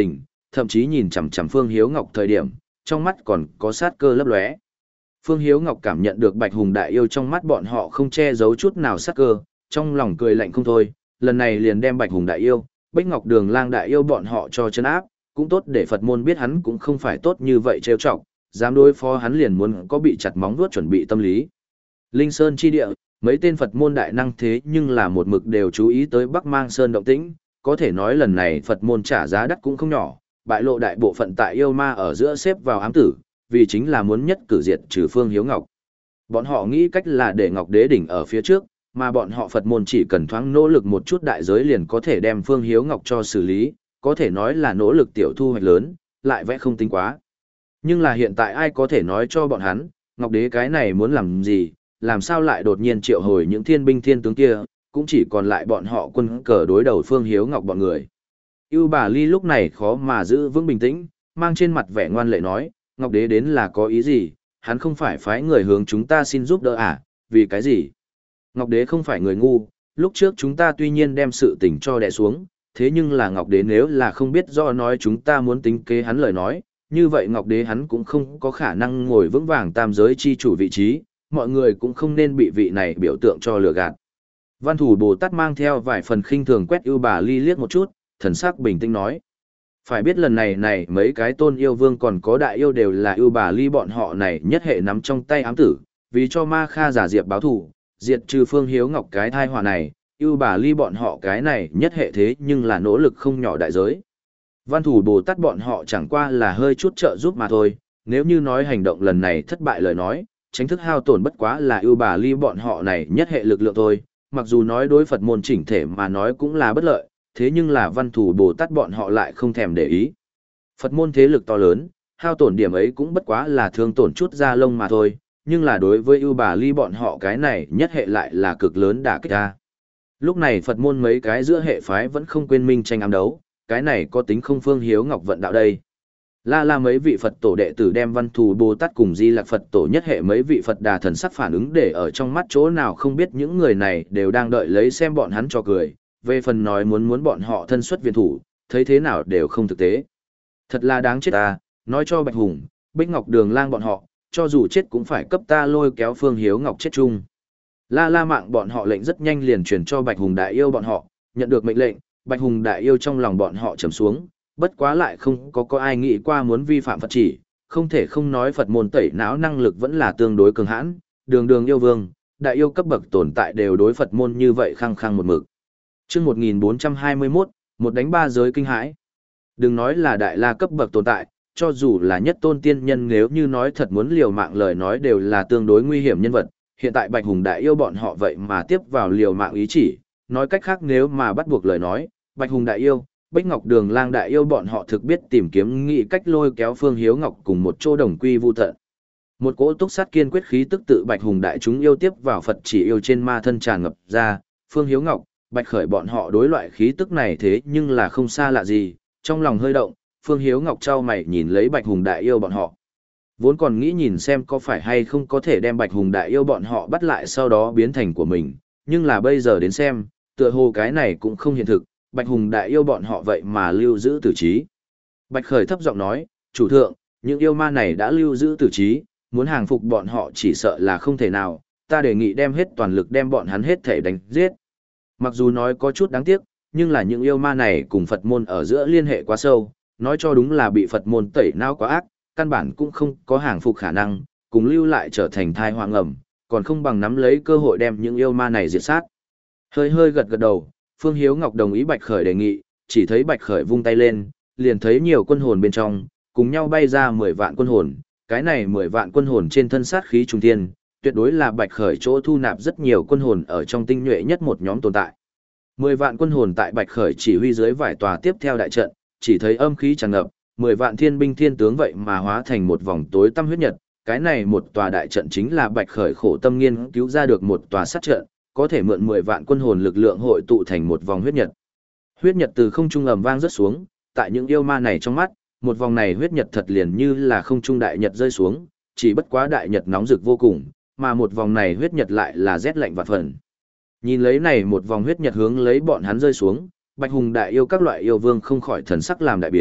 thậm chí nhìn chằm chằm Phương Hiếu Ngọc thời điểm, trong mắt còn có sát cơ lấp lóe. Phương Hiếu Ngọc cảm nhận được Bạch Hùng Đại Yêu trong mắt bọn họ không che giấu chút nào sát cơ, trong lòng cười lạnh không thôi, lần này liền đem Bạch Hùng Đại Yêu, Bích Ngọc Đường Lang Đại Yêu bọn họ cho chân áp, cũng tốt để Phật môn biết hắn cũng không phải tốt như vậy trêu chọc, dám đối phó hắn liền muốn có bị chặt móng vuốt chuẩn bị tâm lý. Linh Sơn chi địa, mấy tên Phật môn đại năng thế nhưng là một mực đều chú ý tới Bắc Mang Sơn động tĩnh, có thể nói lần này Phật môn trả giá đắt cũng không nhỏ, bại lộ đại bộ phận tại yêu ma ở giữa xếp vào ám tử, vì chính là muốn nhất cử diệt trừ Phương Hiếu Ngọc. Bọn họ nghĩ cách là để Ngọc Đế đỉnh ở phía trước, mà bọn họ Phật môn chỉ cần thoáng nỗ lực một chút đại giới liền có thể đem Phương Hiếu Ngọc cho xử lý, có thể nói là nỗ lực tiểu thu hoạch lớn, lại vẽ không tính quá. Nhưng là hiện tại ai có thể nói cho bọn hắn, Ngọc Đế cái này muốn làm gì, làm sao lại đột nhiên triệu hồi những thiên binh thiên tướng kia, cũng chỉ còn lại bọn họ quân cờ đối đầu Phương Hiếu Ngọc bọn người. Ưu Bà Ly lúc này khó mà giữ vững bình tĩnh, mang trên mặt vẻ ngoan lệ nói, Ngọc Đế đến là có ý gì, hắn không phải phái người hướng chúng ta xin giúp đỡ à, vì cái gì? Ngọc Đế không phải người ngu, lúc trước chúng ta tuy nhiên đem sự tình cho đè xuống, thế nhưng là Ngọc Đế nếu là không biết do nói chúng ta muốn tính kế hắn lời nói, như vậy Ngọc Đế hắn cũng không có khả năng ngồi vững vàng tam giới chi chủ vị trí, mọi người cũng không nên bị vị này biểu tượng cho lừa gạt. Văn Thủ Bồ Tát mang theo vài phần khinh thường quét Ưu Bà Ly liếc một chút, thần sắc bình tĩnh nói. Phải biết lần này này mấy cái tôn yêu vương còn có đại yêu đều là Ưu Bà Ly bọn họ này nhất hệ nắm trong tay ám tử, vì cho Ma Kha giả diệp báo thù, diệt trừ Phương Hiếu Ngọc cái thai họa này, Ưu Bà Ly bọn họ cái này nhất hệ thế nhưng là nỗ lực không nhỏ đại giới. Văn Thủ Bồ Tát bọn họ chẳng qua là hơi chút trợ giúp mà thôi, nếu như nói hành động lần này thất bại lời nói, tránh thức hao tổn bất quá là Ưu Bà Ly bọn họ này nhất hệ lực lượng thôi, mặc dù nói đối Phật môn chỉnh thể mà nói cũng là bất lợi, thế nhưng là Văn Thủ Bồ Tát bọn họ lại không thèm để ý. Phật môn thế lực to lớn, hao tổn điểm ấy cũng bất quá là thương tổn chút da lông mà thôi, nhưng là đối với Ưu Bà Ly bọn họ cái này nhất hệ lại là cực lớn đả kích ra. Lúc này Phật môn mấy cái giữa hệ phái vẫn không quên minh tranh ám đấu, cái này có tính không Phương Hiếu Ngọc vận đạo đây. La la mấy vị Phật tổ đệ tử đem Văn Thù Bồ Tát cùng Di Lạc Phật tổ nhất hệ mấy vị Phật đà thần sắc phản ứng để ở trong mắt chỗ nào không biết những người này đều đang đợi lấy xem bọn hắn cho cười, về phần nói muốn muốn bọn họ thân xuất viện thủ, thấy thế nào đều không thực tế. Thật là đáng chết ta, nói cho Bạch Hùng, Bích Ngọc Đường Lang bọn họ, cho dù chết cũng phải cấp ta lôi kéo Phương Hiếu Ngọc chết chung. La la mạng bọn họ lệnh rất nhanh liền truyền cho Bạch Hùng đại yêu bọn họ, nhận được mệnh lệnh, Bạch Hùng đại yêu trong lòng bọn họ trầm xuống, bất quá lại không có có ai nghĩ qua muốn vi phạm Phật chỉ, không thể không nói Phật môn tẩy não năng lực vẫn là tương đối cường hãn, đường đường yêu vương, đại yêu cấp bậc tồn tại đều đối Phật môn như vậy khăng khăng một mực. Chương một nghìn bốn trăm hai mươi mốt, một đánh ba giới kinh hãi. Đừng nói là đại la cấp bậc tồn tại, cho dù là nhất tôn tiên nhân nếu như nói thật muốn liều mạng lời nói đều là tương đối nguy hiểm nhân vật, hiện tại Bạch Hùng đại yêu bọn họ vậy mà tiếp vào liều mạng ý chỉ, nói cách khác nếu mà bắt buộc lời nói, Bạch Hùng đại yêu, Bích Ngọc Đường Lang đại yêu bọn họ thực biết tìm kiếm nghị cách lôi kéo Phương Hiếu Ngọc cùng một chỗ đồng quy vu tận. Một cỗ túc sát kiên quyết khí tức tự Bạch Hùng đại chúng yêu tiếp vào Phật chỉ yêu trên ma thân tràn ngập ra, Phương Hiếu Ngọc, Bạch Khởi bọn họ đối loại khí tức này thế nhưng là không xa lạ gì, trong lòng hơi động, Phương Hiếu Ngọc trao mày nhìn lấy Bạch Hùng đại yêu bọn họ. Vốn còn nghĩ nhìn xem có phải hay không có thể đem Bạch Hùng đại yêu bọn họ bắt lại sau đó biến thành của mình, nhưng là bây giờ đến xem, tựa hồ cái này cũng không hiện thực, Bạch Hùng đại yêu bọn họ vậy mà lưu giữ tử trí. Bạch Khởi thấp giọng nói, chủ thượng, những yêu ma này đã lưu giữ tử trí, muốn hàng phục bọn họ chỉ sợ là không thể nào, ta đề nghị đem hết toàn lực đem bọn hắn hết thể đánh giết. Mặc dù nói có chút đáng tiếc, nhưng là những yêu ma này cùng Phật môn ở giữa liên hệ quá sâu, nói cho đúng là bị Phật môn tẩy não quá ác, căn bản cũng không có hàng phục khả năng, cùng lưu lại trở thành thai hoang ẩm, còn không bằng nắm lấy cơ hội đem những yêu ma này diệt sát. Hơi hơi gật gật đầu, Phương Hiếu Ngọc đồng ý Bạch Khởi đề nghị, chỉ thấy Bạch Khởi vung tay lên, liền thấy nhiều quân hồn bên trong, cùng nhau bay ra mười vạn quân hồn, cái này mười vạn quân hồn trên thân sát khí trùng thiên, tuyệt đối là Bạch Khởi chỗ thu nạp rất nhiều quân hồn ở trong tinh nhuệ nhất một nhóm tồn tại. mười vạn quân hồn tại Bạch Khởi chỉ huy dưới vài tòa tiếp theo đại trận, chỉ thấy âm khí tràn ngập, mười vạn thiên binh thiên tướng vậy mà hóa thành một vòng tối tăm huyết nhật, cái này một tòa đại trận chính là Bạch Khởi khổ tâm nghiên cứu ra được một tòa sát trận, có thể mượn mười vạn quân hồn lực lượng hội tụ thành một vòng huyết nhật. Huyết nhật từ không trung ầm vang rớt xuống, tại những yêu ma này trong mắt, một vòng này huyết nhật thật liền như là không trung đại nhật rơi xuống, chỉ bất quá đại nhật nóng rực vô cùng, mà một vòng này huyết nhật lại là rét lạnh vạn phần. Nhìn lấy này một vòng huyết nhật hướng lấy bọn hắn rơi xuống, Bạch Hùng đại yêu các loại yêu vương không khỏi thần sắc làm đại biến,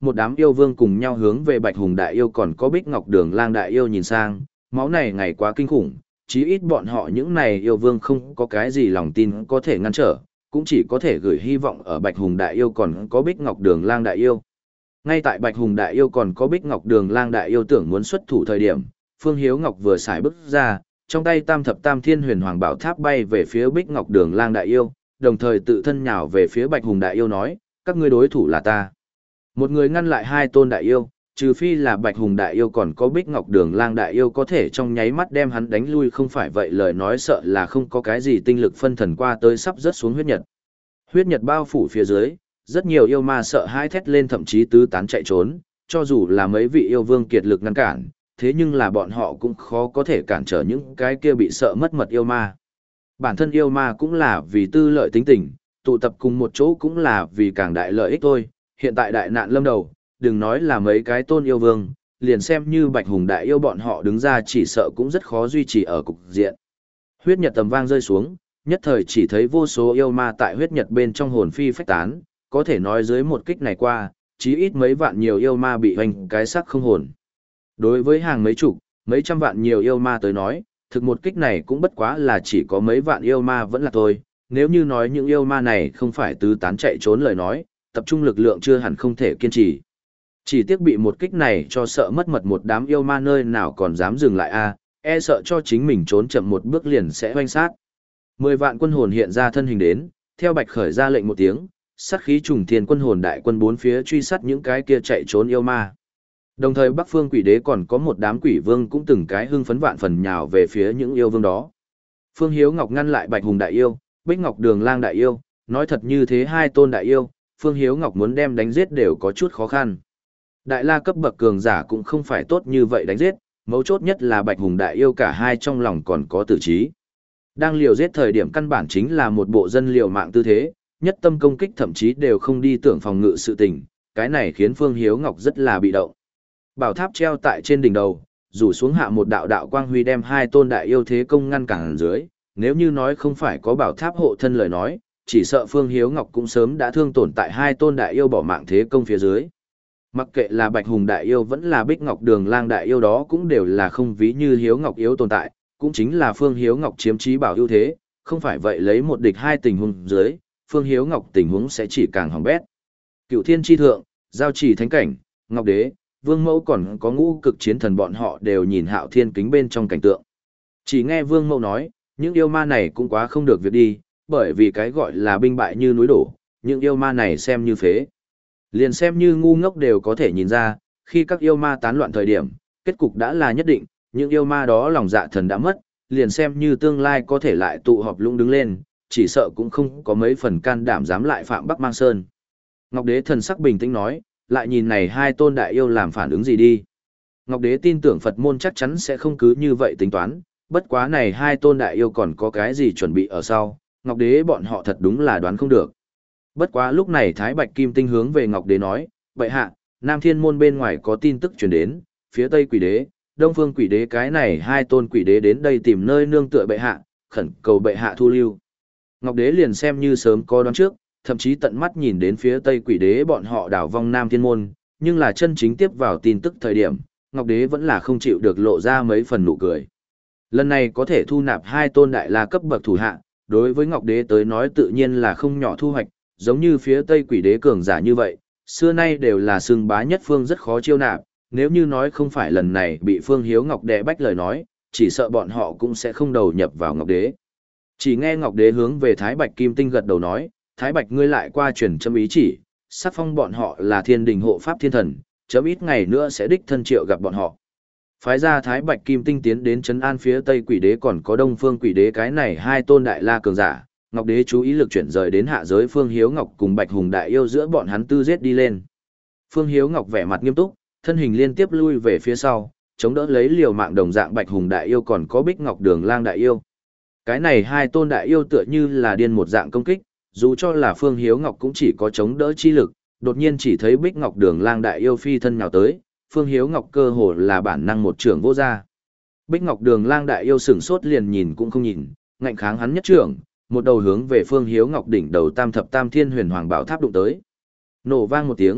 một đám yêu vương cùng nhau hướng về Bạch Hùng Đại Yêu còn có Bích Ngọc Đường Lang Đại Yêu nhìn sang, máu này ngày quá kinh khủng, chí ít bọn họ những này yêu vương không có cái gì lòng tin có thể ngăn trở, cũng chỉ có thể gửi hy vọng ở Bạch Hùng Đại Yêu còn có Bích Ngọc Đường Lang Đại Yêu. Ngay tại Bạch Hùng Đại Yêu còn có Bích Ngọc Đường Lang Đại Yêu tưởng muốn xuất thủ thời điểm, Phương Hiếu Ngọc vừa xài bước ra, trong tay Tam Thập Tam Thiên Huyền Hoàng Bảo Tháp bay về phía Bích Ngọc Đường Lang Đại Yêu, đồng thời tự thân nhào về phía Bạch Hùng Đại Yêu nói, các ngươi đối thủ là ta. Một người ngăn lại hai tôn đại yêu, trừ phi là Bạch Hùng Đại Yêu còn có Bích Ngọc Đường Lang Đại Yêu có thể trong nháy mắt đem hắn đánh lui, không phải vậy lời nói sợ là không có cái gì tinh lực phân thần qua tới sắp rớt xuống huyết nhật. Huyết nhật bao phủ phía dưới, rất nhiều yêu ma sợ hãi thét lên thậm chí tứ tán chạy trốn, cho dù là mấy vị yêu vương kiệt lực ngăn cản, thế nhưng là bọn họ cũng khó có thể cản trở những cái kia bị sợ mất mật yêu ma. Bản thân yêu ma cũng là vì tư lợi tính tình, tụ tập cùng một chỗ cũng là vì càng đại lợi ích thôi. Hiện tại đại nạn lâm đầu, đừng nói là mấy cái tôn yêu vương, liền xem như Bạch Hùng Đại Yêu bọn họ đứng ra chỉ sợ cũng rất khó duy trì ở cục diện. Huyết nhật tầm vang rơi xuống, nhất thời chỉ thấy vô số yêu ma tại huyết nhật bên trong hồn phi phách tán, có thể nói dưới một kích này qua, chí ít mấy vạn nhiều yêu ma bị hoành cái xác không hồn. Đối với hàng mấy chục, mấy trăm vạn nhiều yêu ma tới nói, thực một kích này cũng bất quá là chỉ có mấy vạn yêu ma vẫn là thôi, nếu như nói những yêu ma này không phải tứ tán chạy trốn lời nói, tập trung lực lượng chưa hẳn không thể kiên trì. Chỉ tiếc bị một kích này cho sợ mất mật một đám yêu ma nơi nào còn dám dừng lại a, e sợ cho chính mình trốn chậm một bước liền sẽ hoanh sát. Mười vạn quân hồn hiện ra thân hình đến, theo Bạch Khởi ra lệnh một tiếng, sát khí trùng thiên quân hồn đại quân bốn phía truy sát những cái kia chạy trốn yêu ma. Đồng thời Bắc Phương Quỷ Đế còn có một đám quỷ vương cũng từng cái hưng phấn vạn phần nhào về phía những yêu vương đó. Phương Hiếu Ngọc ngăn lại Bạch Hùng Đại Yêu, Bích Ngọc Đường Lang Đại Yêu, nói thật như thế hai tôn đại yêu, Phương Hiếu Ngọc muốn đem đánh giết đều có chút khó khăn. Đại la cấp bậc cường giả cũng không phải tốt như vậy đánh giết, mấu chốt nhất là Bạch Hùng Đại Yêu cả hai trong lòng còn có tử trí. Đang liều giết thời điểm căn bản chính là một bộ dân liều mạng tư thế, nhất tâm công kích thậm chí đều không đi tưởng phòng ngự sự tình, cái này khiến Phương Hiếu Ngọc rất là bị động. Bảo tháp treo tại trên đỉnh đầu, rủ xuống hạ một đạo đạo quang huy đem hai tôn đại yêu thế công ngăn cản dưới, nếu như nói không phải có bảo tháp hộ thân lời nói, chỉ sợ Phương Hiếu Ngọc cũng sớm đã thương tổn tại hai tôn đại yêu bỏ mạng thế công phía dưới. Mặc kệ là Bạch Hùng Đại Yêu vẫn là Bích Ngọc Đường Lang Đại Yêu đó cũng đều là không ví như Hiếu Ngọc yếu tồn tại, cũng chính là Phương Hiếu Ngọc chiếm trí bảo ưu thế, không phải vậy lấy một địch hai tình huống dưới, Phương Hiếu Ngọc tình huống sẽ chỉ càng hỏng bét. Cựu Thiên Chi Thượng, Giao Trì Thánh Cảnh, Ngọc Đế, Vương Mẫu còn có ngũ cực chiến thần bọn họ đều nhìn Hạo Thiên kính bên trong cảnh tượng. Chỉ nghe Vương Mẫu nói, những yêu ma này cũng quá không được việc đi, bởi vì cái gọi là binh bại như núi đổ, những yêu ma này xem như phế. Liền xem như ngu ngốc đều có thể nhìn ra, khi các yêu ma tán loạn thời điểm, kết cục đã là nhất định, những yêu ma đó lòng dạ thần đã mất, liền xem như tương lai có thể lại tụ họp lũng đứng lên, chỉ sợ cũng không có mấy phần can đảm dám lại phạm Bắc Mang Sơn. Ngọc Đế thần sắc bình tĩnh nói, lại nhìn này hai tôn đại yêu làm phản ứng gì đi. Ngọc Đế tin tưởng Phật môn chắc chắn sẽ không cứ như vậy tính toán, bất quá này hai tôn đại yêu còn có cái gì chuẩn bị ở sau, Ngọc Đế bọn họ thật đúng là đoán không được. Bất quá lúc này Thái Bạch Kim Tinh hướng về Ngọc Đế nói, bệ hạ, Nam Thiên Môn bên ngoài có tin tức truyền đến, phía Tây Quỷ Đế, Đông Phương Quỷ Đế cái này hai tôn quỷ đế đến đây tìm nơi nương tựa bệ hạ, khẩn cầu bệ hạ thu lưu. Ngọc Đế liền xem như sớm có đoán trước, thậm chí tận mắt nhìn đến phía Tây Quỷ Đế bọn họ đảo vong Nam Thiên Môn, nhưng là chân chính tiếp vào tin tức thời điểm, Ngọc Đế vẫn là không chịu được lộ ra mấy phần nụ cười. Lần này có thể thu nạp hai tôn đại la cấp bậc thủ hạ, đối với Ngọc Đế tới nói tự nhiên là không nhỏ thu hoạch, giống như phía Tây Quỷ Đế cường giả như vậy, xưa nay đều là xưng bá nhất phương rất khó chiêu nạp, nếu như nói không phải lần này bị Phương Hiếu Ngọc đè bách lời nói, chỉ sợ bọn họ cũng sẽ không đầu nhập vào Ngọc Đế. Chỉ nghe Ngọc Đế hướng về Thái Bạch Kim Tinh gật đầu nói, Thái Bạch ngươi lại qua truyền chấm ý chỉ, sắc phong bọn họ là thiên đình hộ pháp thiên thần, chấm ít ngày nữa sẽ đích thân triệu gặp bọn họ. Phái ra Thái Bạch Kim Tinh tiến đến trấn an phía Tây Quỷ Đế còn có Đông Phương Quỷ Đế cái này hai tôn đại la cường giả, Ngọc Đế chú ý lực chuyển rời đến hạ giới Phương Hiếu Ngọc cùng Bạch Hùng Đại Yêu giữa bọn hắn tư giết đi lên. Phương Hiếu Ngọc vẻ mặt nghiêm túc, thân hình liên tiếp lui về phía sau, chống đỡ lấy liều mạng đồng dạng Bạch Hùng Đại Yêu còn có Bích Ngọc Đường Lang Đại Yêu. Cái này hai tôn đại yêu tựa như là điên một dạng công kích, dù cho là Phương Hiếu Ngọc cũng chỉ có chống đỡ chi lực, đột nhiên chỉ thấy Bích Ngọc Đường Lang Đại Yêu phi thân nhào tới, Phương Hiếu Ngọc cơ hồ là bản năng một trưởng vô ra. Bích Ngọc Đường Lang Đại Yêu sửng sốt liền nhìn cũng không nhìn, ngạnh kháng hắn nhất trưởng, một đầu hướng về Phương Hiếu Ngọc đỉnh đầu Tam Thập Tam Thiên Huyền Hoàng Bảo Tháp đụng tới. Nổ vang một tiếng,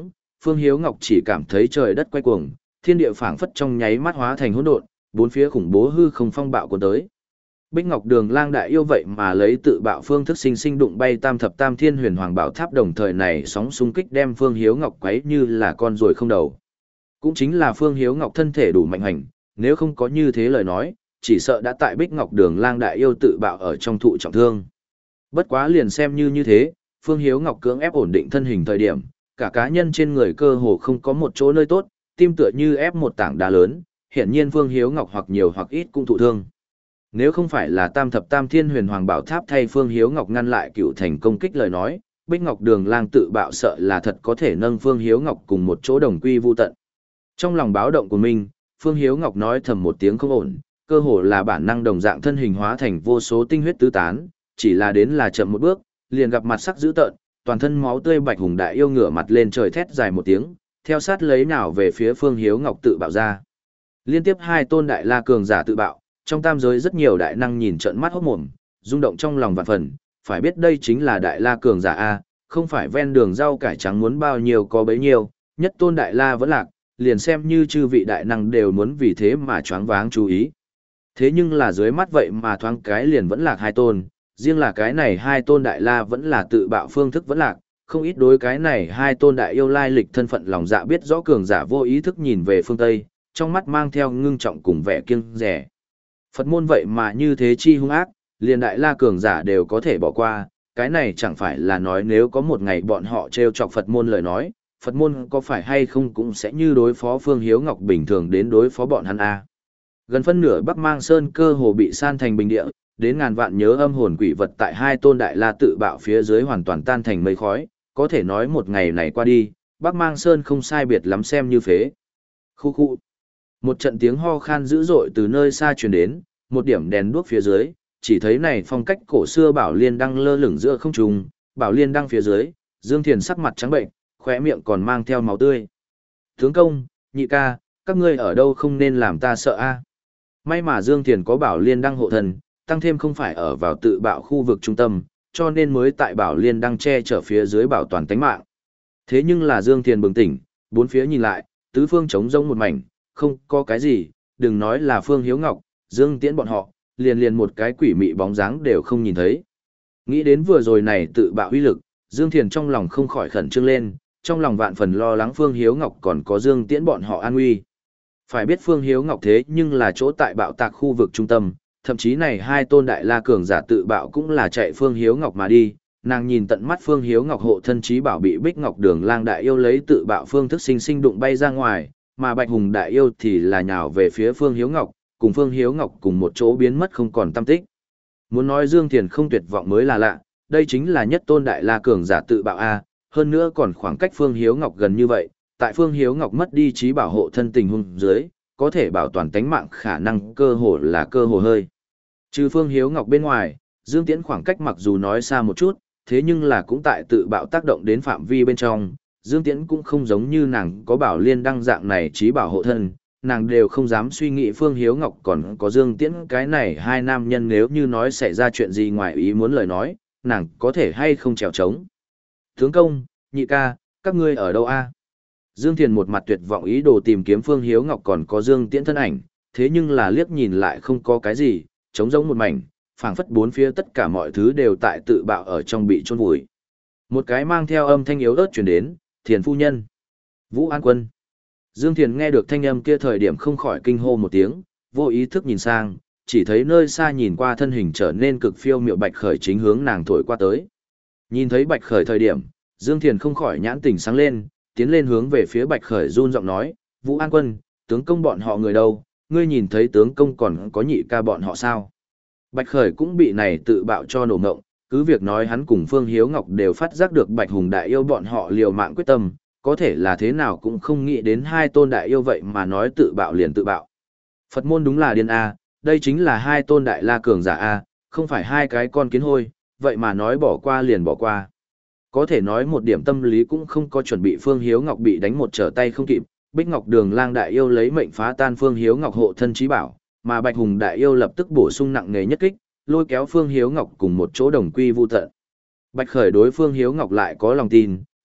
Phương Hiếu Ngọc chỉ cảm thấy trời đất quay cuồng, thiên địa phảng phất trong nháy mắt hóa thành hỗn độn, bốn phía khủng bố hư không phong bạo cuốn tới. Bích Ngọc Đường Lang đại yêu vậy mà lấy tự bạo phương thức sinh sinh đụng bay Tam Thập Tam Thiên Huyền Hoàng Bảo Tháp, đồng thời này sóng xung kích đem Phương Hiếu Ngọc quấy như là con ruồi không đầu. Cũng chính là Phương Hiếu Ngọc thân thể đủ mạnh hành, nếu không có như thế lời nói, chỉ sợ đã tại Bích Ngọc Đường Lang đại yêu tự bạo ở trong thụ trọng thương. Bất quá liền xem như như thế, Phương Hiếu Ngọc cưỡng ép ổn định thân hình thời điểm, cả cá nhân trên người cơ hồ không có một chỗ nơi tốt, tim tựa như ép một tảng đá lớn, hiển nhiên Phương Hiếu Ngọc hoặc nhiều hoặc ít cũng thụ thương. Nếu không phải là Tam Thập Tam Thiên Huyền Hoàng Bảo Tháp thay Phương Hiếu Ngọc ngăn lại Cựu Thành công kích lời nói, Bích Ngọc Đường Lang tự bạo sợ là thật có thể nâng Phương Hiếu Ngọc cùng một chỗ đồng quy vu tận. Trong lòng báo động của mình, Phương Hiếu Ngọc nói thầm một tiếng không ổn, cơ hồ là bản năng đồng dạng thân hình hóa thành vô số tinh huyết tứ tán, chỉ là đến là chậm một bước, liền gặp mặt sắc dữ tợn, toàn thân máu tươi Bạch Hùng đại yêu ngửa mặt lên trời thét dài một tiếng, theo sát lấy nào về phía Phương Hiếu Ngọc tự bạo ra. Liên tiếp hai tôn đại la cường giả tự bạo, trong tam giới rất nhiều đại năng nhìn trợn mắt hốt mồm, rung động trong lòng vạn phần, phải biết đây chính là đại la cường giả a, không phải ven đường rau cải trắng muốn bao nhiêu có bấy nhiêu, nhất tôn đại la vẫn lạc, liền xem như chư vị đại năng đều muốn vì thế mà choáng váng chú ý. Thế nhưng là dưới mắt vậy mà thoáng cái liền vẫn lạc hai tôn, riêng là cái này hai tôn đại la vẫn là tự bạo phương thức vẫn lạc, không ít đối cái này hai tôn đại yêu lai lịch thân phận lòng dạ biết rõ cường giả vô ý thức nhìn về phương Tây, trong mắt mang theo ngưng trọng cùng vẻ kiêng rẻ. Phật môn vậy mà như thế chi hung ác, liền đại la cường giả đều có thể bỏ qua, cái này chẳng phải là nói nếu có một ngày bọn họ trêu chọc Phật môn lời nói, Phật môn có phải hay không cũng sẽ như đối phó Phương Hiếu Ngọc bình thường đến đối phó bọn hắn a. Gần phân nửa Bắc Mang Sơn cơ hồ bị san thành bình địa, đến ngàn vạn nhớ âm hồn quỷ vật tại hai tôn đại la tự bạo phía dưới hoàn toàn tan thành mây khói, có thể nói một ngày này qua đi, Bắc Mang Sơn không sai biệt lắm xem như phế. Khu khu. Một trận tiếng ho khan dữ dội từ nơi xa truyền đến, một điểm đèn đuốc phía dưới, chỉ thấy này phong cách cổ xưa Bảo Liên Đăng lơ lửng giữa không trung, Bảo Liên Đăng phía dưới, Dương Thiền sắc mặt trắng bệnh, khóe miệng còn mang theo máu tươi. Tướng công, nhị ca, các ngươi ở đâu không nên làm ta sợ a. May mà Dương Thiền có Bảo Liên Đăng hộ thần, tăng thêm không phải ở vào tự bạo khu vực trung tâm, cho nên mới tại Bảo Liên Đăng che chở phía dưới bảo toàn tánh mạng. Thế nhưng là Dương Thiền bừng tỉnh, bốn phía nhìn lại, tứ phương trống rỗng một mảnh, không có cái gì, đừng nói là Phương Hiếu Ngọc, Dương Tiễn bọn họ, liền liền một cái quỷ mị bóng dáng đều không nhìn thấy. Nghĩ đến vừa rồi này tự bạo uy lực, Dương Thiền trong lòng không khỏi khẩn trương lên, trong lòng vạn phần lo lắng Phương Hiếu Ngọc còn có Dương Tiễn bọn họ an nguy. Phải biết Phương Hiếu Ngọc thế nhưng là chỗ tại bạo tạc khu vực trung tâm, thậm chí này hai tôn đại la cường giả tự bạo cũng là chạy Phương Hiếu Ngọc mà đi, nàng nhìn tận mắt Phương Hiếu Ngọc hộ thân trí bảo bị Bích Ngọc Đường Lang đại yêu lấy tự bạo phương thức sinh sinh đụng bay ra ngoài, mà Bạch Hùng đại yêu thì là nhào về phía Phương Hiếu Ngọc, cùng Phương Hiếu Ngọc cùng một chỗ biến mất không còn tăm tích. Muốn nói Dương Thiền không tuyệt vọng mới là lạ, đây chính là nhất tôn đại la cường giả tự bạo a, hơn nữa còn khoảng cách Phương Hiếu Ngọc gần như vậy, tại Phương Hiếu Ngọc mất đi trí bảo hộ thân tình huống dưới, có thể bảo toàn tánh mạng khả năng cơ hồ là cơ hồ hơi. Trừ Phương Hiếu Ngọc bên ngoài, Dương Tiễn khoảng cách mặc dù nói xa một chút, thế nhưng là cũng tại tự bạo tác động đến phạm vi bên trong, Dương Tiễn cũng không giống như nàng có Bảo Liên Đăng dạng này trí bảo hộ thân, nàng đều không dám suy nghĩ Phương Hiếu Ngọc còn có Dương Tiễn cái này hai nam nhân nếu như nói xảy ra chuyện gì ngoài ý muốn lời nói, nàng có thể hay không trèo trống. Tướng công, nhị ca, các ngươi ở đâu a? Dương Thiền một mặt tuyệt vọng ý đồ tìm kiếm Phương Hiếu Ngọc còn có Dương Tiễn thân ảnh, thế nhưng là liếc nhìn lại không có cái gì, trống rỗng một mảnh, phảng phất bốn phía tất cả mọi thứ đều tại tự bạo ở trong bị chôn vùi. Một cái mang theo âm thanh yếu ớt truyền đến, "Thiền phu nhân." Vũ An Quân. Dương Thiền nghe được thanh âm kia thời điểm không khỏi kinh hô một tiếng, vô ý thức nhìn sang, chỉ thấy nơi xa nhìn qua thân hình trở nên cực phiêu miệu Bạch Khởi chính hướng nàng thổi qua tới. Nhìn thấy Bạch Khởi thời điểm, Dương Thiền không khỏi nhãn tình sáng lên, tiến lên hướng về phía Bạch Khởi run giọng nói, "Vũ An Quân, tướng công bọn họ người đâu, ngươi nhìn thấy tướng công còn có nhị ca bọn họ sao?" Bạch Khởi cũng bị này tự bạo cho nổ ngộng, cứ việc nói hắn cùng Phương Hiếu Ngọc đều phát giác được Bạch Hùng đại yêu bọn họ liều mạng quyết tâm, có thể là thế nào cũng không nghĩ đến hai tôn đại yêu vậy mà nói tự bạo liền tự bạo. Phật môn đúng là điên A, đây chính là hai tôn đại la cường giả A, không phải hai cái con kiến hôi, vậy mà nói bỏ qua liền bỏ qua. Có thể nói một điểm tâm lý cũng không có chuẩn bị Phương Hiếu Ngọc bị đánh một trở tay không kịp, Bích Ngọc Đường Lang đại yêu lấy mệnh phá tan Phương Hiếu Ngọc hộ thân trí bảo, mà Bạch Hùng đại yêu lập tức bổ sung nặng nề nhất kích, lôi kéo Phương Hiếu Ngọc cùng một chỗ đồng quy vu tận. Bạch Khởi đối Phương Hiếu Ngọc lại có lòng tin,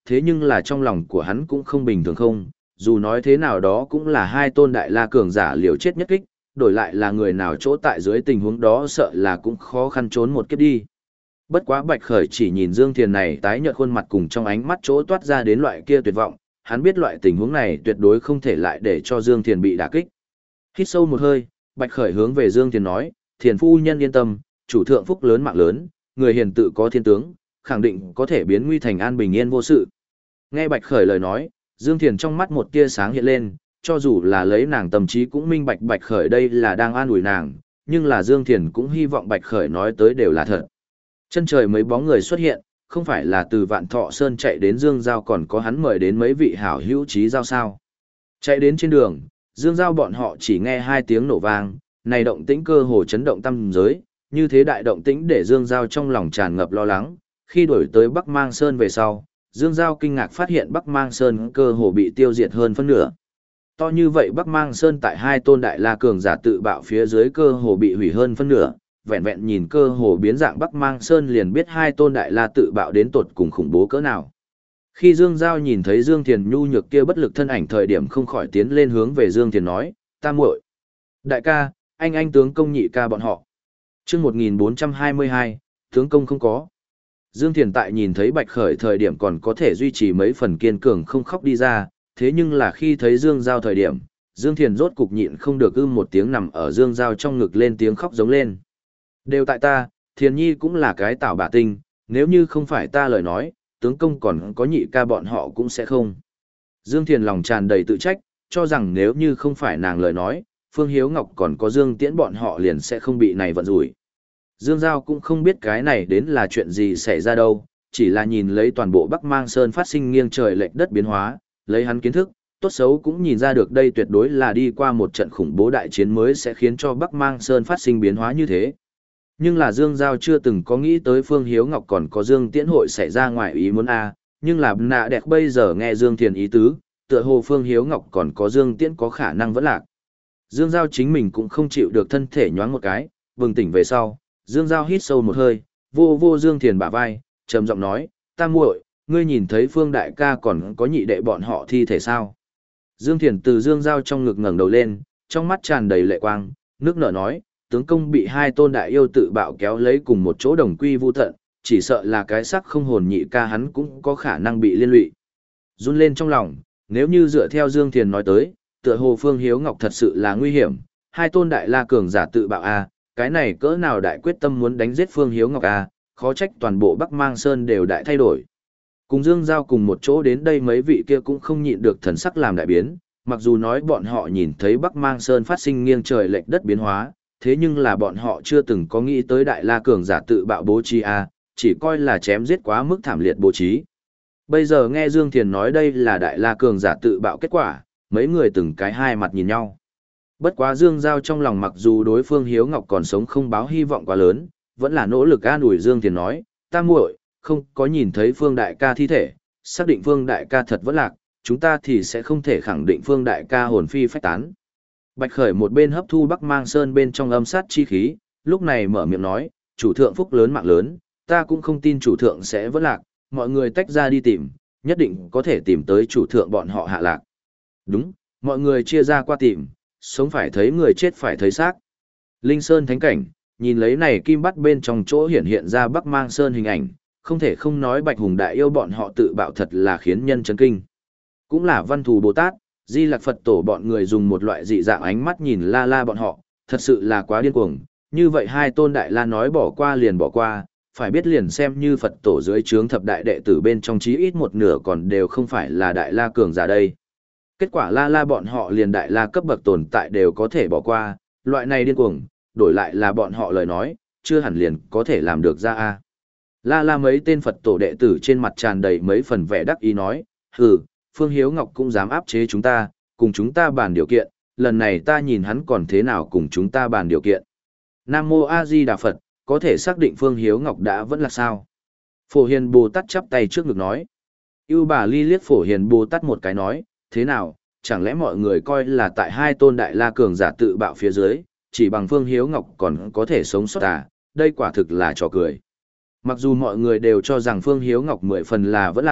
thế nhưng là trong lòng của hắn cũng không bình thường không, dù nói thế nào đó cũng là hai tôn đại la cường giả liều chết nhất kích, đổi lại là người nào chỗ tại dưới tình huống đó sợ là cũng khó khăn trốn một kiếp đi. Bất quá Bạch Khởi chỉ nhìn Dương Thiền này tái nhợt khuôn mặt cùng trong ánh mắt chỗ toát ra đến loại kia tuyệt vọng, hắn biết loại tình huống này tuyệt đối không thể lại để cho Dương Thiền bị đả kích. Hít sâu một hơi, Bạch Khởi hướng về Dương Thiền nói, Thiền phu nhân yên tâm, chủ thượng phúc lớn mạng lớn, người hiền tự có thiên tướng, khẳng định có thể biến nguy thành an bình yên vô sự. Nghe Bạch Khởi lời nói, Dương Thiền trong mắt một tia sáng hiện lên, cho dù là lấy nàng tâm trí cũng minh bạch Bạch Khởi đây là đang an ủi nàng, nhưng là Dương Thiền cũng hy vọng Bạch Khởi nói tới đều là thật. Chân trời mấy bóng người xuất hiện, không phải là từ Vạn Thọ Sơn chạy đến Dương Giao còn có hắn mời đến mấy vị hảo hữu trí giao sao. Chạy đến trên đường, Dương Giao bọn họ chỉ nghe hai tiếng nổ vang, này động tĩnh cơ hồ chấn động tâm giới, như thế đại động tĩnh để Dương Giao trong lòng tràn ngập lo lắng, khi đổi tới Bắc Mang Sơn về sau, Dương Giao kinh ngạc phát hiện Bắc Mang Sơn cơ hồ bị tiêu diệt hơn phân nửa. To như vậy Bắc Mang Sơn tại hai tôn đại la cường giả tự bạo phía dưới cơ hồ bị hủy hơn phân nửa, vẹn vẹn nhìn cơ hồ biến dạng Bắc Mang Sơn liền biết hai tôn đại la tự bạo đến tột cùng khủng bố cỡ nào. Khi Dương Giao nhìn thấy Dương Thiền nhu nhược kia bất lực thân ảnh thời điểm không khỏi tiến lên hướng về Dương Thiền nói, ta muội, đại ca, anh anh tướng công nhị ca bọn họ. Trước một nghìn bốn trăm hai mươi hai, tướng công không có. Dương Thiền tại nhìn thấy Bạch Khởi thời điểm còn có thể duy trì mấy phần kiên cường không khóc đi ra, thế nhưng là khi thấy Dương Giao thời điểm, Dương Thiền rốt cục nhịn không được ưm một tiếng nằm ở Dương Giao trong ngực lên tiếng khóc giống lên. Đều tại ta, Thiền Nhi cũng là cái tảo bả tinh, nếu như không phải ta lời nói, tướng công còn có nhị ca bọn họ cũng sẽ không. Dương Thiền lòng tràn đầy tự trách, cho rằng nếu như không phải nàng lời nói, Phương Hiếu Ngọc còn có Dương Tiễn bọn họ liền sẽ không bị này vận rủi. Dương Giao cũng không biết cái này đến là chuyện gì xảy ra đâu, chỉ là nhìn lấy toàn bộ Bắc Mang Sơn phát sinh nghiêng trời lệch đất biến hóa, lấy hắn kiến thức, tốt xấu cũng nhìn ra được đây tuyệt đối là đi qua một trận khủng bố đại chiến mới sẽ khiến cho Bắc Mang Sơn phát sinh biến hóa như thế. Nhưng là Dương Giao chưa từng có nghĩ tới Phương Hiếu Ngọc còn có Dương Tiễn hội xảy ra ngoài ý muốn a, nhưng là nạ đẹp bây giờ nghe Dương Thiền ý tứ, tựa hồ Phương Hiếu Ngọc còn có Dương Tiễn có khả năng vẫn lạc. Dương Giao chính mình cũng không chịu được thân thể nhoáng một cái, bừng tỉnh về sau, Dương Giao hít sâu một hơi, vô vô Dương Thiền bả vai, trầm giọng nói, ta muội, ngươi nhìn thấy Phương đại ca còn có nhị đệ bọn họ thi thể sao? Dương Thiền từ Dương Giao trong ngực ngẩng đầu lên, trong mắt tràn đầy lệ quang, nước nở nói, tướng công bị hai tôn đại yêu tự bạo kéo lấy cùng một chỗ đồng quy vu tận, chỉ sợ là cái sắc không hồn nhị ca hắn cũng có khả năng bị liên lụy. Run lên trong lòng, nếu như dựa theo Dương Thiền nói tới, tựa hồ Phương Hiếu Ngọc thật sự là nguy hiểm, hai tôn đại la cường giả tự bạo a, cái này cỡ nào đại quyết tâm muốn đánh giết Phương Hiếu Ngọc a, khó trách toàn bộ Bắc Mang Sơn đều đại thay đổi. Cùng Dương Giao cùng một chỗ đến đây mấy vị kia cũng không nhịn được thần sắc làm đại biến, mặc dù nói bọn họ nhìn thấy Bắc Mang Sơn phát sinh nghiêng trời lệch đất biến hóa, thế nhưng là bọn họ chưa từng có nghĩ tới đại la cường giả tự bạo bố trí a, chỉ coi là chém giết quá mức thảm liệt bố trí. Bây giờ nghe Dương Thiền nói đây là đại la cường giả tự bạo kết quả, mấy người từng cái hai mặt nhìn nhau. Bất quá Dương Giao trong lòng mặc dù đối phương Hiếu Ngọc còn sống không báo hy vọng quá lớn, vẫn là nỗ lực an ủi Dương Thiền nói, ta muội, không có nhìn thấy Phương đại ca thi thể, xác định Phương đại ca thật vẫn lạc, chúng ta thì sẽ không thể khẳng định Phương đại ca hồn phi phách tán. Bạch Khởi một bên hấp thu Bắc Mang Sơn bên trong âm sát chi khí, lúc này mở miệng nói, chủ thượng phúc lớn mạng lớn, ta cũng không tin chủ thượng sẽ vẫn lạc, mọi người tách ra đi tìm, nhất định có thể tìm tới chủ thượng bọn họ hạ lạc. Đúng, mọi người chia ra qua tìm, sống phải thấy người chết phải thấy xác. Linh Sơn Thánh Cảnh, nhìn lấy này kim bắt bên trong chỗ hiển hiện ra Bắc Mang Sơn hình ảnh, không thể không nói Bạch Hùng Đại Yêu bọn họ tự bạo thật là khiến nhân chấn kinh. Cũng là Văn Thù Bồ Tát, Di Lặc Phật Tổ bọn người dùng một loại dị dạng ánh mắt nhìn La La bọn họ, thật sự là quá điên cuồng. Như vậy hai tôn Đại La nói bỏ qua liền bỏ qua, phải biết liền xem như Phật Tổ dưới trướng thập đại đệ tử bên trong chí ít một nửa còn đều không phải là Đại La cường giả đây. Kết quả La La bọn họ liền Đại La cấp bậc tồn tại đều có thể bỏ qua, loại này điên cuồng, đổi lại là bọn họ lời nói, chưa hẳn liền có thể làm được ra a. La La mấy tên Phật Tổ đệ tử trên mặt tràn đầy mấy phần vẻ đắc ý nói, hừ, Phương Hiếu Ngọc cũng dám áp chế chúng ta, cùng chúng ta bàn điều kiện, lần này ta nhìn hắn còn thế nào cùng chúng ta bàn điều kiện. Nam Mô A Di Đà Phật, có thể xác định Phương Hiếu Ngọc đã vẫn là sao? Phổ Hiền Bồ Tát chắp tay trước ngực nói. Yêu Bà Ly liếc Phổ Hiền Bồ Tát một cái nói, thế nào, chẳng lẽ mọi người coi là tại hai tôn đại la cường giả tự bạo phía dưới, chỉ bằng Phương Hiếu Ngọc còn có thể sống sót à, đây quả thực là trò cười. Mặc dù mọi người đều cho rằng Phương Hiếu Ngọc mười phần là vẫn lạc,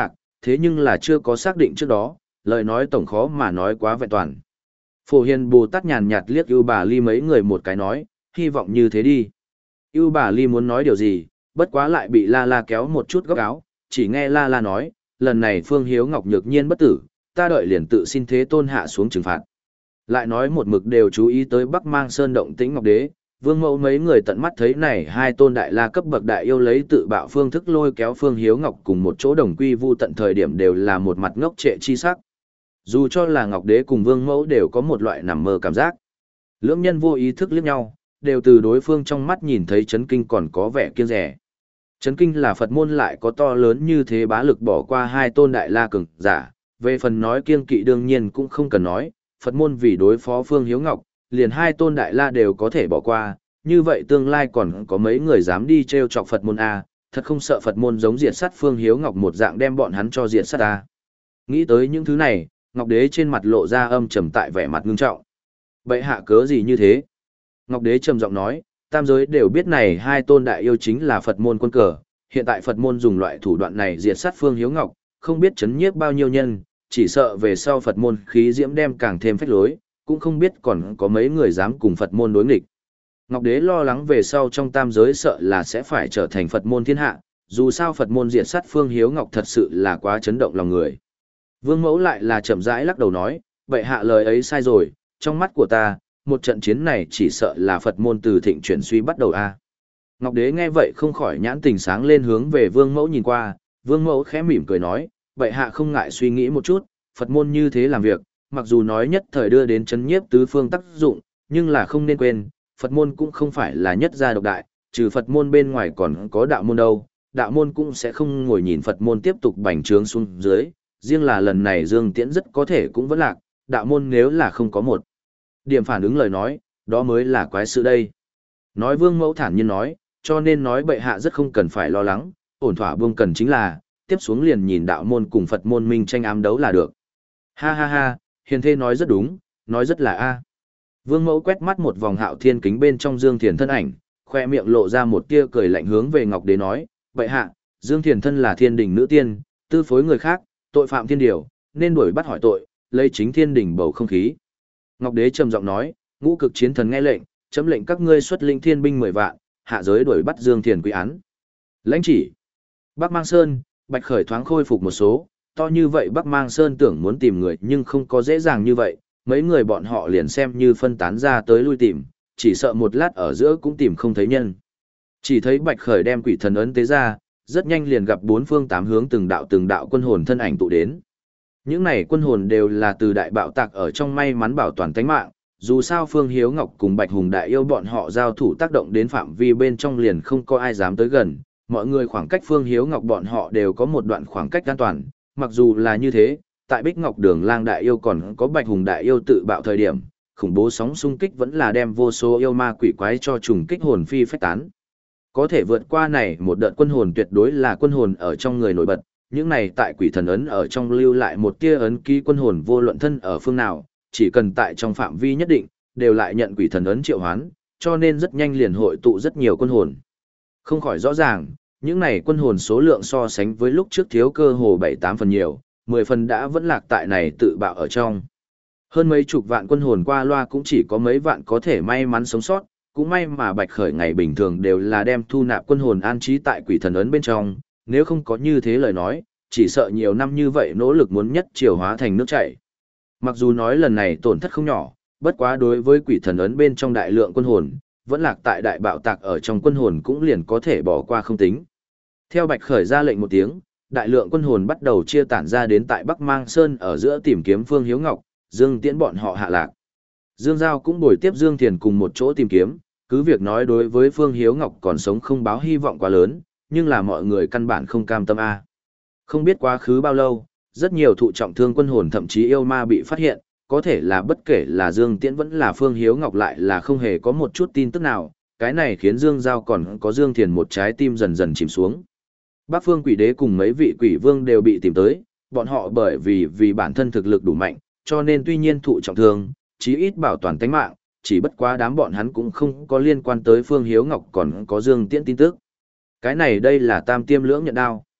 thế nhưng là chưa có xác định trước đó, lời nói tổng khó mà nói quá vẹn toàn. Phổ Hiền Bồ Tát nhàn nhạt liếc ưu bà ly mấy người một cái nói, hy vọng như thế đi. Ưu bà ly muốn nói điều gì, bất quá lại bị La La kéo một chút góc áo, chỉ nghe La La nói, lần này Phương Hiếu Ngọc nhược nhiên bất tử, ta đợi liền tự xin thế tôn hạ xuống trừng phạt. Lại nói một mực đều chú ý tới Bắc Mang Sơn động tĩnh Ngọc Đế, Vương Mẫu mấy người tận mắt thấy này hai tôn đại la cấp bậc đại yêu lấy tự bạo phương thức lôi kéo Phương Hiếu Ngọc cùng một chỗ đồng quy vu tận thời điểm đều là một mặt ngốc trệ chi sắc. Dù cho là Ngọc Đế cùng Vương Mẫu đều có một loại nằm mơ cảm giác. Lưỡng nhân vô ý thức liếc nhau, đều từ đối phương trong mắt nhìn thấy chấn kinh còn có vẻ kiêng rẻ. Chấn kinh là Phật môn lại có to lớn như thế bá lực bỏ qua hai tôn đại la cường giả, về phần nói kiêng kỵ đương nhiên cũng không cần nói, Phật môn vì đối phó Phương Hiếu Ngọc, liền hai tôn đại la đều có thể bỏ qua, như vậy tương lai còn có mấy người dám đi treo chọc Phật môn a, thật không sợ Phật môn giống diệt sát Phương Hiếu Ngọc một dạng đem bọn hắn cho diệt sát a. Nghĩ tới những thứ này, Ngọc Đế trên mặt lộ ra âm trầm tại vẻ mặt ngưng trọng. Bệ hạ cớ gì như thế? Ngọc Đế trầm giọng nói, tam giới đều biết này hai tôn đại yêu chính là Phật môn quân cờ, hiện tại Phật môn dùng loại thủ đoạn này diệt sát Phương Hiếu Ngọc, không biết chấn nhiếp bao nhiêu nhân, chỉ sợ về sau Phật môn khí diễm đem càng thêm phách lối, cũng không biết còn có mấy người dám cùng Phật môn đối nghịch. Ngọc Đế lo lắng về sau trong tam giới sợ là sẽ phải trở thành Phật môn thiên hạ, dù sao Phật môn diệt sát Phương Hiếu Ngọc thật sự là quá chấn động lòng người. Vương Mẫu lại là chậm rãi lắc đầu nói, vậy hạ lời ấy sai rồi, trong mắt của ta, một trận chiến này chỉ sợ là Phật môn từ thịnh chuyển suy bắt đầu a. Ngọc Đế nghe vậy không khỏi nhãn tình sáng lên hướng về Vương Mẫu nhìn qua, Vương Mẫu khẽ mỉm cười nói, vậy hạ không ngại suy nghĩ một chút, Phật môn như thế làm việc, mặc dù nói nhất thời đưa đến chấn nhiếp tứ phương tác dụng, nhưng là không nên quên, Phật môn cũng không phải là nhất gia độc đại, trừ Phật môn bên ngoài còn có đạo môn đâu, đạo môn cũng sẽ không ngồi nhìn Phật môn tiếp tục bành trướng xuống dưới, riêng là lần này Dương Tiễn rất có thể cũng vẫn lạc, đạo môn nếu là không có một điểm phản ứng lời nói, đó mới là quái sự đây. Nói Vương Mẫu thản nhiên nói, cho nên nói bệ hạ rất không cần phải lo lắng, ổn thỏa buông cần chính là, tiếp xuống liền nhìn đạo môn cùng Phật môn minh tranh ám đấu là được. Ha ha ha, hiền thê nói rất đúng, nói rất là a. Vương Mẫu quét mắt một vòng Hạo Thiên kính bên trong Dương Thiền thân ảnh, khoe miệng lộ ra một tia cười lạnh hướng về Ngọc Đế nói, bệ hạ, Dương Thiền thân là thiên đình nữ tiên, tư phối người khác, tội phạm thiên điều, nên đuổi bắt hỏi tội, lấy chính thiên đình bầu không khí. Ngọc Đế trầm giọng nói, ngũ cực chiến thần nghe lệnh, chấm lệnh các ngươi xuất linh thiên binh mười vạn, hạ giới đuổi bắt Dương Thiền quy án. Lãnh chỉ. Bắc Mang Sơn, Bạch Khởi thoáng khôi phục một số, to như vậy Bắc Mang Sơn tưởng muốn tìm người nhưng không có dễ dàng như vậy, mấy người bọn họ liền xem như phân tán ra tới lui tìm, chỉ sợ một lát ở giữa cũng tìm không thấy nhân. Chỉ thấy Bạch Khởi đem quỷ thần ấn tế ra, rất nhanh liền gặp bốn phương tám hướng từng đạo từng đạo quân hồn thân ảnh tụ đến. Những này quân hồn đều là từ đại bạo tạc ở trong may mắn bảo toàn tánh mạng, dù sao Phương Hiếu Ngọc cùng Bạch Hùng đại yêu bọn họ giao thủ tác động đến phạm vi bên trong liền không có ai dám tới gần, mọi người khoảng cách Phương Hiếu Ngọc bọn họ đều có một đoạn khoảng cách an toàn, mặc dù là như thế, tại Bích Ngọc Đường Lang đại yêu còn có Bạch Hùng đại yêu tự bạo thời điểm, khủng bố sóng xung kích vẫn là đem vô số yêu ma quỷ quái cho trùng kích hồn phi phách tán. Có thể vượt qua này một đợt quân hồn tuyệt đối là quân hồn ở trong người nổi bật, những này tại quỷ thần ấn ở trong lưu lại một tia ấn ký quân hồn vô luận thân ở phương nào, chỉ cần tại trong phạm vi nhất định, đều lại nhận quỷ thần ấn triệu hoán, cho nên rất nhanh liền hội tụ rất nhiều quân hồn. Không khỏi rõ ràng, những này quân hồn số lượng so sánh với lúc trước thiếu cơ hồ bảy tám phần nhiều, mười phần đã vẫn lạc tại này tự bạo ở trong. Hơn mấy chục vạn quân hồn qua loa cũng chỉ có mấy vạn có thể may mắn sống sót, cũng may mà Bạch Khởi ngày bình thường đều là đem thu nạp quân hồn an trí tại quỷ thần ấn bên trong, nếu không có như thế lời nói, chỉ sợ nhiều năm như vậy nỗ lực muốn nhất triều hóa thành nước chảy. Mặc dù nói lần này tổn thất không nhỏ, bất quá đối với quỷ thần ấn bên trong đại lượng quân hồn, vẫn lạc tại đại bạo tạc ở trong quân hồn cũng liền có thể bỏ qua không tính. Theo Bạch Khởi ra lệnh một tiếng, đại lượng quân hồn bắt đầu chia tản ra đến tại Bắc Mang Sơn ở giữa tìm kiếm Phương Hiếu Ngọc, Dương Tiễn bọn họ hạ lạc. Dương Giao cũng bồi tiếp Dương Thiền cùng một chỗ tìm kiếm, cứ việc nói đối với Phương Hiếu Ngọc còn sống không báo hy vọng quá lớn, nhưng là mọi người căn bản không cam tâm a. Không biết quá khứ bao lâu, rất nhiều thụ trọng thương quân hồn thậm chí yêu ma bị phát hiện, có thể là bất kể là Dương Tiễn vẫn là Phương Hiếu Ngọc lại là không hề có một chút tin tức nào, cái này khiến Dương Giao còn có Dương Thiền một trái tim dần dần chìm xuống. Bắc Phương Quỷ Đế cùng mấy vị quỷ vương đều bị tìm tới, bọn họ bởi vì vì bản thân thực lực đủ mạnh, cho nên tuy nhiên thụ trọng thương, chí ít bảo toàn tính mạng, chỉ bất quá đám bọn hắn cũng không có liên quan tới Phương Hiếu Ngọc còn có Dương Tiễn tin tức. Cái này đây là tam tiêm lưỡng nhận đao.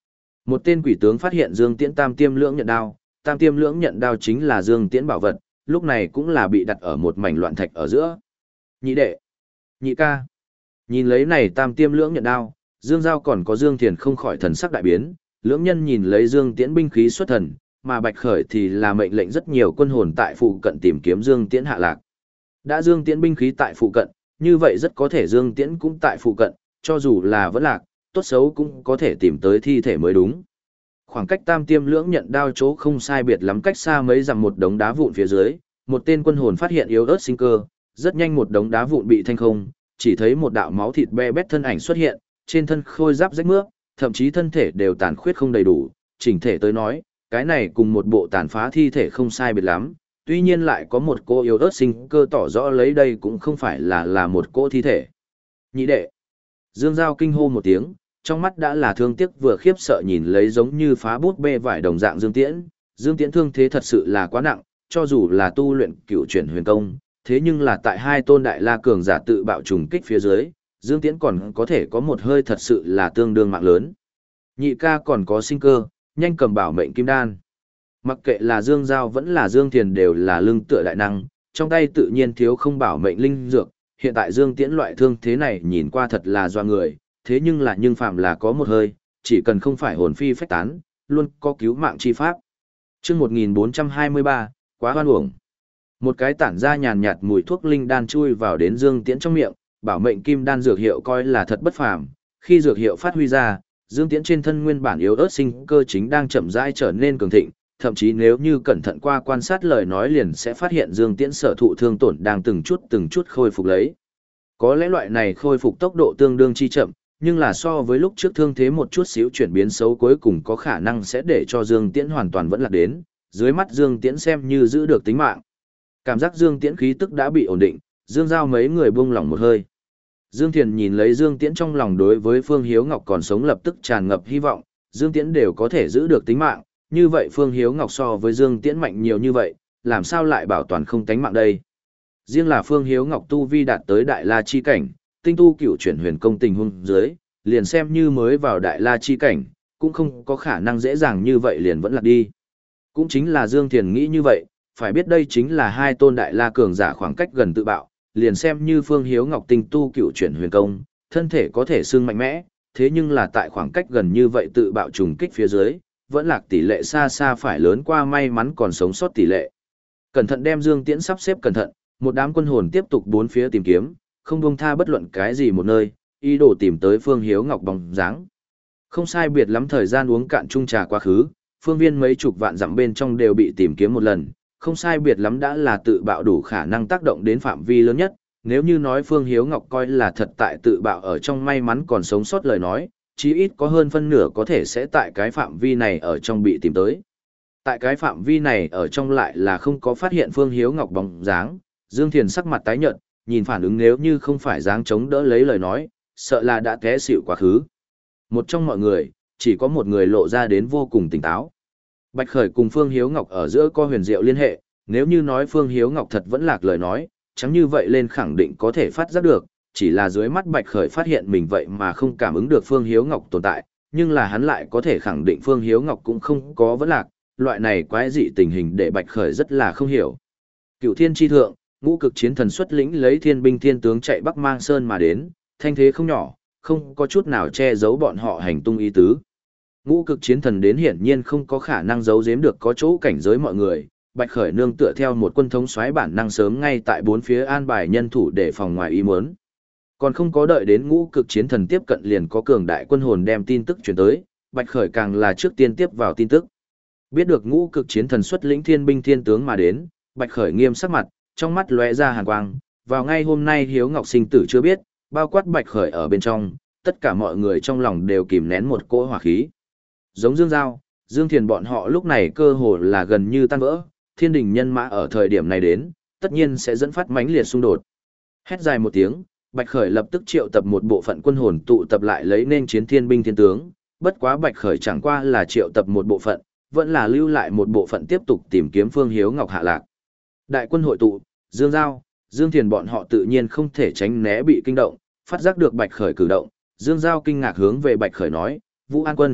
Một tên quỷ tướng phát hiện Dương Tiễn tam tiêm lưỡng nhận đao, tam tiêm lưỡng nhận đao chính là Dương Tiễn bảo vật, lúc này cũng là bị đặt ở một mảnh loạn thạch ở giữa. Nhị đệ, nhị ca, nhìn lấy này tam tiêm lưỡng nhận đao, Dương Giao còn có Dương Thiền không khỏi thần sắc đại biến, lưỡng nhân nhìn lấy Dương Tiễn binh khí xuất thần, mà Bạch Khởi thì là mệnh lệnh rất nhiều quân hồn tại phụ cận tìm kiếm Dương Tiễn hạ lạc. Đã Dương Tiễn binh khí tại phụ cận, như vậy rất có thể Dương Tiễn cũng tại phụ cận, cho dù là vẫn lạc, tốt xấu cũng có thể tìm tới thi thể mới đúng. Khoảng cách tam tiêm lưỡng nhận đao chỗ không sai biệt lắm, cách xa mấy dặm một đống đá vụn phía dưới, một tên quân hồn phát hiện yếu ớt sinh cơ, rất nhanh một đống đá vụn bị thanh không, chỉ thấy một đạo máu thịt be bét thân ảnh xuất hiện, trên thân khôi giáp rách mướp, thậm chí thân thể đều tàn khuyết không đầy đủ, chỉnh thể tới nói, cái này cùng một bộ tàn phá thi thể không sai biệt lắm, tuy nhiên lại có một cô yếu ớt sinh cơ tỏ rõ lấy đây cũng không phải là là một cô thi thể. Nhị đệ. Dương Giao kinh hô một tiếng, trong mắt đã là thương tiếc vừa khiếp sợ nhìn lấy giống như phá bút bê vải đồng dạng Dương Tiễn. Dương Tiễn thương thế thật sự là quá nặng, cho dù là tu luyện cựu chuyển huyền công, thế nhưng là tại hai tôn đại la cường giả tự bạo trùng kích phía dưới, Dương Tiễn còn có thể có một hơi thật sự là tương đương mạng lớn. Nhị ca còn có sinh cơ, nhanh cầm bảo mệnh kim đan. Mặc kệ là Dương Giao vẫn là Dương Thiền đều là lưng tựa đại năng, trong tay tự nhiên thiếu không bảo mệnh linh dược, hiện tại Dương Tiễn loại thương thế này nhìn qua thật là doa người, thế nhưng là nhưng phạm là có một hơi, chỉ cần không phải hồn phi phách tán, luôn có cứu mạng chi pháp. Chương một nghìn bốn trăm hai mươi ba, quá hoan uổng. Một cái tản ra nhàn nhạt mùi thuốc linh đan chui vào đến Dương Tiễn trong miệng, bảo mệnh kim đan dược hiệu coi là thật bất phàm, khi dược hiệu phát huy ra, Dương Tiễn trên thân nguyên bản yếu ớt sinh cơ chính đang chậm rãi trở nên cường thịnh, thậm chí nếu như cẩn thận qua quan sát lời nói liền sẽ phát hiện Dương Tiễn sở thụ thương tổn đang từng chút từng chút khôi phục lấy. Có lẽ loại này khôi phục tốc độ tương đương chi chậm, nhưng là so với lúc trước thương thế một chút xíu chuyển biến xấu cuối cùng có khả năng sẽ để cho Dương Tiễn hoàn toàn vẫn lạc đến, dưới mắt Dương Tiễn xem như giữ được tính mạng. Cảm giác Dương Tiễn khí tức đã bị ổn định, Dương Giao mấy người buông lỏng một hơi. Dương Thiền nhìn lấy Dương Tiễn trong lòng đối với Phương Hiếu Ngọc còn sống lập tức tràn ngập hy vọng, Dương Tiễn đều có thể giữ được tính mạng, như vậy Phương Hiếu Ngọc so với Dương Tiễn mạnh nhiều như vậy, làm sao lại bảo toàn không tánh mạng đây? Riêng là Phương Hiếu Ngọc tu vi đạt tới Đại La chi cảnh, tinh tu cửu chuyển huyền công tình huống dưới, liền xem như mới vào Đại La chi cảnh, cũng không có khả năng dễ dàng như vậy liền vẫn lạc đi. Cũng chính là Dương Thiền nghĩ như vậy, phải biết đây chính là hai tôn Đại La cường giả khoảng cách gần tự bạo, liền xem như Phương Hiếu Ngọc tinh tu cửu chuyển huyền công, thân thể có thể xương mạnh mẽ, thế nhưng là tại khoảng cách gần như vậy tự bạo trùng kích phía dưới, vẫn lạc tỷ lệ xa xa phải lớn qua may mắn còn sống sót tỷ lệ. Cẩn thận đem Dương Tiễn sắp xếp cẩn thận, một đám quân hồn tiếp tục bốn phía tìm kiếm, không buông tha bất luận cái gì một nơi, ý đồ tìm tới Phương Hiếu Ngọc bóng dáng. Không sai biệt lắm thời gian uống cạn chung trà quá khứ, phương viên mấy chục vạn dặm bên trong đều bị tìm kiếm một lần, không sai biệt lắm đã là tự bạo đủ khả năng tác động đến phạm vi lớn nhất, nếu như nói Phương Hiếu Ngọc coi là thật tại tự bạo ở trong may mắn còn sống sót lời nói, chí ít có hơn phân nửa có thể sẽ tại cái phạm vi này ở trong bị tìm tới. Tại cái phạm vi này ở trong lại là không có phát hiện Phương Hiếu Ngọc bóng dáng, Dương Thiền sắc mặt tái nhợt, nhìn phản ứng nếu như không phải dáng chống đỡ lấy lời nói, sợ là đã té xỉu quá khứ. Một trong mọi người, chỉ có một người lộ ra đến vô cùng tỉnh táo. Bạch Khởi cùng Phương Hiếu Ngọc ở giữa có huyền diệu liên hệ, nếu như nói Phương Hiếu Ngọc thật vẫn lạc lời nói, chẳng như vậy lên khẳng định có thể phát giác được, chỉ là dưới mắt Bạch Khởi phát hiện mình vậy mà không cảm ứng được Phương Hiếu Ngọc tồn tại, nhưng là hắn lại có thể khẳng định Phương Hiếu Ngọc cũng không có vẫn lạc, loại này quái dị tình hình để Bạch Khởi rất là không hiểu. Cựu Thiên Chi Thượng, Ngũ Cực Chiến Thần xuất lĩnh lấy thiên binh thiên tướng chạy Bắc Mang Sơn mà đến, thanh thế không nhỏ, không có chút nào che giấu bọn họ hành tung ý tứ. Ngũ Cực Chiến Thần đến hiển nhiên không có khả năng giấu giếm được có chỗ cảnh giới mọi người, Bạch Khởi nương tựa theo một quân thống soái bản năng sớm ngay tại bốn phía an bài nhân thủ để phòng ngoài ý muốn. Còn không có đợi đến Ngũ Cực Chiến Thần tiếp cận liền có cường đại quân hồn đem tin tức truyền tới, Bạch Khởi càng là trước tiên tiếp vào tin tức. Biết được Ngũ Cực Chiến Thần xuất lĩnh thiên binh thiên tướng mà đến, Bạch Khởi nghiêm sắc mặt, trong mắt lóe ra hàn quang, vào ngay hôm nay Hiếu Ngọc sinh tử chưa biết, bao quát Bạch Khởi ở bên trong, tất cả mọi người trong lòng đều kìm nén một cỗ hỏa khí. Giống Dương Giao, Dương Thiền bọn họ lúc này cơ hồ là gần như tan vỡ, thiên đình nhân mã ở thời điểm này đến, tất nhiên sẽ dẫn phát mãnh liệt xung đột. Hét dài một tiếng, Bạch Khởi lập tức triệu tập một bộ phận quân hồn tụ tập lại lấy nên chiến thiên binh thiên tướng, bất quá Bạch Khởi chẳng qua là triệu tập một bộ phận, vẫn là lưu lại một bộ phận tiếp tục tìm kiếm Phương Hiếu Ngọc hạ lạc. Đại quân hội tụ, Dương Giao, Dương Thiền bọn họ tự nhiên không thể tránh né bị kinh động, phát giác được Bạch Khởi cử động, Dương Giao kinh ngạc hướng về Bạch Khởi nói, Vũ An Quân,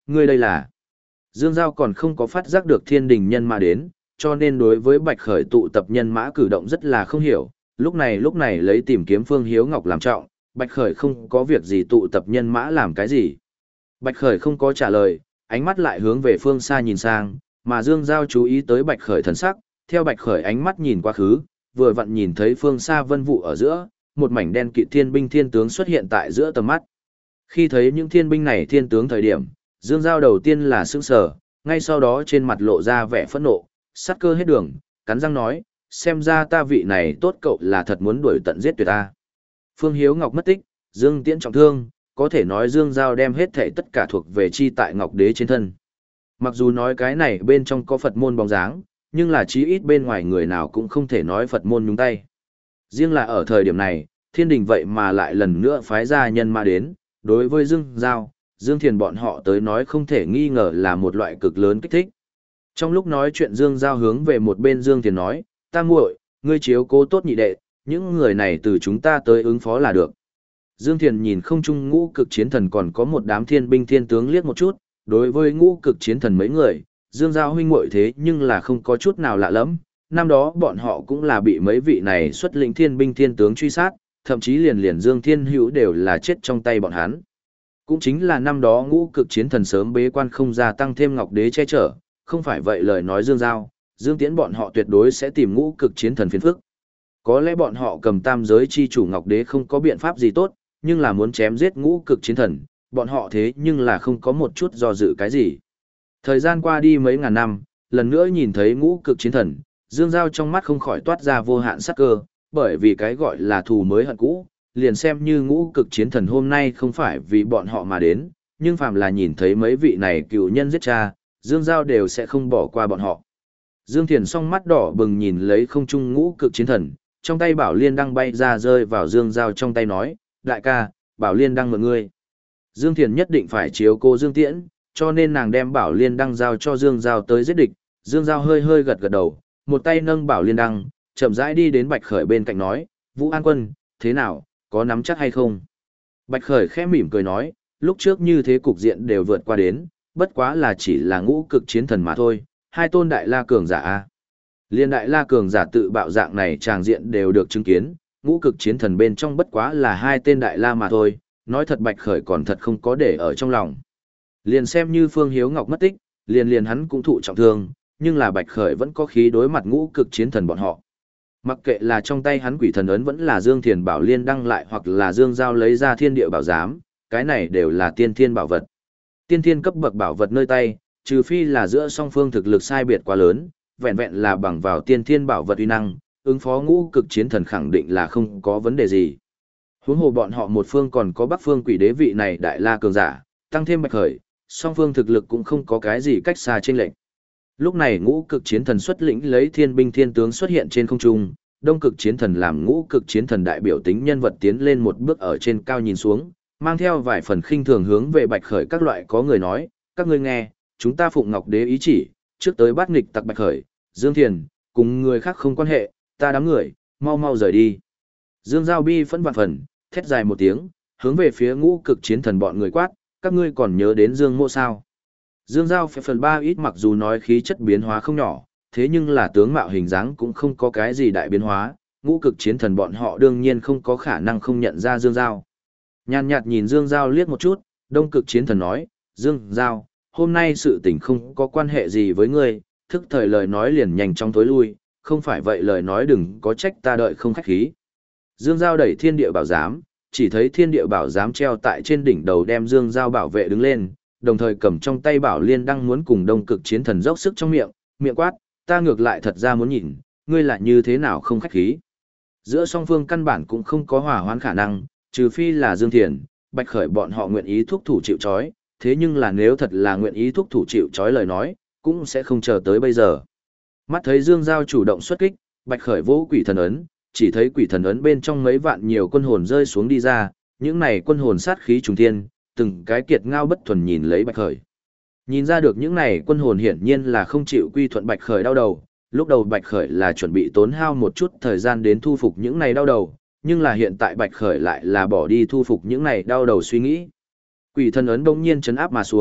ngươi đây là... Dương Giao còn không có phát giác được thiên đình nhân mã đến, cho nên đối với Bạch Khởi tụ tập nhân mã cử động rất là không hiểu. Lúc này lúc này lấy tìm kiếm Phương Hiếu Ngọc làm trọng, Bạch Khởi không có việc gì tụ tập nhân mã làm cái gì. Bạch Khởi không có trả lời, ánh mắt lại hướng về phương xa nhìn sang, mà Dương Giao chú ý tới Bạch Khởi thần sắc, theo Bạch Khởi ánh mắt nhìn quá khứ, vừa vặn nhìn thấy phương xa vân vụ ở giữa, một mảnh đen kịt thiên binh thiên tướng xuất hiện tại giữa tầm mắt. Khi thấy những thiên binh này thiên tướng thời điểm, Dương Giao đầu tiên là sững sờ, ngay sau đó trên mặt lộ ra vẻ phẫn nộ, sát cơ hết đường, cắn răng nói, xem ra ta vị này tốt cậu là thật muốn đuổi tận giết tuyệt ta. Phương Hiếu Ngọc mất tích, Dương Tiễn trọng thương, có thể nói Dương Giao đem hết thảy tất cả thuộc về chi tại Ngọc Đế trên thân. Mặc dù nói cái này bên trong có Phật môn bóng dáng, nhưng là chí ít bên ngoài người nào cũng không thể nói Phật môn nhúng tay. Riêng là ở thời điểm này, thiên đình vậy mà lại lần nữa phái ra nhân ma đến, đối với Dương Giao, Dương Thiền bọn họ tới nói không thể nghi ngờ là một loại cực lớn kích thích. Trong lúc nói chuyện Dương Giao hướng về một bên Dương Thiền nói, ta muội, ngươi chiếu cố tốt nhị đệ, những người này từ chúng ta tới ứng phó là được. Dương Thiền nhìn không trung ngũ cực chiến thần còn có một đám thiên binh thiên tướng liếc một chút, đối với ngũ cực chiến thần mấy người, Dương Giao huynh muội thế nhưng là không có chút nào lạ lắm. Năm đó bọn họ cũng là bị mấy vị này xuất lĩnh thiên binh thiên tướng truy sát, thậm chí liền liền Dương Thiên Hữu đều là chết trong tay bọn hắn. Cũng chính là năm đó ngũ cực chiến thần sớm bế quan không gia tăng thêm Ngọc Đế che chở, không phải vậy lời nói Dương Giao, Dương Tiễn bọn họ tuyệt đối sẽ tìm ngũ cực chiến thần phiền phức. Có lẽ bọn họ cầm tam giới chi chủ Ngọc Đế không có biện pháp gì tốt, nhưng là muốn chém giết ngũ cực chiến thần, bọn họ thế nhưng là không có một chút do dự cái gì. Thời gian qua đi mấy ngàn năm, lần nữa nhìn thấy ngũ cực chiến thần, Dương Giao trong mắt không khỏi toát ra vô hạn sắc cơ, bởi vì cái gọi là thù mới hận cũ, liền xem như ngũ cực chiến thần hôm nay không phải vì bọn họ mà đến, nhưng phàm là nhìn thấy mấy vị này cựu nhân giết cha, Dương Giao đều sẽ không bỏ qua bọn họ. Dương Thiền song mắt đỏ bừng nhìn lấy không trung ngũ cực chiến thần, trong tay bảo liên đăng bay ra rơi vào Dương Giao trong tay nói, đại ca, bảo liên đăng mượn ngươi. Dương Thiền nhất định phải chiếu cô Dương Tiễn, cho nên nàng đem bảo liên đăng giao cho Dương Giao tới giết địch. Dương Giao hơi hơi gật gật đầu, một tay nâng bảo liên đăng, chậm rãi đi đến Bạch Khởi bên cạnh nói, Vũ An Quân, thế nào, có nắm chắc hay không? Bạch Khởi khẽ mỉm cười nói, lúc trước như thế cục diện đều vượt qua đến, bất quá là chỉ là ngũ cực chiến thần mà thôi, hai tôn đại la cường giả a. Liên đại la cường giả tự bạo dạng này tràng diện đều được chứng kiến, ngũ cực chiến thần bên trong bất quá là hai tên đại la mà thôi, nói thật Bạch Khởi còn thật không có để ở trong lòng. Liền xem như Phương Hiếu Ngọc mất tích, liền liền hắn cũng thụ trọng thương, nhưng là Bạch Khởi vẫn có khí đối mặt ngũ cực chiến thần bọn họ. Mặc kệ là trong tay hắn quỷ thần ấn vẫn là Dương Thiền Bảo Liên đăng lại hoặc là Dương Giao lấy ra thiên địa bảo giám, cái này đều là tiên thiên bảo vật. Tiên thiên cấp bậc bảo vật nơi tay, trừ phi là giữa song phương thực lực sai biệt quá lớn, vẹn vẹn là bằng vào tiên thiên bảo vật uy năng, ứng phó ngũ cực chiến thần khẳng định là không có vấn đề gì. Huống hồ bọn họ một phương còn có Bắc phương quỷ đế vị này đại la cường giả, tăng thêm Bạch Khởi, song phương thực lực cũng không có cái gì cách xa chênh lệch. Lúc này ngũ cực chiến thần xuất lĩnh lấy thiên binh thiên tướng xuất hiện trên không trung, đông cực chiến thần làm ngũ cực chiến thần đại biểu tính nhân vật tiến lên một bước ở trên cao nhìn xuống, mang theo vài phần khinh thường hướng về Bạch Khởi các loại có người nói, các ngươi nghe, chúng ta phụng Ngọc Đế ý chỉ, trước tới bắt nghịch tặc Bạch Khởi, Dương Thiền, cùng người khác không quan hệ, ta đám người, mau mau rời đi. Dương Giao bi phẫn vạn phần, thét dài một tiếng, hướng về phía ngũ cực chiến thần bọn người quát, các ngươi còn nhớ đến Dương Mộ sao? Dương Giao phải phần ba ít mặc dù nói khí chất biến hóa không nhỏ, thế nhưng là tướng mạo hình dáng cũng không có cái gì đại biến hóa, ngũ cực chiến thần bọn họ đương nhiên không có khả năng không nhận ra Dương Giao. Nhàn nhạt nhìn Dương Giao liếc một chút, đông cực chiến thần nói, Dương Giao, hôm nay sự tình không có quan hệ gì với ngươi, thức thời lời nói liền nhanh chóng tối lui, không phải vậy lời nói đừng có trách ta đợi không khách khí. Dương Giao đẩy thiên địa bảo giám, chỉ thấy thiên địa bảo giám treo tại trên đỉnh đầu đem Dương Giao bảo vệ đứng lên, đồng thời cầm trong tay bảo liên đăng muốn cùng đông cực chiến thần dốc sức trong miệng, miệng quát, ta ngược lại thật ra muốn nhìn, ngươi là như thế nào không khách khí. Giữa song phương căn bản cũng không có hòa hoãn khả năng, trừ phi là Dương Thiền, Bạch Khởi bọn họ nguyện ý thúc thủ chịu trói, thế nhưng là nếu thật là nguyện ý thúc thủ chịu trói lời nói, cũng sẽ không chờ tới bây giờ. Mắt thấy Dương Giao chủ động xuất kích, Bạch Khởi vỗ quỷ thần ấn, chỉ thấy quỷ thần ấn bên trong mấy vạn nhiều quân hồn rơi xuống đi ra, những này quân hồn sát khí trùng thiên, từng cái kiệt ngao bất thuần nhìn lấy Bạch Khởi. Nhìn ra được những này quân hồn hiển nhiên là không chịu quy thuận Bạch Khởi đau đầu, lúc đầu Bạch Khởi là chuẩn bị tốn hao một chút thời gian đến thu phục những này đau đầu, nhưng là hiện tại Bạch Khởi lại là bỏ đi thu phục những này đau đầu suy nghĩ. Quỷ thần ấn bỗng nhiên chấn áp mà xuống,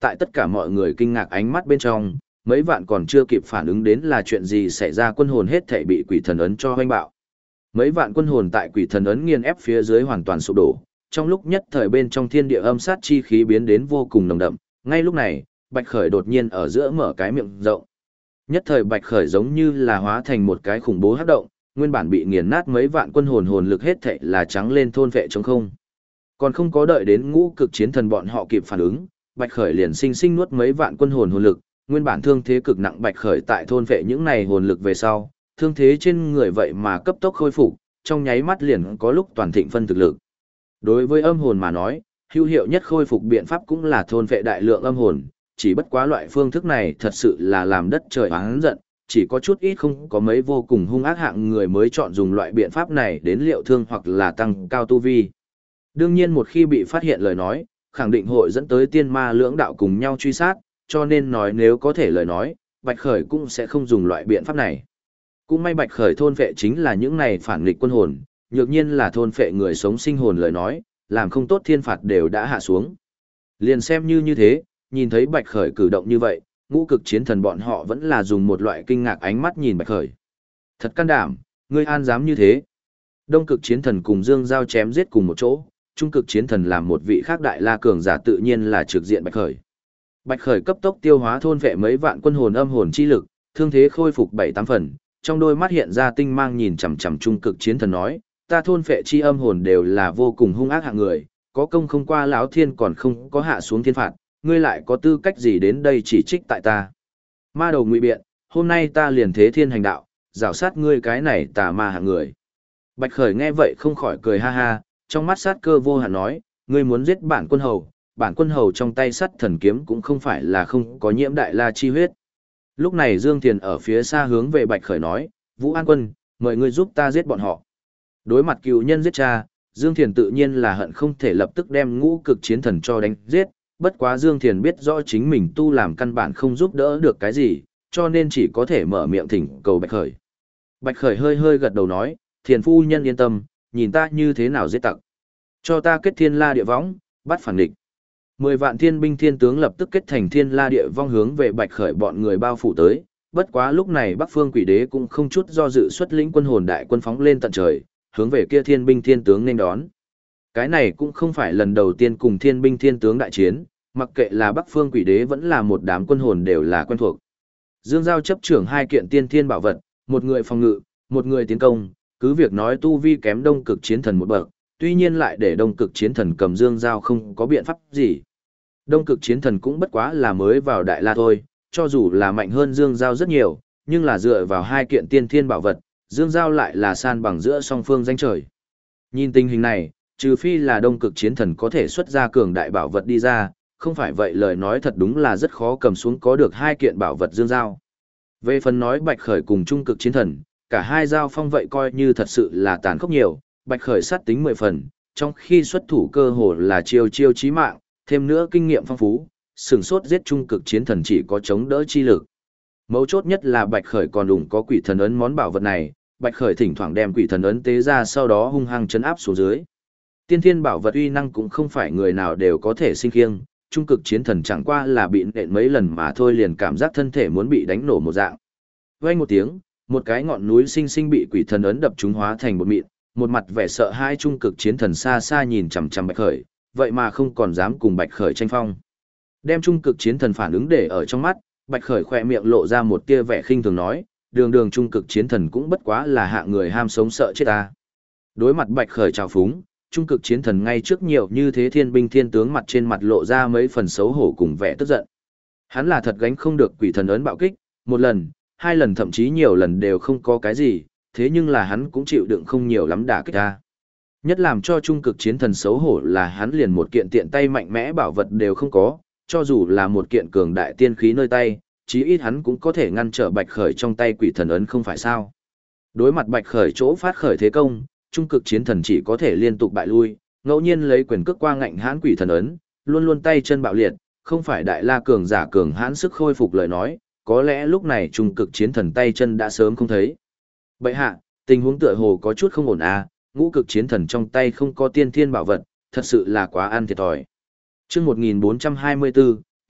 tại tất cả mọi người kinh ngạc ánh mắt bên trong, mấy vạn còn chưa kịp phản ứng đến là chuyện gì xảy ra, quân hồn hết thảy bị quỷ thần ấn cho hoanh bạo. Mấy vạn quân hồn tại quỷ thần ấn nghiền ép phía dưới hoàn toàn sụp đổ, trong lúc nhất thời bên trong thiên địa âm sát chi khí biến đến vô cùng nồng đậm, ngay lúc này, Bạch Khởi đột nhiên ở giữa mở cái miệng rộng. Nhất thời Bạch Khởi giống như là hóa thành một cái khủng bố hắc động, nguyên bản bị nghiền nát mấy vạn quân hồn hồn lực hết thảy là trắng lên thôn vệ trống không. Còn không có đợi đến ngũ cực chiến thần bọn họ kịp phản ứng, Bạch Khởi liền sinh sinh nuốt mấy vạn quân hồn hồn lực, nguyên bản thương thế cực nặng Bạch Khởi tại thôn vệ những này hồn lực về sau, thương thế trên người vậy mà cấp tốc khôi phục, trong nháy mắt liền có lúc toàn thịnh phân thực lực. Đối với âm hồn mà nói, hữu hiệu nhất khôi phục biện pháp cũng là thôn vệ đại lượng âm hồn, chỉ bất quá loại phương thức này thật sự là làm đất trời oán giận, chỉ có chút ít không có mấy vô cùng hung ác hạng người mới chọn dùng loại biện pháp này đến liệu thương hoặc là tăng cao tu vi. Đương nhiên một khi bị phát hiện lời nói, khẳng định hội dẫn tới tiên ma lưỡng đạo cùng nhau truy sát, cho nên nói nếu có thể lời nói, Bạch Khởi cũng sẽ không dùng loại biện pháp này. Cũng may Bạch Khởi thôn vệ chính là những này phản nghịch quân hồn, nhược nhiên là thôn vệ người sống sinh hồn lời nói, làm không tốt thiên phạt đều đã hạ xuống. Liền xem như như thế, nhìn thấy Bạch Khởi cử động như vậy, ngũ cực chiến thần bọn họ vẫn là dùng một loại kinh ngạc ánh mắt nhìn Bạch Khởi. Thật can đảm, ngươi an dám như thế. Đông cực chiến thần cùng Dương Giao chém giết cùng một chỗ, trung cực chiến thần làm một vị khác đại la cường giả tự nhiên là trực diện Bạch Khởi. Bạch Khởi cấp tốc tiêu hóa thôn vệ mấy vạn quân hồn âm hồn chi lực, thương thế khôi phục bảy tám phần, trong đôi mắt hiện ra tinh mang nhìn chằm chằm trung cực chiến thần nói, ta thôn vệ chi âm hồn đều là vô cùng hung ác hạng người, có công không qua lão thiên còn không có hạ xuống thiên phạt, ngươi lại có tư cách gì đến đây chỉ trích tại ta. Ma đầu ngụy biện, hôm nay ta liền thế thiên hành đạo, rảo sát ngươi cái này tà ma hạng người. Bạch Khởi nghe vậy không khỏi cười ha ha, trong mắt sát cơ vô hạn nói, ngươi muốn giết bản quân hầu, bản quân hầu trong tay sắt thần kiếm cũng không phải là không có nhiễm đại la chi huyết. Lúc này Dương Thiền ở phía xa hướng về Bạch Khởi nói, Vũ An Quân, mời ngươi giúp ta giết bọn họ. Đối mặt cựu nhân giết cha, Dương Thiền tự nhiên là hận không thể lập tức đem ngũ cực chiến thần cho đánh giết, bất quá Dương Thiền biết rõ chính mình tu làm căn bản không giúp đỡ được cái gì, cho nên chỉ có thể mở miệng thỉnh cầu Bạch Khởi. Bạch Khởi hơi hơi gật đầu nói, Thiền phu nhân yên tâm, nhìn ta như thế nào giết tặc. Cho ta kết thiên la địa võng, bắt phản địch. Mười vạn thiên binh thiên tướng lập tức kết thành thiên la địa vong hướng về Bạch Khởi bọn người bao phủ tới, bất quá lúc này Bắc Phương Quỷ Đế cũng không chút do dự xuất lĩnh quân hồn đại quân phóng lên tận trời, hướng về kia thiên binh thiên tướng nên đón. Cái này cũng không phải lần đầu tiên cùng thiên binh thiên tướng đại chiến, mặc kệ là Bắc Phương Quỷ Đế vẫn là một đám quân hồn đều là quen thuộc. Dương Giao chấp trưởng hai kiện tiên thiên bảo vật, một người phòng ngự, một người tiến công, cứ việc nói tu vi kém Đông Cực Chiến Thần một bậc, tuy nhiên lại để Đông Cực Chiến Thần cầm Dương Giao không có biện pháp gì. Đông Cực Chiến Thần cũng bất quá là mới vào Đại La thôi, cho dù là mạnh hơn Dương Giao rất nhiều, nhưng là dựa vào hai kiện tiên thiên bảo vật, Dương Giao lại là san bằng giữa song phương danh trời. Nhìn tình hình này, trừ phi là Đông Cực Chiến Thần có thể xuất ra cường đại bảo vật đi ra, không phải vậy lời nói thật đúng là rất khó cầm xuống có được hai kiện bảo vật Dương Giao. Về phần nói Bạch Khởi cùng Trung Cực Chiến Thần, cả hai giao phong vậy coi như thật sự là tàn khốc nhiều, Bạch Khởi sát tính mười phần, trong khi xuất thủ cơ hồ là chiêu chiêu chí mạng, thêm nữa kinh nghiệm phong phú, sừng sốt giết Trung Cực Chiến Thần chỉ có chống đỡ chi lực. Mấu chốt nhất là Bạch Khởi còn đủng có quỷ thần ấn món bảo vật này, Bạch Khởi thỉnh thoảng đem quỷ thần ấn tế ra sau đó hung hăng chấn áp xuống dưới. Tiên thiên bảo vật uy năng cũng không phải người nào đều có thể sinh khiêng, Trung Cực Chiến Thần chẳng qua là bị nện mấy lần mà thôi liền cảm giác thân thể muốn bị đánh nổ một dạng. Vang một tiếng, một cái ngọn núi sinh sinh bị quỷ thần ấn đập trúng hóa thành bột mịn, một mặt vẻ sợ hãi Trung Cực Chiến Thần xa xa nhìn chằm chằm Bạch Khởi, vậy mà không còn dám cùng Bạch Khởi tranh phong. Đem Trung Cực Chiến Thần phản ứng để ở trong mắt, Bạch Khởi khỏe miệng lộ ra một tia vẻ khinh thường nói, đường đường Trung Cực Chiến Thần cũng bất quá là hạ người ham sống sợ chết ta. Đối mặt Bạch Khởi trào phúng, Trung Cực Chiến Thần ngay trước nhiều như thế thiên binh thiên tướng mặt trên mặt lộ ra mấy phần xấu hổ cùng vẻ tức giận. Hắn là thật gánh không được quỷ thần ấn bạo kích, một lần, hai lần thậm chí nhiều lần đều không có cái gì, thế nhưng là hắn cũng chịu đựng không nhiều lắm đả kích ta. Nhất làm cho Trung Cực Chiến Thần xấu hổ là hắn liền một kiện tiện tay mạnh mẽ bảo vật đều không có, cho dù là một kiện cường đại tiên khí nơi tay, chí ít hắn cũng có thể ngăn trở Bạch Khởi trong tay quỷ thần ấn không phải sao. Đối mặt Bạch Khởi chỗ phát khởi thế công, Trung Cực Chiến Thần chỉ có thể liên tục bại lui, ngẫu nhiên lấy quyền cước qua ngạnh hãn quỷ thần ấn, luôn luôn tay chân bạo liệt, không phải đại la cường giả cường hãn sức khôi phục lời nói, có lẽ lúc này Trung Cực Chiến Thần tay chân đã sớm không thấy. Bệ hạ, tình huống tựa hồ có chút không ổn à, Ngũ Cực Chiến Thần trong tay không có tiên thiên bảo vật, thật sự là quá ăn thiệt thòi. Chương một nghìn bốn trăm hai mươi bốn,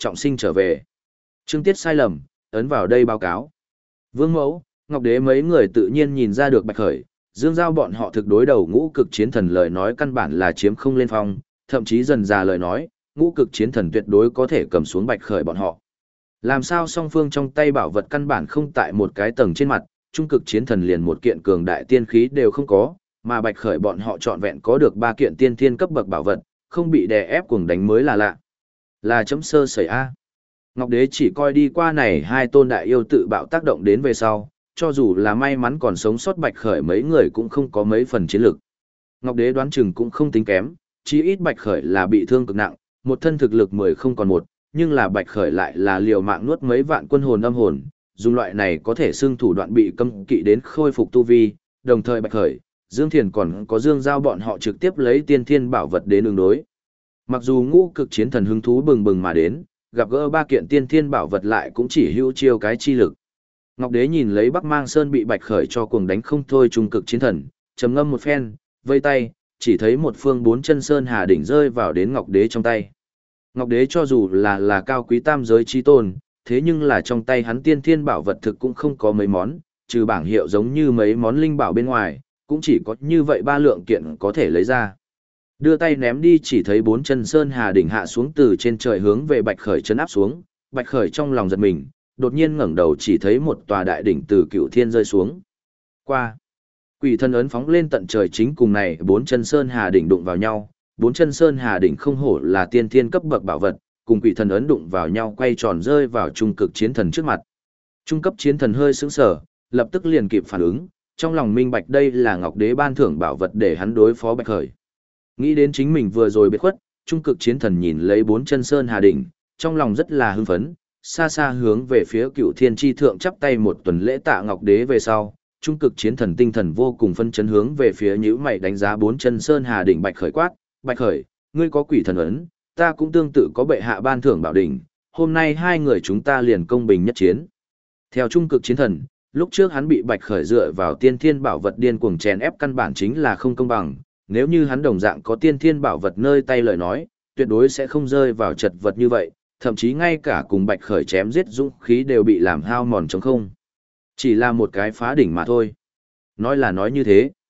trọng sinh trở về. Trương Tiết sai lầm, ấn vào đây báo cáo. Vương Mẫu, Ngọc Đế mấy người tự nhiên nhìn ra được Bạch Khởi, Dương Giao bọn họ thực đối đầu ngũ cực chiến thần lời nói căn bản là chiếm không lên phong, thậm chí dần già lời nói, ngũ cực chiến thần tuyệt đối có thể cầm xuống Bạch Khởi bọn họ. Làm sao song phương trong tay bảo vật căn bản không tại một cái tầng trên mặt, trung cực chiến thần liền một kiện cường đại tiên khí đều không có, mà Bạch Khởi bọn họ trọn vẹn có được ba kiện tiên thiên cấp bậc bảo vật, không bị đè ép cuồng đánh mới là lạ. Là chấm sơ sẩy a. Ngọc Đế chỉ coi đi qua này hai tôn đại yêu tự bạo tác động đến về sau, cho dù là may mắn còn sống sót Bạch Khởi mấy người cũng không có mấy phần chiến lực. Ngọc Đế đoán chừng cũng không tính kém, chí ít Bạch Khởi là bị thương cực nặng, một thân thực lực mười không còn một, nhưng là Bạch Khởi lại là liều mạng nuốt mấy vạn quân hồn âm hồn, dùng loại này có thể xưng thủ đoạn bị cấm kỵ đến khôi phục tu vi, đồng thời Bạch Khởi, Dương Thiền còn có Dương Giao bọn họ trực tiếp lấy tiên thiên bảo vật đến ứng đối. Mặc dù ngũ cực chiến thần hứng thú bừng bừng mà đến, gặp gỡ ba kiện tiên thiên bảo vật lại cũng chỉ hữu chiêu cái chi lực. Ngọc Đế nhìn lấy Bắc Mang Sơn bị Bạch Khởi cho cuồng đánh không thôi trung cực chiến thần, trầm ngâm một phen, vây tay, chỉ thấy một phương bốn chân sơn hà đỉnh rơi vào đến Ngọc Đế trong tay. Ngọc Đế cho dù là là cao quý tam giới chi tôn, thế nhưng là trong tay hắn tiên thiên bảo vật thực cũng không có mấy món, trừ bảng hiệu giống như mấy món linh bảo bên ngoài, cũng chỉ có như vậy ba lượng kiện có thể lấy ra. Đưa tay ném đi chỉ thấy bốn chân sơn hà đỉnh hạ xuống từ trên trời hướng về Bạch Khởi chấn áp xuống, Bạch Khởi trong lòng giật mình, đột nhiên ngẩng đầu chỉ thấy một tòa đại đỉnh từ cựu thiên rơi xuống. Qua. Quỷ thân ấn phóng lên tận trời chính cùng này bốn chân sơn hà đỉnh đụng vào nhau, bốn chân sơn hà đỉnh không hổ là tiên thiên cấp bậc bảo vật, cùng quỷ thần ấn đụng vào nhau quay tròn rơi vào trung cực chiến thần trước mặt. Trung cấp chiến thần hơi sững sờ, lập tức liền kịp phản ứng, trong lòng minh bạch đây là Ngọc Đế ban thưởng bảo vật để hắn đối phó Bạch Khởi. Nghĩ đến chính mình vừa rồi biệt khuất, trung cực chiến thần nhìn lấy bốn chân sơn hà đỉnh, trong lòng rất là hưng phấn, xa xa hướng về phía cựu thiên tri thượng chắp tay một tuần lễ tạ Ngọc Đế về sau, trung cực chiến thần tinh thần vô cùng phân chấn hướng về phía nhữ mày đánh giá bốn chân sơn hà đỉnh Bạch Khởi quát, Bạch Khởi, ngươi có quỷ thần ấn, ta cũng tương tự có bệ hạ ban thưởng bảo đỉnh, hôm nay hai người chúng ta liền công bình nhất chiến. Theo trung cực chiến thần, lúc trước hắn bị Bạch Khởi dựa vào tiên thiên bảo vật điên cuồng chèn ép căn bản chính là không công bằng, nếu như hắn đồng dạng có tiên thiên bảo vật nơi tay lời nói, tuyệt đối sẽ không rơi vào chật vật như vậy, thậm chí ngay cả cùng Bạch Khởi chém giết dũng khí đều bị làm hao mòn trống không. Chỉ là một cái phá đỉnh mà thôi. Nói là nói như thế.